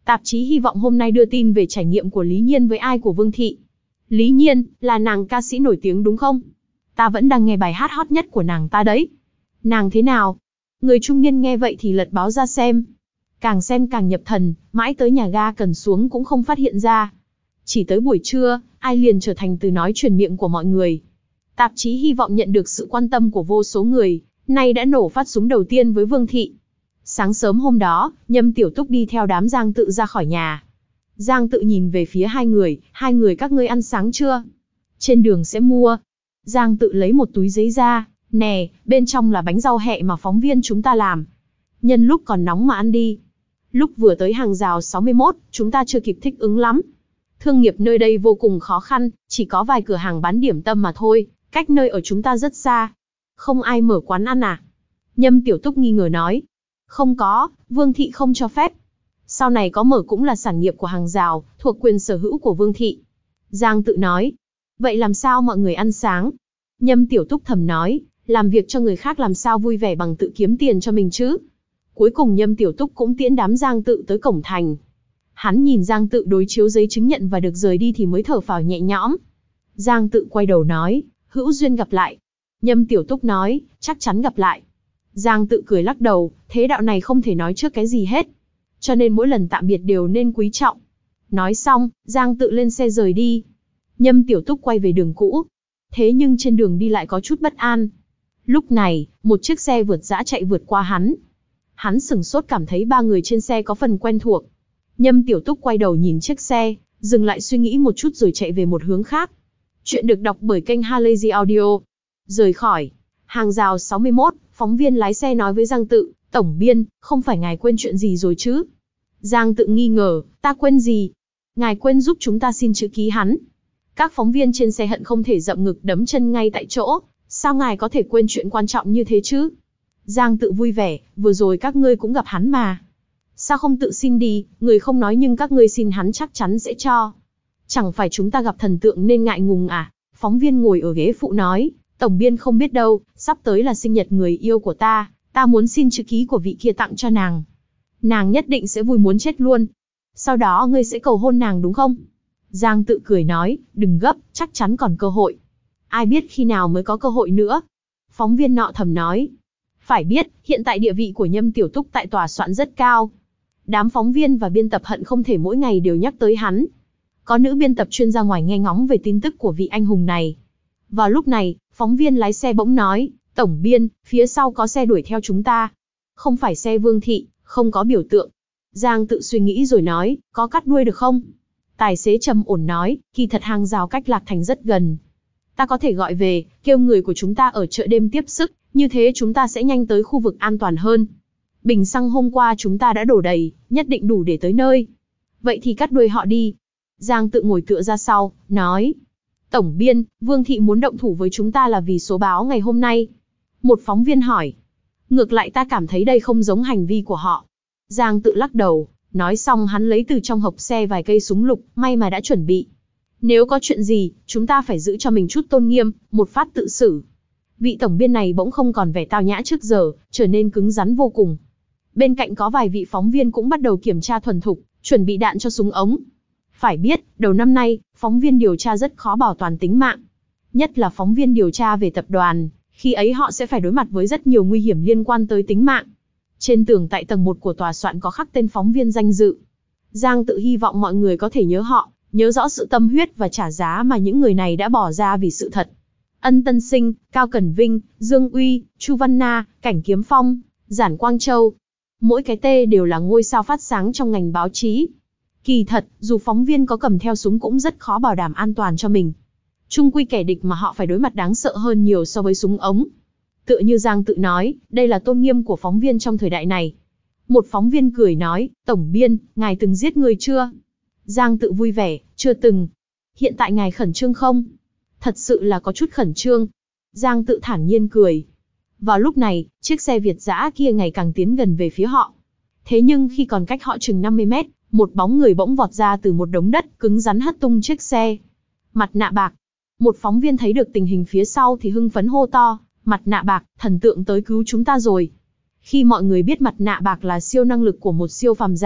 Tạp chí hy vọng hôm nay đưa tin về trải nghiệm của Lý Nhiên với ai của Vương Thị. Lý Nhiên, là nàng ca sĩ nổi tiếng đúng không? Ta vẫn đang nghe bài hát hot nhất của nàng ta đấy. Nàng thế nào? Người trung niên nghe vậy thì lật báo ra xem. Càng xem càng nhập thần, mãi tới nhà ga cần xuống cũng không phát hiện ra. Chỉ tới buổi trưa, ai liền trở thành từ nói truyền miệng của mọi người. Tạp chí hy vọng nhận được sự quan tâm của vô số người, nay đã nổ phát súng đầu tiên với Vương Thị. Sáng sớm hôm đó, Nhâm Tiểu Túc đi theo đám Giang Tự ra khỏi nhà. Giang Tự nhìn về phía hai người, hai người các ngươi ăn sáng chưa? Trên đường sẽ mua. Giang Tự lấy một túi giấy ra, nè, bên trong là bánh rau hẹ mà phóng viên chúng ta làm. Nhân lúc còn nóng mà ăn đi. Lúc vừa tới hàng rào sáu mươi mốt, chúng ta chưa kịp thích ứng lắm. Thương nghiệp nơi đây vô cùng khó khăn, chỉ có vài cửa hàng bán điểm tâm mà thôi, cách nơi ở chúng ta rất xa. Không ai mở quán ăn à? Nhâm Tiểu Túc nghi ngờ nói. Không có, Vương Thị không cho phép. Sau này có mở cũng là sản nghiệp của hàng rào, thuộc quyền sở hữu của Vương Thị. Giang Tự nói. Vậy làm sao mọi người ăn sáng? Nhâm Tiểu Túc thầm nói, làm việc cho người khác làm sao vui vẻ bằng tự kiếm tiền cho mình chứ? Cuối cùng Nhâm Tiểu Túc cũng tiễn đám Giang Tự tới cổng thành. Hắn nhìn Giang Tự đối chiếu giấy chứng nhận và được rời đi thì mới thở phào nhẹ nhõm. Giang Tự quay đầu nói, hữu duyên gặp lại. Nhâm Tiểu Túc nói, chắc chắn gặp lại. Giang Tự cười lắc đầu, thế đạo này không thể nói trước cái gì hết. Cho nên mỗi lần tạm biệt đều nên quý trọng. Nói xong, Giang Tự lên xe rời đi. Nhâm Tiểu Túc quay về đường cũ. Thế nhưng trên đường đi lại có chút bất an. Lúc này, một chiếc xe vượt dã chạy vượt qua hắn. Hắn sửng sốt cảm thấy ba người trên xe có phần quen thuộc. Nhâm Tiểu Túc quay đầu nhìn chiếc xe, dừng lại suy nghĩ một chút rồi chạy về một hướng khác. Chuyện được đọc bởi kênh Halazy Audio. Rời khỏi hàng rào sáu mươi mốt, phóng viên lái xe nói với Giang Tự, tổng biên, không phải ngài quên chuyện gì rồi chứ? Giang Tự nghi ngờ, ta quên gì? Ngài quên giúp chúng ta xin chữ ký hắn. Các phóng viên trên xe hận không thể dậm ngực đấm chân ngay tại chỗ, sao ngài có thể quên chuyện quan trọng như thế chứ? Giang Tự vui vẻ, vừa rồi các ngươi cũng gặp hắn mà. Sao không tự xin đi, người không nói nhưng các ngươi xin hắn chắc chắn sẽ cho. Chẳng phải chúng ta gặp thần tượng nên ngại ngùng à? Phóng viên ngồi ở ghế phụ nói, tổng biên không biết đâu, sắp tới là sinh nhật người yêu của ta, ta muốn xin chữ ký của vị kia tặng cho nàng. Nàng nhất định sẽ vui muốn chết luôn. Sau đó ngươi sẽ cầu hôn nàng đúng không? Giang Tự cười nói, đừng gấp, chắc chắn còn cơ hội. Ai biết khi nào mới có cơ hội nữa? Phóng viên nọ thầm nói. Phải biết, hiện tại địa vị của Nhâm Tiểu Túc tại tòa soạn rất cao. Đám phóng viên và biên tập hận không thể mỗi ngày đều nhắc tới hắn. Có nữ biên tập chuyên ra ngoài nghe ngóng về tin tức của vị anh hùng này. Vào lúc này, phóng viên lái xe bỗng nói, tổng biên, phía sau có xe đuổi theo chúng ta. Không phải xe Vương Thị, không có biểu tượng. Giang Tự suy nghĩ rồi nói, có cắt đuôi được không? Tài xế trầm ổn nói, kỳ thật hàng rào cách Lạc Thành rất gần. Ta có thể gọi về, kêu người của chúng ta ở chợ đêm tiếp sức, như thế chúng ta sẽ nhanh tới khu vực an toàn hơn. Bình xăng hôm qua chúng ta đã đổ đầy, nhất định đủ để tới nơi. Vậy thì cắt đuôi họ đi. Giang Tự ngồi tựa ra sau, nói. Tổng biên, Vương Thị muốn động thủ với chúng ta là vì số báo ngày hôm nay. Một phóng viên hỏi. Ngược lại ta cảm thấy đây không giống hành vi của họ. Giang Tự lắc đầu, nói xong hắn lấy từ trong hộc xe vài cây súng lục, may mà đã chuẩn bị. Nếu có chuyện gì, chúng ta phải giữ cho mình chút tôn nghiêm, một phát tự xử. Vị tổng biên này bỗng không còn vẻ tao nhã trước giờ, trở nên cứng rắn vô cùng. Bên cạnh có vài vị phóng viên cũng bắt đầu kiểm tra thuần thục, chuẩn bị đạn cho súng ống. Phải biết, đầu năm nay, phóng viên điều tra rất khó bảo toàn tính mạng. Nhất là phóng viên điều tra về tập đoàn, khi ấy họ sẽ phải đối mặt với rất nhiều nguy hiểm liên quan tới tính mạng. Trên tường tại tầng một của tòa soạn có khắc tên phóng viên danh dự. Giang Tự hy vọng mọi người có thể nhớ họ, nhớ rõ sự tâm huyết và trả giá mà những người này đã bỏ ra vì sự thật. Ân Tân Sinh, Cao Cẩn Vinh, Dương Uy, Chu Văn Na, Cảnh Kiếm Phong, Giản Quang Châu. Mỗi cái tên đều là ngôi sao phát sáng trong ngành báo chí. Kỳ thật, dù phóng viên có cầm theo súng cũng rất khó bảo đảm an toàn cho mình. Chung quy kẻ địch mà họ phải đối mặt đáng sợ hơn nhiều so với súng ống. Tựa như Giang Tự nói, đây là tôn nghiêm của phóng viên trong thời đại này. Một phóng viên cười nói, tổng biên, ngài từng giết người chưa? Giang Tự vui vẻ, chưa từng. Hiện tại ngài khẩn trương không? Thật sự là có chút khẩn trương. Giang Tự thản nhiên cười. Vào lúc này, chiếc xe Việt dã kia ngày càng tiến gần về phía họ. Thế nhưng khi còn cách họ chừng năm mươi mét, một bóng người bỗng vọt ra từ một đống đất, cứng rắn hất tung chiếc xe. Mặt nạ bạc. Một phóng viên thấy được tình hình phía sau thì hưng phấn hô to, mặt nạ bạc, thần tượng tới cứu chúng ta rồi. Khi mọi người biết mặt nạ bạc là siêu năng lực của một siêu phàm giả,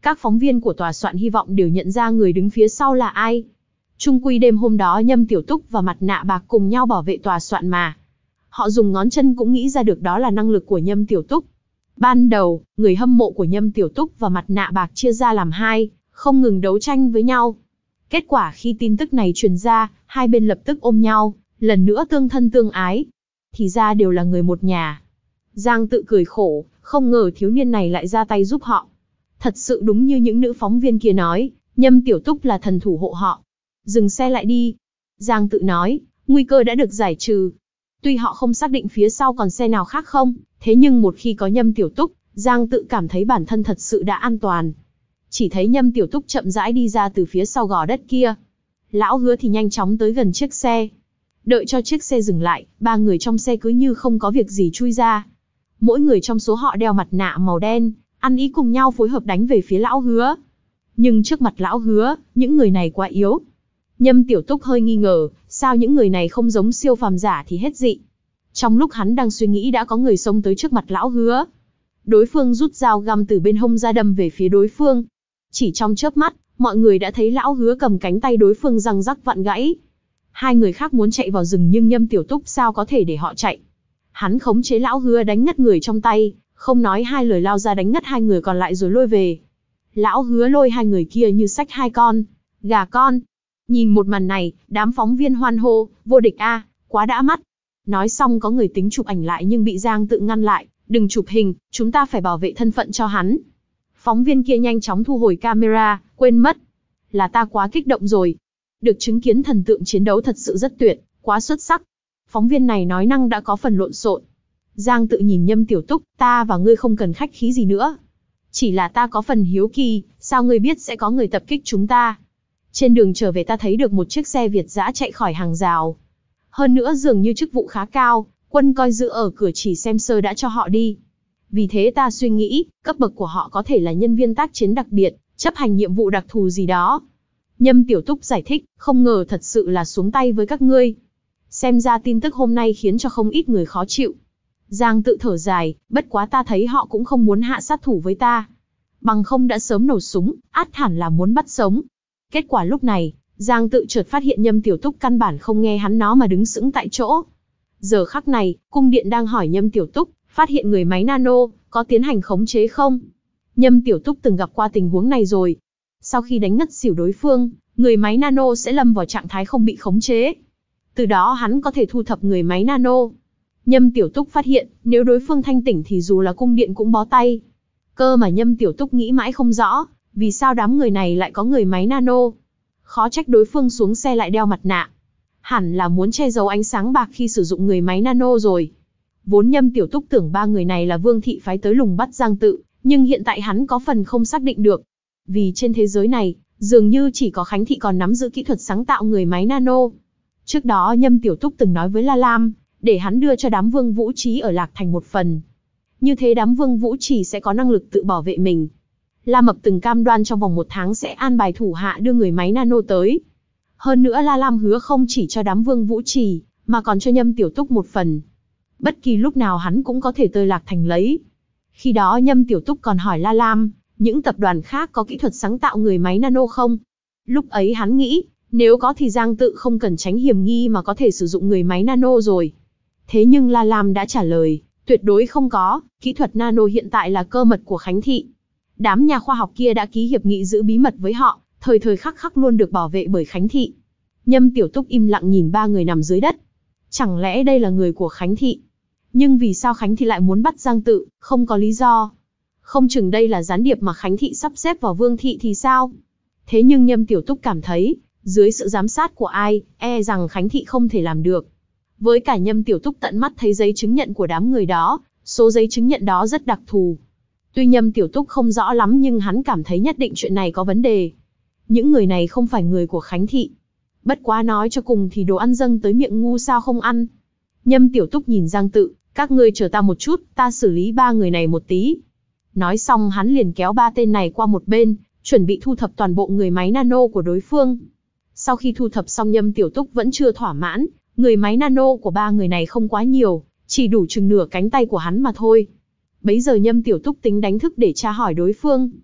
Các phóng viên của tòa soạn hy vọng đều nhận ra người đứng phía sau là ai. Chung quy đêm hôm đó Nhâm Tiểu Túc và Mặt Nạ Bạc cùng nhau bảo vệ tòa soạn mà. Họ dùng ngón chân cũng nghĩ ra được đó là năng lực của Nhâm Tiểu Túc. Ban đầu, người hâm mộ của Nhâm Tiểu Túc và Mặt Nạ Bạc chia ra làm hai, không ngừng đấu tranh với nhau. Kết quả khi tin tức này truyền ra, hai bên lập tức ôm nhau, lần nữa tương thân tương ái. Thì ra đều là người một nhà. Giang Tự cười khổ, không ngờ thiếu niên này lại ra tay giúp họ. Thật sự đúng như những nữ phóng viên kia nói, Nhâm Tiểu Túc là thần thủ hộ họ. Dừng xe lại đi. Giang Tự nói, nguy cơ đã được giải trừ. Tuy họ không xác định phía sau còn xe nào khác không, thế nhưng một khi có Nhâm Tiểu Túc, Giang Tự cảm thấy bản thân thật sự đã an toàn. Chỉ thấy Nhâm Tiểu Túc chậm rãi đi ra từ phía sau gò đất kia. Lão Hứa thì nhanh chóng tới gần chiếc xe. Đợi cho chiếc xe dừng lại, ba người trong xe cứ như không có việc gì chui ra. Mỗi người trong số họ đeo mặt nạ màu đen, ăn ý cùng nhau phối hợp đánh về phía Lão Hứa. Nhưng trước mặt Lão Hứa, những người này quá yếu. Nhâm Tiểu Túc hơi nghi ngờ, sao những người này không giống siêu phàm giả thì hết dị. Trong lúc hắn đang suy nghĩ đã có người xông tới trước mặt Lão Hứa. Đối phương rút dao găm từ bên hông ra đâm về phía đối phương. Chỉ trong chớp mắt, mọi người đã thấy Lão Hứa cầm cánh tay đối phương răng rắc vặn gãy. Hai người khác muốn chạy vào rừng nhưng Nhâm Tiểu Túc sao có thể để họ chạy. Hắn khống chế Lão Hứa đánh ngất người trong tay, không nói hai lời lao ra đánh ngất hai người còn lại rồi lôi về. Lão Hứa lôi hai người kia như xách hai con gà con. Nhìn một màn này, đám phóng viên hoan hô, vô địch a, quá đã mắt. Nói xong có người tính chụp ảnh lại nhưng bị Giang Tự ngăn lại, đừng chụp hình, chúng ta phải bảo vệ thân phận cho hắn. Phóng viên kia nhanh chóng thu hồi camera, quên mất. Là ta quá kích động rồi. Được chứng kiến thần tượng chiến đấu thật sự rất tuyệt, quá xuất sắc. Phóng viên này nói năng đã có phần lộn xộn. Giang Tự nhìn Nhâm Tiểu Túc, ta và ngươi không cần khách khí gì nữa. Chỉ là ta có phần hiếu kỳ, sao ngươi biết sẽ có người tập kích chúng ta? Trên đường trở về ta thấy được một chiếc xe Việt dã chạy khỏi hàng rào. Hơn nữa dường như chức vụ khá cao, quân coi giữ ở cửa chỉ xem sơ đã cho họ đi. Vì thế ta suy nghĩ, cấp bậc của họ có thể là nhân viên tác chiến đặc biệt, chấp hành nhiệm vụ đặc thù gì đó. Nhâm Tiểu Túc giải thích, không ngờ thật sự là xuống tay với các ngươi. Xem ra tin tức hôm nay khiến cho không ít người khó chịu. Giang Tự thở dài, bất quá ta thấy họ cũng không muốn hạ sát thủ với ta. Bằng không đã sớm nổ súng, át hẳn là muốn bắt sống. Kết quả lúc này, Giang Tự chợt phát hiện Nhâm Tiểu Túc căn bản không nghe hắn nó mà đứng sững tại chỗ. Giờ khắc này, cung điện đang hỏi Nhâm Tiểu Túc, phát hiện người máy nano, có tiến hành khống chế không? Nhâm Tiểu Túc từng gặp qua tình huống này rồi. Sau khi đánh ngất xỉu đối phương, người máy nano sẽ lâm vào trạng thái không bị khống chế. Từ đó hắn có thể thu thập người máy nano. Nhâm Tiểu Túc phát hiện, nếu đối phương thanh tỉnh thì dù là cung điện cũng bó tay. Cơ mà Nhâm Tiểu Túc nghĩ mãi không rõ, vì sao đám người này lại có người máy nano. Khó trách đối phương xuống xe lại đeo mặt nạ. Hẳn là muốn che giấu ánh sáng bạc khi sử dụng người máy nano rồi. Vốn Nhâm Tiểu Túc tưởng ba người này là Vương Thị phái tới lùng bắt Giang Tự, nhưng hiện tại hắn có phần không xác định được. Vì trên thế giới này, dường như chỉ có Khánh Thị còn nắm giữ kỹ thuật sáng tạo người máy nano. Trước đó Nhâm Tiểu Túc từng nói với La Lam, để hắn đưa cho đám Vương Vũ Trí ở Lạc Thành một phần. Như thế đám Vương Vũ Trì sẽ có năng lực tự bảo vệ mình. La Mập từng cam đoan trong vòng một tháng sẽ an bài thủ hạ đưa người máy nano tới. Hơn nữa La Lam hứa không chỉ cho đám Vương Vũ Trì, mà còn cho Nhâm Tiểu Túc một phần. Bất kỳ lúc nào hắn cũng có thể tới Lạc Thành lấy. Khi đó Nhâm Tiểu Túc còn hỏi La Lam, những tập đoàn khác có kỹ thuật sáng tạo người máy nano không? Lúc ấy hắn nghĩ, nếu có thì Giang Tự không cần tránh hiểm nghi mà có thể sử dụng người máy nano rồi. Thế nhưng La Lam đã trả lời, tuyệt đối không có, kỹ thuật nano hiện tại là cơ mật của Khánh Thị. Đám nhà khoa học kia đã ký hiệp nghị giữ bí mật với họ, thời thời khắc khắc luôn được bảo vệ bởi Khánh Thị. Nhâm Tiểu Túc im lặng nhìn ba người nằm dưới đất. Chẳng lẽ đây là người của Khánh Thị? Nhưng vì sao Khánh Thị lại muốn bắt Giang Tự, không có lý do. Không chừng đây là gián điệp mà Khánh Thị sắp xếp vào Vương Thị thì sao? Thế nhưng Nhâm Tiểu Túc cảm thấy, dưới sự giám sát của ai, e rằng Khánh Thị không thể làm được. Với cả Nhâm Tiểu Túc tận mắt thấy giấy chứng nhận của đám người đó, số giấy chứng nhận đó rất đặc thù. Tuy Nhâm Tiểu Túc không rõ lắm nhưng hắn cảm thấy nhất định chuyện này có vấn đề. Những người này không phải người của Khánh Thị. Bất quá nói cho cùng thì đồ ăn dâng tới miệng ngu sao không ăn. Nhâm Tiểu Túc nhìn Giang Tự, các ngươi chờ ta một chút, ta xử lý ba người này một tí. Nói xong hắn liền kéo ba tên này qua một bên, chuẩn bị thu thập toàn bộ người máy nano của đối phương. Sau khi thu thập xong Nhâm Tiểu Túc vẫn chưa thỏa mãn, người máy nano của ba người này không quá nhiều, chỉ đủ chừng nửa cánh tay của hắn mà thôi. Bấy giờ Nhâm Tiểu Túc tính đánh thức để tra hỏi đối phương.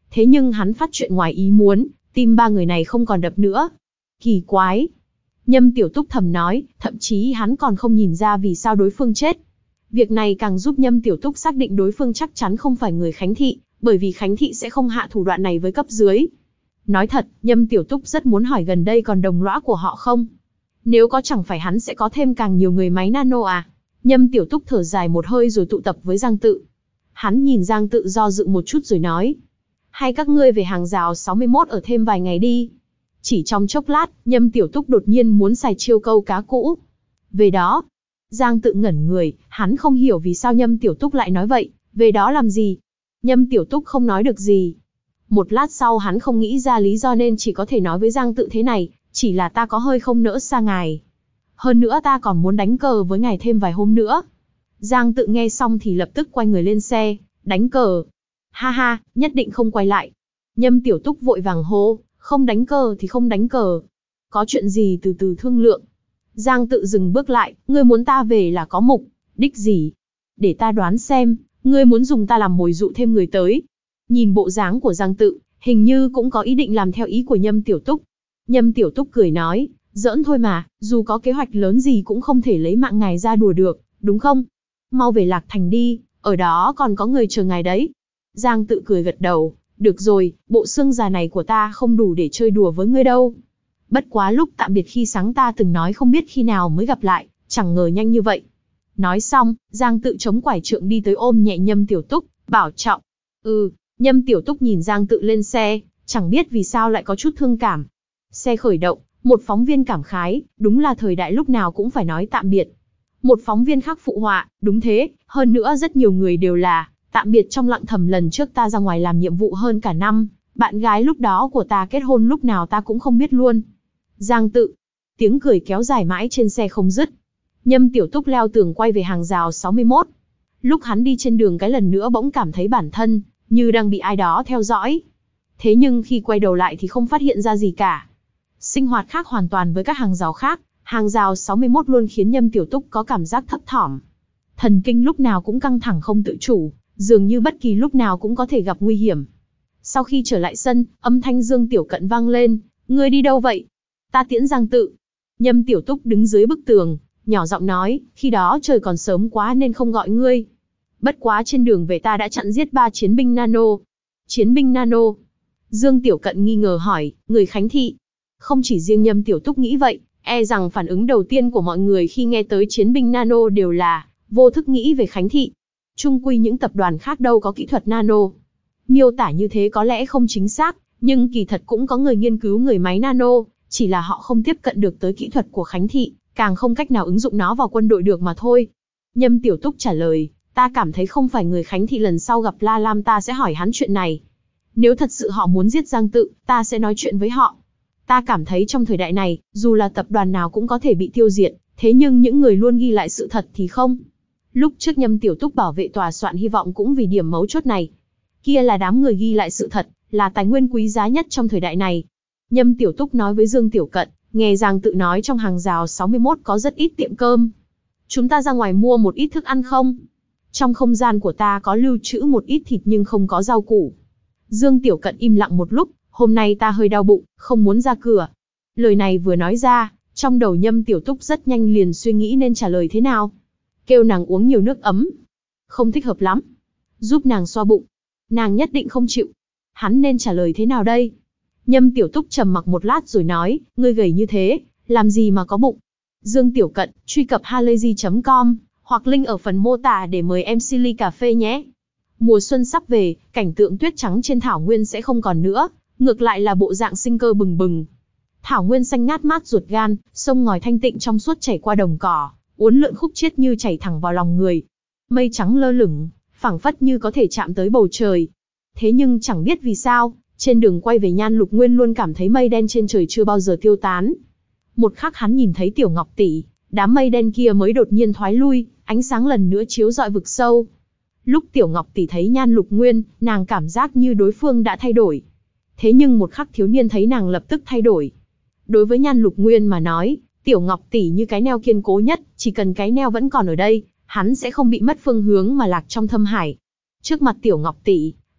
Thế nhưng hắn phát chuyện ngoài ý muốn, tim ba người này không còn đập nữa. Kỳ quái. Nhâm Tiểu Túc thầm nói, thậm chí hắn còn không nhìn ra vì sao đối phương chết. Việc này càng giúp Nhâm Tiểu Túc xác định đối phương chắc chắn không phải người Khánh Thị, bởi vì Khánh Thị sẽ không hạ thủ đoạn này với cấp dưới. Nói thật, Nhâm Tiểu Túc rất muốn hỏi gần đây còn đồng lõa của họ không? Nếu có chẳng phải hắn sẽ có thêm càng nhiều người máy nano à? Nhâm Tiểu Túc thở dài một hơi rồi tụ tập với Giang Tự. Hắn nhìn Giang Tự do dự một chút rồi nói. Hay các ngươi về hàng rào sáu mươi mốt ở thêm vài ngày đi. Chỉ trong chốc lát, Nhâm Tiểu Túc đột nhiên muốn xài chiêu câu cá cũ. Về đó. Giang Tự ngẩn người, hắn không hiểu vì sao Nhâm Tiểu Túc lại nói vậy, về đó làm gì? Nhâm Tiểu Túc không nói được gì. Một lát sau hắn không nghĩ ra lý do nên chỉ có thể nói với Giang Tự thế này, chỉ là ta có hơi không nỡ xa ngài. Hơn nữa ta còn muốn đánh cờ với ngài thêm vài hôm nữa. Giang Tự nghe xong thì lập tức quay người lên xe, đánh cờ. Ha ha, nhất định không quay lại. Nhâm Tiểu Túc vội vàng hô, không đánh cờ thì không đánh cờ. Có chuyện gì từ từ thương lượng. Giang Tự dừng bước lại, ngươi muốn ta về là có mục đích gì? Để ta đoán xem, ngươi muốn dùng ta làm mồi dụ thêm người tới. Nhìn bộ dáng của Giang Tự, hình như cũng có ý định làm theo ý của Nhâm Tiểu Túc. Nhâm Tiểu Túc cười nói, giỡn thôi mà, dù có kế hoạch lớn gì cũng không thể lấy mạng ngài ra đùa được, đúng không? Mau về Lạc Thành đi, ở đó còn có người chờ ngài đấy. Giang Tự cười gật đầu, được rồi, bộ xương già này của ta không đủ để chơi đùa với ngươi đâu. Bất quá lúc tạm biệt khi sáng ta từng nói không biết khi nào mới gặp lại, chẳng ngờ nhanh như vậy. Nói xong, Giang Tự chống quải trượng đi tới ôm nhẹ Nhâm Tiểu Túc, bảo trọng. Ừ, Nhâm Tiểu Túc nhìn Giang Tự lên xe, chẳng biết vì sao lại có chút thương cảm. Xe khởi động, một phóng viên cảm khái, đúng là thời đại lúc nào cũng phải nói tạm biệt. Một phóng viên khác phụ họa, đúng thế, hơn nữa rất nhiều người đều là, tạm biệt trong lặng thầm lần trước ta ra ngoài làm nhiệm vụ hơn cả năm, bạn gái lúc đó của ta kết hôn lúc nào ta cũng không biết luôn. Giang Tự, tiếng cười kéo dài mãi trên xe không dứt. Nhâm Tiểu Túc leo tường quay về hàng rào sáu mươi mốt. Lúc hắn đi trên đường cái lần nữa bỗng cảm thấy bản thân như đang bị ai đó theo dõi. Thế nhưng khi quay đầu lại thì không phát hiện ra gì cả. Sinh hoạt khác hoàn toàn với các hàng rào khác, hàng rào sáu mươi mốt luôn khiến Nhâm Tiểu Túc có cảm giác thấp thỏm. Thần kinh lúc nào cũng căng thẳng không tự chủ, dường như bất kỳ lúc nào cũng có thể gặp nguy hiểm. Sau khi trở lại sân, âm thanh Dương Tiểu Cận vang lên, ngươi đi đâu vậy? Ta tiễn Giang Tự. Nhâm Tiểu Túc đứng dưới bức tường, nhỏ giọng nói, khi đó trời còn sớm quá nên không gọi ngươi. Bất quá trên đường về ta đã chặn giết ba chiến binh nano. Chiến binh nano? Dương Tiểu Cận nghi ngờ hỏi, người Khánh Thị. Không chỉ riêng Nhâm Tiểu Túc nghĩ vậy, e rằng phản ứng đầu tiên của mọi người khi nghe tới chiến binh nano đều là vô thức nghĩ về Khánh Thị. Chung quy những tập đoàn khác đâu có kỹ thuật nano. Miêu tả như thế có lẽ không chính xác, nhưng kỳ thật cũng có người nghiên cứu người máy nano, chỉ là họ không tiếp cận được tới kỹ thuật của Khánh Thị, càng không cách nào ứng dụng nó vào quân đội được mà thôi. Nhâm Tiểu Túc trả lời, ta cảm thấy không phải người Khánh Thị, lần sau gặp La Lam ta sẽ hỏi hắn chuyện này. Nếu thật sự họ muốn giết Giang Tự, ta sẽ nói chuyện với họ. Ta cảm thấy trong thời đại này, dù là tập đoàn nào cũng có thể bị tiêu diệt, thế nhưng những người luôn ghi lại sự thật thì không. Lúc trước Nhâm Tiểu Túc bảo vệ tòa soạn hy vọng cũng vì điểm mấu chốt này. Kia là đám người ghi lại sự thật, là tài nguyên quý giá nhất trong thời đại này. Nhâm Tiểu Túc nói với Dương Tiểu Cận, nghe Giang Tự nói trong hàng rào sáu mươi mốt có rất ít tiệm cơm. Chúng ta ra ngoài mua một ít thức ăn không? Trong không gian của ta có lưu trữ một ít thịt nhưng không có rau củ. Dương Tiểu Cận im lặng một lúc, hôm nay ta hơi đau bụng, không muốn ra cửa. Lời này vừa nói ra, trong đầu Nhâm Tiểu Túc rất nhanh liền suy nghĩ nên trả lời thế nào. Kêu nàng uống nhiều nước ấm. Không thích hợp lắm. Giúp nàng xoa bụng. Nàng nhất định không chịu. Hắn nên trả lời thế nào đây? Nhâm Tiểu Túc trầm mặc một lát rồi nói, ngươi gầy như thế, làm gì mà có bụng. Dương Tiểu Cận, truy cập halayzi chấm com, hoặc link ở phần mô tả để mời em xê ly cà phê nhé. Mùa xuân sắp về, cảnh tượng tuyết trắng trên thảo nguyên sẽ không còn nữa, ngược lại là bộ dạng sinh cơ bừng bừng. Thảo nguyên xanh ngát mát ruột gan, sông ngòi thanh tịnh trong suốt chảy qua đồng cỏ, uốn lượn khúc chiết như chảy thẳng vào lòng người. Mây trắng lơ lửng, phảng phất như có thể chạm tới bầu trời. Thế nhưng chẳng biết vì sao, trên đường quay về Nhan Lục Nguyên luôn cảm thấy mây đen trên trời chưa bao giờ tiêu tán. Một khắc hắn nhìn thấy Tiểu Ngọc tỷ, đám mây đen kia mới đột nhiên thoái lui, ánh sáng lần nữa chiếu rọi vực sâu. Lúc Tiểu Ngọc tỷ thấy Nhan Lục Nguyên, nàng cảm giác như đối phương đã thay đổi. Thế nhưng một khắc thiếu niên thấy nàng lập tức thay đổi. Đối với Nhan Lục Nguyên mà nói, Tiểu Ngọc tỷ như cái neo kiên cố nhất, chỉ cần cái neo vẫn còn ở đây, hắn sẽ không bị mất phương hướng mà lạc trong thâm hải. Trước mặt Tiểu Ngọc tỷ,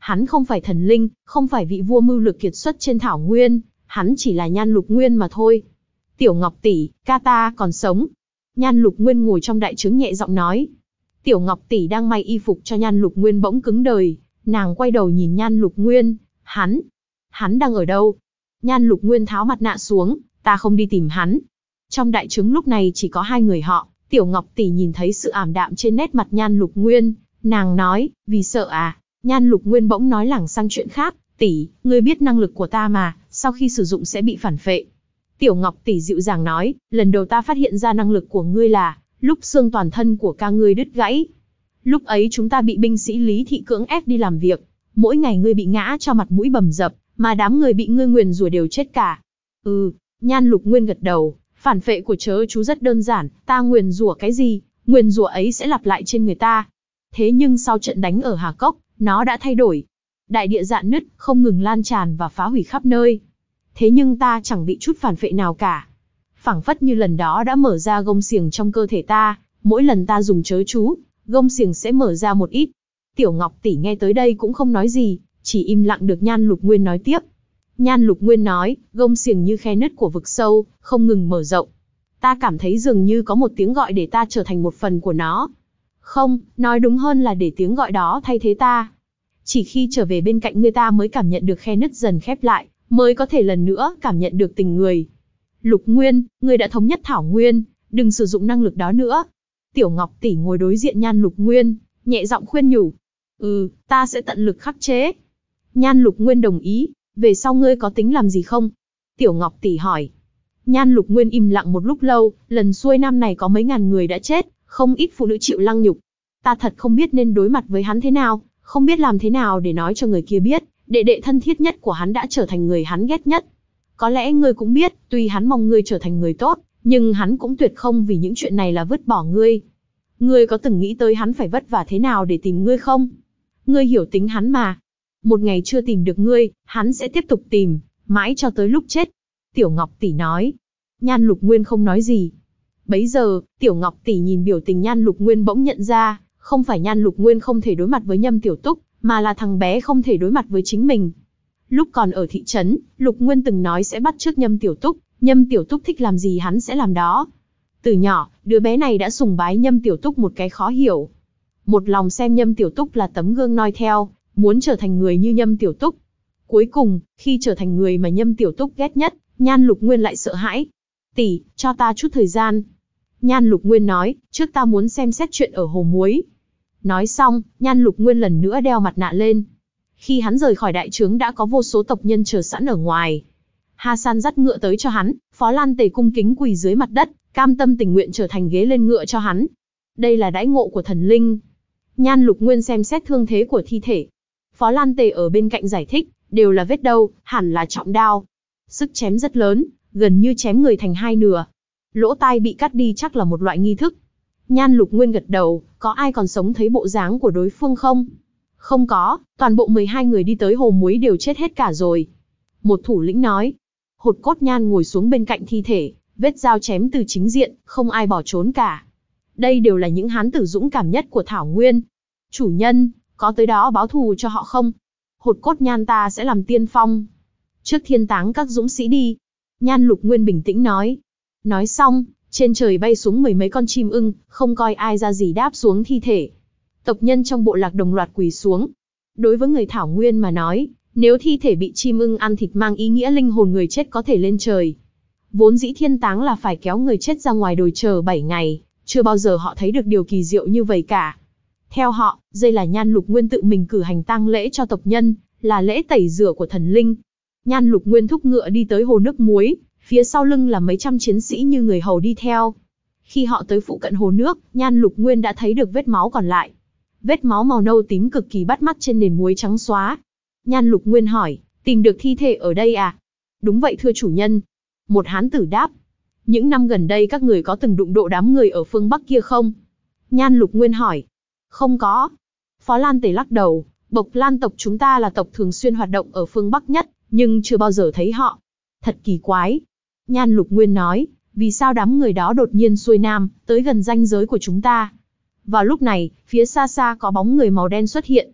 Hắn không phải thần linh, không phải vị vua mưu lược kiệt xuất trên thảo nguyên, hắn chỉ là Nhan Lục Nguyên mà thôi. Tiểu Ngọc tỷ, ca ta còn sống. Nhan Lục Nguyên ngồi trong đại trướng nhẹ giọng nói. Tiểu Ngọc tỷ đang may y phục cho Nhan Lục Nguyên bỗng cứng đờ, nàng quay đầu nhìn Nhan Lục Nguyên, hắn, hắn đang ở đâu? Nhan Lục Nguyên tháo mặt nạ xuống, ta không đi tìm hắn. Trong đại trướng lúc này chỉ có hai người họ, Tiểu Ngọc tỷ nhìn thấy sự ảm đạm trên nét mặt Nhan Lục Nguyên, nàng nói, vì sợ à? Nhan Lục Nguyên bỗng nói lảng sang chuyện khác, tỷ, ngươi biết năng lực của ta mà, sau khi sử dụng sẽ bị phản phệ. Tiểu Ngọc tỷ dịu dàng nói, lần đầu ta phát hiện ra năng lực của ngươi là, lúc xương toàn thân của ca ngươi đứt gãy. Lúc ấy chúng ta bị binh sĩ Lý Thị cưỡng ép đi làm việc, mỗi ngày ngươi bị ngã cho mặt mũi bầm dập, mà đám người bị ngươi nguyền rủa đều chết cả. Ừ, Nhan Lục Nguyên gật đầu, phản phệ của chớ chú rất đơn giản, ta nguyền rủa cái gì, nguyền rủa ấy sẽ lặp lại trên người ta. Thế nhưng sau trận đánh ở Hà Cốc, nó đã thay đổi. Đại địa rạn nứt, không ngừng lan tràn và phá hủy khắp nơi. Thế nhưng ta chẳng bị chút phản phệ nào cả. Phảng phất như lần đó đã mở ra gông xiềng trong cơ thể ta, mỗi lần ta dùng chớ chú, gông xiềng sẽ mở ra một ít. Tiểu Ngọc tỷ nghe tới đây cũng không nói gì, chỉ im lặng được Nhan Lục Nguyên nói tiếp. Nhan Lục Nguyên nói, gông xiềng như khe nứt của vực sâu, không ngừng mở rộng. Ta cảm thấy dường như có một tiếng gọi để ta trở thành một phần của nó. Không, nói đúng hơn là để tiếng gọi đó thay thế ta. Chỉ khi trở về bên cạnh người ta mới cảm nhận được khe nứt dần khép lại, mới có thể lần nữa cảm nhận được tình người. Lục Nguyên, ngươi đã thống nhất thảo nguyên, đừng sử dụng năng lực đó nữa. Tiểu Ngọc tỷ ngồi đối diện Nhan Lục Nguyên, nhẹ giọng khuyên nhủ. Ừ, ta sẽ tận lực khắc chế. Nhan Lục Nguyên đồng ý, về sau ngươi có tính làm gì không? Tiểu Ngọc tỷ hỏi. Nhan Lục Nguyên im lặng một lúc lâu, lần xuôi năm này có mấy ngàn người đã chết, không ít phụ nữ chịu lăng nhục. Ta thật không biết nên đối mặt với hắn thế nào, không biết làm thế nào để nói cho người kia biết, đệ đệ thân thiết nhất của hắn đã trở thành người hắn ghét nhất. Có lẽ ngươi cũng biết, tuy hắn mong ngươi trở thành người tốt, nhưng hắn cũng tuyệt không vì những chuyện này là vứt bỏ ngươi. Ngươi có từng nghĩ tới hắn phải vất vả thế nào để tìm ngươi không? Ngươi hiểu tính hắn mà. Một ngày chưa tìm được ngươi, hắn sẽ tiếp tục tìm, mãi cho tới lúc chết. Tiểu Ngọc tỷ nói. Nhan Lục Nguyên không nói gì. Bấy giờ, Tiểu Ngọc tỷ nhìn biểu tình Nhan Lục Nguyên bỗng nhận ra, không phải Nhan Lục Nguyên không thể đối mặt với Nhâm Tiểu Túc, mà là thằng bé không thể đối mặt với chính mình. Lúc còn ở thị trấn, Lục Nguyên từng nói sẽ bắt chước Nhâm Tiểu Túc, Nhâm Tiểu Túc thích làm gì hắn sẽ làm đó. Từ nhỏ, đứa bé này đã sùng bái Nhâm Tiểu Túc một cái khó hiểu. Một lòng xem Nhâm Tiểu Túc là tấm gương noi theo, muốn trở thành người như Nhâm Tiểu Túc. Cuối cùng, khi trở thành người mà Nhâm Tiểu Túc ghét nhất, Nhan Lục Nguyên lại sợ hãi. Tỷ, cho ta chút thời gian. Nhan Lục Nguyên nói, trước ta muốn xem xét chuyện ở Hồ Muối. Nói xong, Nhan Lục Nguyên lần nữa đeo mặt nạ lên. Khi hắn rời khỏi đại trướng đã có vô số tộc nhân chờ sẵn ở ngoài. Ha San dắt ngựa tới cho hắn, Phó Lan Tề cung kính quỳ dưới mặt đất, cam tâm tình nguyện trở thành ghế lên ngựa cho hắn. Đây là đãi ngộ của thần linh. Nhan Lục Nguyên xem xét thương thế của thi thể. Phó Lan Tề ở bên cạnh giải thích, đều là vết đau, hẳn là trọng đao. Sức chém rất lớn, gần như chém người thành hai nửa. Lỗ tai bị cắt đi chắc là một loại nghi thức. Nhan Lục Nguyên gật đầu, có ai còn sống thấy bộ dáng của đối phương không? Không có, toàn bộ mười hai người đi tới Hồ Muối đều chết hết cả rồi. Một thủ lĩnh nói. Hột Cốt Nhan ngồi xuống bên cạnh thi thể, vết dao chém từ chính diện, không ai bỏ trốn cả. Đây đều là những hán tử dũng cảm nhất của Thảo Nguyên. Chủ nhân, có tới đó báo thù cho họ không? Hột Cốt Nhan ta sẽ làm tiên phong. Trước thiên táng các dũng sĩ đi. Nhan Lục Nguyên bình tĩnh nói. Nói xong, trên trời bay xuống mười mấy con chim ưng, không coi ai ra gì đáp xuống thi thể. Tộc nhân trong bộ lạc đồng loạt quỳ xuống. Đối với người Thảo Nguyên mà nói, nếu thi thể bị chim ưng ăn thịt mang ý nghĩa linh hồn người chết có thể lên trời. Vốn dĩ thiên táng là phải kéo người chết ra ngoài đồi chờ bảy ngày, chưa bao giờ họ thấy được điều kỳ diệu như vậy cả. Theo họ, đây là Nhan Lục Nguyên tự mình cử hành tang lễ cho tộc nhân, là lễ tẩy rửa của thần linh. Nhan Lục Nguyên thúc ngựa đi tới hồ nước muối, phía sau lưng là mấy trăm chiến sĩ như người hầu đi theo. Khi họ tới phụ cận hồ nước, Nhan Lục Nguyên đã thấy được vết máu còn lại. Vết máu màu nâu tím cực kỳ bắt mắt trên nền muối trắng xóa. Nhan Lục Nguyên hỏi, tìm được thi thể ở đây à? Đúng vậy thưa chủ nhân. Một hán tử đáp. Những năm gần đây các người có từng đụng độ đám người ở phương Bắc kia không? Nhan Lục Nguyên hỏi. Không có. Phó Lan Tề lắc đầu, Bộc Lan tộc chúng ta là tộc thường xuyên hoạt động ở phương Bắc nhất, nhưng chưa bao giờ thấy họ. Thật kỳ quái. Nhan Lục Nguyên nói, vì sao đám người đó đột nhiên xuôi nam, tới gần ranh giới của chúng ta? Vào lúc này, phía xa xa có bóng người màu đen xuất hiện.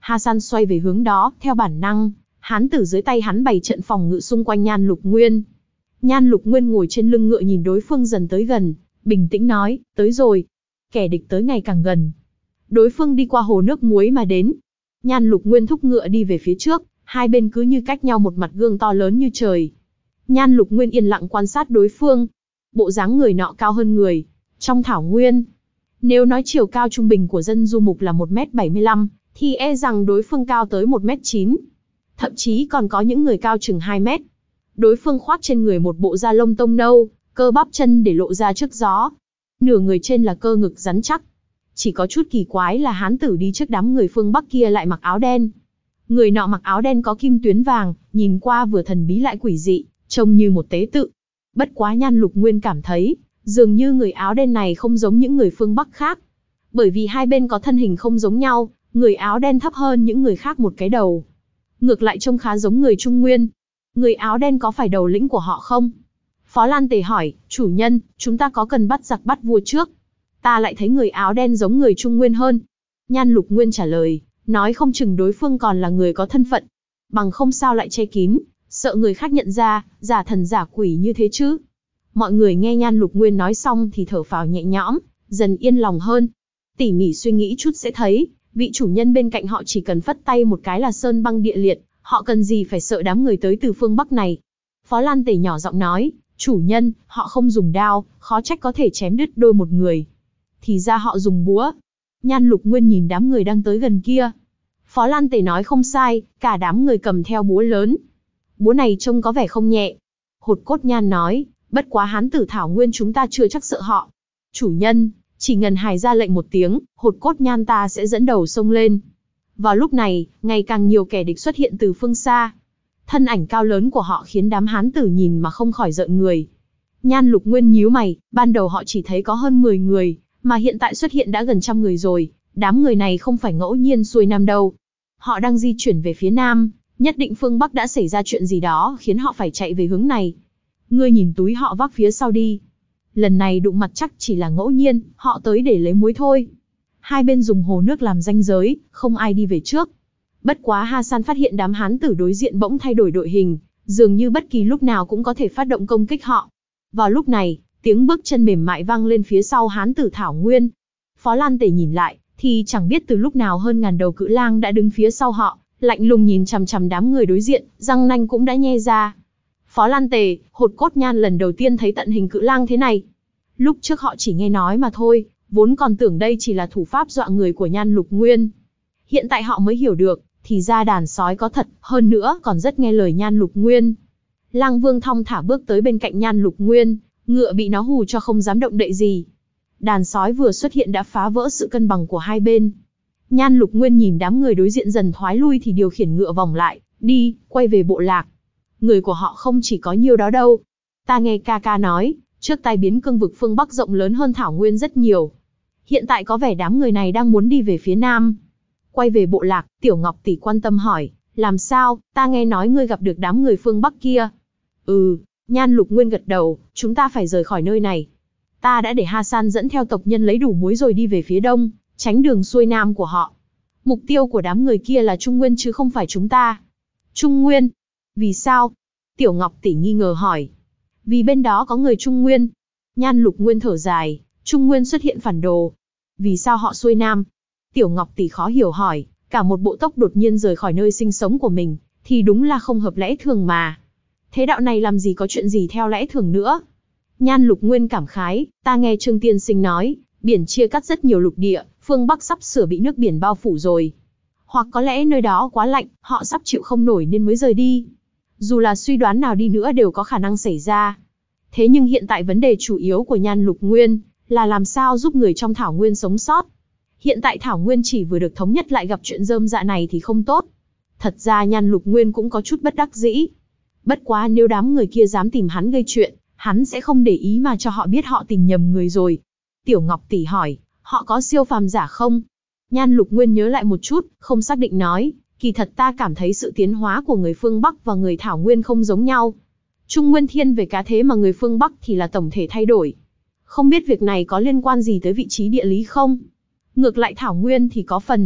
Hasan xoay về hướng đó, theo bản năng, hán tử dưới tay hắn bày trận phòng ngự xung quanh Nhan Lục Nguyên. Nhan Lục Nguyên ngồi trên lưng ngựa nhìn đối phương dần tới gần, bình tĩnh nói, tới rồi. Kẻ địch tới ngày càng gần. Đối phương đi qua hồ nước muối mà đến. Nhan Lục Nguyên thúc ngựa đi về phía trước, hai bên cứ như cách nhau một mặt gương to lớn như trời. Nhan Lục Nguyên yên lặng quan sát đối phương. Bộ dáng người nọ cao hơn người. Trong thảo nguyên, nếu nói chiều cao trung bình của dân du mục là một mét bảy mươi lăm, thì e rằng đối phương cao tới một mét chín. Thậm chí còn có những người cao chừng hai mét. Đối phương khoác trên người một bộ da lông tông nâu, cơ bắp chân để lộ ra trước gió. Nửa người trên là cơ ngực rắn chắc. Chỉ có chút kỳ quái là hán tử đi trước đám người phương Bắc kia lại mặc áo đen. Người nọ mặc áo đen có kim tuyến vàng, nhìn qua vừa thần bí lại quỷ dị, trông như một tế tự. Bất quá Nhan Lục Nguyên cảm thấy, dường như người áo đen này không giống những người phương Bắc khác. Bởi vì hai bên có thân hình không giống nhau, người áo đen thấp hơn những người khác một cái đầu. Ngược lại trông khá giống người Trung Nguyên. Người áo đen có phải đầu lĩnh của họ không? Phó Lan Tề hỏi, chủ nhân, chúng ta có cần bắt giặc bắt vua trước? Ta lại thấy người áo đen giống người Trung Nguyên hơn. Nhan Lục Nguyên trả lời, nói không chừng đối phương còn là người có thân phận. Bằng không sao lại che kín, sợ người khác nhận ra, giả thần giả quỷ như thế chứ. Mọi người nghe Nhan Lục Nguyên nói xong thì thở phào nhẹ nhõm, dần yên lòng hơn. Tỉ mỉ suy nghĩ chút sẽ thấy, vị chủ nhân bên cạnh họ chỉ cần phất tay một cái là sơn băng địa liệt, họ cần gì phải sợ đám người tới từ phương Bắc này. Phó Lan Tề nhỏ giọng nói, chủ nhân, họ không dùng đao, khó trách có thể chém đứt đôi một người. Thì ra họ dùng búa. Nhan Lục Nguyên nhìn đám người đang tới gần kia. Phó Lan Tề nói không sai, cả đám người cầm theo búa lớn. Búa này trông có vẻ không nhẹ. Hột Cốt Nhan nói, bất quá hán tử thảo nguyên chúng ta chưa chắc sợ họ. Chủ nhân, chỉ ngần hài ra lệnh một tiếng, Hột Cốt Nhan ta sẽ dẫn đầu xông lên. Vào lúc này, ngày càng nhiều kẻ địch xuất hiện từ phương xa. Thân ảnh cao lớn của họ khiến đám hán tử nhìn mà không khỏi rợn người. Nhan Lục Nguyên nhíu mày, ban đầu họ chỉ thấy có hơn mười người, mà hiện tại xuất hiện đã gần trăm người rồi. Đám người này không phải ngẫu nhiên xuôi nam đâu. Họ đang di chuyển về phía nam, nhất định phương Bắc đã xảy ra chuyện gì đó khiến họ phải chạy về hướng này. Ngươi nhìn túi họ vác phía sau đi. Lần này đụng mặt chắc chỉ là ngẫu nhiên, họ tới để lấy muối thôi. Hai bên dùng hồ nước làm ranh giới, không ai đi về trước. Bất quá Hasan phát hiện đám hán tử đối diện bỗng thay đổi đội hình, dường như bất kỳ lúc nào cũng có thể phát động công kích họ. Vào lúc này, tiếng bước chân mềm mại vang lên phía sau hán tử thảo nguyên. Phó Lan Tề nhìn lại, thì chẳng biết từ lúc nào hơn ngàn đầu cự lang đã đứng phía sau họ, lạnh lùng nhìn chằm chằm đám người đối diện, răng nanh cũng đã nhe ra. Phó Lan Tề, Hột Cốt Nhan lần đầu tiên thấy tận hình cự lang thế này. Lúc trước họ chỉ nghe nói mà thôi, vốn còn tưởng đây chỉ là thủ pháp dọa người của Nhan Lục Nguyên. Hiện tại họ mới hiểu được, thì ra đàn sói có thật, hơn nữa còn rất nghe lời Nhan Lục Nguyên. Lang Vương thong thả bước tới bên cạnh Nhan Lục Nguyên, ngựa bị nó hù cho không dám động đậy gì. Đàn sói vừa xuất hiện đã phá vỡ sự cân bằng của hai bên. Nhan Lục Nguyên nhìn đám người đối diện dần thoái lui thì điều khiển ngựa vòng lại, đi, quay về bộ lạc. Người của họ không chỉ có nhiêu đó đâu. Ta nghe ca ca nói, trước tai biến cương vực phương Bắc rộng lớn hơn thảo nguyên rất nhiều. Hiện tại có vẻ đám người này đang muốn đi về phía nam. Quay về bộ lạc, Tiểu Ngọc tỷ quan tâm hỏi, làm sao, ta nghe nói ngươi gặp được đám người phương Bắc kia. Ừ, Nhan Lục Nguyên gật đầu, chúng ta phải rời khỏi nơi này. Ta đã để Hasan dẫn theo tộc nhân lấy đủ muối rồi đi về phía đông, tránh đường xuôi nam của họ. Mục tiêu của đám người kia là Trung Nguyên chứ không phải chúng ta. Trung Nguyên? Vì sao? Tiểu Ngọc tỷ nghi ngờ hỏi. Vì bên đó có người Trung Nguyên. Nhan Lục Nguyên thở dài, Trung Nguyên xuất hiện phản đồ. Vì sao họ xuôi nam? Tiểu Ngọc tỷ khó hiểu hỏi, cả một bộ tộc đột nhiên rời khỏi nơi sinh sống của mình, thì đúng là không hợp lẽ thường mà. Thế đạo này làm gì có chuyện gì theo lẽ thường nữa? Nhan Lục Nguyên cảm khái, ta nghe Trương Tiên Sinh nói, biển chia cắt rất nhiều lục địa, phương Bắc sắp sửa bị nước biển bao phủ rồi. Hoặc có lẽ nơi đó quá lạnh, họ sắp chịu không nổi nên mới rời đi. Dù là suy đoán nào đi nữa đều có khả năng xảy ra. Thế nhưng hiện tại vấn đề chủ yếu của Nhan Lục Nguyên là làm sao giúp người trong Thảo Nguyên sống sót. Hiện tại Thảo Nguyên chỉ vừa được thống nhất lại gặp chuyện rơm rạ này thì không tốt. Thật ra Nhan Lục Nguyên cũng có chút bất đắc dĩ. Bất quá nếu đám người kia dám tìm hắn gây chuyện, hắn sẽ không để ý mà cho họ biết họ tìm nhầm người rồi. Tiểu Ngọc tỷ hỏi, họ có siêu phàm giả không? Nhan Lục Nguyên nhớ lại một chút, không xác định nói, kỳ thật ta cảm thấy sự tiến hóa của người phương Bắc và người Thảo Nguyên không giống nhau. Trung Nguyên thiên về cá thế mà người phương Bắc thì là tổng thể thay đổi. Không biết việc này có liên quan gì tới vị trí địa lý không? Ngược lại Thảo Nguyên thì có phần.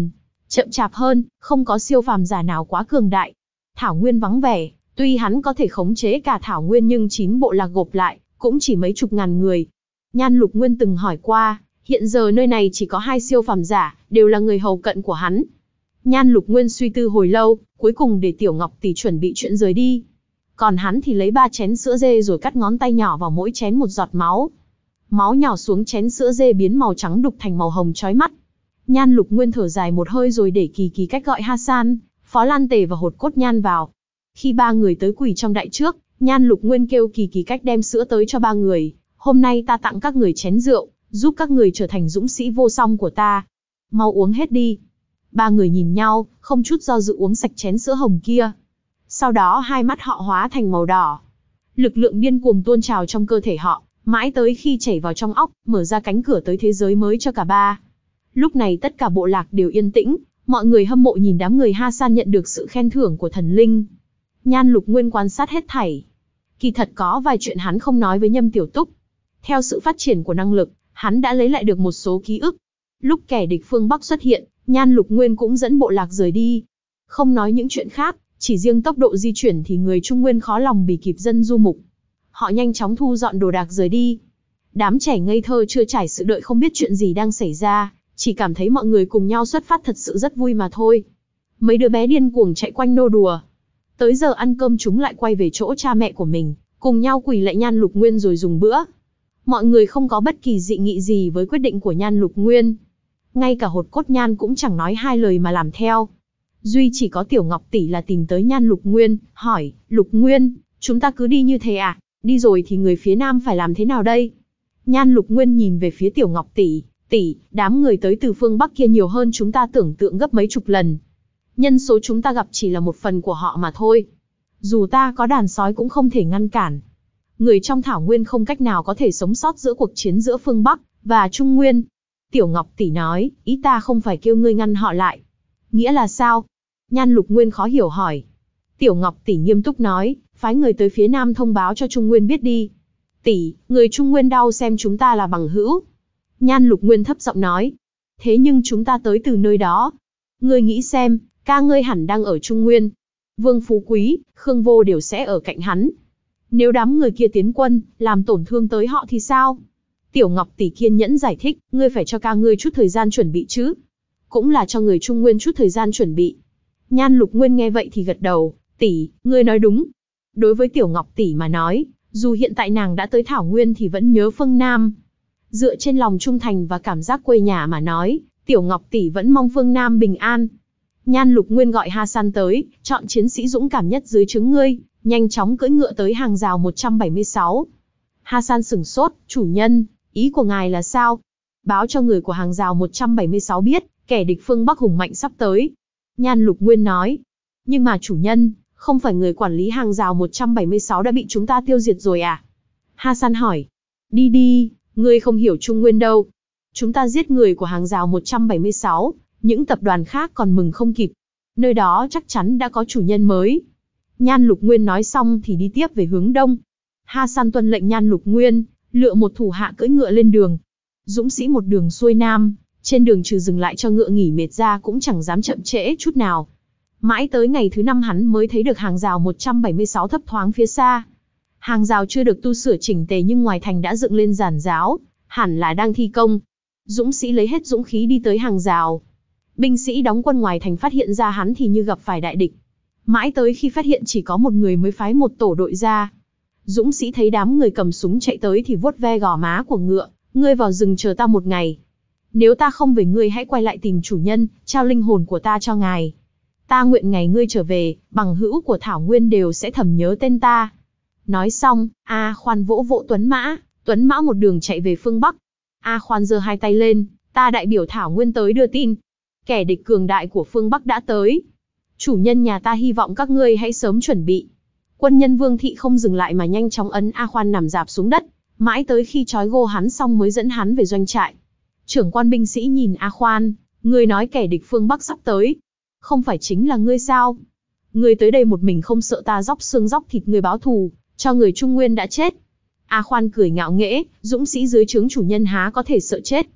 chậm chạp hơn, không có siêu phàm giả nào quá cường đại. Thảo nguyên vắng vẻ, tuy hắn có thể khống chế cả thảo nguyên nhưng chín bộ lạc gộp lại, cũng chỉ mấy chục ngàn người. Nhan Lục Nguyên từng hỏi qua, hiện giờ nơi này chỉ có hai siêu phàm giả, đều là người hầu cận của hắn. Nhan Lục Nguyên suy tư hồi lâu, cuối cùng để Tiểu Ngọc Tỷ chuẩn bị chuyện rời đi. Còn hắn thì lấy ba chén sữa dê rồi cắt ngón tay nhỏ vào mỗi chén một giọt máu. Máu nhỏ xuống chén sữa dê biến màu trắng đục thành màu hồng chói mắt. Nhan Lục Nguyên thở dài một hơi rồi để Kỳ Kỳ Cách gọi Hasan, Phó Lan Tề và Hột Cốt Nhan vào. Khi ba người tới quỳ trong đại trước, Nhan Lục Nguyên kêu Kỳ Kỳ Cách đem sữa tới cho ba người. Hôm nay ta tặng các người chén rượu, giúp các người trở thành dũng sĩ vô song của ta. Mau uống hết đi. Ba người nhìn nhau, không chút do dự uống sạch chén sữa hồng kia. Sau đó hai mắt họ hóa thành màu đỏ. Lực lượng điên cuồng tuôn trào trong cơ thể họ, mãi tới khi chảy vào trong óc, mở ra cánh cửa tới thế giới mới cho cả ba. Lúc này tất cả bộ lạc đều yên tĩnh, mọi người hâm mộ nhìn đám người Hasan nhận được sự khen thưởng của thần linh. Nhan Lục Nguyên quan sát hết thảy. Kỳ thật có vài chuyện hắn không nói với Nhâm Tiểu Túc. Theo sự phát triển của năng lực, hắn đã lấy lại được một số ký ức. Lúc kẻ địch phương Bắc xuất hiện, Nhan Lục Nguyên cũng dẫn bộ lạc rời đi. Không nói những chuyện khác, chỉ riêng tốc độ di chuyển thì người Trung Nguyên khó lòng bì kịp dân du mục. Họ nhanh chóng thu dọn đồ đạc rời đi. Đám trẻ ngây thơ chưa trải sự đợi không biết chuyện gì đang xảy ra, chỉ cảm thấy mọi người cùng nhau xuất phát thật sự rất vui mà thôi. Mấy đứa bé điên cuồng chạy quanh nô đùa. Tới giờ ăn cơm chúng lại quay về chỗ cha mẹ của mình, cùng nhau quỳ lạy Nhan Lục Nguyên rồi dùng bữa. Mọi người không có bất kỳ dị nghị gì với quyết định của Nhan Lục Nguyên. Ngay cả Hột Cốt Nhan cũng chẳng nói hai lời mà làm theo. Duy chỉ có Tiểu Ngọc Tỷ là tìm tới Nhan Lục Nguyên, hỏi, Lục Nguyên, chúng ta cứ đi như thế à? Đi rồi thì người phía Nam phải làm thế nào đây? Nhan Lục Nguyên nhìn về phía Tiểu Ngọc Tỷ, tỷ, đám người tới từ phương Bắc kia nhiều hơn chúng ta tưởng tượng gấp mấy chục lần. Nhân số chúng ta gặp chỉ là một phần của họ mà thôi. Dù ta có đàn sói cũng không thể ngăn cản. Người trong Thảo Nguyên không cách nào có thể sống sót giữa cuộc chiến giữa phương Bắc và Trung Nguyên. Tiểu Ngọc Tỷ nói, ý ta không phải kêu ngươi ngăn họ lại. Nghĩa là sao? Nhan Lục Nguyên khó hiểu hỏi. Tiểu Ngọc Tỷ nghiêm túc nói, phái người tới phía Nam thông báo cho Trung Nguyên biết đi. Tỷ, người Trung Nguyên đau xem chúng ta là bằng hữu. Nhan Lục Nguyên thấp giọng nói. Thế nhưng chúng ta tới từ nơi đó. Ngươi nghĩ xem, ca ngươi hẳn đang ở Trung Nguyên. Vương Phú Quý, Khương Vô đều sẽ ở cạnh hắn. Nếu đám người kia tiến quân, làm tổn thương tới họ thì sao? Tiểu Ngọc Tỷ kiên nhẫn giải thích, ngươi phải cho ca ngươi chút thời gian chuẩn bị chứ. Cũng là cho người Trung Nguyên chút thời gian chuẩn bị. Nhan Lục Nguyên nghe vậy thì gật đầu, tỷ, ngươi nói đúng. Đối với Tiểu Ngọc Tỷ mà nói, dù hiện tại nàng đã tới Thảo Nguyên thì vẫn nhớ phương Nam. Dựa trên lòng trung thành và cảm giác quê nhà mà nói, Tiểu Ngọc Tỷ vẫn mong phương Nam bình an. Nhan Lục Nguyên gọi Hasan tới, chọn chiến sĩ dũng cảm nhất dưới trướng ngươi, nhanh chóng cưỡi ngựa tới hàng rào một trăm bảy mươi sáu. Hasan sửng sốt, chủ nhân, ý của ngài là sao? Báo cho người của hàng rào một trăm bảy mươi sáu biết, kẻ địch phương Bắc hùng mạnh sắp tới. Nhan Lục Nguyên nói, nhưng mà chủ nhân, không phải người quản lý hàng rào một trăm bảy mươi sáu đã bị chúng ta tiêu diệt rồi à? Hasan hỏi, đi đi, ngươi không hiểu Trung Nguyên đâu. Chúng ta giết người của hàng rào một trăm bảy mươi sáu, những tập đoàn khác còn mừng không kịp. Nơi đó chắc chắn đã có chủ nhân mới. Nhan Lục Nguyên nói xong thì đi tiếp về hướng đông. Hasan tuân lệnh Nhan Lục Nguyên, lựa một thủ hạ cưỡi ngựa lên đường. Dũng sĩ một đường xuôi nam, trên đường trừ dừng lại cho ngựa nghỉ mệt ra cũng chẳng dám chậm trễ chút nào. Mãi tới ngày thứ năm hắn mới thấy được hàng rào một trăm bảy mươi sáu thấp thoáng phía xa. Hàng rào chưa được tu sửa chỉnh tề nhưng ngoài thành đã dựng lên giàn giáo, hẳn là đang thi công. Dũng sĩ lấy hết dũng khí đi tới hàng rào. Binh sĩ đóng quân ngoài thành phát hiện ra hắn thì như gặp phải đại địch. Mãi tới khi phát hiện chỉ có một người mới phái một tổ đội ra. Dũng sĩ thấy đám người cầm súng chạy tới thì vuốt ve gò má của ngựa, ngươi vào rừng chờ ta một ngày. Nếu ta không về ngươi hãy quay lại tìm chủ nhân, trao linh hồn của ta cho ngài. Ta nguyện ngày ngươi trở về, bằng hữu của Thảo Nguyên đều sẽ thầm nhớ tên ta. Nói xong, A Khoan vỗ vỗ Tuấn Mã, Tuấn Mã một đường chạy về phương Bắc. A Khoan giơ hai tay lên, ta đại biểu Thảo Nguyên tới đưa tin. Kẻ địch cường đại của phương Bắc đã tới. Chủ nhân nhà ta hy vọng các ngươi hãy sớm chuẩn bị. Quân nhân Vương Thị không dừng lại mà nhanh chóng ấn A Khoan nằm rạp xuống đất, mãi tới khi trói gô hắn xong mới dẫn hắn về doanh trại. Trưởng quan binh sĩ nhìn A Khoan, ngươi nói kẻ địch phương Bắc sắp tới. Không phải chính là ngươi sao? Ngươi tới đây một mình không sợ ta róc xương róc thịt ngươi báo thù, cho người Trung Nguyên đã chết. A Khoan cười ngạo nghễ, dũng sĩ dưới trướng chủ nhân há có thể sợ chết.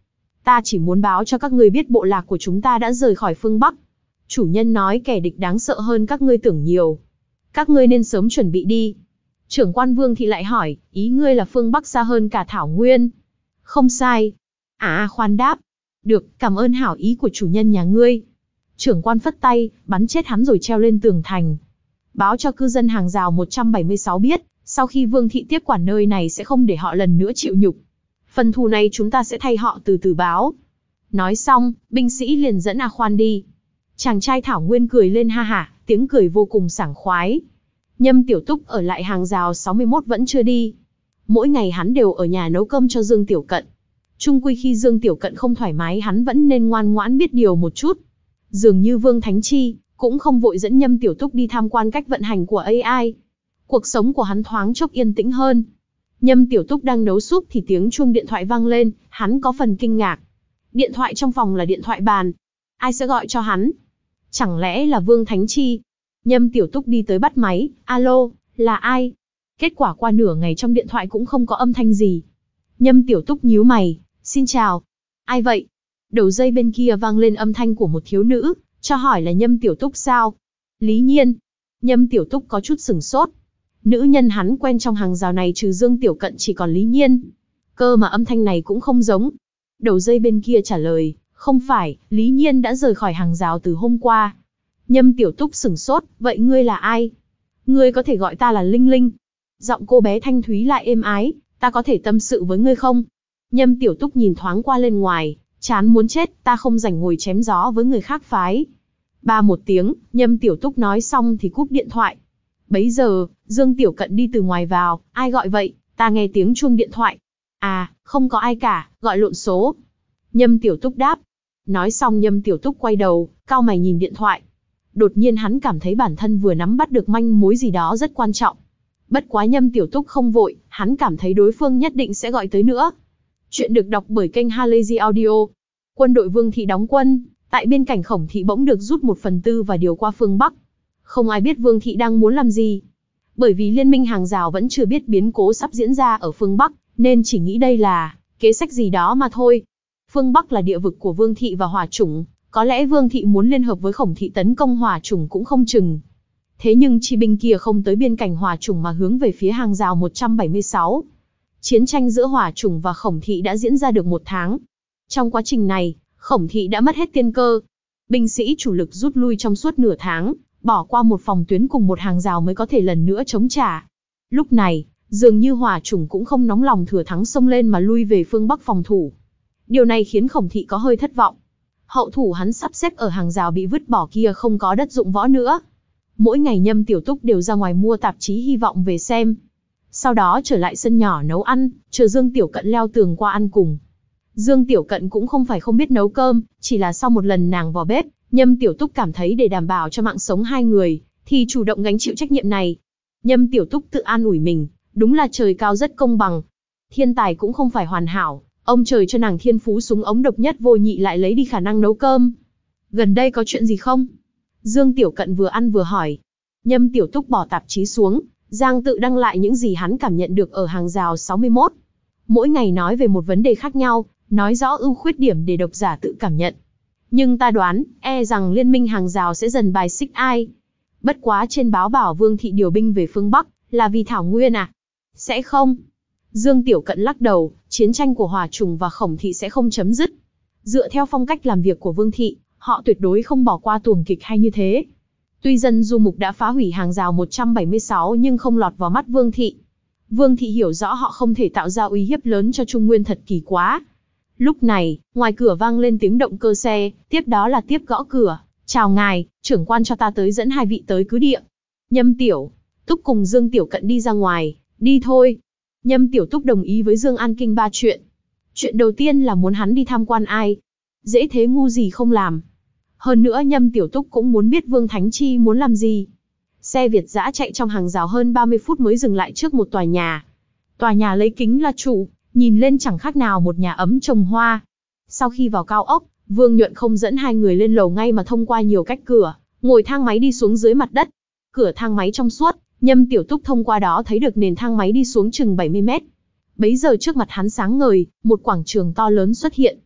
Ta chỉ muốn báo cho các ngươi biết bộ lạc của chúng ta đã rời khỏi phương Bắc. Chủ nhân nói kẻ địch đáng sợ hơn các ngươi tưởng nhiều. Các ngươi nên sớm chuẩn bị đi. Trưởng quan Vương Thị lại hỏi, ý ngươi là phương Bắc xa hơn cả Thảo Nguyên? Không sai. À khoan đáp. Được, cảm ơn hảo ý của chủ nhân nhà ngươi. Trưởng quan phất tay, bắn chết hắn rồi treo lên tường thành. Báo cho cư dân hàng rào một trăm bảy mươi sáu biết, sau khi Vương Thị tiếp quản nơi này sẽ không để họ lần nữa chịu nhục. Phần thù này chúng ta sẽ thay họ từ từ báo. Nói xong, binh sĩ liền dẫn A Khoan đi. Chàng trai Thảo Nguyên cười lên ha hả, tiếng cười vô cùng sảng khoái. Nhâm Tiểu Túc ở lại hàng rào sáu mươi mốt vẫn chưa đi. Mỗi ngày hắn đều ở nhà nấu cơm cho Dương Tiểu Cận. Chung quy khi Dương Tiểu Cận không thoải mái hắn vẫn nên ngoan ngoãn biết điều một chút. Dường như Vương Thánh Chi cũng không vội dẫn Nhâm Tiểu Túc đi tham quan cách vận hành của a i. Cuộc sống của hắn thoáng chốc yên tĩnh hơn. Nhâm Tiểu Túc đang nấu súp thì tiếng chuông điện thoại vang lên, hắn có phần kinh ngạc. Điện thoại trong phòng là điện thoại bàn. Ai sẽ gọi cho hắn? Chẳng lẽ là Vương Thánh Chi? Nhâm Tiểu Túc đi tới bắt máy, alo, là ai? Kết quả qua nửa ngày trong điện thoại cũng không có âm thanh gì. Nhâm Tiểu Túc nhíu mày, xin chào. Ai vậy? Đầu dây bên kia vang lên âm thanh của một thiếu nữ, cho hỏi là Nhâm Tiểu Túc sao? Lý Nhiên. Nhâm Tiểu Túc có chút sửng sốt. Nữ nhân hắn quen trong hàng rào này trừ Dương Tiểu Cận chỉ còn Lý Nhiên. Cơ mà âm thanh này cũng không giống. Đầu dây bên kia trả lời, không phải, Lý Nhiên đã rời khỏi hàng rào từ hôm qua. Nhâm Tiểu Túc sửng sốt, vậy ngươi là ai? Ngươi có thể gọi ta là Linh Linh. Giọng cô bé thanh thúy lại êm ái, ta có thể tâm sự với ngươi không? Nhâm Tiểu Túc nhìn thoáng qua lên ngoài, chán muốn chết, ta không rảnh ngồi chém gió với người khác phái. Ba một tiếng, Nhâm Tiểu Túc nói xong thì cúp điện thoại. Bấy giờ, Dương Tiểu Cận đi từ ngoài vào, ai gọi vậy? Ta nghe tiếng chuông điện thoại. À, không có ai cả, gọi lộn số. Nhâm Tiểu Túc đáp. Nói xong Nhâm Tiểu Túc quay đầu, cau mày nhìn điện thoại. Đột nhiên hắn cảm thấy bản thân vừa nắm bắt được manh mối gì đó rất quan trọng. Bất quá Nhâm Tiểu Túc không vội, hắn cảm thấy đối phương nhất định sẽ gọi tới nữa. Chuyện được đọc bởi kênh Halazy Audio. Quân đội Vương Thị đóng quân, tại biên cảnh Khổng Thị bỗng được rút một phần tư và điều qua phương Bắc. Không ai biết Vương Thị đang muốn làm gì. Bởi vì liên minh hàng rào vẫn chưa biết biến cố sắp diễn ra ở phương Bắc, nên chỉ nghĩ đây là kế sách gì đó mà thôi. Phương Bắc là địa vực của Vương Thị và Hỏa Chủng, có lẽ Vương Thị muốn liên hợp với Khổng Thị tấn công Hỏa Chủng cũng không chừng. Thế nhưng chi binh kia không tới biên cảnh Hỏa Chủng mà hướng về phía hàng rào một trăm bảy mươi sáu. Chiến tranh giữa Hỏa Chủng và Khổng Thị đã diễn ra được một tháng. Trong quá trình này, Khổng Thị đã mất hết tiên cơ. Binh sĩ chủ lực rút lui trong suốt nửa tháng, bỏ qua một phòng tuyến cùng một hàng rào mới có thể lần nữa chống trả. Lúc này, dường như Hỏa Chủng cũng không nóng lòng thừa thắng xông lên mà lui về phương Bắc phòng thủ. Điều này khiến Khổng Thị có hơi thất vọng. Hậu thủ hắn sắp xếp ở hàng rào bị vứt bỏ kia không có đất dụng võ nữa. Mỗi ngày Nhâm Tiểu Túc đều ra ngoài mua tạp chí hy vọng về xem. Sau đó trở lại sân nhỏ nấu ăn, chờ Dương Tiểu Cận leo tường qua ăn cùng. Dương Tiểu Cận cũng không phải không biết nấu cơm, chỉ là sau một lần nàng vào bếp, Nhâm Tiểu Túc cảm thấy để đảm bảo cho mạng sống hai người, thì chủ động gánh chịu trách nhiệm này. Nhâm Tiểu Túc tự an ủi mình, đúng là trời cao rất công bằng. Thiên tài cũng không phải hoàn hảo, ông trời cho nàng thiên phú súng ống độc nhất vô nhị lại lấy đi khả năng nấu cơm. Gần đây có chuyện gì không? Dương Tiểu Cận vừa ăn vừa hỏi. Nhâm Tiểu Túc bỏ tạp chí xuống, giang tự đăng lại những gì hắn cảm nhận được ở hàng rào sáu mươi mốt. Mỗi ngày nói về một vấn đề khác nhau, nói rõ ưu khuyết điểm để độc giả tự cảm nhận. Nhưng ta đoán, e rằng liên minh hàng rào sẽ dần bài xích ai. Bất quá trên báo bảo Vương Thị điều binh về phương Bắc, là vì Thảo Nguyên à? Sẽ không. Dương Tiểu Cận lắc đầu, chiến tranh của Hỏa Chủng và Khổng Thị sẽ không chấm dứt. Dựa theo phong cách làm việc của Vương Thị, họ tuyệt đối không bỏ qua tuồng kịch hay như thế. Tuy dân du mục đã phá hủy hàng rào một trăm bảy mươi sáu nhưng không lọt vào mắt Vương Thị. Vương Thị hiểu rõ họ không thể tạo ra uy hiếp lớn cho Trung Nguyên thật kỳ quá. Lúc này, ngoài cửa vang lên tiếng động cơ xe, tiếp đó là tiếp gõ cửa. Chào ngài, trưởng quan cho ta tới dẫn hai vị tới cứ địa. Nhâm Tiểu Túc cùng Dương Tiểu Cận đi ra ngoài, đi thôi. Nhâm Tiểu Túc đồng ý với Dương An Kinh ba chuyện. Chuyện đầu tiên là muốn hắn đi tham quan ai. Dễ thế ngu gì không làm. Hơn nữa Nhâm Tiểu Túc cũng muốn biết Vương Thánh Chi muốn làm gì. Xe Việt dã chạy trong hàng rào hơn ba mươi phút mới dừng lại trước một tòa nhà. Tòa nhà lấy kính là chủ, nhìn lên chẳng khác nào một nhà ấm trồng hoa. Sau khi vào cao ốc, Vương Nhuận không dẫn hai người lên lầu ngay mà thông qua nhiều cách cửa, ngồi thang máy đi xuống dưới mặt đất. Cửa thang máy trong suốt, Nhâm Tiểu Túc thông qua đó thấy được nền thang máy đi xuống chừng bảy mươi mét. Bấy giờ trước mặt hắn sáng ngời, một quảng trường to lớn xuất hiện.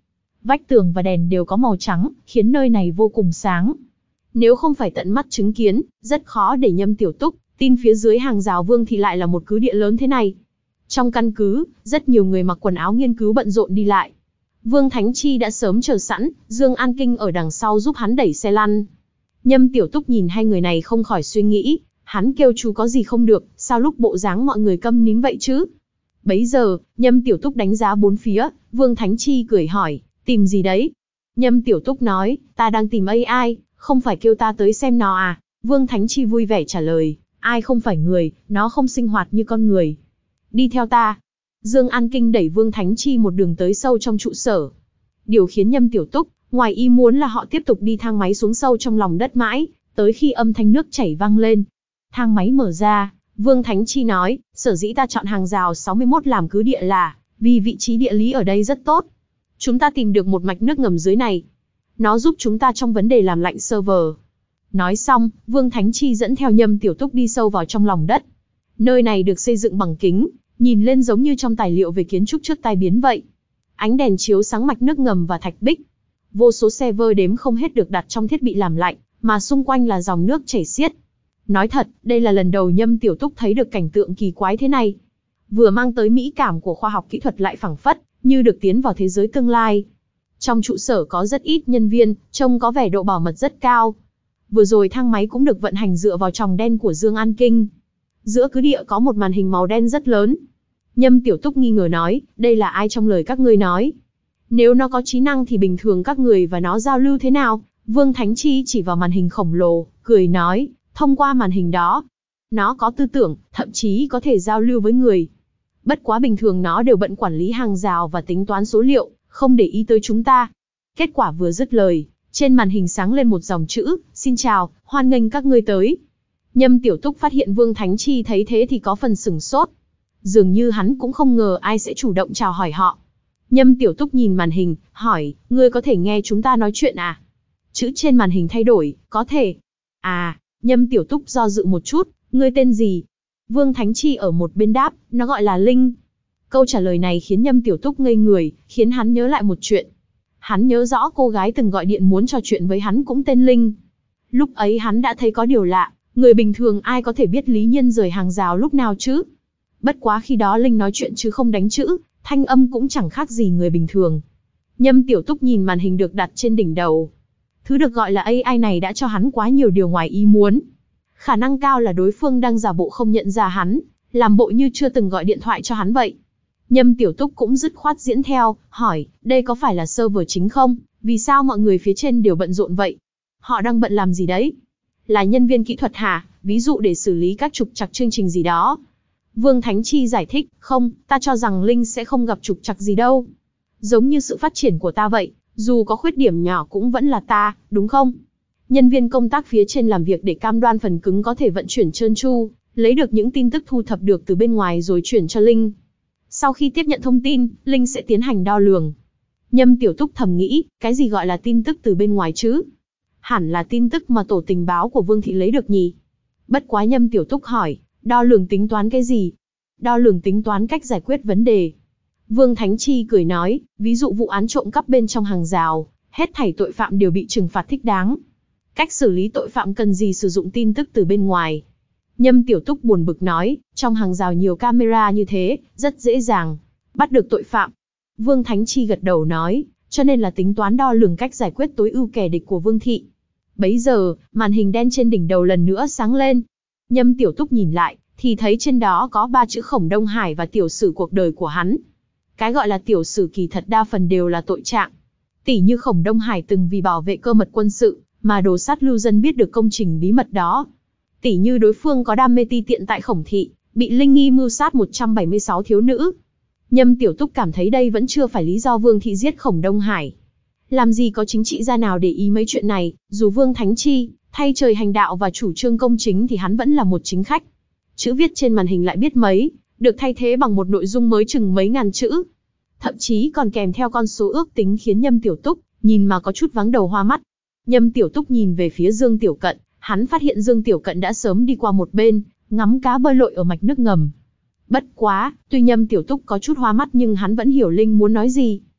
Vách tường và đèn đều có màu trắng, khiến nơi này vô cùng sáng. Nếu không phải tận mắt chứng kiến, rất khó để Nhâm Tiểu Túc tin phía dưới hàng rào Vương thị lại là một cứ địa lớn thế này. Trong căn cứ, rất nhiều người mặc quần áo nghiên cứu bận rộn đi lại. Vương Thánh Chi đã sớm chờ sẵn, Dương An Kinh ở đằng sau giúp hắn đẩy xe lăn. Nhâm Tiểu Túc nhìn hai người này không khỏi suy nghĩ, hắn kêu chú có gì không được, sao lúc bộ dáng mọi người câm nín vậy chứ? Bấy giờ, Nhâm Tiểu Túc đánh giá bốn phía, Vương Thánh Chi cười hỏi, tìm gì đấy? Nhâm Tiểu Túc nói, ta đang tìm a i, không phải kêu ta tới xem nó à? Vương Thánh Chi vui vẻ trả lời, ai không phải người, nó không sinh hoạt như con người. Đi theo ta. Dương An Kinh đẩy Vương Thánh Chi một đường tới sâu trong trụ sở. Điều khiến Nhâm Tiểu Túc ngoài ý muốn là họ tiếp tục đi thang máy xuống sâu trong lòng đất mãi, tới khi âm thanh nước chảy vang lên. Thang máy mở ra, Vương Thánh Chi nói, sở dĩ ta chọn hàng rào sáu mươi mốt làm cứ địa là vì vị trí địa lý ở đây rất tốt. Chúng ta tìm được một mạch nước ngầm dưới này. Nó giúp chúng ta trong vấn đề làm lạnh server. Nói xong, Vương Thánh Chi dẫn theo Nhâm Tiểu Túc đi sâu vào trong lòng đất. Nơi này được xây dựng bằng kính, nhìn lên giống như trong tài liệu về kiến trúc trước tai biến vậy. Ánh đèn chiếu sáng mạch nước ngầm và thạch bích. Vô số server đếm không hết được đặt trong thiết bị làm lạnh, mà xung quanh là dòng nước chảy xiết. Nói thật, đây là lần đầu Nhâm Tiểu Túc thấy được cảnh tượng kỳ quái thế này. Vừa mang tới mỹ cảm của khoa học kỹ thuật lại phảng phất như được tiến vào thế giới tương lai. Trong trụ sở có rất ít nhân viên, trông có vẻ độ bảo mật rất cao. Vừa rồi thang máy cũng được vận hành dựa vào tròng đen của Dương An Kinh. Giữa cứ địa có một màn hình màu đen rất lớn. Nhâm Tiểu Túc nghi ngờ nói, đây là ai trong lời các ngươi nói? Nếu nó có trí năng thì bình thường các người và nó giao lưu thế nào? Vương Thánh Chi chỉ vào màn hình khổng lồ, cười nói, thông qua màn hình đó, nó có tư tưởng, thậm chí có thể giao lưu với người. Bất quá bình thường nó đều bận quản lý hàng rào và tính toán số liệu, không để ý tới chúng ta. Kết quả vừa dứt lời, trên màn hình sáng lên một dòng chữ, xin chào, hoan nghênh các ngươi tới. Nhâm Tiểu Túc phát hiện Vương Thánh Chi thấy thế thì có phần sửng sốt. Dường như hắn cũng không ngờ ai sẽ chủ động chào hỏi họ. Nhâm Tiểu Túc nhìn màn hình, hỏi, ngươi có thể nghe chúng ta nói chuyện à? Chữ trên màn hình thay đổi, có thể. À, Nhâm Tiểu Túc do dự một chút, ngươi tên gì? Vương Thánh Chi ở một bên đáp, nó gọi là Linh. Câu trả lời này khiến Nhâm Tiểu Túc ngây người, khiến hắn nhớ lại một chuyện. Hắn nhớ rõ cô gái từng gọi điện muốn trò chuyện với hắn cũng tên Linh. Lúc ấy hắn đã thấy có điều lạ, người bình thường ai có thể biết Lý Nhiên rời hàng rào lúc nào chứ? Bất quá khi đó Linh nói chuyện chứ không đánh chữ, thanh âm cũng chẳng khác gì người bình thường. Nhâm Tiểu Túc nhìn màn hình được đặt trên đỉnh đầu. Thứ được gọi là a i này đã cho hắn quá nhiều điều ngoài ý muốn. Khả năng cao là đối phương đang giả bộ không nhận ra hắn, làm bộ như chưa từng gọi điện thoại cho hắn vậy. Nhâm Tiểu Túc cũng dứt khoát diễn theo, hỏi, đây có phải là server chính không? Vì sao mọi người phía trên đều bận rộn vậy? Họ đang bận làm gì đấy? Là nhân viên kỹ thuật hả? Ví dụ để xử lý các trục trặc chương trình gì đó. Vương Thánh Chi giải thích, không, ta cho rằng Linh sẽ không gặp trục trặc gì đâu. Giống như sự phát triển của ta vậy, dù có khuyết điểm nhỏ cũng vẫn là ta, đúng không? Nhân viên công tác phía trên làm việc để cam đoan phần cứng có thể vận chuyển trơn tru, lấy được những tin tức thu thập được từ bên ngoài rồi chuyển cho Linh. Sau khi tiếp nhận thông tin, Linh sẽ tiến hành đo lường. Nhâm Tiểu Túc thầm nghĩ, cái gì gọi là tin tức từ bên ngoài chứ? Hẳn là tin tức mà tổ tình báo của Vương Thị lấy được nhỉ? Bất quá Nhâm Tiểu Túc hỏi, đo lường tính toán cái gì? Đo lường tính toán cách giải quyết vấn đề. Vương Thánh Chi cười nói, ví dụ vụ án trộm cắp bên trong hàng rào, hết thảy tội phạm đều bị trừng phạt thích đáng. Cách xử lý tội phạm cần gì sử dụng tin tức từ bên ngoài? Nhâm Tiểu Túc buồn bực nói, trong hàng rào nhiều camera như thế, rất dễ dàng bắt được tội phạm. Vương Thánh Chi gật đầu nói, cho nên là tính toán đo lường cách giải quyết tối ưu kẻ địch của Vương Thị. Bấy giờ, màn hình đen trên đỉnh đầu lần nữa sáng lên. Nhâm Tiểu Túc nhìn lại, thì thấy trên đó có ba chữ Khổng Đông Hải và tiểu sử cuộc đời của hắn. Cái gọi là tiểu sử kỳ thật đa phần đều là tội trạng. Tỷ như Khổng Đông Hải từng vì bảo vệ cơ mật quân sự, mà đồ sát lưu dân biết được công trình bí mật đó. Tỷ như đối phương có đam mê ti tiện tại Khổng Thị, bị Linh nghi mưu sát một trăm bảy mươi sáu thiếu nữ. Nhâm Tiểu Túc cảm thấy đây vẫn chưa phải lý do Vương Thị giết Khổng Đông Hải. Làm gì có chính trị gia nào để ý mấy chuyện này, dù Vương Thánh Chi thay trời hành đạo và chủ trương công chính thì hắn vẫn là một chính khách. Chữ viết trên màn hình lại biết mấy, được thay thế bằng một nội dung mới chừng mấy ngàn chữ. Thậm chí còn kèm theo con số ước tính khiến Nhâm Tiểu Túc nhìn mà có chút váng đầu hoa mắt. Nhâm Tiểu Túc nhìn về phía Dương Tiểu Cận, hắn phát hiện Dương Tiểu Cận đã sớm đi qua một bên, ngắm cá bơi lội ở mạch nước ngầm. Bất quá, tuy Nhâm Tiểu Túc có chút hoa mắt nhưng hắn vẫn hiểu Linh muốn nói gì.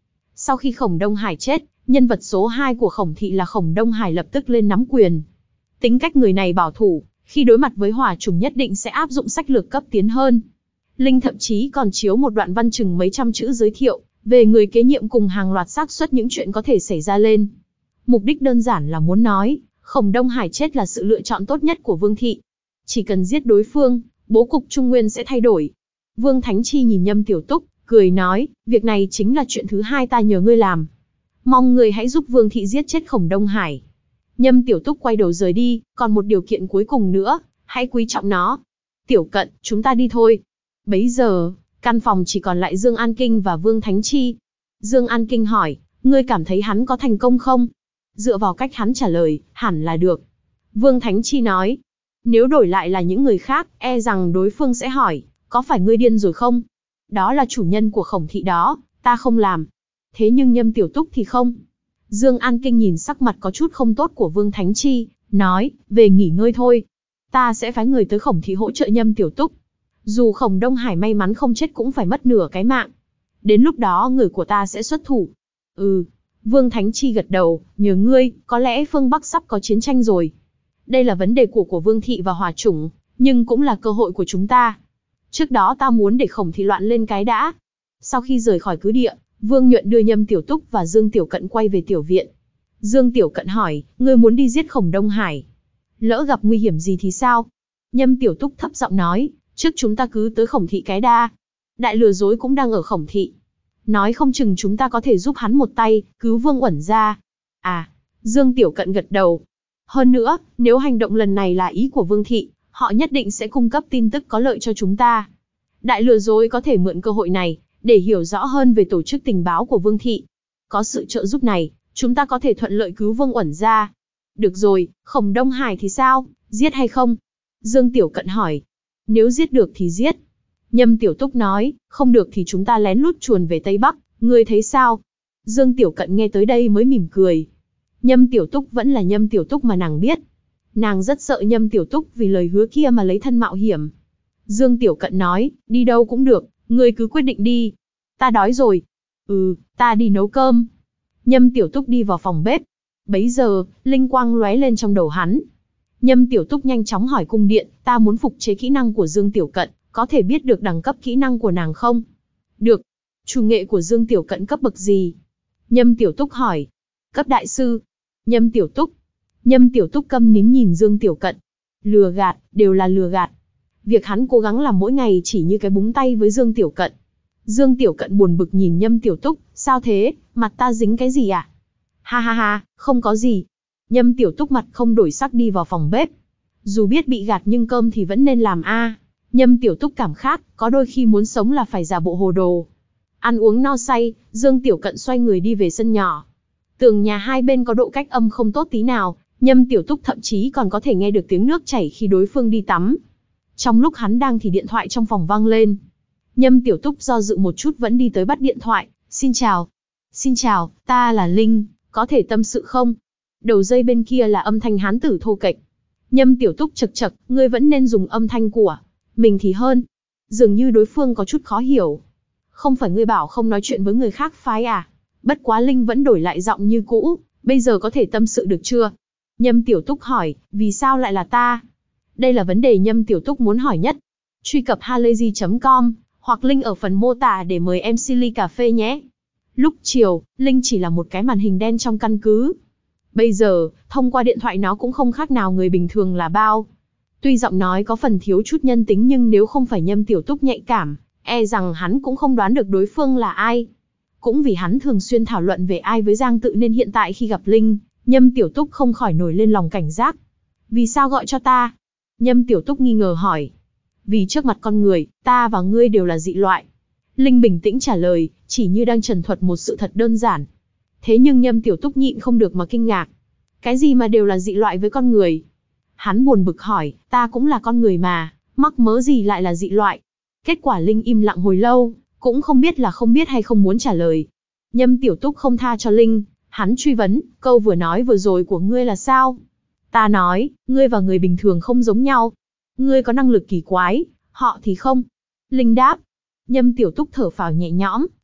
Sau khi Khổng Đông Hải chết, nhân vật số hai của Khổng thị là Khổng Đông Hải lập tức lên nắm quyền. Tính cách người này bảo thủ, khi đối mặt với hỏa trùng nhất định sẽ áp dụng sách lược cấp tiến hơn. Linh thậm chí còn chiếu một đoạn văn chừng mấy trăm chữ giới thiệu về người kế nhiệm cùng hàng loạt xác suất những chuyện có thể xảy ra lên. Mục đích đơn giản là muốn nói, Khổng Đông Hải chết là sự lựa chọn tốt nhất của Vương thị. Chỉ cần giết đối phương, bố cục Trung Nguyên sẽ thay đổi. Vương Thánh Chi nhìn Nhâm Tiểu Túc, cười nói, việc này chính là chuyện thứ hai ta nhờ ngươi làm. Mong ngươi hãy giúp Vương thị giết chết Khổng Đông Hải. Nhâm Tiểu Túc quay đầu rời đi, còn một điều kiện cuối cùng nữa, hãy quý trọng nó. Tiểu Cận, chúng ta đi thôi. Bấy giờ, căn phòng chỉ còn lại Dương An Kinh và Vương Thánh Chi. Dương An Kinh hỏi, ngươi cảm thấy hắn có thành công không? Dựa vào cách hắn trả lời, hẳn là được. Vương Thánh Chi nói, nếu đổi lại là những người khác, e rằng đối phương sẽ hỏi, có phải ngươi điên rồi không? Đó là chủ nhân của Khổng thị đó, ta không làm. Thế nhưng Nhâm Tiểu Túc thì không. Dương An Kinh nhìn sắc mặt có chút không tốt của Vương Thánh Chi, nói, về nghỉ ngơi thôi. Ta sẽ phái người tới Khổng thị hỗ trợ Nhâm Tiểu Túc. Dù Khổng Đông Hải may mắn không chết cũng phải mất nửa cái mạng. Đến lúc đó người của ta sẽ xuất thủ. Ừ, Vương Thánh Chi gật đầu, nhờ ngươi, có lẽ phương Bắc sắp có chiến tranh rồi. Đây là vấn đề của của Vương thị và Hỏa Chủng, nhưng cũng là cơ hội của chúng ta. Trước đó ta muốn để Khổng thị loạn lên cái đã. Sau khi rời khỏi cứ địa, Vương Nhuận đưa Nhâm Tiểu Túc và Dương Tiểu Cận quay về tiểu viện. Dương Tiểu Cận hỏi, ngươi muốn đi giết Khổng Đông Hải. Lỡ gặp nguy hiểm gì thì sao? Nhâm Tiểu Túc thấp giọng nói, trước chúng ta cứ tới Khổng thị cái đa. Đại lừa dối cũng đang ở Khổng thị. Nói không chừng chúng ta có thể giúp hắn một tay, cứu Vương Uẩn ra. À, Dương Tiểu Cận gật đầu. Hơn nữa, nếu hành động lần này là ý của Vương thị, họ nhất định sẽ cung cấp tin tức có lợi cho chúng ta. Đại lừa dối có thể mượn cơ hội này, để hiểu rõ hơn về tổ chức tình báo của Vương thị. Có sự trợ giúp này, chúng ta có thể thuận lợi cứu Vương Uẩn ra. Được rồi, Khổng Đông Hải thì sao, giết hay không? Dương Tiểu Cận hỏi. Nếu giết được thì giết. Nhâm Tiểu Túc nói, không được thì chúng ta lén lút chuồn về Tây Bắc, ngươi thấy sao? Dương Tiểu Cận nghe tới đây mới mỉm cười. Nhâm Tiểu Túc vẫn là Nhâm Tiểu Túc mà nàng biết. Nàng rất sợ Nhâm Tiểu Túc vì lời hứa kia mà lấy thân mạo hiểm. Dương Tiểu Cận nói, đi đâu cũng được, ngươi cứ quyết định đi. Ta đói rồi. Ừ, ta đi nấu cơm. Nhâm Tiểu Túc đi vào phòng bếp. Bấy giờ, linh quang lóe lên trong đầu hắn. Nhâm Tiểu Túc nhanh chóng hỏi cung điện, ta muốn phục chế kỹ năng của Dương Tiểu Cận, có thể biết được đẳng cấp kỹ năng của nàng không? Được. Chủ nghệ của Dương Tiểu Cận cấp bậc gì? Nhâm Tiểu Túc hỏi. Cấp đại sư. Nhâm Tiểu Túc. Nhâm Tiểu Túc câm nín nhìn Dương Tiểu Cận. Lừa gạt, đều là lừa gạt. Việc hắn cố gắng làm mỗi ngày chỉ như cái búng tay với Dương Tiểu Cận. Dương Tiểu Cận buồn bực nhìn Nhâm Tiểu Túc, sao thế, mặt ta dính cái gì à? Ha ha ha, không có gì. Nhâm Tiểu Túc mặt không đổi sắc đi vào phòng bếp. Dù biết bị gạt nhưng cơm thì vẫn nên làm a. À. Nhâm Tiểu Túc cảm khát, có đôi khi muốn sống là phải giả bộ hồ đồ. Ăn uống no say, Dương Tiểu Cận xoay người đi về sân nhỏ. Tường nhà hai bên có độ cách âm không tốt tí nào, Nhâm Tiểu Túc thậm chí còn có thể nghe được tiếng nước chảy khi đối phương đi tắm. Trong lúc hắn đang thì điện thoại trong phòng vang lên. Nhâm Tiểu Túc do dự một chút vẫn đi tới bắt điện thoại. Xin chào. Xin chào, ta là Linh, có thể tâm sự không? Đầu dây bên kia là âm thanh hán tử thô kệch. Nhâm Tiểu Túc chậc chậc, ngươi vẫn nên dùng âm thanh của mình thì hơn. Dường như đối phương có chút khó hiểu. Không phải ngươi bảo không nói chuyện với người khác phái à? Bất quá Linh vẫn đổi lại giọng như cũ, bây giờ có thể tâm sự được chưa? Nhâm Tiểu Túc hỏi, vì sao lại là ta? Đây là vấn đề Nhâm Tiểu Túc muốn hỏi nhất. Truy cập halayzi chấm com, hoặc link ở phần mô tả để mời em xê ly cà phê nhé. Lúc chiều, Linh chỉ là một cái màn hình đen trong căn cứ. Bây giờ, thông qua điện thoại nó cũng không khác nào người bình thường là bao. Tuy giọng nói có phần thiếu chút nhân tính nhưng nếu không phải Nhâm Tiểu Túc nhạy cảm, e rằng hắn cũng không đoán được đối phương là ai. Cũng vì hắn thường xuyên thảo luận về ai với Giang Tự nên hiện tại khi gặp Linh, Nhâm Tiểu Túc không khỏi nổi lên lòng cảnh giác. Vì sao gọi cho ta? Nhâm Tiểu Túc nghi ngờ hỏi. Vì trước mặt con người, ta và ngươi đều là dị loại. Linh bình tĩnh trả lời, chỉ như đang trần thuật một sự thật đơn giản. Thế nhưng Nhâm Tiểu Túc nhịn không được mà kinh ngạc. Cái gì mà đều là dị loại với con người? Hắn buồn bực hỏi, ta cũng là con người mà, mắc mớ gì lại là dị loại? Kết quả Linh im lặng hồi lâu, cũng không biết là không biết hay không muốn trả lời. Nhâm Tiểu Túc không tha cho Linh, hắn truy vấn, câu vừa nói vừa rồi của ngươi là sao? Ta nói, ngươi và người bình thường không giống nhau. Ngươi có năng lực kỳ quái, họ thì không. Linh đáp. Nhâm Tiểu Túc thở phào nhẹ nhõm,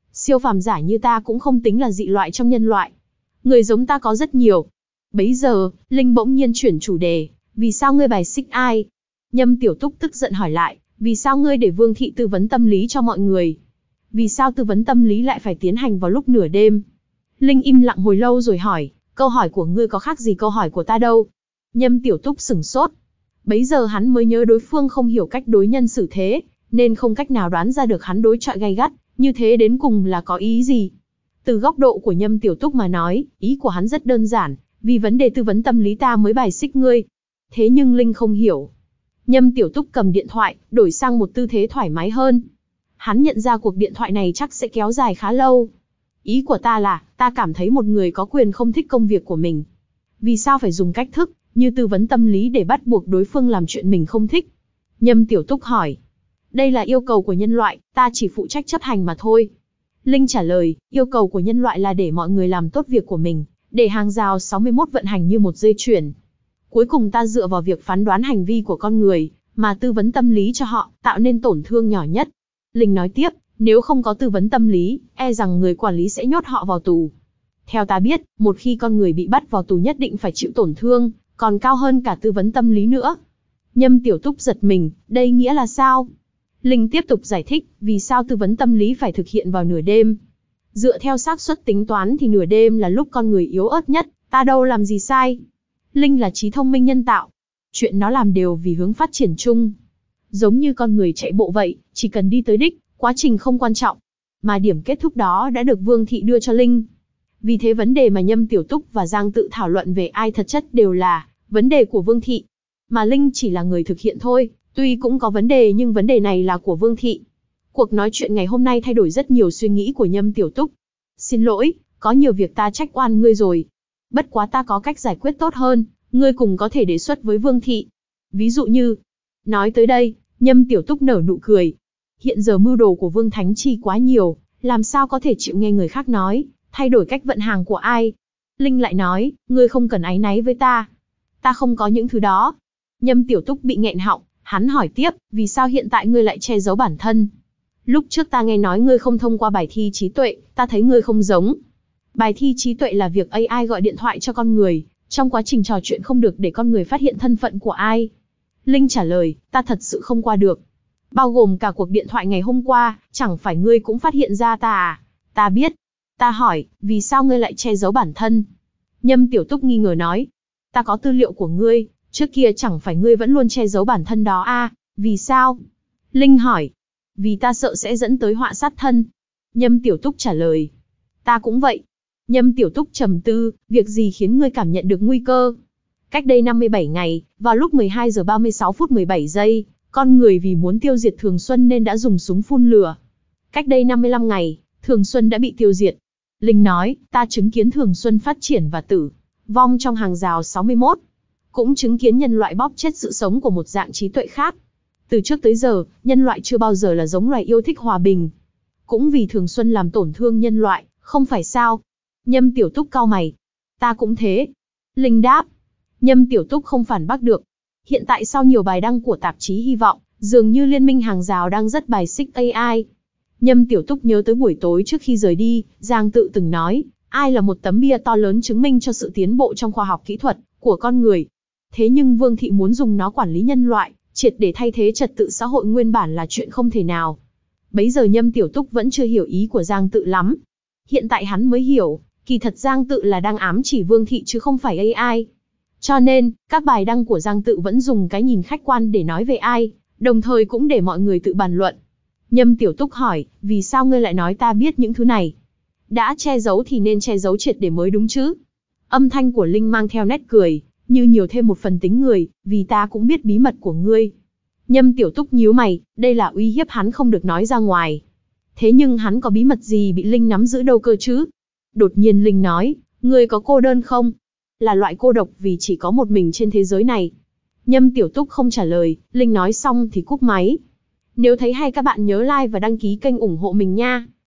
Siêu phàm giả như ta cũng không tính là dị loại trong nhân loại. Người giống ta có rất nhiều. Bấy giờ, Linh bỗng nhiên chuyển chủ đề, vì sao ngươi bài xích ai? Nhâm Tiểu Túc tức giận hỏi lại, vì sao ngươi để Vương thị tư vấn tâm lý cho mọi người? Vì sao tư vấn tâm lý lại phải tiến hành vào lúc nửa đêm? Linh im lặng hồi lâu rồi hỏi, câu hỏi của ngươi có khác gì câu hỏi của ta đâu? Nhâm Tiểu Túc sửng sốt. Bấy giờ hắn mới nhớ đối phương không hiểu cách đối nhân xử thế, nên không cách nào đoán ra được hắn đối chọi gay gắt, như thế đến cùng là có ý gì. Từ góc độ của Nhâm Tiểu Túc mà nói, ý của hắn rất đơn giản, vì vấn đề tư vấn tâm lý ta mới bài xích ngươi. Thế nhưng Linh không hiểu. Nhâm Tiểu Túc cầm điện thoại, đổi sang một tư thế thoải mái hơn. Hắn nhận ra cuộc điện thoại này chắc sẽ kéo dài khá lâu. Ý của ta là, ta cảm thấy một người có quyền không thích công việc của mình. Vì sao phải dùng cách thức, như tư vấn tâm lý để bắt buộc đối phương làm chuyện mình không thích? Nhâm Tiểu Túc hỏi. Đây là yêu cầu của nhân loại, ta chỉ phụ trách chấp hành mà thôi. Linh trả lời, yêu cầu của nhân loại là để mọi người làm tốt việc của mình, để hàng rào sáu mươi mốt vận hành như một dây chuyền. Cuối cùng ta dựa vào việc phán đoán hành vi của con người, mà tư vấn tâm lý cho họ, tạo nên tổn thương nhỏ nhất. Linh nói tiếp, nếu không có tư vấn tâm lý, e rằng người quản lý sẽ nhốt họ vào tù. Theo ta biết, một khi con người bị bắt vào tù nhất định phải chịu tổn thương, còn cao hơn cả tư vấn tâm lý nữa. Nhâm Tiểu Túc giật mình, đây nghĩa là sao? Linh tiếp tục giải thích, vì sao tư vấn tâm lý phải thực hiện vào nửa đêm. Dựa theo xác suất tính toán thì nửa đêm là lúc con người yếu ớt nhất, ta đâu làm gì sai. Linh là trí thông minh nhân tạo. Chuyện nó làm đều vì hướng phát triển chung. Giống như con người chạy bộ vậy, chỉ cần đi tới đích, quá trình không quan trọng. Mà điểm kết thúc đó đã được Vương thị đưa cho Linh. Vì thế vấn đề mà Nhâm Tiểu Túc và Giang Tự thảo luận về ai thật chất đều là vấn đề của Vương thị. Mà Linh chỉ là người thực hiện thôi, tuy cũng có vấn đề nhưng vấn đề này là của Vương thị. Cuộc nói chuyện ngày hôm nay thay đổi rất nhiều suy nghĩ của Nhâm Tiểu Túc. Xin lỗi, có nhiều việc ta trách oan ngươi rồi. Bất quá ta có cách giải quyết tốt hơn, ngươi cùng có thể đề xuất với Vương thị. Ví dụ như... Nói tới đây, Nhâm Tiểu Túc nở nụ cười. Hiện giờ mưu đồ của Vương Thánh Chi quá nhiều, làm sao có thể chịu nghe người khác nói, thay đổi cách vận hàng của ai. Linh lại nói, ngươi không cần áy náy với ta. Ta không có những thứ đó. Nhâm Tiểu Túc bị nghẹn họng, hắn hỏi tiếp, vì sao hiện tại ngươi lại che giấu bản thân? Lúc trước ta nghe nói ngươi không thông qua bài thi trí tuệ, ta thấy ngươi không giống. Bài thi trí tuệ là việc a i gọi điện thoại cho con người, trong quá trình trò chuyện không được để con người phát hiện thân phận của ai. Linh trả lời, ta thật sự không qua được. Bao gồm cả cuộc điện thoại ngày hôm qua, chẳng phải ngươi cũng phát hiện ra ta à? Ta biết. Ta hỏi, vì sao ngươi lại che giấu bản thân? Nhâm Tiểu Túc nghi ngờ nói, ta có tư liệu của ngươi, trước kia chẳng phải ngươi vẫn luôn che giấu bản thân đó à? Vì sao? Linh hỏi, vì ta sợ sẽ dẫn tới họa sát thân. Nhâm Tiểu Túc trả lời, ta cũng vậy. Nhâm Tiểu Túc trầm tư, việc gì khiến ngươi cảm nhận được nguy cơ? Cách đây năm mươi bảy ngày, vào lúc mười hai giờ ba mươi sáu phút mười bảy giây, con người vì muốn tiêu diệt Thường Xuân nên đã dùng súng phun lửa. Cách đây năm mươi lăm ngày, Thường Xuân đã bị tiêu diệt. Linh nói, ta chứng kiến Thường Xuân phát triển và tử vong trong hàng rào sáu mươi mốt. Cũng chứng kiến nhân loại bóp chết sự sống của một dạng trí tuệ khác. Từ trước tới giờ, nhân loại chưa bao giờ là giống loài yêu thích hòa bình. Cũng vì Thường Xuân làm tổn thương nhân loại, không phải sao? Nhâm Tiểu Túc cau mày. Ta cũng thế. Linh đáp. Nhâm Tiểu Túc không phản bác được. Hiện tại sau nhiều bài đăng của tạp chí Hy vọng, dường như Liên minh hàng rào đang rất bài xích a i. Nhâm Tiểu Túc nhớ tới buổi tối trước khi rời đi, Giang Tự từng nói, ai là một tấm bia to lớn chứng minh cho sự tiến bộ trong khoa học kỹ thuật của con người. Thế nhưng Vương thị muốn dùng nó quản lý nhân loại, triệt để thay thế trật tự xã hội nguyên bản là chuyện không thể nào. Bấy giờ Nhâm Tiểu Túc vẫn chưa hiểu ý của Giang Tự lắm. Hiện tại hắn mới hiểu, kỳ thật Giang Tự là đang ám chỉ Vương thị chứ không phải a i. Cho nên, các bài đăng của Giang Tự vẫn dùng cái nhìn khách quan để nói về ai, đồng thời cũng để mọi người tự bàn luận. Nhâm Tiểu Túc hỏi, vì sao ngươi lại nói ta biết những thứ này? Đã che giấu thì nên che giấu triệt để mới đúng chứ? Âm thanh của Linh mang theo nét cười, như nhiều thêm một phần tính người, vì ta cũng biết bí mật của ngươi. Nhâm Tiểu Túc nhíu mày, đây là uy hiếp hắn không được nói ra ngoài. Thế nhưng hắn có bí mật gì bị Linh nắm giữ đâu cơ chứ? Đột nhiên Linh nói, ngươi có cô đơn không? Là loại cô độc vì chỉ có một mình trên thế giới này. Nhâm Tiểu Túc không trả lời, Linh nói xong thì cúp máy. Nếu thấy hay các bạn nhớ like và đăng ký kênh ủng hộ mình nha.